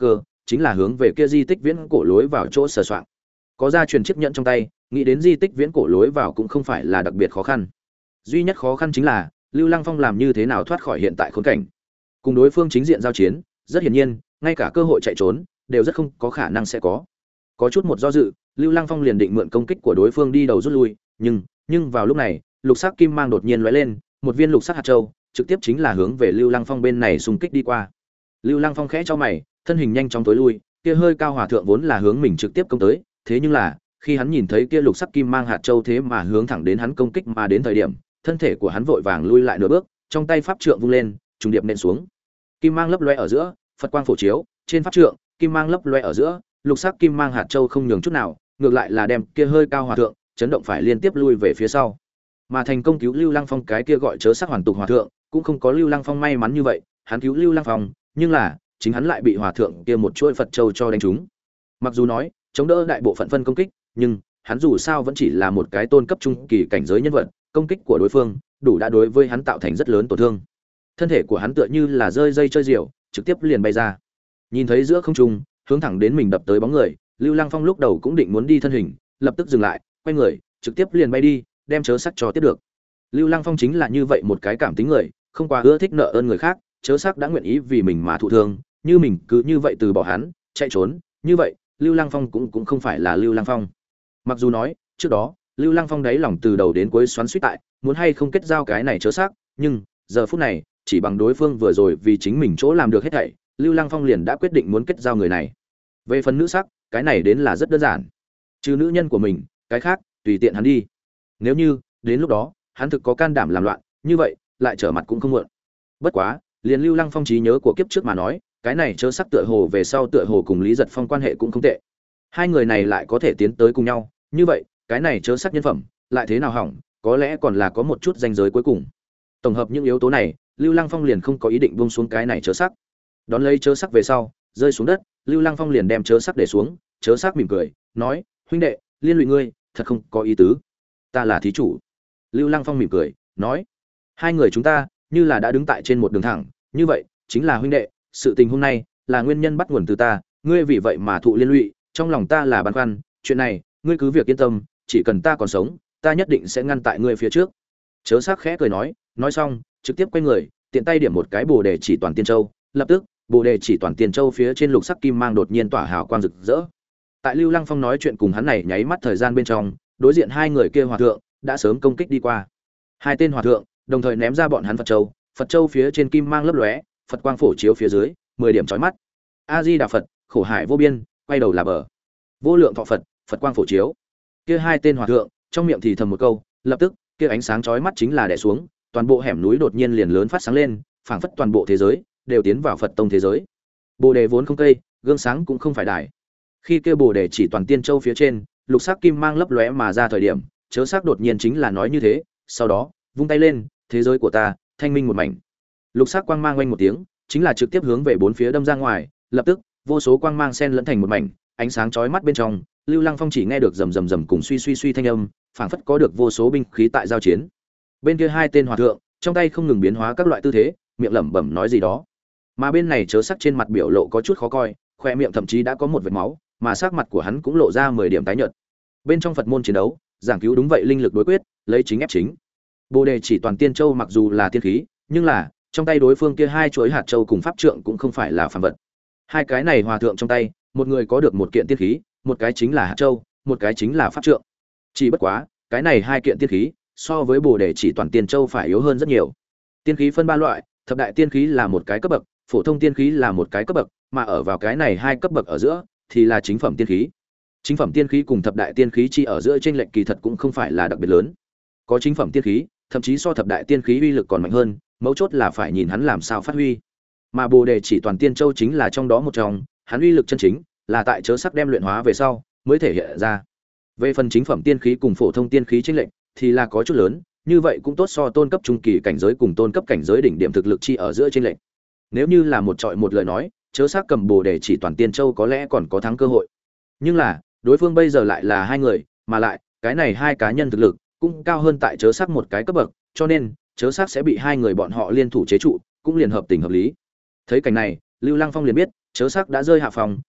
chính là hướng về kia di tích viễn cổ lối vào chỗ sờ soạng. Có gia truyền chiếc nhẫn trong tay, nghĩ đến di tích viễn cổ lối vào cũng không phải là đặc biệt khó khăn. Duy nhất khó khăn chính là Lưu Lăng Phong làm như thế nào thoát khỏi hiện tại khốn cảnh. Cùng đối phương chính diện giao chiến, rất hiển nhiên, ngay cả cơ hội chạy trốn đều rất không có khả năng sẽ có. Có chút một do dự, Lưu Lăng Phong liền định mượn công kích của đối phương đi đầu rút lui, nhưng, nhưng vào lúc này, lục sắc kim mang đột nhiên lóe lên, một viên lục sắc hạt châu, trực tiếp chính là hướng về Lưu Lăng Phong bên này xung kích đi qua. Lưu Lăng Phong khẽ chau mày, thân hình nhanh chóng tối lui, kia hơi cao hòa thượng vốn là hướng mình trực tiếp công tới, thế nhưng là, khi hắn nhìn thấy kia lục sắc kim mang hạt châu thế mà hướng thẳng đến hắn công kích mà đến thời điểm, thân thể của hắn vội vàng lui lại nửa bước, trong tay pháp trượng vung lên, trùng điệp nện xuống. Kim mang lấp loe ở giữa, Phật quang phổ chiếu, trên pháp trượng, kim mang lấp loe ở giữa, lục sắc kim mang hạt châu không nhường chút nào, ngược lại là đem kia hơi cao hòa thượng chấn động phải liên tiếp lui về phía sau. Mà thành công cứu Lưu Lăng Phong cái kia gọi chớ sắc hoàn tục hòa thượng, cũng không có Lưu Lăng Phong may mắn như vậy, hắn cứu Lưu Lăng Phong, nhưng là chính hắn lại bị hòa thượng kia một chuỗi Phật châu cho đánh trúng. Mặc dù nói chống đỡ đại bộ phận phân công kích, nhưng hắn dù sao vẫn chỉ là một cái tôn cấp trung kỳ cảnh giới nhân vật, công kích của đối phương đủ đã đối với hắn tạo thành rất lớn tổn thương. Thân thể của hắn tựa như là rơi dây chơi diều, trực tiếp liền bay ra. Nhìn thấy giữa không trung, hướng thẳng đến mình đập tới bóng người, Lưu Lăng Phong lúc đầu cũng định muốn đi thân hình, lập tức dừng lại, quay người, trực tiếp liền bay đi, đem chớ sắc cho tiếp được. Lưu Lăng Phong chính là như vậy một cái cảm tính người, không quá ưa thích nợ ơn người khác, chớ sắc đã nguyện ý vì mình mà thụ thương, như mình cứ như vậy từ bỏ hắn, chạy trốn, như vậy, Lưu Lăng Phong cũng cũng không phải là Lưu Lăng Phong. Mặc dù nói, trước đó, Lưu Lăng Phong đáy lòng từ đầu đến cuối xoắn xuýt tại, muốn hay không kết giao cái này chớ sắc, nhưng giờ phút này, chỉ bằng đối phương vừa rồi vì chính mình chỗ làm được hết thảy, Lưu Lăng Phong liền đã quyết định muốn kết giao người này. Về phần nữ sắc, cái này đến là rất đơn giản. Trừ nữ nhân của mình, cái khác tùy tiện hắn đi. Nếu như đến lúc đó, hắn thực có can đảm làm loạn, như vậy, lại trở mặt cũng không muộn. Bất quá, liền Lưu Lăng Phong trí nhớ của kiếp trước mà nói, cái này chớ sắc tựa hồ về sau tựa hồ cùng Lý Giật Phong quan hệ cũng không tệ. Hai người này lại có thể tiến tới cùng nhau, như vậy, cái này chớ sắc nhân phẩm, lại thế nào hỏng, có lẽ còn là có một chút ranh giới cuối cùng. Tổng hợp những yếu tố này, Lưu Lăng Phong liền không có ý định buông xuống cái này chớ sắc. Đón lấy chớ sắc về sau, rơi xuống đất, Lưu Lăng Phong liền đem chớ sắc để xuống, chớ sắc mỉm cười, nói: "Huynh đệ, liên lụy ngươi, thật không có ý tứ. Ta là thí chủ." Lưu Lăng Phong mỉm cười, nói: "Hai người chúng ta, như là đã đứng tại trên một đường thẳng, như vậy, chính là huynh đệ, sự tình hôm nay là nguyên nhân bắt nguồn từ ta, ngươi vì vậy mà thụ liên lụy, trong lòng ta là băn khoăn, chuyện này, ngươi cứ việc yên tâm, chỉ cần ta còn sống, ta nhất định sẽ ngăn tại ngươi phía trước." Chớ sắc khẽ cười nói, nói xong, trực tiếp quay người, tiện tay điểm một cái Bồ Đề chỉ toàn tiên châu, lập tức, Bồ Đề chỉ toàn tiên châu phía trên lục sắc kim mang đột nhiên tỏa hào quang rực rỡ. Tại Lưu Lăng Phong nói chuyện cùng hắn này nháy mắt thời gian bên trong, đối diện hai người kia hòa thượng đã sớm công kích đi qua. Hai tên hòa thượng đồng thời ném ra bọn hắn Phật châu, Phật châu phía trên kim mang lấp lóe, Phật quang phổ chiếu phía dưới, mười điểm chói mắt. A Di Đà Phật, khổ hải vô biên, quay đầu là bờ. Vô lượng thọ Phật, Phật quang phổ chiếu. Kia hai tên hòa thượng, trong miệng thì thầm một câu, lập tức, kia ánh sáng chói mắt chính là đè xuống, toàn bộ hẻm núi đột nhiên liền lớn phát sáng lên, phảng phất toàn bộ thế giới đều tiến vào Phật tông thế giới. Bồ đề vốn không cây, gương sáng cũng không phải đài. Khi kia Bồ đề chỉ toàn tiên châu phía trên, lục sắc kim mang lấp lóe mà ra thời điểm, chớ sắc đột nhiên chính là nói như thế, sau đó, vung tay lên, thế giới của ta, thanh minh một mảnh. Lục sắc quang mang oanh một tiếng, chính là trực tiếp hướng về bốn phía đâm ra ngoài, lập tức, vô số quang mang xen lẫn thành một mảnh, ánh sáng chói mắt bên trong, Lưu Lăng Phong chỉ nghe được rầm rầm rầm cùng suy suy suy thanh âm, phảng phất có được vô số binh khí tại giao chiến. Bên kia hai tên hòa thượng, trong tay không ngừng biến hóa các loại tư thế, miệng lẩm bẩm nói gì đó. Mà bên này chớ sắc trên mặt biểu lộ có chút khó coi, khoe miệng thậm chí đã có một vệt máu, mà sắc mặt của hắn cũng lộ ra mười điểm tái nhợt. Bên trong Phật môn chiến đấu, giảng cứu đúng vậy linh lực đối quyết, lấy chính ép chính. Bồ đề chỉ toàn tiên châu mặc dù là tiên khí, nhưng là trong tay đối phương kia hai chuỗi hạt châu cùng pháp trượng cũng không phải là phàm vật. Hai cái này hòa thượng trong tay, một người có được một kiện tiên khí, một cái chính là hạt châu, một cái chính là pháp trượng. Chỉ bất quá, cái này hai kiện tiên khí so với Bồ đề chỉ toàn tiên châu phải yếu hơn rất nhiều. Tiên khí phân ba loại, thập đại tiên khí là một cái cấp bậc, phổ thông tiên khí là một cái cấp bậc, mà ở vào cái này hai cấp bậc ở giữa thì là chính phẩm tiên khí. Chính phẩm tiên khí cùng thập đại tiên khí chỉ ở giữa chênh lệch kỳ thật cũng không phải là đặc biệt lớn. Có chính phẩm tiên khí, thậm chí so thập đại tiên khí uy lực còn mạnh hơn, mấu chốt là phải nhìn hắn làm sao phát huy. Mà Bồ đề chỉ toàn tiên châu chính là trong đó một trong, hắn uy lực chân chính là tại chớ sắc đem luyện hóa về sau mới thể hiện ra. Về phần chính phẩm tiên khí cùng phổ thông tiên khí chênh lệch thì là có chút lớn, như vậy cũng tốt so tôn cấp trung kỳ cảnh giới cùng tôn cấp cảnh giới đỉnh điểm thực lực chi ở giữa chênh lệch. Nếu như là một trọi một lời nói, chớ sắc cầm Bồ đề chỉ toàn tiên châu có lẽ còn có thắng cơ hội. Nhưng là, đối phương bây giờ lại là hai người, mà lại, cái này hai cá nhân thực lực cũng cao hơn tại chớ sắc một cái cấp bậc, cho nên chớ sắc sẽ bị hai người bọn họ liên thủ chế trụ, cũng liền hợp tình hợp lý. Thấy cảnh này, Lưu Lăng Phong liền biết, chớ sắc đã rơi hạ phòng,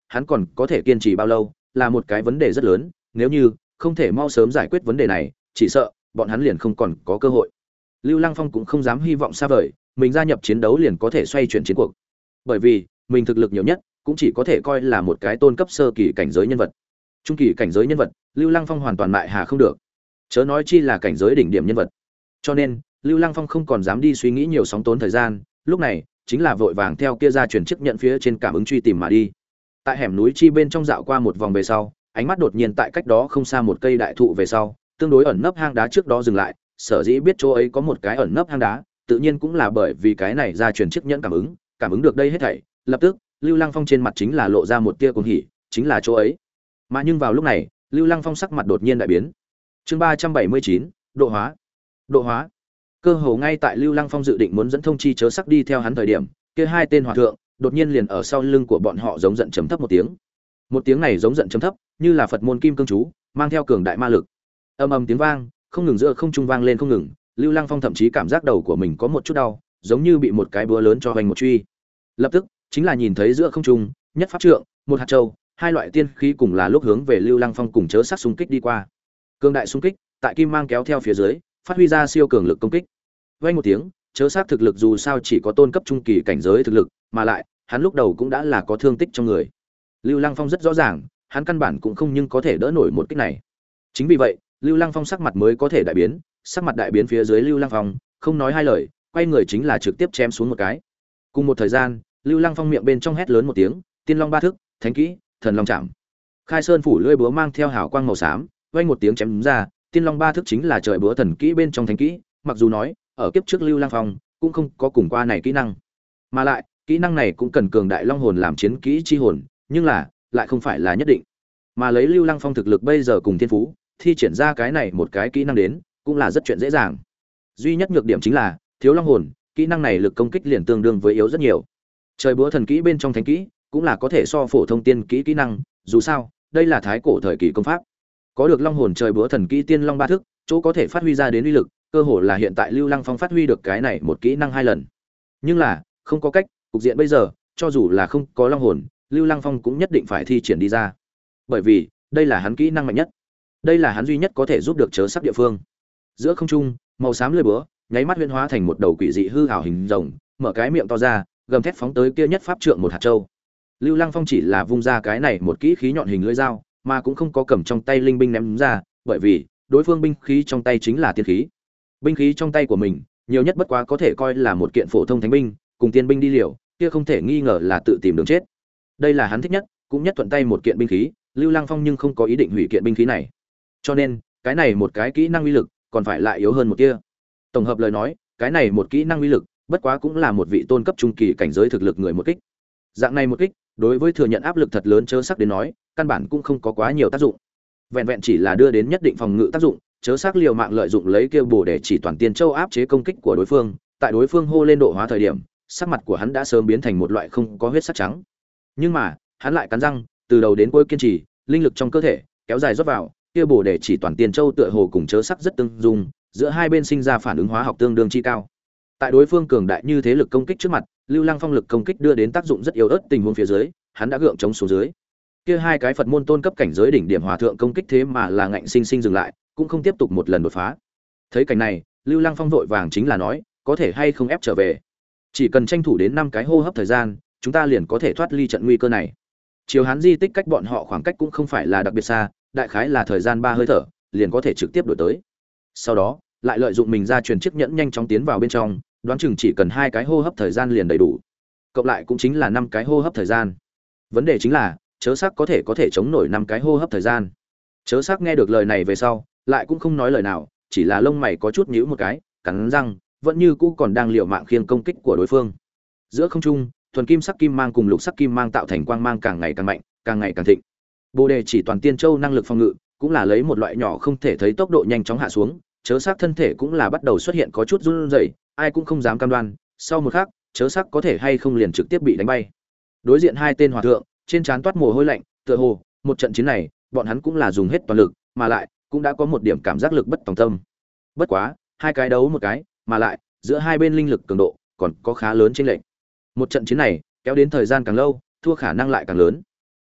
hắn còn có thể kiên trì bao lâu là một cái vấn đề rất lớn, nếu như không thể mau sớm giải quyết vấn đề này, chỉ sợ bọn hắn liền không còn có cơ hội. Lưu Lăng Phong cũng không dám hy vọng xa vời, mình gia nhập chiến đấu liền có thể xoay chuyển chiến cuộc. Bởi vì, mình thực lực nhiều nhất, cũng chỉ có thể coi là một cái tôn cấp sơ kỳ cảnh giới nhân vật. Trung kỳ cảnh giới nhân vật, Lưu Lăng Phong hoàn toàn mại hà không được. Chớ nói chi là cảnh giới đỉnh điểm nhân vật. Cho nên, Lưu Lăng Phong không còn dám đi suy nghĩ nhiều sóng tốn thời gian, lúc này, chính là vội vàng theo kia ra chuyển chức nhận phía trên cảm ứng truy tìm mà đi. Tại hẻm núi chi bên trong dạo qua một vòng về sau, ánh mắt đột nhiên tại cách đó không xa một cây đại thụ về sau, tương đối ẩn nấp hang đá trước đó dừng lại, sở dĩ biết chỗ ấy có một cái ẩn nấp hang đá, tự nhiên cũng là bởi vì cái này ra truyền chiếc nhẫn cảm ứng, cảm ứng được đây hết thảy, lập tức, Lưu Lăng Phong trên mặt chính là lộ ra một tia cuồng hỉ, chính là chỗ ấy. Mà nhưng vào lúc này, Lưu Lăng Phong sắc mặt đột nhiên đại biến. Chương ba trăm bảy mươi chín, độ hóa. Độ hóa. Cơ hồ ngay tại Lưu Lăng Phong dự định muốn dẫn thông chi chớ sắc đi theo hắn thời điểm, kia hai tên hòa thượng đột nhiên liền ở sau lưng của bọn họ giống giận trầm thấp một tiếng. Một tiếng này giống giận trầm thấp, như là Phật môn kim cương chú, mang theo cường đại ma lực. Ầm ầm tiếng vang, không ngừng giữa không trung vang lên không ngừng, Lưu Lăng Phong thậm chí cảm giác đầu của mình có một chút đau, giống như bị một cái búa lớn cho hoành một truy. Lập tức, chính là nhìn thấy giữa không trung, nhất pháp trượng, một hạt châu, hai loại tiên khí cùng là lúc hướng về Lưu Lăng Phong cùng chớ sắc xung kích đi qua. Cường đại xung kích, tại kim mang kéo theo phía dưới, phát huy ra siêu cường lực công kích. Vang một tiếng, chớ sắc thực lực dù sao chỉ có tôn cấp trung kỳ cảnh giới thực lực, mà lại, hắn lúc đầu cũng đã là có thương tích trong người. Lưu Lăng Phong rất rõ ràng, hắn căn bản cũng không nhưng có thể đỡ nổi một kích này. Chính vì vậy, Lưu Lăng Phong sắc mặt mới có thể đại biến, sắc mặt đại biến phía dưới Lưu Lăng Phong, không nói hai lời, quay người chính là trực tiếp chém xuống một cái. Cùng một thời gian, Lưu Lăng Phong miệng bên trong hét lớn một tiếng, Tiên Long ba thức, Thánh kỹ, Thần Long chạm. Khai Sơn phủ lưỡi búa mang theo hào quang màu xám, vang một tiếng chém ra, Tiên Long ba thức chính là trời búa thần kỹ bên trong thánh kỹ, mặc dù nói, ở kiếp trước Lưu Lăng Phong cũng không có cùng qua này kỹ năng. Mà lại, kỹ năng này cũng cần cường đại long hồn làm chiến kỹ chi hồn, nhưng là, lại không phải là nhất định. Mà lấy Lưu Lăng Phong thực lực bây giờ cùng thiên phú, thi triển ra cái này một cái kỹ năng đến, cũng là rất chuyện dễ dàng. Duy nhất nhược điểm chính là thiếu long hồn, kỹ năng này lực công kích liền tương đương với yếu rất nhiều. Trời búa thần kỹ bên trong thánh kỹ, cũng là có thể so phổ thông tiên kỹ kỹ năng, dù sao, đây là thái cổ thời kỳ công pháp. Có được long hồn trời búa thần kỹ tiên long ba thức, chỗ có thể phát huy ra đến uy lực, cơ hồ là hiện tại Lưu Lăng Phong phát huy được cái này một kỹ năng hai lần. Nhưng là, không có cách, cục diện bây giờ, cho dù là không có long hồn, Lưu Lăng Phong cũng nhất định phải thi triển đi ra. Bởi vì, đây là hắn kỹ năng mạnh nhất. Đây là hắn duy nhất có thể giúp được chớ sắc địa phương. Giữa không trung, màu xám lưỡi búa, nháy mắt huyễn hóa thành một đầu quỷ dị hư ảo hình rồng, mở cái miệng to ra, gầm thét phóng tới kia nhất pháp trượng một hạt châu. Lưu Lăng Phong chỉ là vung ra cái này một kỹ khí nhọn hình lưỡi dao, mà cũng không có cầm trong tay linh binh ném ra, bởi vì đối phương binh khí trong tay chính là tiên khí. Binh khí trong tay của mình, nhiều nhất bất quá có thể coi là một kiện phổ thông thánh binh, cùng tiên binh đi liều, kia không thể nghi ngờ là tự tìm đường chết. Đây là hắn thích nhất, cũng nhất thuận tay một kiện binh khí, Lưu Lăng Phong nhưng không có ý định hủy kiện binh khí này. Cho nên, cái này một cái kỹ năng uy lực, còn phải lại yếu hơn một kia. Tổng hợp lời nói, cái này một kỹ năng uy lực, bất quá cũng là một vị tôn cấp trung kỳ cảnh giới thực lực người một kích. Dạng này một kích, đối với thừa nhận áp lực thật lớn chớ sắc đến nói, căn bản cũng không có quá nhiều tác dụng. Vẹn vẹn chỉ là đưa đến nhất định phòng ngự tác dụng, chớ sắc liều mạng lợi dụng lấy kêu bổ để chỉ toàn tiên châu áp chế công kích của đối phương, tại đối phương hô lên độ hóa thời điểm, sắc mặt của hắn đã sớm biến thành một loại không có huyết sắc trắng. Nhưng mà, hắn lại cắn răng, từ đầu đến cuối kiên trì, linh lực trong cơ thể kéo dài rót vào, kia bổ để chỉ toàn tiên châu tựa hồ cùng chớ sắc rất tương dung, giữa hai bên sinh ra phản ứng hóa học tương đương chi cao. Tại đối phương cường đại như thế lực công kích trước mặt, Lưu Lăng Phong lực công kích đưa đến tác dụng rất yếu ớt tình huống phía dưới, hắn đã gượng chống xuống dưới. Kia hai cái Phật môn tôn cấp cảnh giới đỉnh điểm hòa thượng công kích thế mà là ngạnh sinh sinh dừng lại, cũng không tiếp tục một lần đột phá. Thấy cảnh này, Lưu Lăng Phong vội vàng chính là nói, có thể hay không ép trở về. Chỉ cần tranh thủ đến năm cái hô hấp thời gian, chúng ta liền có thể thoát ly trận nguy cơ này. Chiều Hán di tích cách bọn họ khoảng cách cũng không phải là đặc biệt xa, đại khái là thời gian ba hơi thở, liền có thể trực tiếp đổi tới. Sau đó, lại lợi dụng mình ra truyền chiếc nhẫn nhanh chóng tiến vào bên trong, đoán chừng chỉ cần hai cái hô hấp thời gian liền đầy đủ. Cộng lại cũng chính là năm cái hô hấp thời gian. Vấn đề chính là, chớ sắc có thể có thể chống nổi năm cái hô hấp thời gian. Chớ sắc nghe được lời này về sau, lại cũng không nói lời nào, chỉ là lông mày có chút nhíu một cái, cắn răng, vẫn như cũ còn đang liều mạng khiêng công kích của đối phương. Giữa không trung, thuần kim sắc kim mang cùng lục sắc kim mang tạo thành quang mang càng ngày càng mạnh, càng ngày càng thịnh. Bồ đề chỉ toàn tiên châu năng lực phòng ngự, cũng là lấy một loại nhỏ không thể thấy tốc độ nhanh chóng hạ xuống, chớ sắc thân thể cũng là bắt đầu xuất hiện có chút run rẩy, ai cũng không dám cam đoan, sau một khắc, chớ sắc có thể hay không liền trực tiếp bị đánh bay. Đối diện hai tên hòa thượng, trên trán toát mồ hôi lạnh, tựa hồ, một trận chiến này, bọn hắn cũng là dùng hết toàn lực, mà lại cũng đã có một điểm cảm giác lực bất tòng tâm. Bất quá, hai cái đấu một cái, mà lại, giữa hai bên linh lực cường độ còn có khá lớn chênh lệch. Một trận chiến này, kéo đến thời gian càng lâu, thua khả năng lại càng lớn.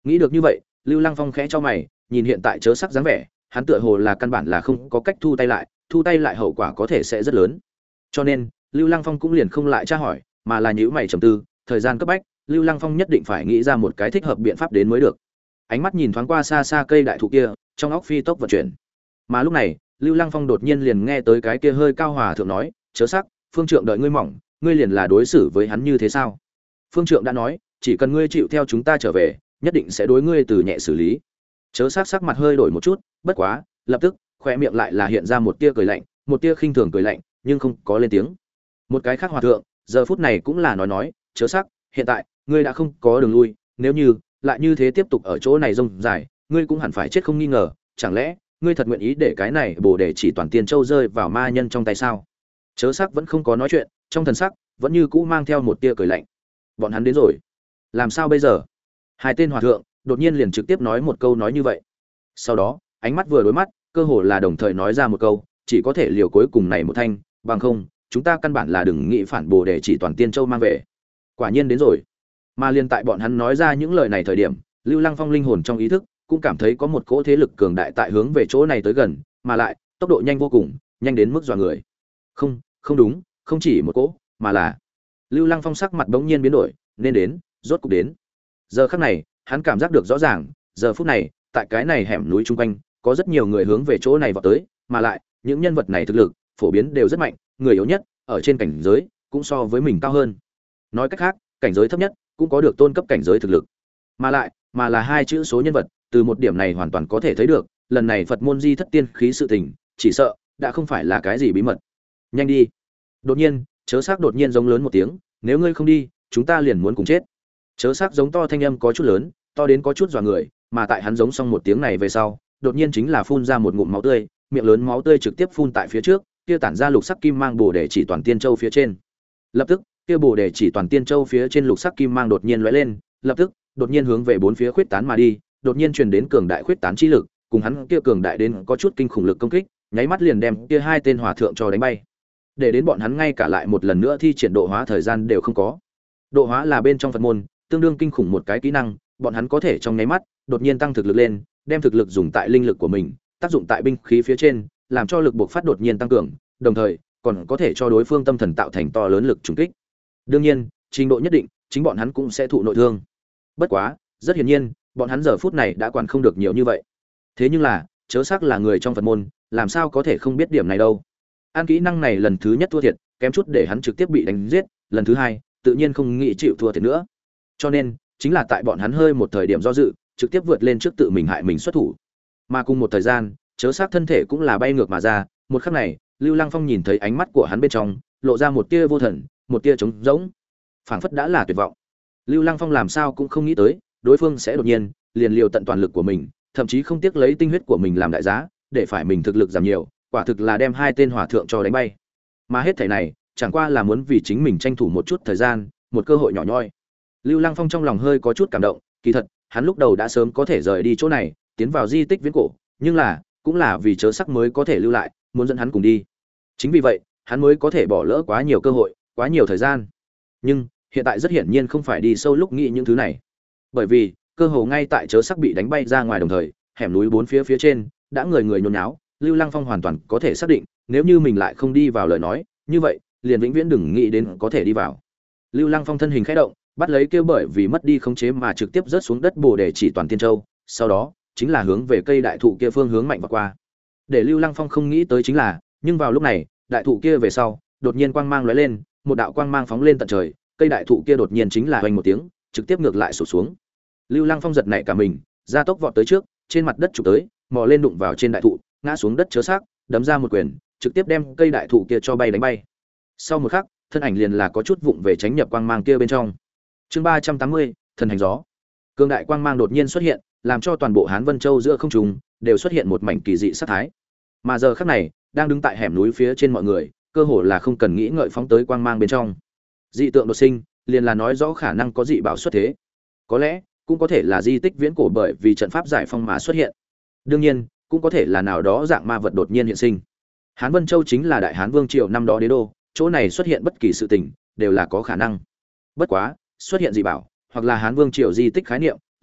Nghĩ được như vậy, Lưu Lăng Phong khẽ cho mày, nhìn hiện tại chớ sắc dáng vẻ, hắn tựa hồ là căn bản là không có cách thu tay lại, thu tay lại hậu quả có thể sẽ rất lớn. Cho nên, Lưu Lăng Phong cũng liền không lại tra hỏi, mà là nhíu mày trầm tư, thời gian cấp bách, Lưu Lăng Phong nhất định phải nghĩ ra một cái thích hợp biện pháp đến mới được. Ánh mắt nhìn thoáng qua xa xa cây đại thụ kia, trong óc phi tốc vận chuyển. Mà lúc này, Lưu Lăng Phong đột nhiên liền nghe tới cái kia hơi cao hòa thượng nói, "Chớ sắc, phương trượng đợi ngươi mỏng, ngươi liền là đối xử với hắn như thế sao? Phương trượng đã nói, chỉ cần ngươi chịu theo chúng ta trở về, nhất định sẽ đối ngươi từ nhẹ xử lý." Chớ sắc sắc mặt hơi đổi một chút, bất quá, lập tức, khoe miệng lại là hiện ra một tia cười lạnh, một tia khinh thường cười lạnh, nhưng không có lên tiếng. Một cái khác hòa thượng, giờ phút này cũng là nói nói, "Chớ sắc, hiện tại, ngươi đã không có đường lui, nếu như lại như thế tiếp tục ở chỗ này rông dài, ngươi cũng hẳn phải chết không nghi ngờ, chẳng lẽ ngươi thật nguyện ý để cái này Bồ Đề Chỉ Toàn Tiên Châu rơi vào ma nhân trong tay sao?" Chớ sắc vẫn không có nói chuyện, trong thần sắc vẫn như cũ mang theo một tia cười lạnh. Bọn hắn đến rồi, làm sao bây giờ? Hai tên hòa thượng đột nhiên liền trực tiếp nói một câu nói như vậy. Sau đó, ánh mắt vừa đối mắt, cơ hồ là đồng thời nói ra một câu, chỉ có thể liều cuối cùng này một thanh, bằng không, chúng ta căn bản là đừng nghĩ phản Bồ Đề Chỉ Toàn Tiên Châu mang về. Quả nhiên đến rồi. Mà liên tại bọn hắn nói ra những lời này thời điểm, Lưu Lăng Phong linh hồn trong ý thức cũng cảm thấy có một cỗ thế lực cường đại tại hướng về chỗ này tới gần, mà lại tốc độ nhanh vô cùng, nhanh đến mức dọa người. Không, không đúng, không chỉ một cỗ, mà là Lưu Lăng Phong sắc mặt bỗng nhiên biến đổi, nên đến, rốt cục đến. Giờ khắc này, hắn cảm giác được rõ ràng, giờ phút này, tại cái này hẻm núi chung quanh, có rất nhiều người hướng về chỗ này vào tới, mà lại, những nhân vật này thực lực phổ biến đều rất mạnh, người yếu nhất ở trên cảnh giới cũng so với mình cao hơn. Nói cách khác, cảnh giới thấp nhất cũng có được tôn cấp cảnh giới thực lực. Mà lại, mà là hai chữ số nhân vật, từ một điểm này hoàn toàn có thể thấy được, lần này Phật môn di thất tiên khí sự tình, chỉ sợ đã không phải là cái gì bí mật. Nhanh đi. Đột nhiên, chớ sắc đột nhiên giống lớn một tiếng, nếu ngươi không đi, chúng ta liền muốn cùng chết. Chớ sắc giống to thanh âm có chút lớn, to đến có chút dọa người, mà tại hắn giống xong một tiếng này về sau, đột nhiên chính là phun ra một ngụm máu tươi, miệng lớn máu tươi trực tiếp phun tại phía trước, kia tản ra lục sắc kim mang Bồ Đề Chỉ Toàn Tiên Châu phía trên. Lập tức, kia Bồ Đề Chỉ Toàn Tiên Châu phía trên lục sắc kim mang đột nhiên lóe lên, lập tức, đột nhiên hướng về bốn phía khuyết tán mà đi, đột nhiên truyền đến cường đại khuyết tán chi lực, cùng hắn kia cường đại đến có chút kinh khủng lực công kích, nháy mắt liền đem kia hai tên hòa thượng cho đánh bay. Để đến bọn hắn ngay cả lại một lần nữa thi triển độ hóa thời gian đều không có. Độ hóa là bên trong Phật môn tương đương kinh khủng một cái kỹ năng, bọn hắn có thể trong nháy mắt đột nhiên tăng thực lực lên, đem thực lực dùng tại linh lực của mình, tác dụng tại binh khí phía trên, làm cho lực buộc phát đột nhiên tăng cường, đồng thời còn có thể cho đối phương tâm thần tạo thành to lớn lực trùng kích. Đương nhiên, trình độ nhất định, chính bọn hắn cũng sẽ thụ nội thương. Bất quá, rất hiển nhiên, bọn hắn giờ phút này đã quản không được nhiều như vậy. Thế nhưng là, chớ sắc là người trong Phật môn, làm sao có thể không biết điểm này đâu. An kỹ năng này lần thứ nhất thua thiệt, kém chút để hắn trực tiếp bị đánh giết, lần thứ hai, tự nhiên không nghĩ chịu thua thiệt nữa. Cho nên, chính là tại bọn hắn hơi một thời điểm do dự, trực tiếp vượt lên trước tự mình hại mình xuất thủ. Mà cùng một thời gian, chớ sắc thân thể cũng là bay ngược mà ra, một khắc này, Lưu Lăng Phong nhìn thấy ánh mắt của hắn bên trong, lộ ra một tia vô thần, một tia trống rỗng, phảng phất đã là tuyệt vọng. Lưu Lăng Phong làm sao cũng không nghĩ tới, đối phương sẽ đột nhiên liền liều tận toàn lực của mình, thậm chí không tiếc lấy tinh huyết của mình làm đại giá, để phải mình thực lực giảm nhiều, quả thực là đem hai tên hòa thượng cho đánh bay. Mà hết thảy này, chẳng qua là muốn vì chính mình tranh thủ một chút thời gian, một cơ hội nhỏ nhoi. Lưu Lăng Phong trong lòng hơi có chút cảm động, kỳ thật, hắn lúc đầu đã sớm có thể rời đi chỗ này, tiến vào di tích viễn cổ, nhưng là, cũng là vì chớ sắc mới có thể lưu lại, muốn dẫn hắn cùng đi. Chính vì vậy, hắn mới có thể bỏ lỡ quá nhiều cơ hội, quá nhiều thời gian. Nhưng, hiện tại rất hiển nhiên không phải đi sâu lúc nghĩ những thứ này. Bởi vì, cơ hồ ngay tại chớ sắc bị đánh bay ra ngoài đồng thời, hẻm núi bốn phía phía trên đã người người nhốn nháo, Lưu Lăng Phong hoàn toàn có thể xác định, nếu như mình lại không đi vào lời nói, như vậy, liền vĩnh viễn đừng nghĩ đến có thể đi vào. Lưu Lăng Phong thân hình khẽ động, bắt lấy kêu bởi vì mất đi khống chế mà trực tiếp rớt xuống đất Bồ Đề Chỉ Toàn Tiên Châu, sau đó, chính là hướng về cây đại thụ kia phương hướng mạnh vào qua. Để Lưu Lăng Phong không nghĩ tới chính là, nhưng vào lúc này, đại thụ kia về sau, đột nhiên quang mang lóe lên, một đạo quang mang phóng lên tận trời, cây đại thụ kia đột nhiên chính là hoành một tiếng, trực tiếp ngược lại sụp xuống. Lưu Lăng Phong giật nảy cả mình, gia tốc vọt tới trước, trên mặt đất chụp tới, mò lên đụng vào trên đại thụ, ngã xuống đất chớ xác, đấm ra một quyền, trực tiếp đem cây đại thụ kia cho bay đánh bay. Sau một khắc, thân ảnh liền là có chút vụng về tránh nhập quang mang kia bên trong. Chương ba trăm tám mươi, thần hành gió. Cương đại quang mang đột nhiên xuất hiện, làm cho toàn bộ Hán Vân Châu giữa không trung đều xuất hiện một mảnh kỳ dị sát thái. Mà giờ khắc này, đang đứng tại hẻm núi phía trên mọi người, cơ hồ là không cần nghĩ ngợi phóng tới quang mang bên trong. Dị tượng đột sinh, liền là nói rõ khả năng có dị bảo xuất thế. Có lẽ, cũng có thể là di tích viễn cổ bởi vì trận pháp giải phong mà xuất hiện. Đương nhiên, cũng có thể là nào đó dạng ma vật đột nhiên hiện sinh. Hán Vân Châu chính là Đại Hán Vương triều năm đó đế đô, chỗ này xuất hiện bất kỳ sự tình đều là có khả năng. Bất quá, xuất hiện dị bảo, hoặc là Hán Vương triều di tích khái niệm,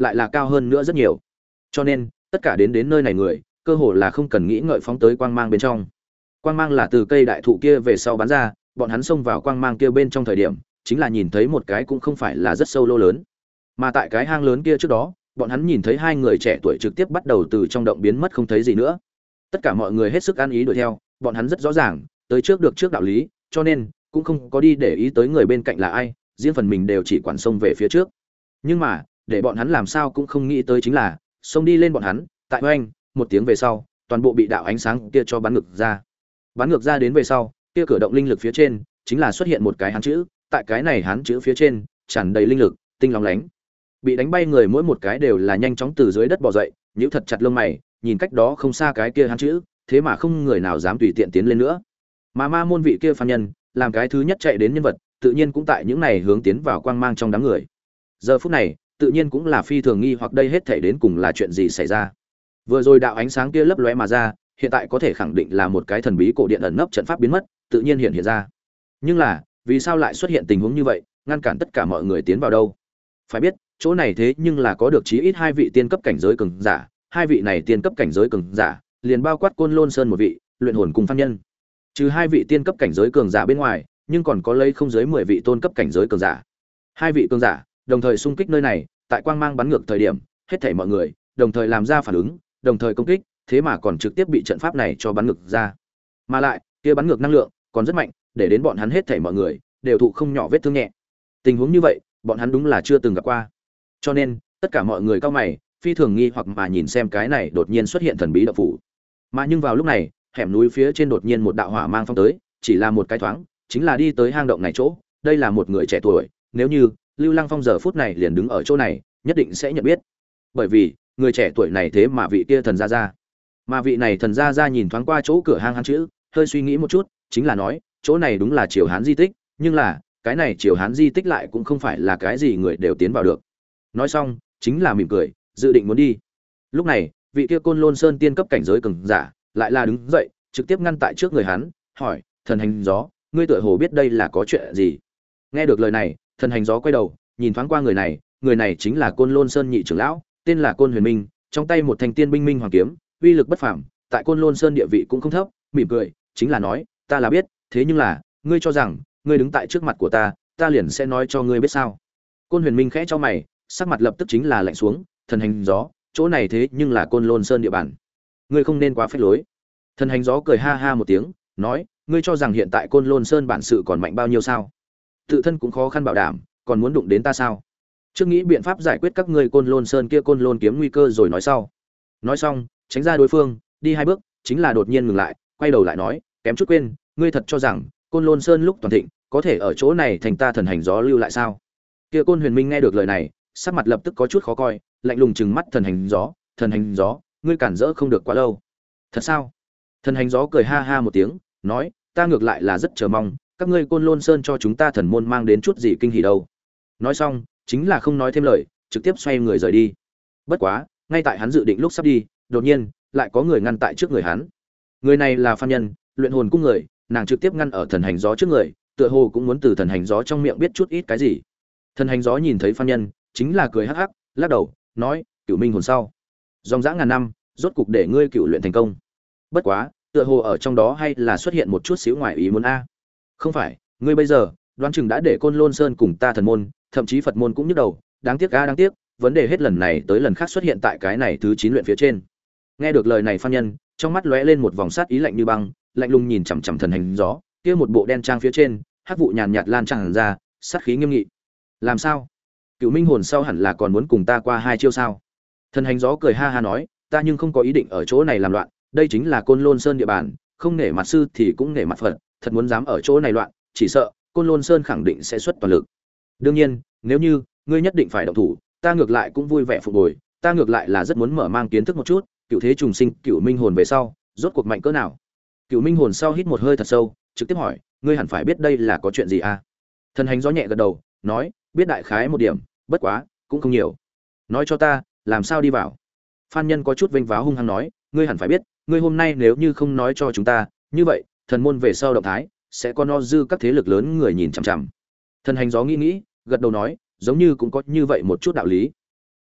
lại là cao hơn nữa rất nhiều. Cho nên, tất cả đến đến nơi này người, cơ hồ là không cần nghĩ ngợi phóng tới quang mang bên trong. Quang mang là từ cây đại thụ kia về sau bắn ra, bọn hắn xông vào quang mang kia bên trong thời điểm, chính là nhìn thấy một cái cũng không phải là rất sâu lô lớn. Mà tại cái hang lớn kia trước đó, bọn hắn nhìn thấy hai người trẻ tuổi trực tiếp bắt đầu từ trong động biến mất không thấy gì nữa. Tất cả mọi người hết sức ăn ý đuổi theo, bọn hắn rất rõ ràng, tới trước được trước đạo lý, cho nên cũng không có đi để ý tới người bên cạnh là ai, riêng phần mình đều chỉ quản xông về phía trước. Nhưng mà, để bọn hắn làm sao cũng không nghĩ tới chính là, xông đi lên bọn hắn, tại oanh, một tiếng về sau, toàn bộ bị đạo ánh sáng kia cho bắn ngược ra. Bắn ngược ra đến về sau, kia cửa động linh lực phía trên, chính là xuất hiện một cái hán chữ, tại cái này hán chữ phía trên, tràn đầy linh lực, tinh lóng lánh. Bị đánh bay người mỗi một cái đều là nhanh chóng từ dưới đất bò dậy, nhíu thật chặt lông mày, nhìn cách đó không xa cái kia hán chữ, thế mà không người nào dám tùy tiện tiến lên nữa. Mà ma môn vị kia phàm nhân, làm cái thứ nhất chạy đến nhân vật, tự nhiên cũng tại những này hướng tiến vào quang mang trong đám người. Giờ phút này, tự nhiên cũng là phi thường nghi hoặc đây hết thảy đến cùng là chuyện gì xảy ra. Vừa rồi đạo ánh sáng kia lấp lóe mà ra, hiện tại có thể khẳng định là một cái thần bí cổ điện ẩn nấp trận pháp biến mất, tự nhiên hiện hiện ra. Nhưng là, vì sao lại xuất hiện tình huống như vậy, ngăn cản tất cả mọi người tiến vào đâu? Phải biết, chỗ này thế nhưng là có được chí ít hai vị tiên cấp cảnh giới cường giả, hai vị này tiên cấp cảnh giới cường giả, liền bao quát Côn Lôn Sơn một vị, luyện hồn cùng phàm nhân. Trừ hai vị tiên cấp cảnh giới cường giả bên ngoài, nhưng còn có lấy không dưới mười vị tôn cấp cảnh giới cường giả. Hai vị cường giả đồng thời xung kích nơi này, tại quang mang bắn ngược thời điểm, hết thảy mọi người đồng thời làm ra phản ứng, đồng thời công kích, thế mà còn trực tiếp bị trận pháp này cho bắn ngược ra. Mà lại, kia bắn ngược năng lượng còn rất mạnh, để đến bọn hắn hết thảy mọi người đều thụ không nhỏ vết thương nhẹ. Tình huống như vậy, bọn hắn đúng là chưa từng gặp qua. Cho nên, tất cả mọi người cao mày, phi thường nghi hoặc mà nhìn xem cái này đột nhiên xuất hiện thần bí đạo phủ. Mà nhưng vào lúc này, hẻm núi phía trên đột nhiên một đạo hỏa mang phong tới, chỉ là một cái thoáng, chính là đi tới hang động này chỗ, đây là một người trẻ tuổi, nếu như Lưu Lăng Phong giờ phút này liền đứng ở chỗ này, nhất định sẽ nhận biết. Bởi vì, người trẻ tuổi này thế mà vị kia thần gia gia. Mà vị này thần gia gia nhìn thoáng qua chỗ cửa hang hắn chữ, hơi suy nghĩ một chút, chính là nói, chỗ này đúng là Triều Hán di tích, nhưng là, cái này Triều Hán di tích lại cũng không phải là cái gì người đều tiến vào được. Nói xong, chính là mỉm cười, dự định muốn đi. Lúc này, vị kia Côn Lôn Sơn tiên cấp cảnh giới cường giả, lại là đứng dậy, trực tiếp ngăn tại trước người hắn, hỏi: "Thần hành gió, ngươi tựa hồ biết đây là có chuyện gì?" Nghe được lời này, thần hành gió quay đầu, nhìn thoáng qua người này, người này chính là Côn Lôn Sơn nhị trưởng lão, tên là Côn Huyền Minh, trong tay một thanh tiên binh minh hoàng kiếm, uy lực bất phàm, tại Côn Lôn Sơn địa vị cũng không thấp, mỉm cười, chính là nói: "Ta là biết, thế nhưng là, ngươi cho rằng, ngươi đứng tại trước mặt của ta, ta liền sẽ nói cho ngươi biết sao?" Côn Huyền Minh khẽ cho mày, sắc mặt lập tức chính là lạnh xuống, "Thần hành gió, chỗ này thế nhưng là Côn Lôn Sơn địa bàn, ngươi không nên quá phách lối." Thần hành gió cười ha ha một tiếng, nói: "Ngươi cho rằng hiện tại Côn Lôn Sơn bản sự còn mạnh bao nhiêu sao? Tự thân cũng khó khăn bảo đảm, còn muốn đụng đến ta sao? Trước nghĩ biện pháp giải quyết các ngươi Côn Lôn Sơn kia Côn Lôn kiếm nguy cơ rồi nói sau." Nói xong, tránh ra đối phương, đi hai bước, chính là đột nhiên ngừng lại, quay đầu lại nói: "Kém chút quên, ngươi thật cho rằng Côn Lôn Sơn lúc toàn thịnh, có thể ở chỗ này thành ta thần hành gió lưu lại sao?" Kia Côn Huyền Minh nghe được lời này, sắc mặt lập tức có chút khó coi, lạnh lùng trừng mắt thần hành gió: "Thần hành gió, ngươi cản rỡ không được quá lâu." "Thật sao?" Thần hành gió cười ha ha một tiếng, nói: "Ta ngược lại là rất chờ mong, các ngươi Côn Lôn Sơn cho chúng ta thần môn mang đến chút gì kinh hỉ đâu." Nói xong, chính là không nói thêm lời, trực tiếp xoay người rời đi. Bất quá, ngay tại hắn dự định lúc sắp đi, đột nhiên lại có người ngăn tại trước người hắn. Người này là phàm nhân, luyện hồn cung người, nàng trực tiếp ngăn ở thần hành gió trước người, tựa hồ cũng muốn từ thần hành gió trong miệng biết chút ít cái gì. Thần hành gió nhìn thấy phàm nhân, chính là cười hắc hắc, lắc đầu, nói: "Cửu Minh hồn sau, dòng dã ngàn năm, rốt cục để ngươi cửu luyện thành công. Bất quá, tựa hồ ở trong đó hay là xuất hiện một chút xíu ngoài ý muốn a. Không phải, ngươi bây giờ, đoán chừng đã để Côn Lôn Sơn cùng ta thần môn, thậm chí Phật môn cũng nhức đầu, đáng tiếc a đáng tiếc, vấn đề hết lần này tới lần khác xuất hiện tại cái này thứ chín luyện phía trên." Nghe được lời này phàm nhân, trong mắt lóe lên một vòng sát ý lạnh như băng, lạnh lùng nhìn chằm chằm thần hành gió, kia một bộ đen trang phía trên, hắc vụ nhàn nhạt lan tràn ra, sát khí nghiêm nghị. "Làm sao? Cửu Minh hồn sau hẳn là còn muốn cùng ta qua hai chiêu sao?" Thần hành gió cười ha ha nói: "Ta nhưng không có ý định ở chỗ này làm loạn, đây chính là Côn Lôn Sơn địa bàn, không nể mặt sư thì cũng nể mặt Phật, thật muốn dám ở chỗ này loạn, chỉ sợ Côn Lôn Sơn khẳng định sẽ xuất toàn lực. Đương nhiên, nếu như ngươi nhất định phải động thủ, ta ngược lại cũng vui vẻ phục hồi, ta ngược lại là rất muốn mở mang kiến thức một chút, cựu thế trùng sinh, Cửu Minh hồn về sau, rốt cuộc mạnh cỡ nào." Cửu Minh hồn sau hít một hơi thật sâu, trực tiếp hỏi: "Ngươi hẳn phải biết đây là có chuyện gì à?" Thần hành gió nhẹ gật đầu, nói: "Biết đại khái một điểm, bất quá cũng không nhiều." "Nói cho ta, làm sao đi vào?" Phan nhân có chút vênh váo hung hăng nói: "Ngươi hẳn phải biết, ngươi hôm nay nếu như không nói cho chúng ta, như vậy, thần môn về sau động thái sẽ có no dư các thế lực lớn người nhìn chằm chằm." Thần hành gió nghĩ nghĩ, gật đầu nói: "Giống như cũng có như vậy một chút đạo lý. Kỳ thật,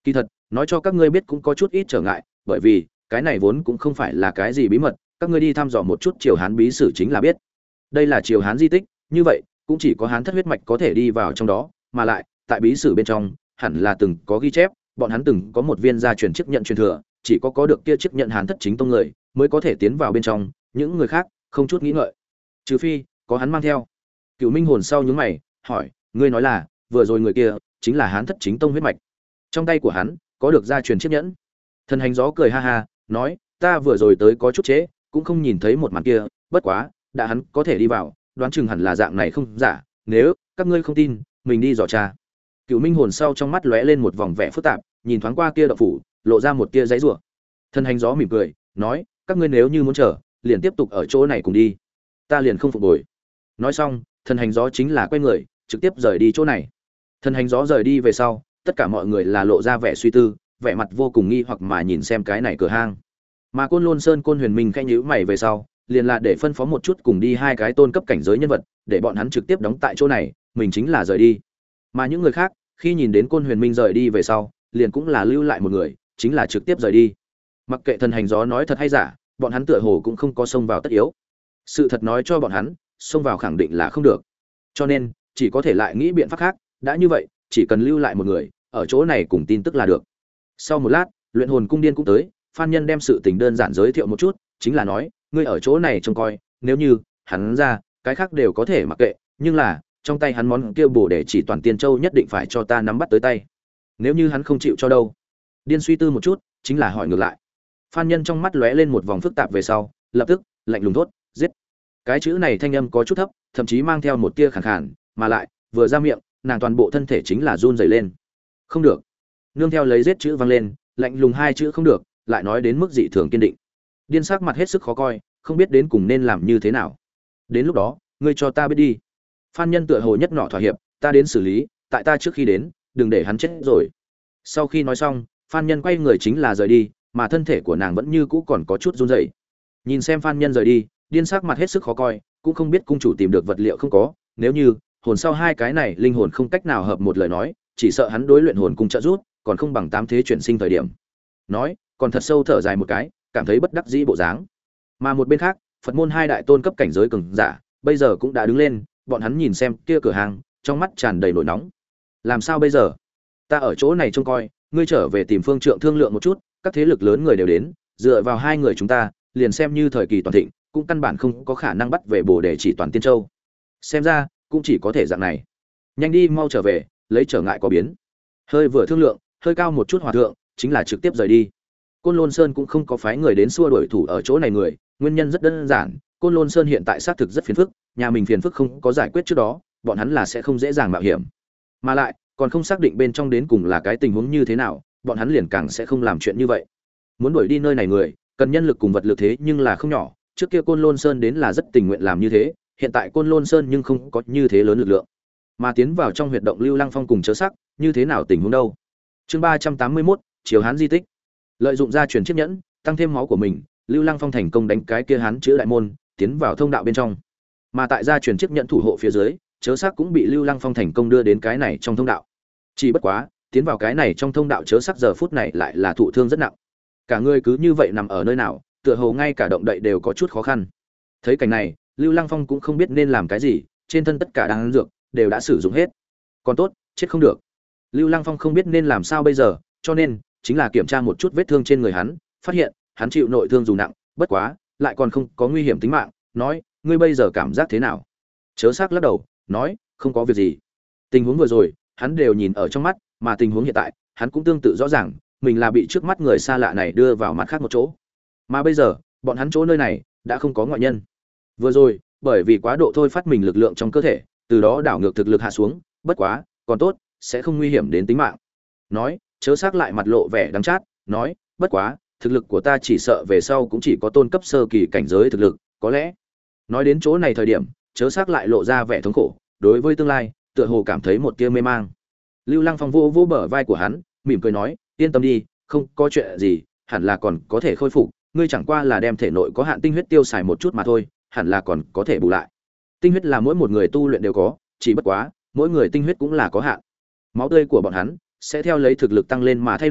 nói cho các ngươi biết cũng có chút ít trở ngại, bởi vì cái này vốn cũng không phải là cái gì bí mật, các ngươi đi thăm dò một chút Triều Hán bí sử chính là biết. Đây là Triều Hán di tích, như vậy cũng chỉ có Hán thất huyết mạch có thể đi vào trong đó, mà lại tại bí sử bên trong hẳn là từng có ghi chép, bọn hắn từng có một viên gia truyền chức nhận truyền thừa, chỉ có có được kia chức nhận Hán thất chính tông người mới có thể tiến vào bên trong, những người khác không chút nghĩ ngợi, trừ phi có hắn mang theo. Cửu Minh hồn sau nhướng mày, hỏi, ngươi nói là vừa rồi người kia chính là Hán thất chính tông huyết mạch? Trong tay của hắn có được gia truyền chiếc nhẫn. Thần hành gió cười ha ha, nói, ta vừa rồi tới có chút trễ, cũng không nhìn thấy một màn kia, bất quá đã hắn có thể đi vào, đoán chừng hẳn là dạng này không giả, nếu các ngươi không tin, mình đi dò tra. Cửu Minh hồn sau trong mắt lóe lên một vòng vẻ phức tạp, nhìn thoáng qua kia động phủ, lộ ra một tia giấy rủa. Thần hành gió mỉm cười, nói, các ngươi nếu như muốn chờ, liền tiếp tục ở chỗ này cùng đi, ta liền không phục bồi. Nói xong, thần hành gió chính là quay người, trực tiếp rời đi chỗ này. Thần hành gió rời đi về sau, tất cả mọi người là lộ ra vẻ suy tư, vẻ mặt vô cùng nghi hoặc mà nhìn xem cái này cửa hang. Mà Côn Lôn Sơn Côn Huyền Minh khẽ nhíu mày về sau, liền là để phân phó một chút cùng đi hai cái tôn cấp cảnh giới nhân vật, để bọn hắn trực tiếp đóng tại chỗ này, mình chính là rời đi. Mà những người khác, khi nhìn đến Côn Huyền Minh rời đi về sau, liền cũng là lưu lại một người, chính là trực tiếp rời đi. Mặc kệ thần hành gió nói thật hay giả, bọn hắn tựa hồ cũng không có xông vào tất yếu. Sự thật nói cho bọn hắn, xông vào khẳng định là không được. Cho nên, chỉ có thể lại nghĩ biện pháp khác, đã như vậy, chỉ cần lưu lại một người, ở chỗ này cùng tin tức là được. Sau một lát, luyện hồn cung điên cũng tới, Phan Nhân đem sự tình đơn giản giới thiệu một chút, chính là nói, ngươi ở chỗ này trông coi, nếu như hắn ra, cái khác đều có thể mặc kệ, nhưng là, trong tay hắn món kia bổ để chỉ toàn tiên châu nhất định phải cho ta nắm bắt tới tay. Nếu như hắn không chịu cho đâu? Điên suy tư một chút, chính là hỏi ngược lại. Phan Nhân trong mắt lóe lên một vòng phức tạp về sau, lập tức lạnh lùng thốt, giết. Cái chữ này thanh âm có chút thấp, thậm chí mang theo một tia khàn khàn, mà lại, vừa ra miệng, nàng toàn bộ thân thể chính là run rẩy lên. Không được. Nương theo lấy giết chữ vang lên, lạnh lùng hai chữ không được, lại nói đến mức dị thường kiên định. Điên sắc mặt hết sức khó coi, không biết đến cùng nên làm như thế nào. Đến lúc đó, ngươi cho ta biết đi. Phan Nhân tựa hồ nhất nọ thỏa hiệp, ta đến xử lý, tại ta trước khi đến, đừng để hắn chết rồi. Sau khi nói xong, Phan Nhân quay người chính là rời đi, mà thân thể của nàng vẫn như cũ còn có chút run rẩy. Nhìn xem Phan Nhân rời đi, điên sắc mặt hết sức khó coi, cũng không biết cung chủ tìm được vật liệu không có, nếu như hồn sau hai cái này linh hồn không cách nào hợp một lời nói, chỉ sợ hắn đối luyện hồn cung trợ giúp, còn không bằng tám thế chuyển sinh thời điểm. Nói, còn thật sâu thở dài một cái, cảm thấy bất đắc dĩ bộ dáng. Mà một bên khác, Phật môn hai đại tôn cấp cảnh giới cường giả, bây giờ cũng đã đứng lên, bọn hắn nhìn xem kia cửa hàng, trong mắt tràn đầy nổi nóng. Làm sao bây giờ? Ta ở chỗ này trông coi, ngươi trở về tìm Phương Trượng thương lượng một chút, các thế lực lớn người đều đến, dựa vào hai người chúng ta, liền xem như thời kỳ toàn thịnh, cũng căn bản không có khả năng bắt về Bồ Đề chỉ toàn Tiên Châu. Xem ra, cũng chỉ có thể dạng này. Nhanh đi mau trở về, lấy trở ngại có biến. Hơi vừa thương lượng, hơi cao một chút hòa thượng, chính là trực tiếp rời đi. Côn Lôn Sơn cũng không có phái người đến xua đuổi thủ ở chỗ này người, nguyên nhân rất đơn giản, Côn Lôn Sơn hiện tại xác thực rất phiền phức, nhà mình phiền phức không có giải quyết trước đó, bọn hắn là sẽ không dễ dàng mạo hiểm. Mà lại, còn không xác định bên trong đến cùng là cái tình huống như thế nào, bọn hắn liền càng sẽ không làm chuyện như vậy. Muốn đuổi đi nơi này người, cần nhân lực cùng vật lực thế nhưng là không nhỏ, trước kia Côn Lôn Sơn đến là rất tình nguyện làm như thế, hiện tại Côn Lôn Sơn nhưng không có như thế lớn lực lượng. Mà tiến vào trong huyệt động Lưu Lăng Phong cùng chớ sắc, như thế nào tình huống đâu? Chương ba trăm tám mươi mốt, Triều Hán di tích. Lợi dụng gia truyền chiếc nhẫn, tăng thêm máu của mình, Lưu Lăng Phong thành công đánh cái kia Hán chữ đại môn, tiến vào thông đạo bên trong. Mà tại gia truyền chiếc nhẫn thủ hộ phía dưới, chớ sắc cũng bị Lưu Lăng Phong thành công đưa đến cái này trong thông đạo. Chỉ bất quá, tiến vào cái này trong thông đạo chớ sắc giờ phút này lại là thụ thương rất nặng. Cả người cứ như vậy nằm ở nơi nào, tựa hồ ngay cả động đậy đều có chút khó khăn. Thấy cảnh này, Lưu Lăng Phong cũng không biết nên làm cái gì, trên thân tất cả đan dược đều đã sử dụng hết. Còn tốt, chết không được. Lưu Lăng Phong không biết nên làm sao bây giờ, cho nên chính là kiểm tra một chút vết thương trên người hắn, phát hiện hắn chịu nội thương dù nặng, bất quá lại còn không có nguy hiểm tính mạng, nói, ngươi bây giờ cảm giác thế nào? Chớ sắc lắc đầu, nói, không có việc gì. Tình huống vừa rồi, hắn đều nhìn ở trong mắt, mà tình huống hiện tại, hắn cũng tương tự rõ ràng, mình là bị trước mắt người xa lạ này đưa vào mặt khác một chỗ. Mà bây giờ, bọn hắn chỗ nơi này đã không có ngoại nhân. Vừa rồi, bởi vì quá độ thôi phát mình lực lượng trong cơ thể, từ đó đảo ngược thực lực hạ xuống, bất quá, còn tốt, sẽ không nguy hiểm đến tính mạng. Nói, chớ sắc lại mặt lộ vẻ đắng chát, nói, bất quá, thực lực của ta chỉ sợ về sau cũng chỉ có tôn cấp sơ kỳ cảnh giới thực lực, có lẽ. Nói đến chỗ này thời điểm, chớ sắc lại lộ ra vẻ thống khổ, đối với tương lai, tựa hồ cảm thấy một tia mê mang. Lưu Lăng Phong vô vô bờ vai của hắn, mỉm cười nói, yên tâm đi, không có chuyện gì, hẳn là còn có thể khôi phục, ngươi chẳng qua là đem thể nội có hạn tinh huyết tiêu xài một chút mà thôi, hẳn là còn có thể bù lại. Tinh huyết là mỗi một người tu luyện đều có, chỉ bất quá, mỗi người tinh huyết cũng là có hạn. Máu tươi của bọn hắn sẽ theo lấy thực lực tăng lên mà thay đổi,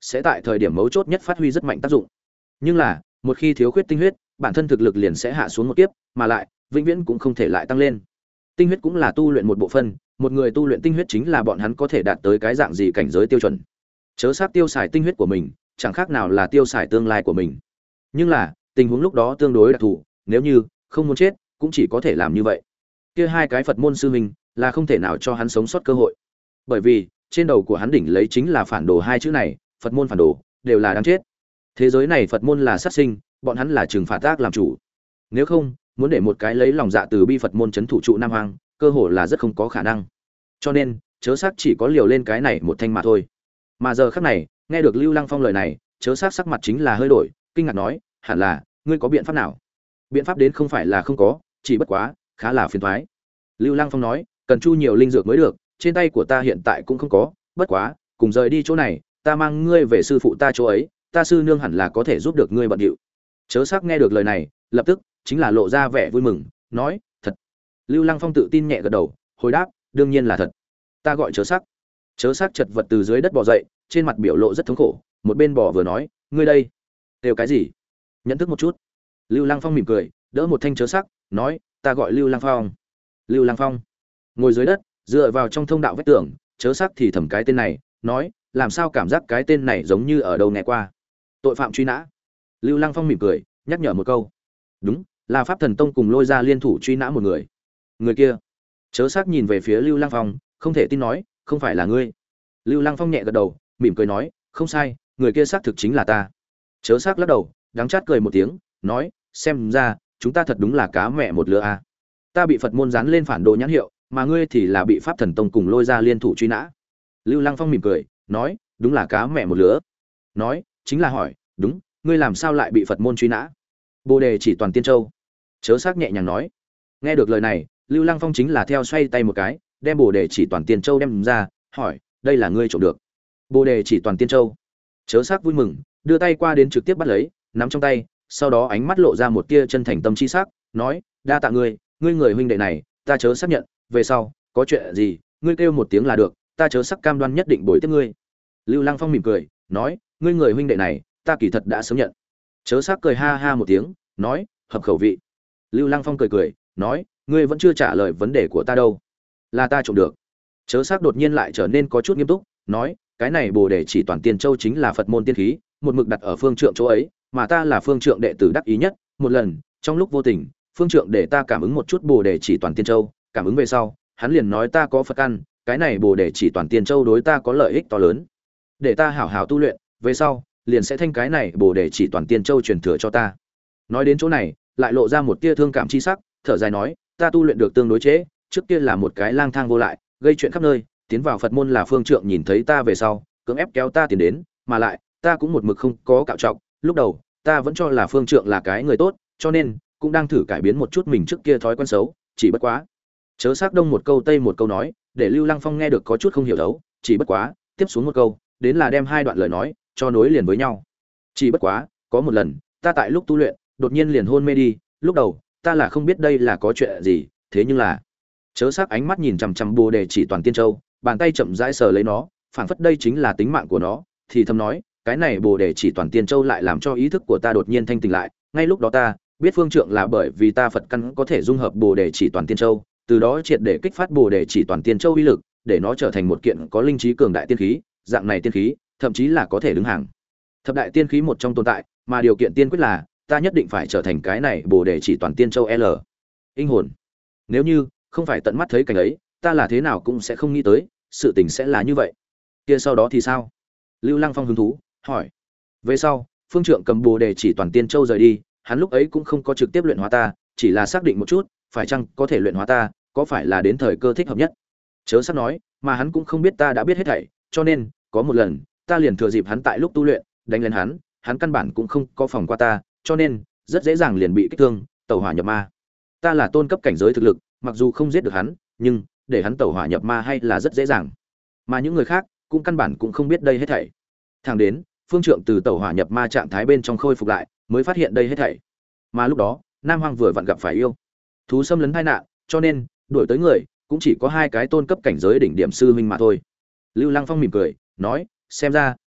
sẽ tại thời điểm mấu chốt nhất phát huy rất mạnh tác dụng. Nhưng là, một khi thiếu khuyết tinh huyết, bản thân thực lực liền sẽ hạ xuống một kiếp, mà lại, vĩnh viễn cũng không thể lại tăng lên. Tinh huyết cũng là tu luyện một bộ phận, một người tu luyện tinh huyết chính là bọn hắn có thể đạt tới cái dạng gì cảnh giới tiêu chuẩn. Chớ sát tiêu xài tinh huyết của mình, chẳng khác nào là tiêu xài tương lai của mình. Nhưng là, tình huống lúc đó tương đối đặc thù, nếu như không muốn chết, cũng chỉ có thể làm như vậy. Kia hai cái Phật môn sư huynh là không thể nào cho hắn sống sót cơ hội. Bởi vì, trên đầu của hắn đỉnh lấy chính là phản đồ hai chữ này, Phật môn phản đồ, đều là đáng chết. Thế giới này Phật môn là sát sinh, bọn hắn là trừng phạt ác làm chủ. Nếu không, muốn để một cái lấy lòng dạ từ bi Phật môn trấn thủ trụ Nam Hoang, cơ hội là rất không có khả năng. Cho nên, chớ sát chỉ có liều lên cái này một thanh mà thôi. Mà giờ khắc này, nghe được Lưu Lăng Phong lời này, chớ sát sắc mặt chính là hơi đổi, kinh ngạc nói, hẳn là, ngươi có biện pháp nào? Biện pháp đến không phải là không có, chỉ bất quá, khá là phiền toái. Lưu Lăng Phong nói, cần chu nhiều linh dược mới được, trên tay của ta hiện tại cũng không có, bất quá, cùng rời đi chỗ này, ta mang ngươi về sư phụ ta chỗ ấy, ta sư nương hẳn là có thể giúp được ngươi bận điệu. Chớ sắc nghe được lời này, lập tức chính là lộ ra vẻ vui mừng, nói, thật. Lưu Lăng Phong tự tin nhẹ gật đầu, hồi đáp, đương nhiên là thật. Ta gọi chớ sắc. Chớ sắc chật vật từ dưới đất bò dậy, trên mặt biểu lộ rất thống khổ, một bên bò vừa nói, ngươi đây, đều cái gì? Nhận thức một chút. Lưu Lăng Phong mỉm cười, đỡ một thanh chớ sắc, nói, ta gọi Lưu Lăng Phong. Lưu Lăng Phong ngồi dưới đất, dựa vào trong thông đạo vách tường, chớ sắc thì thầm cái tên này, nói, làm sao cảm giác cái tên này giống như ở đâu nghe qua. Tội phạm truy nã. Lưu Lăng Phong mỉm cười, nhắc nhở một câu. Đúng, là Pháp Thần Tông cùng Lôi Ra liên thủ truy nã một người. Người kia. Chớ sắc nhìn về phía Lưu Lăng Phong, không thể tin nói, không phải là ngươi. Lưu Lăng Phong nhẹ gật đầu, mỉm cười nói, không sai, người kia xác thực chính là ta. Chớ sắc lắc đầu, đắng chát cười một tiếng, nói, xem ra chúng ta thật đúng là cá mẹ một lứa a. Ta bị Phật môn dán lên phản đồ nhãn hiệu, mà ngươi thì là bị Pháp Thần Tông cùng Lôi Ra liên thủ truy nã. Lưu Lăng Phong mỉm cười, nói, đúng là cá mẹ một lứa. Nói, chính là hỏi, đúng, ngươi làm sao lại bị Phật môn truy nã? Bồ đề chỉ toàn tiên châu. Chớ sắc nhẹ nhàng nói. Nghe được lời này, Lưu Lăng Phong chính là theo xoay tay một cái, đem bồ đề chỉ toàn tiên châu đem ra, hỏi, đây là ngươi trộm được? Bồ đề chỉ toàn tiên châu. Chớ sắc vui mừng, đưa tay qua đến trực tiếp bắt lấy, nắm trong tay, sau đó ánh mắt lộ ra một tia chân thành tâm chi sắc, nói, đa tạ ngươi, ngươi người huynh đệ này, ta chớ xác nhận, về sau, có chuyện gì, ngươi kêu một tiếng là được, ta chớ sắc cam đoan nhất định bồi tiếp ngươi. Lưu Lăng Phong mỉm cười, nói, ngươi người huynh đệ này, ta kỳ thật đã sớm nhận. Chớ sắc cười ha ha một tiếng, nói, hợp khẩu vị. Lưu Lăng Phong cười cười, nói, ngươi vẫn chưa trả lời vấn đề của ta đâu. Là ta trộm được. Chớ sắc đột nhiên lại trở nên có chút nghiêm túc, nói, cái này bồ đề chỉ toàn tiên châu chính là Phật môn tiên khí, một mực đặt ở phương trượng chỗ ấy, mà ta là phương trượng đệ tử đắc ý nhất, một lần, trong lúc vô tình, phương trượng để ta cảm ứng một chút bồ đề chỉ toàn tiên châu, cảm ứng về sau, hắn liền nói ta có Phật căn, cái này bồ đề chỉ toàn tiên châu đối ta có lợi ích to lớn. Để ta hảo hảo tu luyện, về sau, liền sẽ thanh cái này bồ đề chỉ toàn tiên châu truyền thừa cho ta. Nói đến chỗ này, lại lộ ra một tia thương cảm chi sắc, thở dài nói, ta tu luyện được tương đối chế, trước kia là một cái lang thang vô lại, gây chuyện khắp nơi, tiến vào Phật môn là phương trượng nhìn thấy ta về sau, cưỡng ép kéo ta tiến đến, mà lại, ta cũng một mực không có cạo trọng, lúc đầu, ta vẫn cho là phương trượng là cái người tốt, cho nên cũng đang thử cải biến một chút mình trước kia thói quen xấu, chỉ bất quá. Chớ sắc đông một câu tây một câu nói, để Lưu Lăng Phong nghe được có chút không hiểu đấu, chỉ bất quá, tiếp xuống một câu, đến là đem hai đoạn lời nói cho nối liền với nhau. Chỉ bất quá, có một lần, ta tại lúc tu luyện, đột nhiên liền hôn mê đi, lúc đầu, ta là không biết đây là có chuyện gì, thế nhưng là, chớ sắc ánh mắt nhìn chằm chằm bồ đề chỉ toàn tiên châu, bàn tay chậm rãi sờ lấy nó, phảng phất đây chính là tính mạng của nó, thì thầm nói, cái này bồ đề chỉ toàn tiên châu lại làm cho ý thức của ta đột nhiên thanh tỉnh lại, ngay lúc đó ta biết phương trượng là bởi vì ta Phật căn có thể dung hợp bồ đề chỉ toàn tiên châu, từ đó triệt để kích phát bồ đề chỉ toàn tiên châu uy lực, để nó trở thành một kiện có linh trí cường đại tiên khí, dạng này tiên khí, thậm chí là có thể đứng hàng thập đại tiên khí một trong tồn tại, mà điều kiện tiên quyết là ta nhất định phải trở thành cái này bồ đề chỉ toàn tiên châu L. Linh hồn. Nếu như không phải tận mắt thấy cảnh ấy, ta là thế nào cũng sẽ không nghĩ tới, sự tình sẽ là như vậy. Kia sau đó thì sao? Lưu Lăng Phong hứng thú hỏi. Về sau, phương trượng cầm bồ đề chỉ toàn tiên châu rời đi, hắn lúc ấy cũng không có trực tiếp luyện hóa ta, chỉ là xác định một chút, phải chăng có thể luyện hóa ta, có phải là đến thời cơ thích hợp nhất. Chớ sắp nói, mà hắn cũng không biết ta đã biết hết thảy, cho nên, có một lần, ta liền thừa dịp hắn tại lúc tu luyện, đánh lên hắn, hắn căn bản cũng không có phòng qua ta, cho nên, rất dễ dàng liền bị kích thương, tẩu hỏa nhập ma. Ta là tôn cấp cảnh giới thực lực, mặc dù không giết được hắn, nhưng để hắn tẩu hỏa nhập ma hay là rất dễ dàng. Mà những người khác, cũng căn bản cũng không biết đây hết thảy. Thẳng đến, phương trượng từ tẩu hỏa nhập ma trạng thái bên trong khôi phục lại, mới phát hiện đây hết thảy. Mà lúc đó, Nam Hoang vừa vặn gặp phải yêu thú xâm lấn tai nạn, cho nên đuổi tới người cũng chỉ có hai cái tôn cấp cảnh giới đỉnh điểm sư huynh mà thôi. Lưu Lăng Phong mỉm cười, nói, xem ra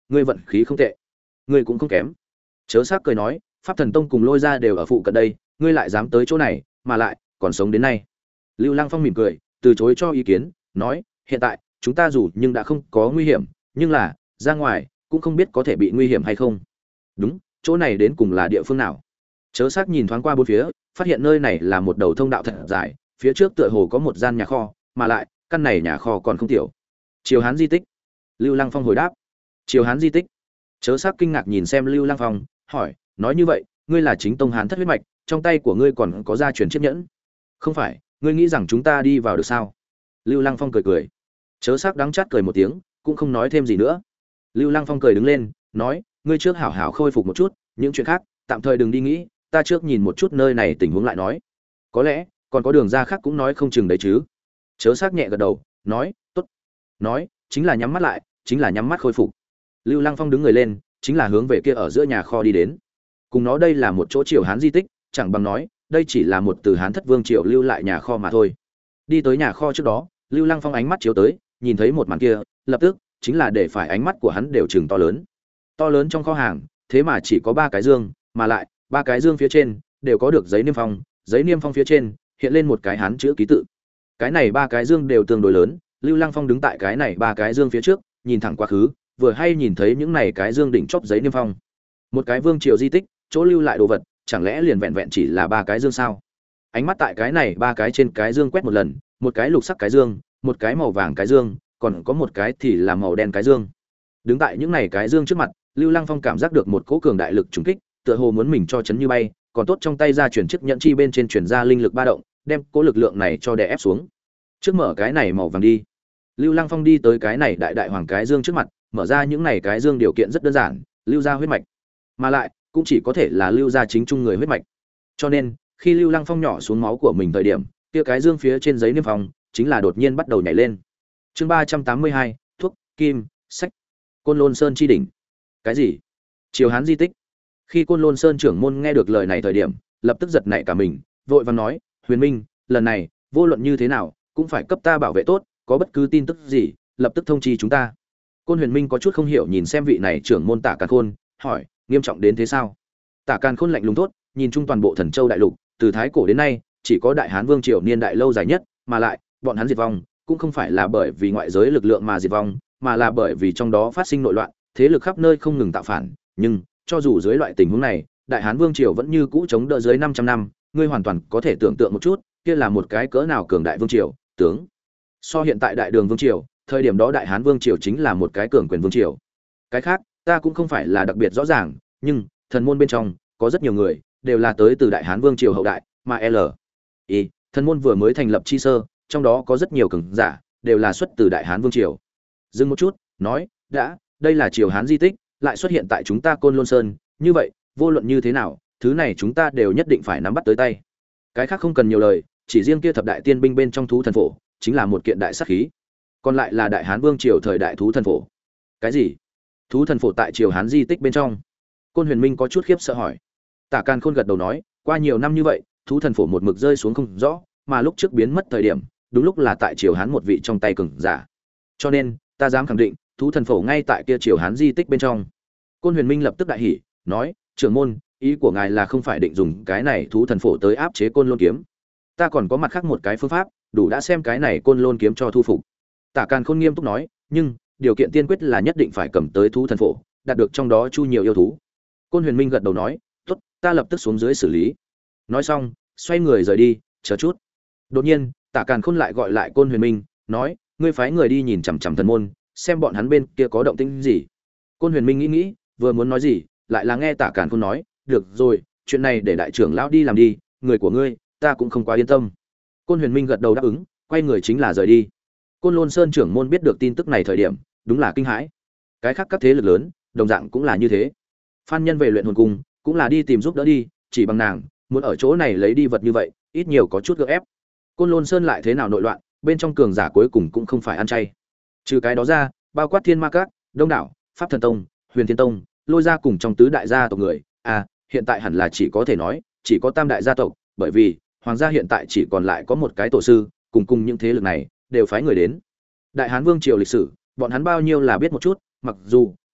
ngươi vận khí không tệ, ngươi cũng không kém. Chớ Sắc cười nói, Pháp Thần Tông cùng Lôi Gia đều ở phụ cận đây, ngươi lại dám tới chỗ này, mà lại còn sống đến nay. Lưu Lăng Phong mỉm cười, từ chối cho ý kiến, nói, hiện tại chúng ta dù nhưng đã không có nguy hiểm, nhưng là ra ngoài cũng không biết có thể bị nguy hiểm hay không. Đúng, chỗ này đến cùng là địa phương nào? Chớ Sắc nhìn thoáng qua bốn phía, phát hiện nơi này là một đầu thông đạo thật dài, phía trước tựa hồ có một gian nhà kho, mà lại căn này nhà kho còn không tiểu. Triều Hán di tích. Lưu Lăng Phong hồi đáp. Triều Hán di tích. Chớ Sắc kinh ngạc nhìn xem Lưu Lăng Phong, hỏi, nói như vậy, ngươi là chính tông Hán thất huyết mạch, trong tay của ngươi còn có gia truyền chiếc nhẫn? Không phải, ngươi nghĩ rằng chúng ta đi vào được sao? Lưu Lăng Phong cười cười. Chớ Sắc đắng chát cười một tiếng, cũng không nói thêm gì nữa. Lưu Lăng Phong cười đứng lên, nói, ngươi trước hảo hảo khôi phục một chút, những chuyện khác tạm thời đừng đi nghĩ, ta trước nhìn một chút nơi này tình huống lại nói. Có lẽ còn có đường ra khác cũng nói không chừng đấy chứ. Chớ Sắc nhẹ gật đầu, nói, tốt. Nói, chính là nhắm mắt lại, chính là nhắm mắt khôi phục. Lưu Lăng Phong đứng người lên, chính là hướng về kia ở giữa nhà kho đi đến. Cùng nó đây là một chỗ Triều Hán di tích, chẳng bằng nói, đây chỉ là một từ Hán thất vương triều lưu lại nhà kho mà thôi. Đi tới nhà kho trước đó, Lưu Lăng Phong ánh mắt chiếu tới, nhìn thấy một màn kia, lập tức chính là để phải ánh mắt của hắn đều trừng to lớn. To lớn trong kho hàng, thế mà chỉ có ba cái dương, mà lại ba cái dương phía trên đều có được giấy niêm phong, giấy niêm phong phía trên hiện lên một cái Hán chữ ký tự. Cái này ba cái dương đều tương đối lớn, Lưu Lăng Phong đứng tại cái này ba cái dương phía trước, nhìn thẳng quá khứ, vừa hay nhìn thấy những này cái dương đỉnh chóp giấy niêm phong. Một cái vương triều di tích, chỗ lưu lại đồ vật, chẳng lẽ liền vẹn vẹn chỉ là ba cái dương sao? Ánh mắt tại cái này ba cái trên cái dương quét một lần, một cái lục sắc cái dương, một cái màu vàng cái dương, còn có một cái thì là màu đen cái dương. Đứng tại những này cái dương trước mặt, Lưu Lăng Phong cảm giác được một cỗ cường đại lực trùng kích, tựa hồ muốn mình cho chấn như bay, còn tốt trong tay ra chuyển chiếc nhẫn chi bên trên chuyển ra linh lực ba động, đem cỗ lực lượng này cho đè ép xuống. Trước mở cái này màu vàng đi. Lưu Lăng Phong đi tới cái này đại đại hoàng cái dương trước mặt, mở ra những này cái dương điều kiện rất đơn giản, lưu ra huyết mạch, mà lại cũng chỉ có thể là lưu ra chính trung người huyết mạch. Cho nên, khi Lưu Lăng Phong nhỏ xuống máu của mình thời điểm, kia cái dương phía trên giấy niêm phong chính là đột nhiên bắt đầu nhảy lên. Chương ba trăm tám mươi hai, thuốc, kim, sách. Côn Lôn Sơn chi đỉnh. Cái gì? Triều Hán di tích. Khi Côn Lôn Sơn trưởng môn nghe được lời này thời điểm, lập tức giật nảy cả mình, vội vàng nói, "Huyền Minh, lần này, vô luận như thế nào, cũng phải cấp ta bảo vệ tốt, có bất cứ tin tức gì, lập tức thông chi chúng ta." Côn Huyền Minh có chút không hiểu nhìn xem vị này trưởng môn Tả Càn Khôn, hỏi, "Nghiêm trọng đến thế sao?" Tả Càn Khôn lạnh lùng thốt, nhìn chung toàn bộ Thần Châu đại lục, từ thái cổ đến nay, chỉ có Đại Hán Vương triều niên đại lâu dài nhất, mà lại, bọn hắn diệt vong, cũng không phải là bởi vì ngoại giới lực lượng mà diệt vong, mà là bởi vì trong đó phát sinh nội loạn, thế lực khắp nơi không ngừng tạo phản, nhưng cho dù dưới loại tình huống này, Đại Hán Vương triều vẫn như cũ chống đỡ dưới năm trăm năm, ngươi hoàn toàn có thể tưởng tượng một chút, kia là một cái cỡ nào cường đại vương triều, tướng. So hiện tại Đại Đường Vương triều, thời điểm đó Đại Hán Vương triều chính là một cái cường quyền vương triều. Cái khác, ta cũng không phải là đặc biệt rõ ràng, nhưng thần môn bên trong có rất nhiều người đều là tới từ Đại Hán Vương triều hậu đại, mà L. Y, thần môn vừa mới thành lập chi sơ, trong đó có rất nhiều cường giả đều là xuất từ Đại Hán Vương triều. Dừng một chút, nói, đã, đây là Triều Hán di tích, lại xuất hiện tại chúng ta Côn Lôn Sơn, như vậy, vô luận như thế nào, thứ này chúng ta đều nhất định phải nắm bắt tới tay. Cái khác không cần nhiều lời, chỉ riêng kia thập đại tiên binh bên trong thú thần phổ, chính là một kiện đại sát khí. Còn lại là Đại Hán Vương triều thời đại thú thần phổ. Cái gì? Thú thần phổ tại Triều Hán di tích bên trong? Côn Huyền Minh có chút khiếp sợ hỏi. Tả Càn Khôn gật đầu nói, qua nhiều năm như vậy, thú thần phổ một mực rơi xuống không rõ, mà lúc trước biến mất thời điểm, đúng lúc là tại Triều Hán một vị trong tay cường giả. Cho nên, ta dám khẳng định, thú thần phổ ngay tại kia Triều Hán di tích bên trong. Côn Huyền Minh lập tức đại hỉ, nói, trưởng môn, ý của ngài là không phải định dùng cái này thú thần phổ tới áp chế Côn Lôn kiếm? Ta còn có mặt khác một cái phương pháp, đủ đã xem cái này Côn Lôn kiếm cho thu phục. Tả Càn Khôn nghiêm túc nói, nhưng điều kiện tiên quyết là nhất định phải cầm tới thú thần phổ, đạt được trong đó chu nhiều yêu thú. Côn Huyền Minh gật đầu nói, tốt, ta lập tức xuống dưới xử lý. Nói xong, xoay người rời đi, chờ chút. Đột nhiên, Tả Càn Khôn lại gọi lại Côn Huyền Minh, nói, ngươi phái người đi nhìn chằm chằm thần môn, xem bọn hắn bên kia có động tĩnh gì. Côn Huyền Minh nghĩ nghĩ, vừa muốn nói gì, lại là nghe Tả Càn Khôn nói, được rồi, chuyện này để đại trưởng lão đi làm đi, người của ngươi, ta cũng không quá yên tâm. Côn Huyền Minh gật đầu đáp ứng, quay người chính là rời đi. Côn Lôn Sơn trưởng môn biết được tin tức này thời điểm, đúng là kinh hãi. Cái khác các thế lực lớn, đồng dạng cũng là như thế. Phan Nhân về luyện hồn cung, cũng là đi tìm giúp đỡ đi, chỉ bằng nàng, muốn ở chỗ này lấy đi vật như vậy, ít nhiều có chút gượng ép. Côn Lôn Sơn lại thế nào nội loạn, bên trong cường giả cuối cùng cũng không phải ăn chay. Trừ cái đó ra, bao quát Thiên Ma Các, Đông đảo, Pháp Thần Tông, Huyền Thiên Tông, Lôi gia cùng trong tứ đại gia tộc người, à, hiện tại hẳn là chỉ có thể nói, chỉ có tam đại gia tộc, bởi vì hoàng gia hiện tại chỉ còn lại có một cái tổ sư, cùng cùng những thế lực này đều phái người đến. Đại Hán Vương triều lịch sử, bọn hắn bao nhiêu là biết một chút, mặc dù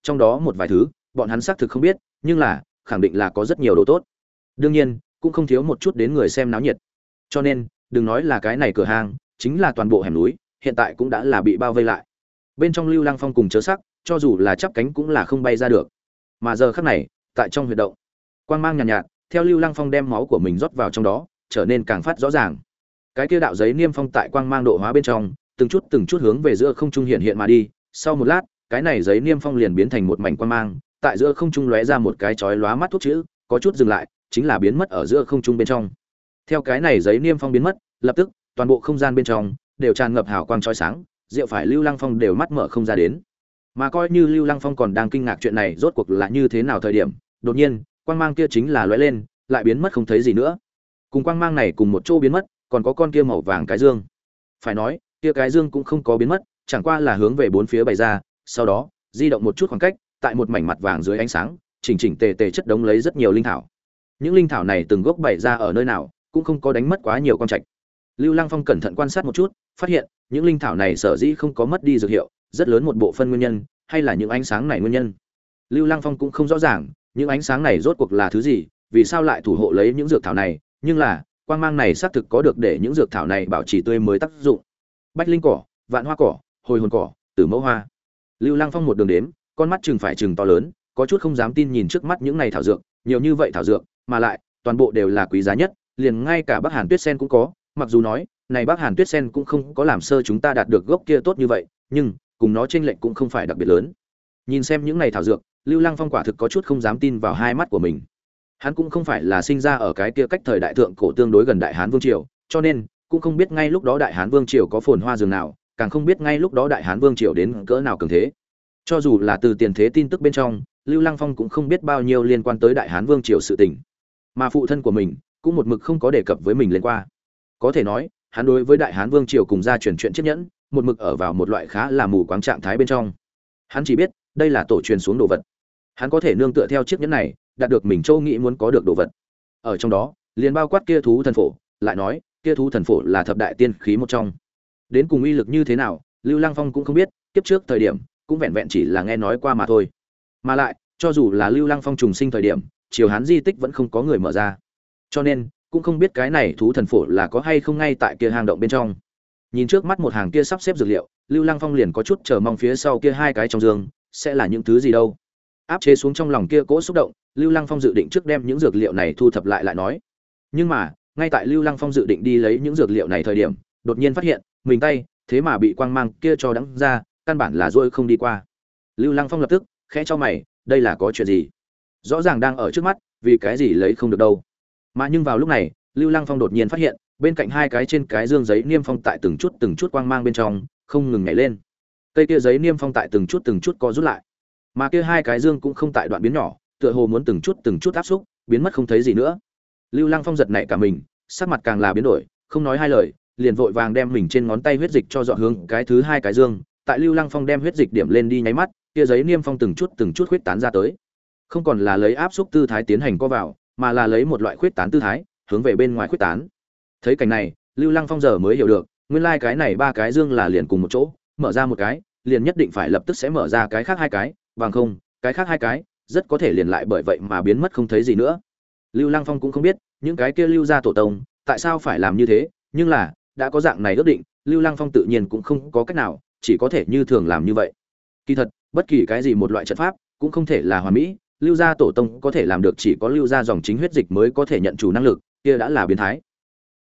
trong đó một vài thứ bọn hắn xác thực không biết, nhưng là khẳng định là có rất nhiều đồ tốt. Đương nhiên cũng không thiếu một chút đến người xem náo nhiệt. Cho nên đừng nói là cái này cửa hàng, chính là toàn bộ hẻm núi hiện tại cũng đã là bị bao vây lại. Bên trong Lưu Lăng Phong cùng Chớ Sắc, cho dù là chắp cánh cũng là không bay ra được. Mà giờ khắc này, tại trong huyệt động, quang mang nhàn nhạt, nhạt, theo Lưu Lăng Phong đem máu của mình rót vào trong đó, trở nên càng phát rõ ràng. Cái kia đạo giấy niêm phong tại quang mang độ hóa bên trong, từng chút từng chút hướng về giữa không trung hiện hiện mà đi. Sau một lát, cái này giấy niêm phong liền biến thành một mảnh quang mang, tại giữa không trung lóe ra một cái chói lóa mắt thuốc chữ, có chút dừng lại, chính là biến mất ở giữa không trung bên trong. Theo cái này giấy niêm phong biến mất, lập tức, toàn bộ không gian bên trong đều tràn ngập hào quang chói sáng, rượu phải Lưu Lăng Phong đều mắt mở không ra đến. Mà coi như Lưu Lăng Phong còn đang kinh ngạc chuyện này rốt cuộc là như thế nào thời điểm, đột nhiên, quang mang kia chính là lóe lên, lại biến mất không thấy gì nữa. Cùng quang mang này cùng một chỗ biến mất, còn có con kia màu vàng cái dương. Phải nói, kia cái dương cũng không có biến mất, chẳng qua là hướng về bốn phía bày ra, sau đó, di động một chút khoảng cách, tại một mảnh mặt vàng dưới ánh sáng, chỉnh chỉnh tề tề chất đống lấy rất nhiều linh thảo. Những linh thảo này từng gốc bày ra ở nơi nào, cũng không có đánh mất quá nhiều quang trạch. Lưu Lăng Phong cẩn thận quan sát một chút, phát hiện, những linh thảo này sở dĩ không có mất đi dược hiệu, rất lớn một bộ phân nguyên nhân, hay là những ánh sáng này nguyên nhân. Lưu Lăng Phong cũng không rõ ràng, những ánh sáng này rốt cuộc là thứ gì, vì sao lại thủ hộ lấy những dược thảo này, nhưng là, quang mang này xác thực có được để những dược thảo này bảo trì tươi mới tác dụng. Bách linh cỏ, vạn hoa cỏ, hồi hồn cỏ, tử mẫu hoa. Lưu Lăng Phong một đường đếm, con mắt chừng phải chừng to lớn, có chút không dám tin nhìn trước mắt những này thảo dược, nhiều như vậy thảo dược, mà lại toàn bộ đều là quý giá nhất, liền ngay cả Bắc Hàn Tuyết Sen cũng có, mặc dù nói, này Bắc Hàn Tuyết Sen cũng không có làm sơ chúng ta đạt được gốc kia tốt như vậy, nhưng cùng nó chênh lệch cũng không phải đặc biệt lớn. Nhìn xem những này thảo dược, Lưu Lăng Phong quả thực có chút không dám tin vào hai mắt của mình. Hắn cũng không phải là sinh ra ở cái kia cách thời đại thượng cổ tương đối gần Đại Hán Vương triều, cho nên cũng không biết ngay lúc đó Đại Hán Vương triều có phồn hoa dường nào, càng không biết ngay lúc đó Đại Hán Vương triều đến cỡ nào cường thế. Cho dù là từ tiền thế tin tức bên trong, Lưu Lăng Phong cũng không biết bao nhiêu liên quan tới Đại Hán Vương triều sự tình. Mà phụ thân của mình cũng một mực không có đề cập với mình lên qua. Có thể nói, hắn đối với Đại Hán Vương triều cùng gia truyền chuyện chiếc nhẫn, một mực ở vào một loại khá là mù quáng trạng thái bên trong. Hắn chỉ biết, đây là tổ truyền xuống đồ vật. Hắn có thể nương tựa theo chiếc nhẫn này, đạt được mình châu nghĩ muốn có được đồ vật. Ở trong đó, liền bao quát kia thú thần phổ, lại nói, kia thú thần phổ là thập đại tiên khí một trong. Đến cùng uy lực như thế nào, Lưu Lăng Phong cũng không biết, kiếp trước thời điểm, cũng vẹn vẹn chỉ là nghe nói qua mà thôi. Mà lại, cho dù là Lưu Lăng Phong trùng sinh thời điểm, triều Hán di tích vẫn không có người mở ra. Cho nên, cũng không biết cái này thú thần phổ là có hay không ngay tại kia hang động bên trong. Nhìn trước mắt một hàng kia sắp xếp dược liệu, Lưu Lăng Phong liền có chút chờ mong phía sau kia hai cái trong giường sẽ là những thứ gì đâu. Áp chế xuống trong lòng kia cỗ xúc động, Lưu Lăng Phong dự định trước đem những dược liệu này thu thập lại lại nói. Nhưng mà, ngay tại Lưu Lăng Phong dự định đi lấy những dược liệu này thời điểm, đột nhiên phát hiện, mình tay thế mà bị quang mang kia cho đắng ra, căn bản là rôi không đi qua. Lưu Lăng Phong lập tức khẽ cho mày, đây là có chuyện gì? Rõ ràng đang ở trước mắt, vì cái gì lấy không được đâu? Mà nhưng vào lúc này, Lưu Lăng Phong đột nhiên phát hiện, bên cạnh hai cái trên cái dương giấy niêm phong tại từng chút từng chút quang mang bên trong, không ngừng nhảy lên. Cây kia giấy niêm phong tại từng chút từng chút co rút lại. Mà kia hai cái dương cũng không tại đoạn biến nhỏ, tựa hồ muốn từng chút từng chút áp xúc, biến mất không thấy gì nữa. Lưu Lăng Phong giật nảy cả mình, sắc mặt càng là biến đổi, không nói hai lời, liền vội vàng đem mình trên ngón tay huyết dịch cho dọn hướng cái thứ hai cái dương. Tại Lưu Lăng Phong đem huyết dịch điểm lên đi nháy mắt, kia giấy niêm phong từng chút từng chút khuyết tán ra tới. Không còn là lấy áp xúc tư thái tiến hành co vào, mà là lấy một loại khuyết tán tư thái, hướng về bên ngoài khuyết tán. Thấy cảnh này, Lưu Lăng Phong giờ mới hiểu được, nguyên lai like cái này ba cái dương là liền cùng một chỗ, mở ra một cái, liền nhất định phải lập tức sẽ mở ra cái khác hai cái, bằng không, cái khác hai cái rất có thể liền lại bởi vậy mà biến mất không thấy gì nữa. Lưu Lăng Phong cũng không biết, những cái kia Lưu gia tổ tông tại sao phải làm như thế, nhưng là đã có dạng này ước định, Lưu Lăng Phong tự nhiên cũng không có cách nào, chỉ có thể như thường làm như vậy. Kỳ thật, bất kỳ cái gì một loại trận pháp cũng không thể là hoàn mỹ, Lưu gia tổ tông có thể làm được chỉ có Lưu gia dòng chính huyết dịch mới có thể nhận chủ năng lực, kia đã là biến thái.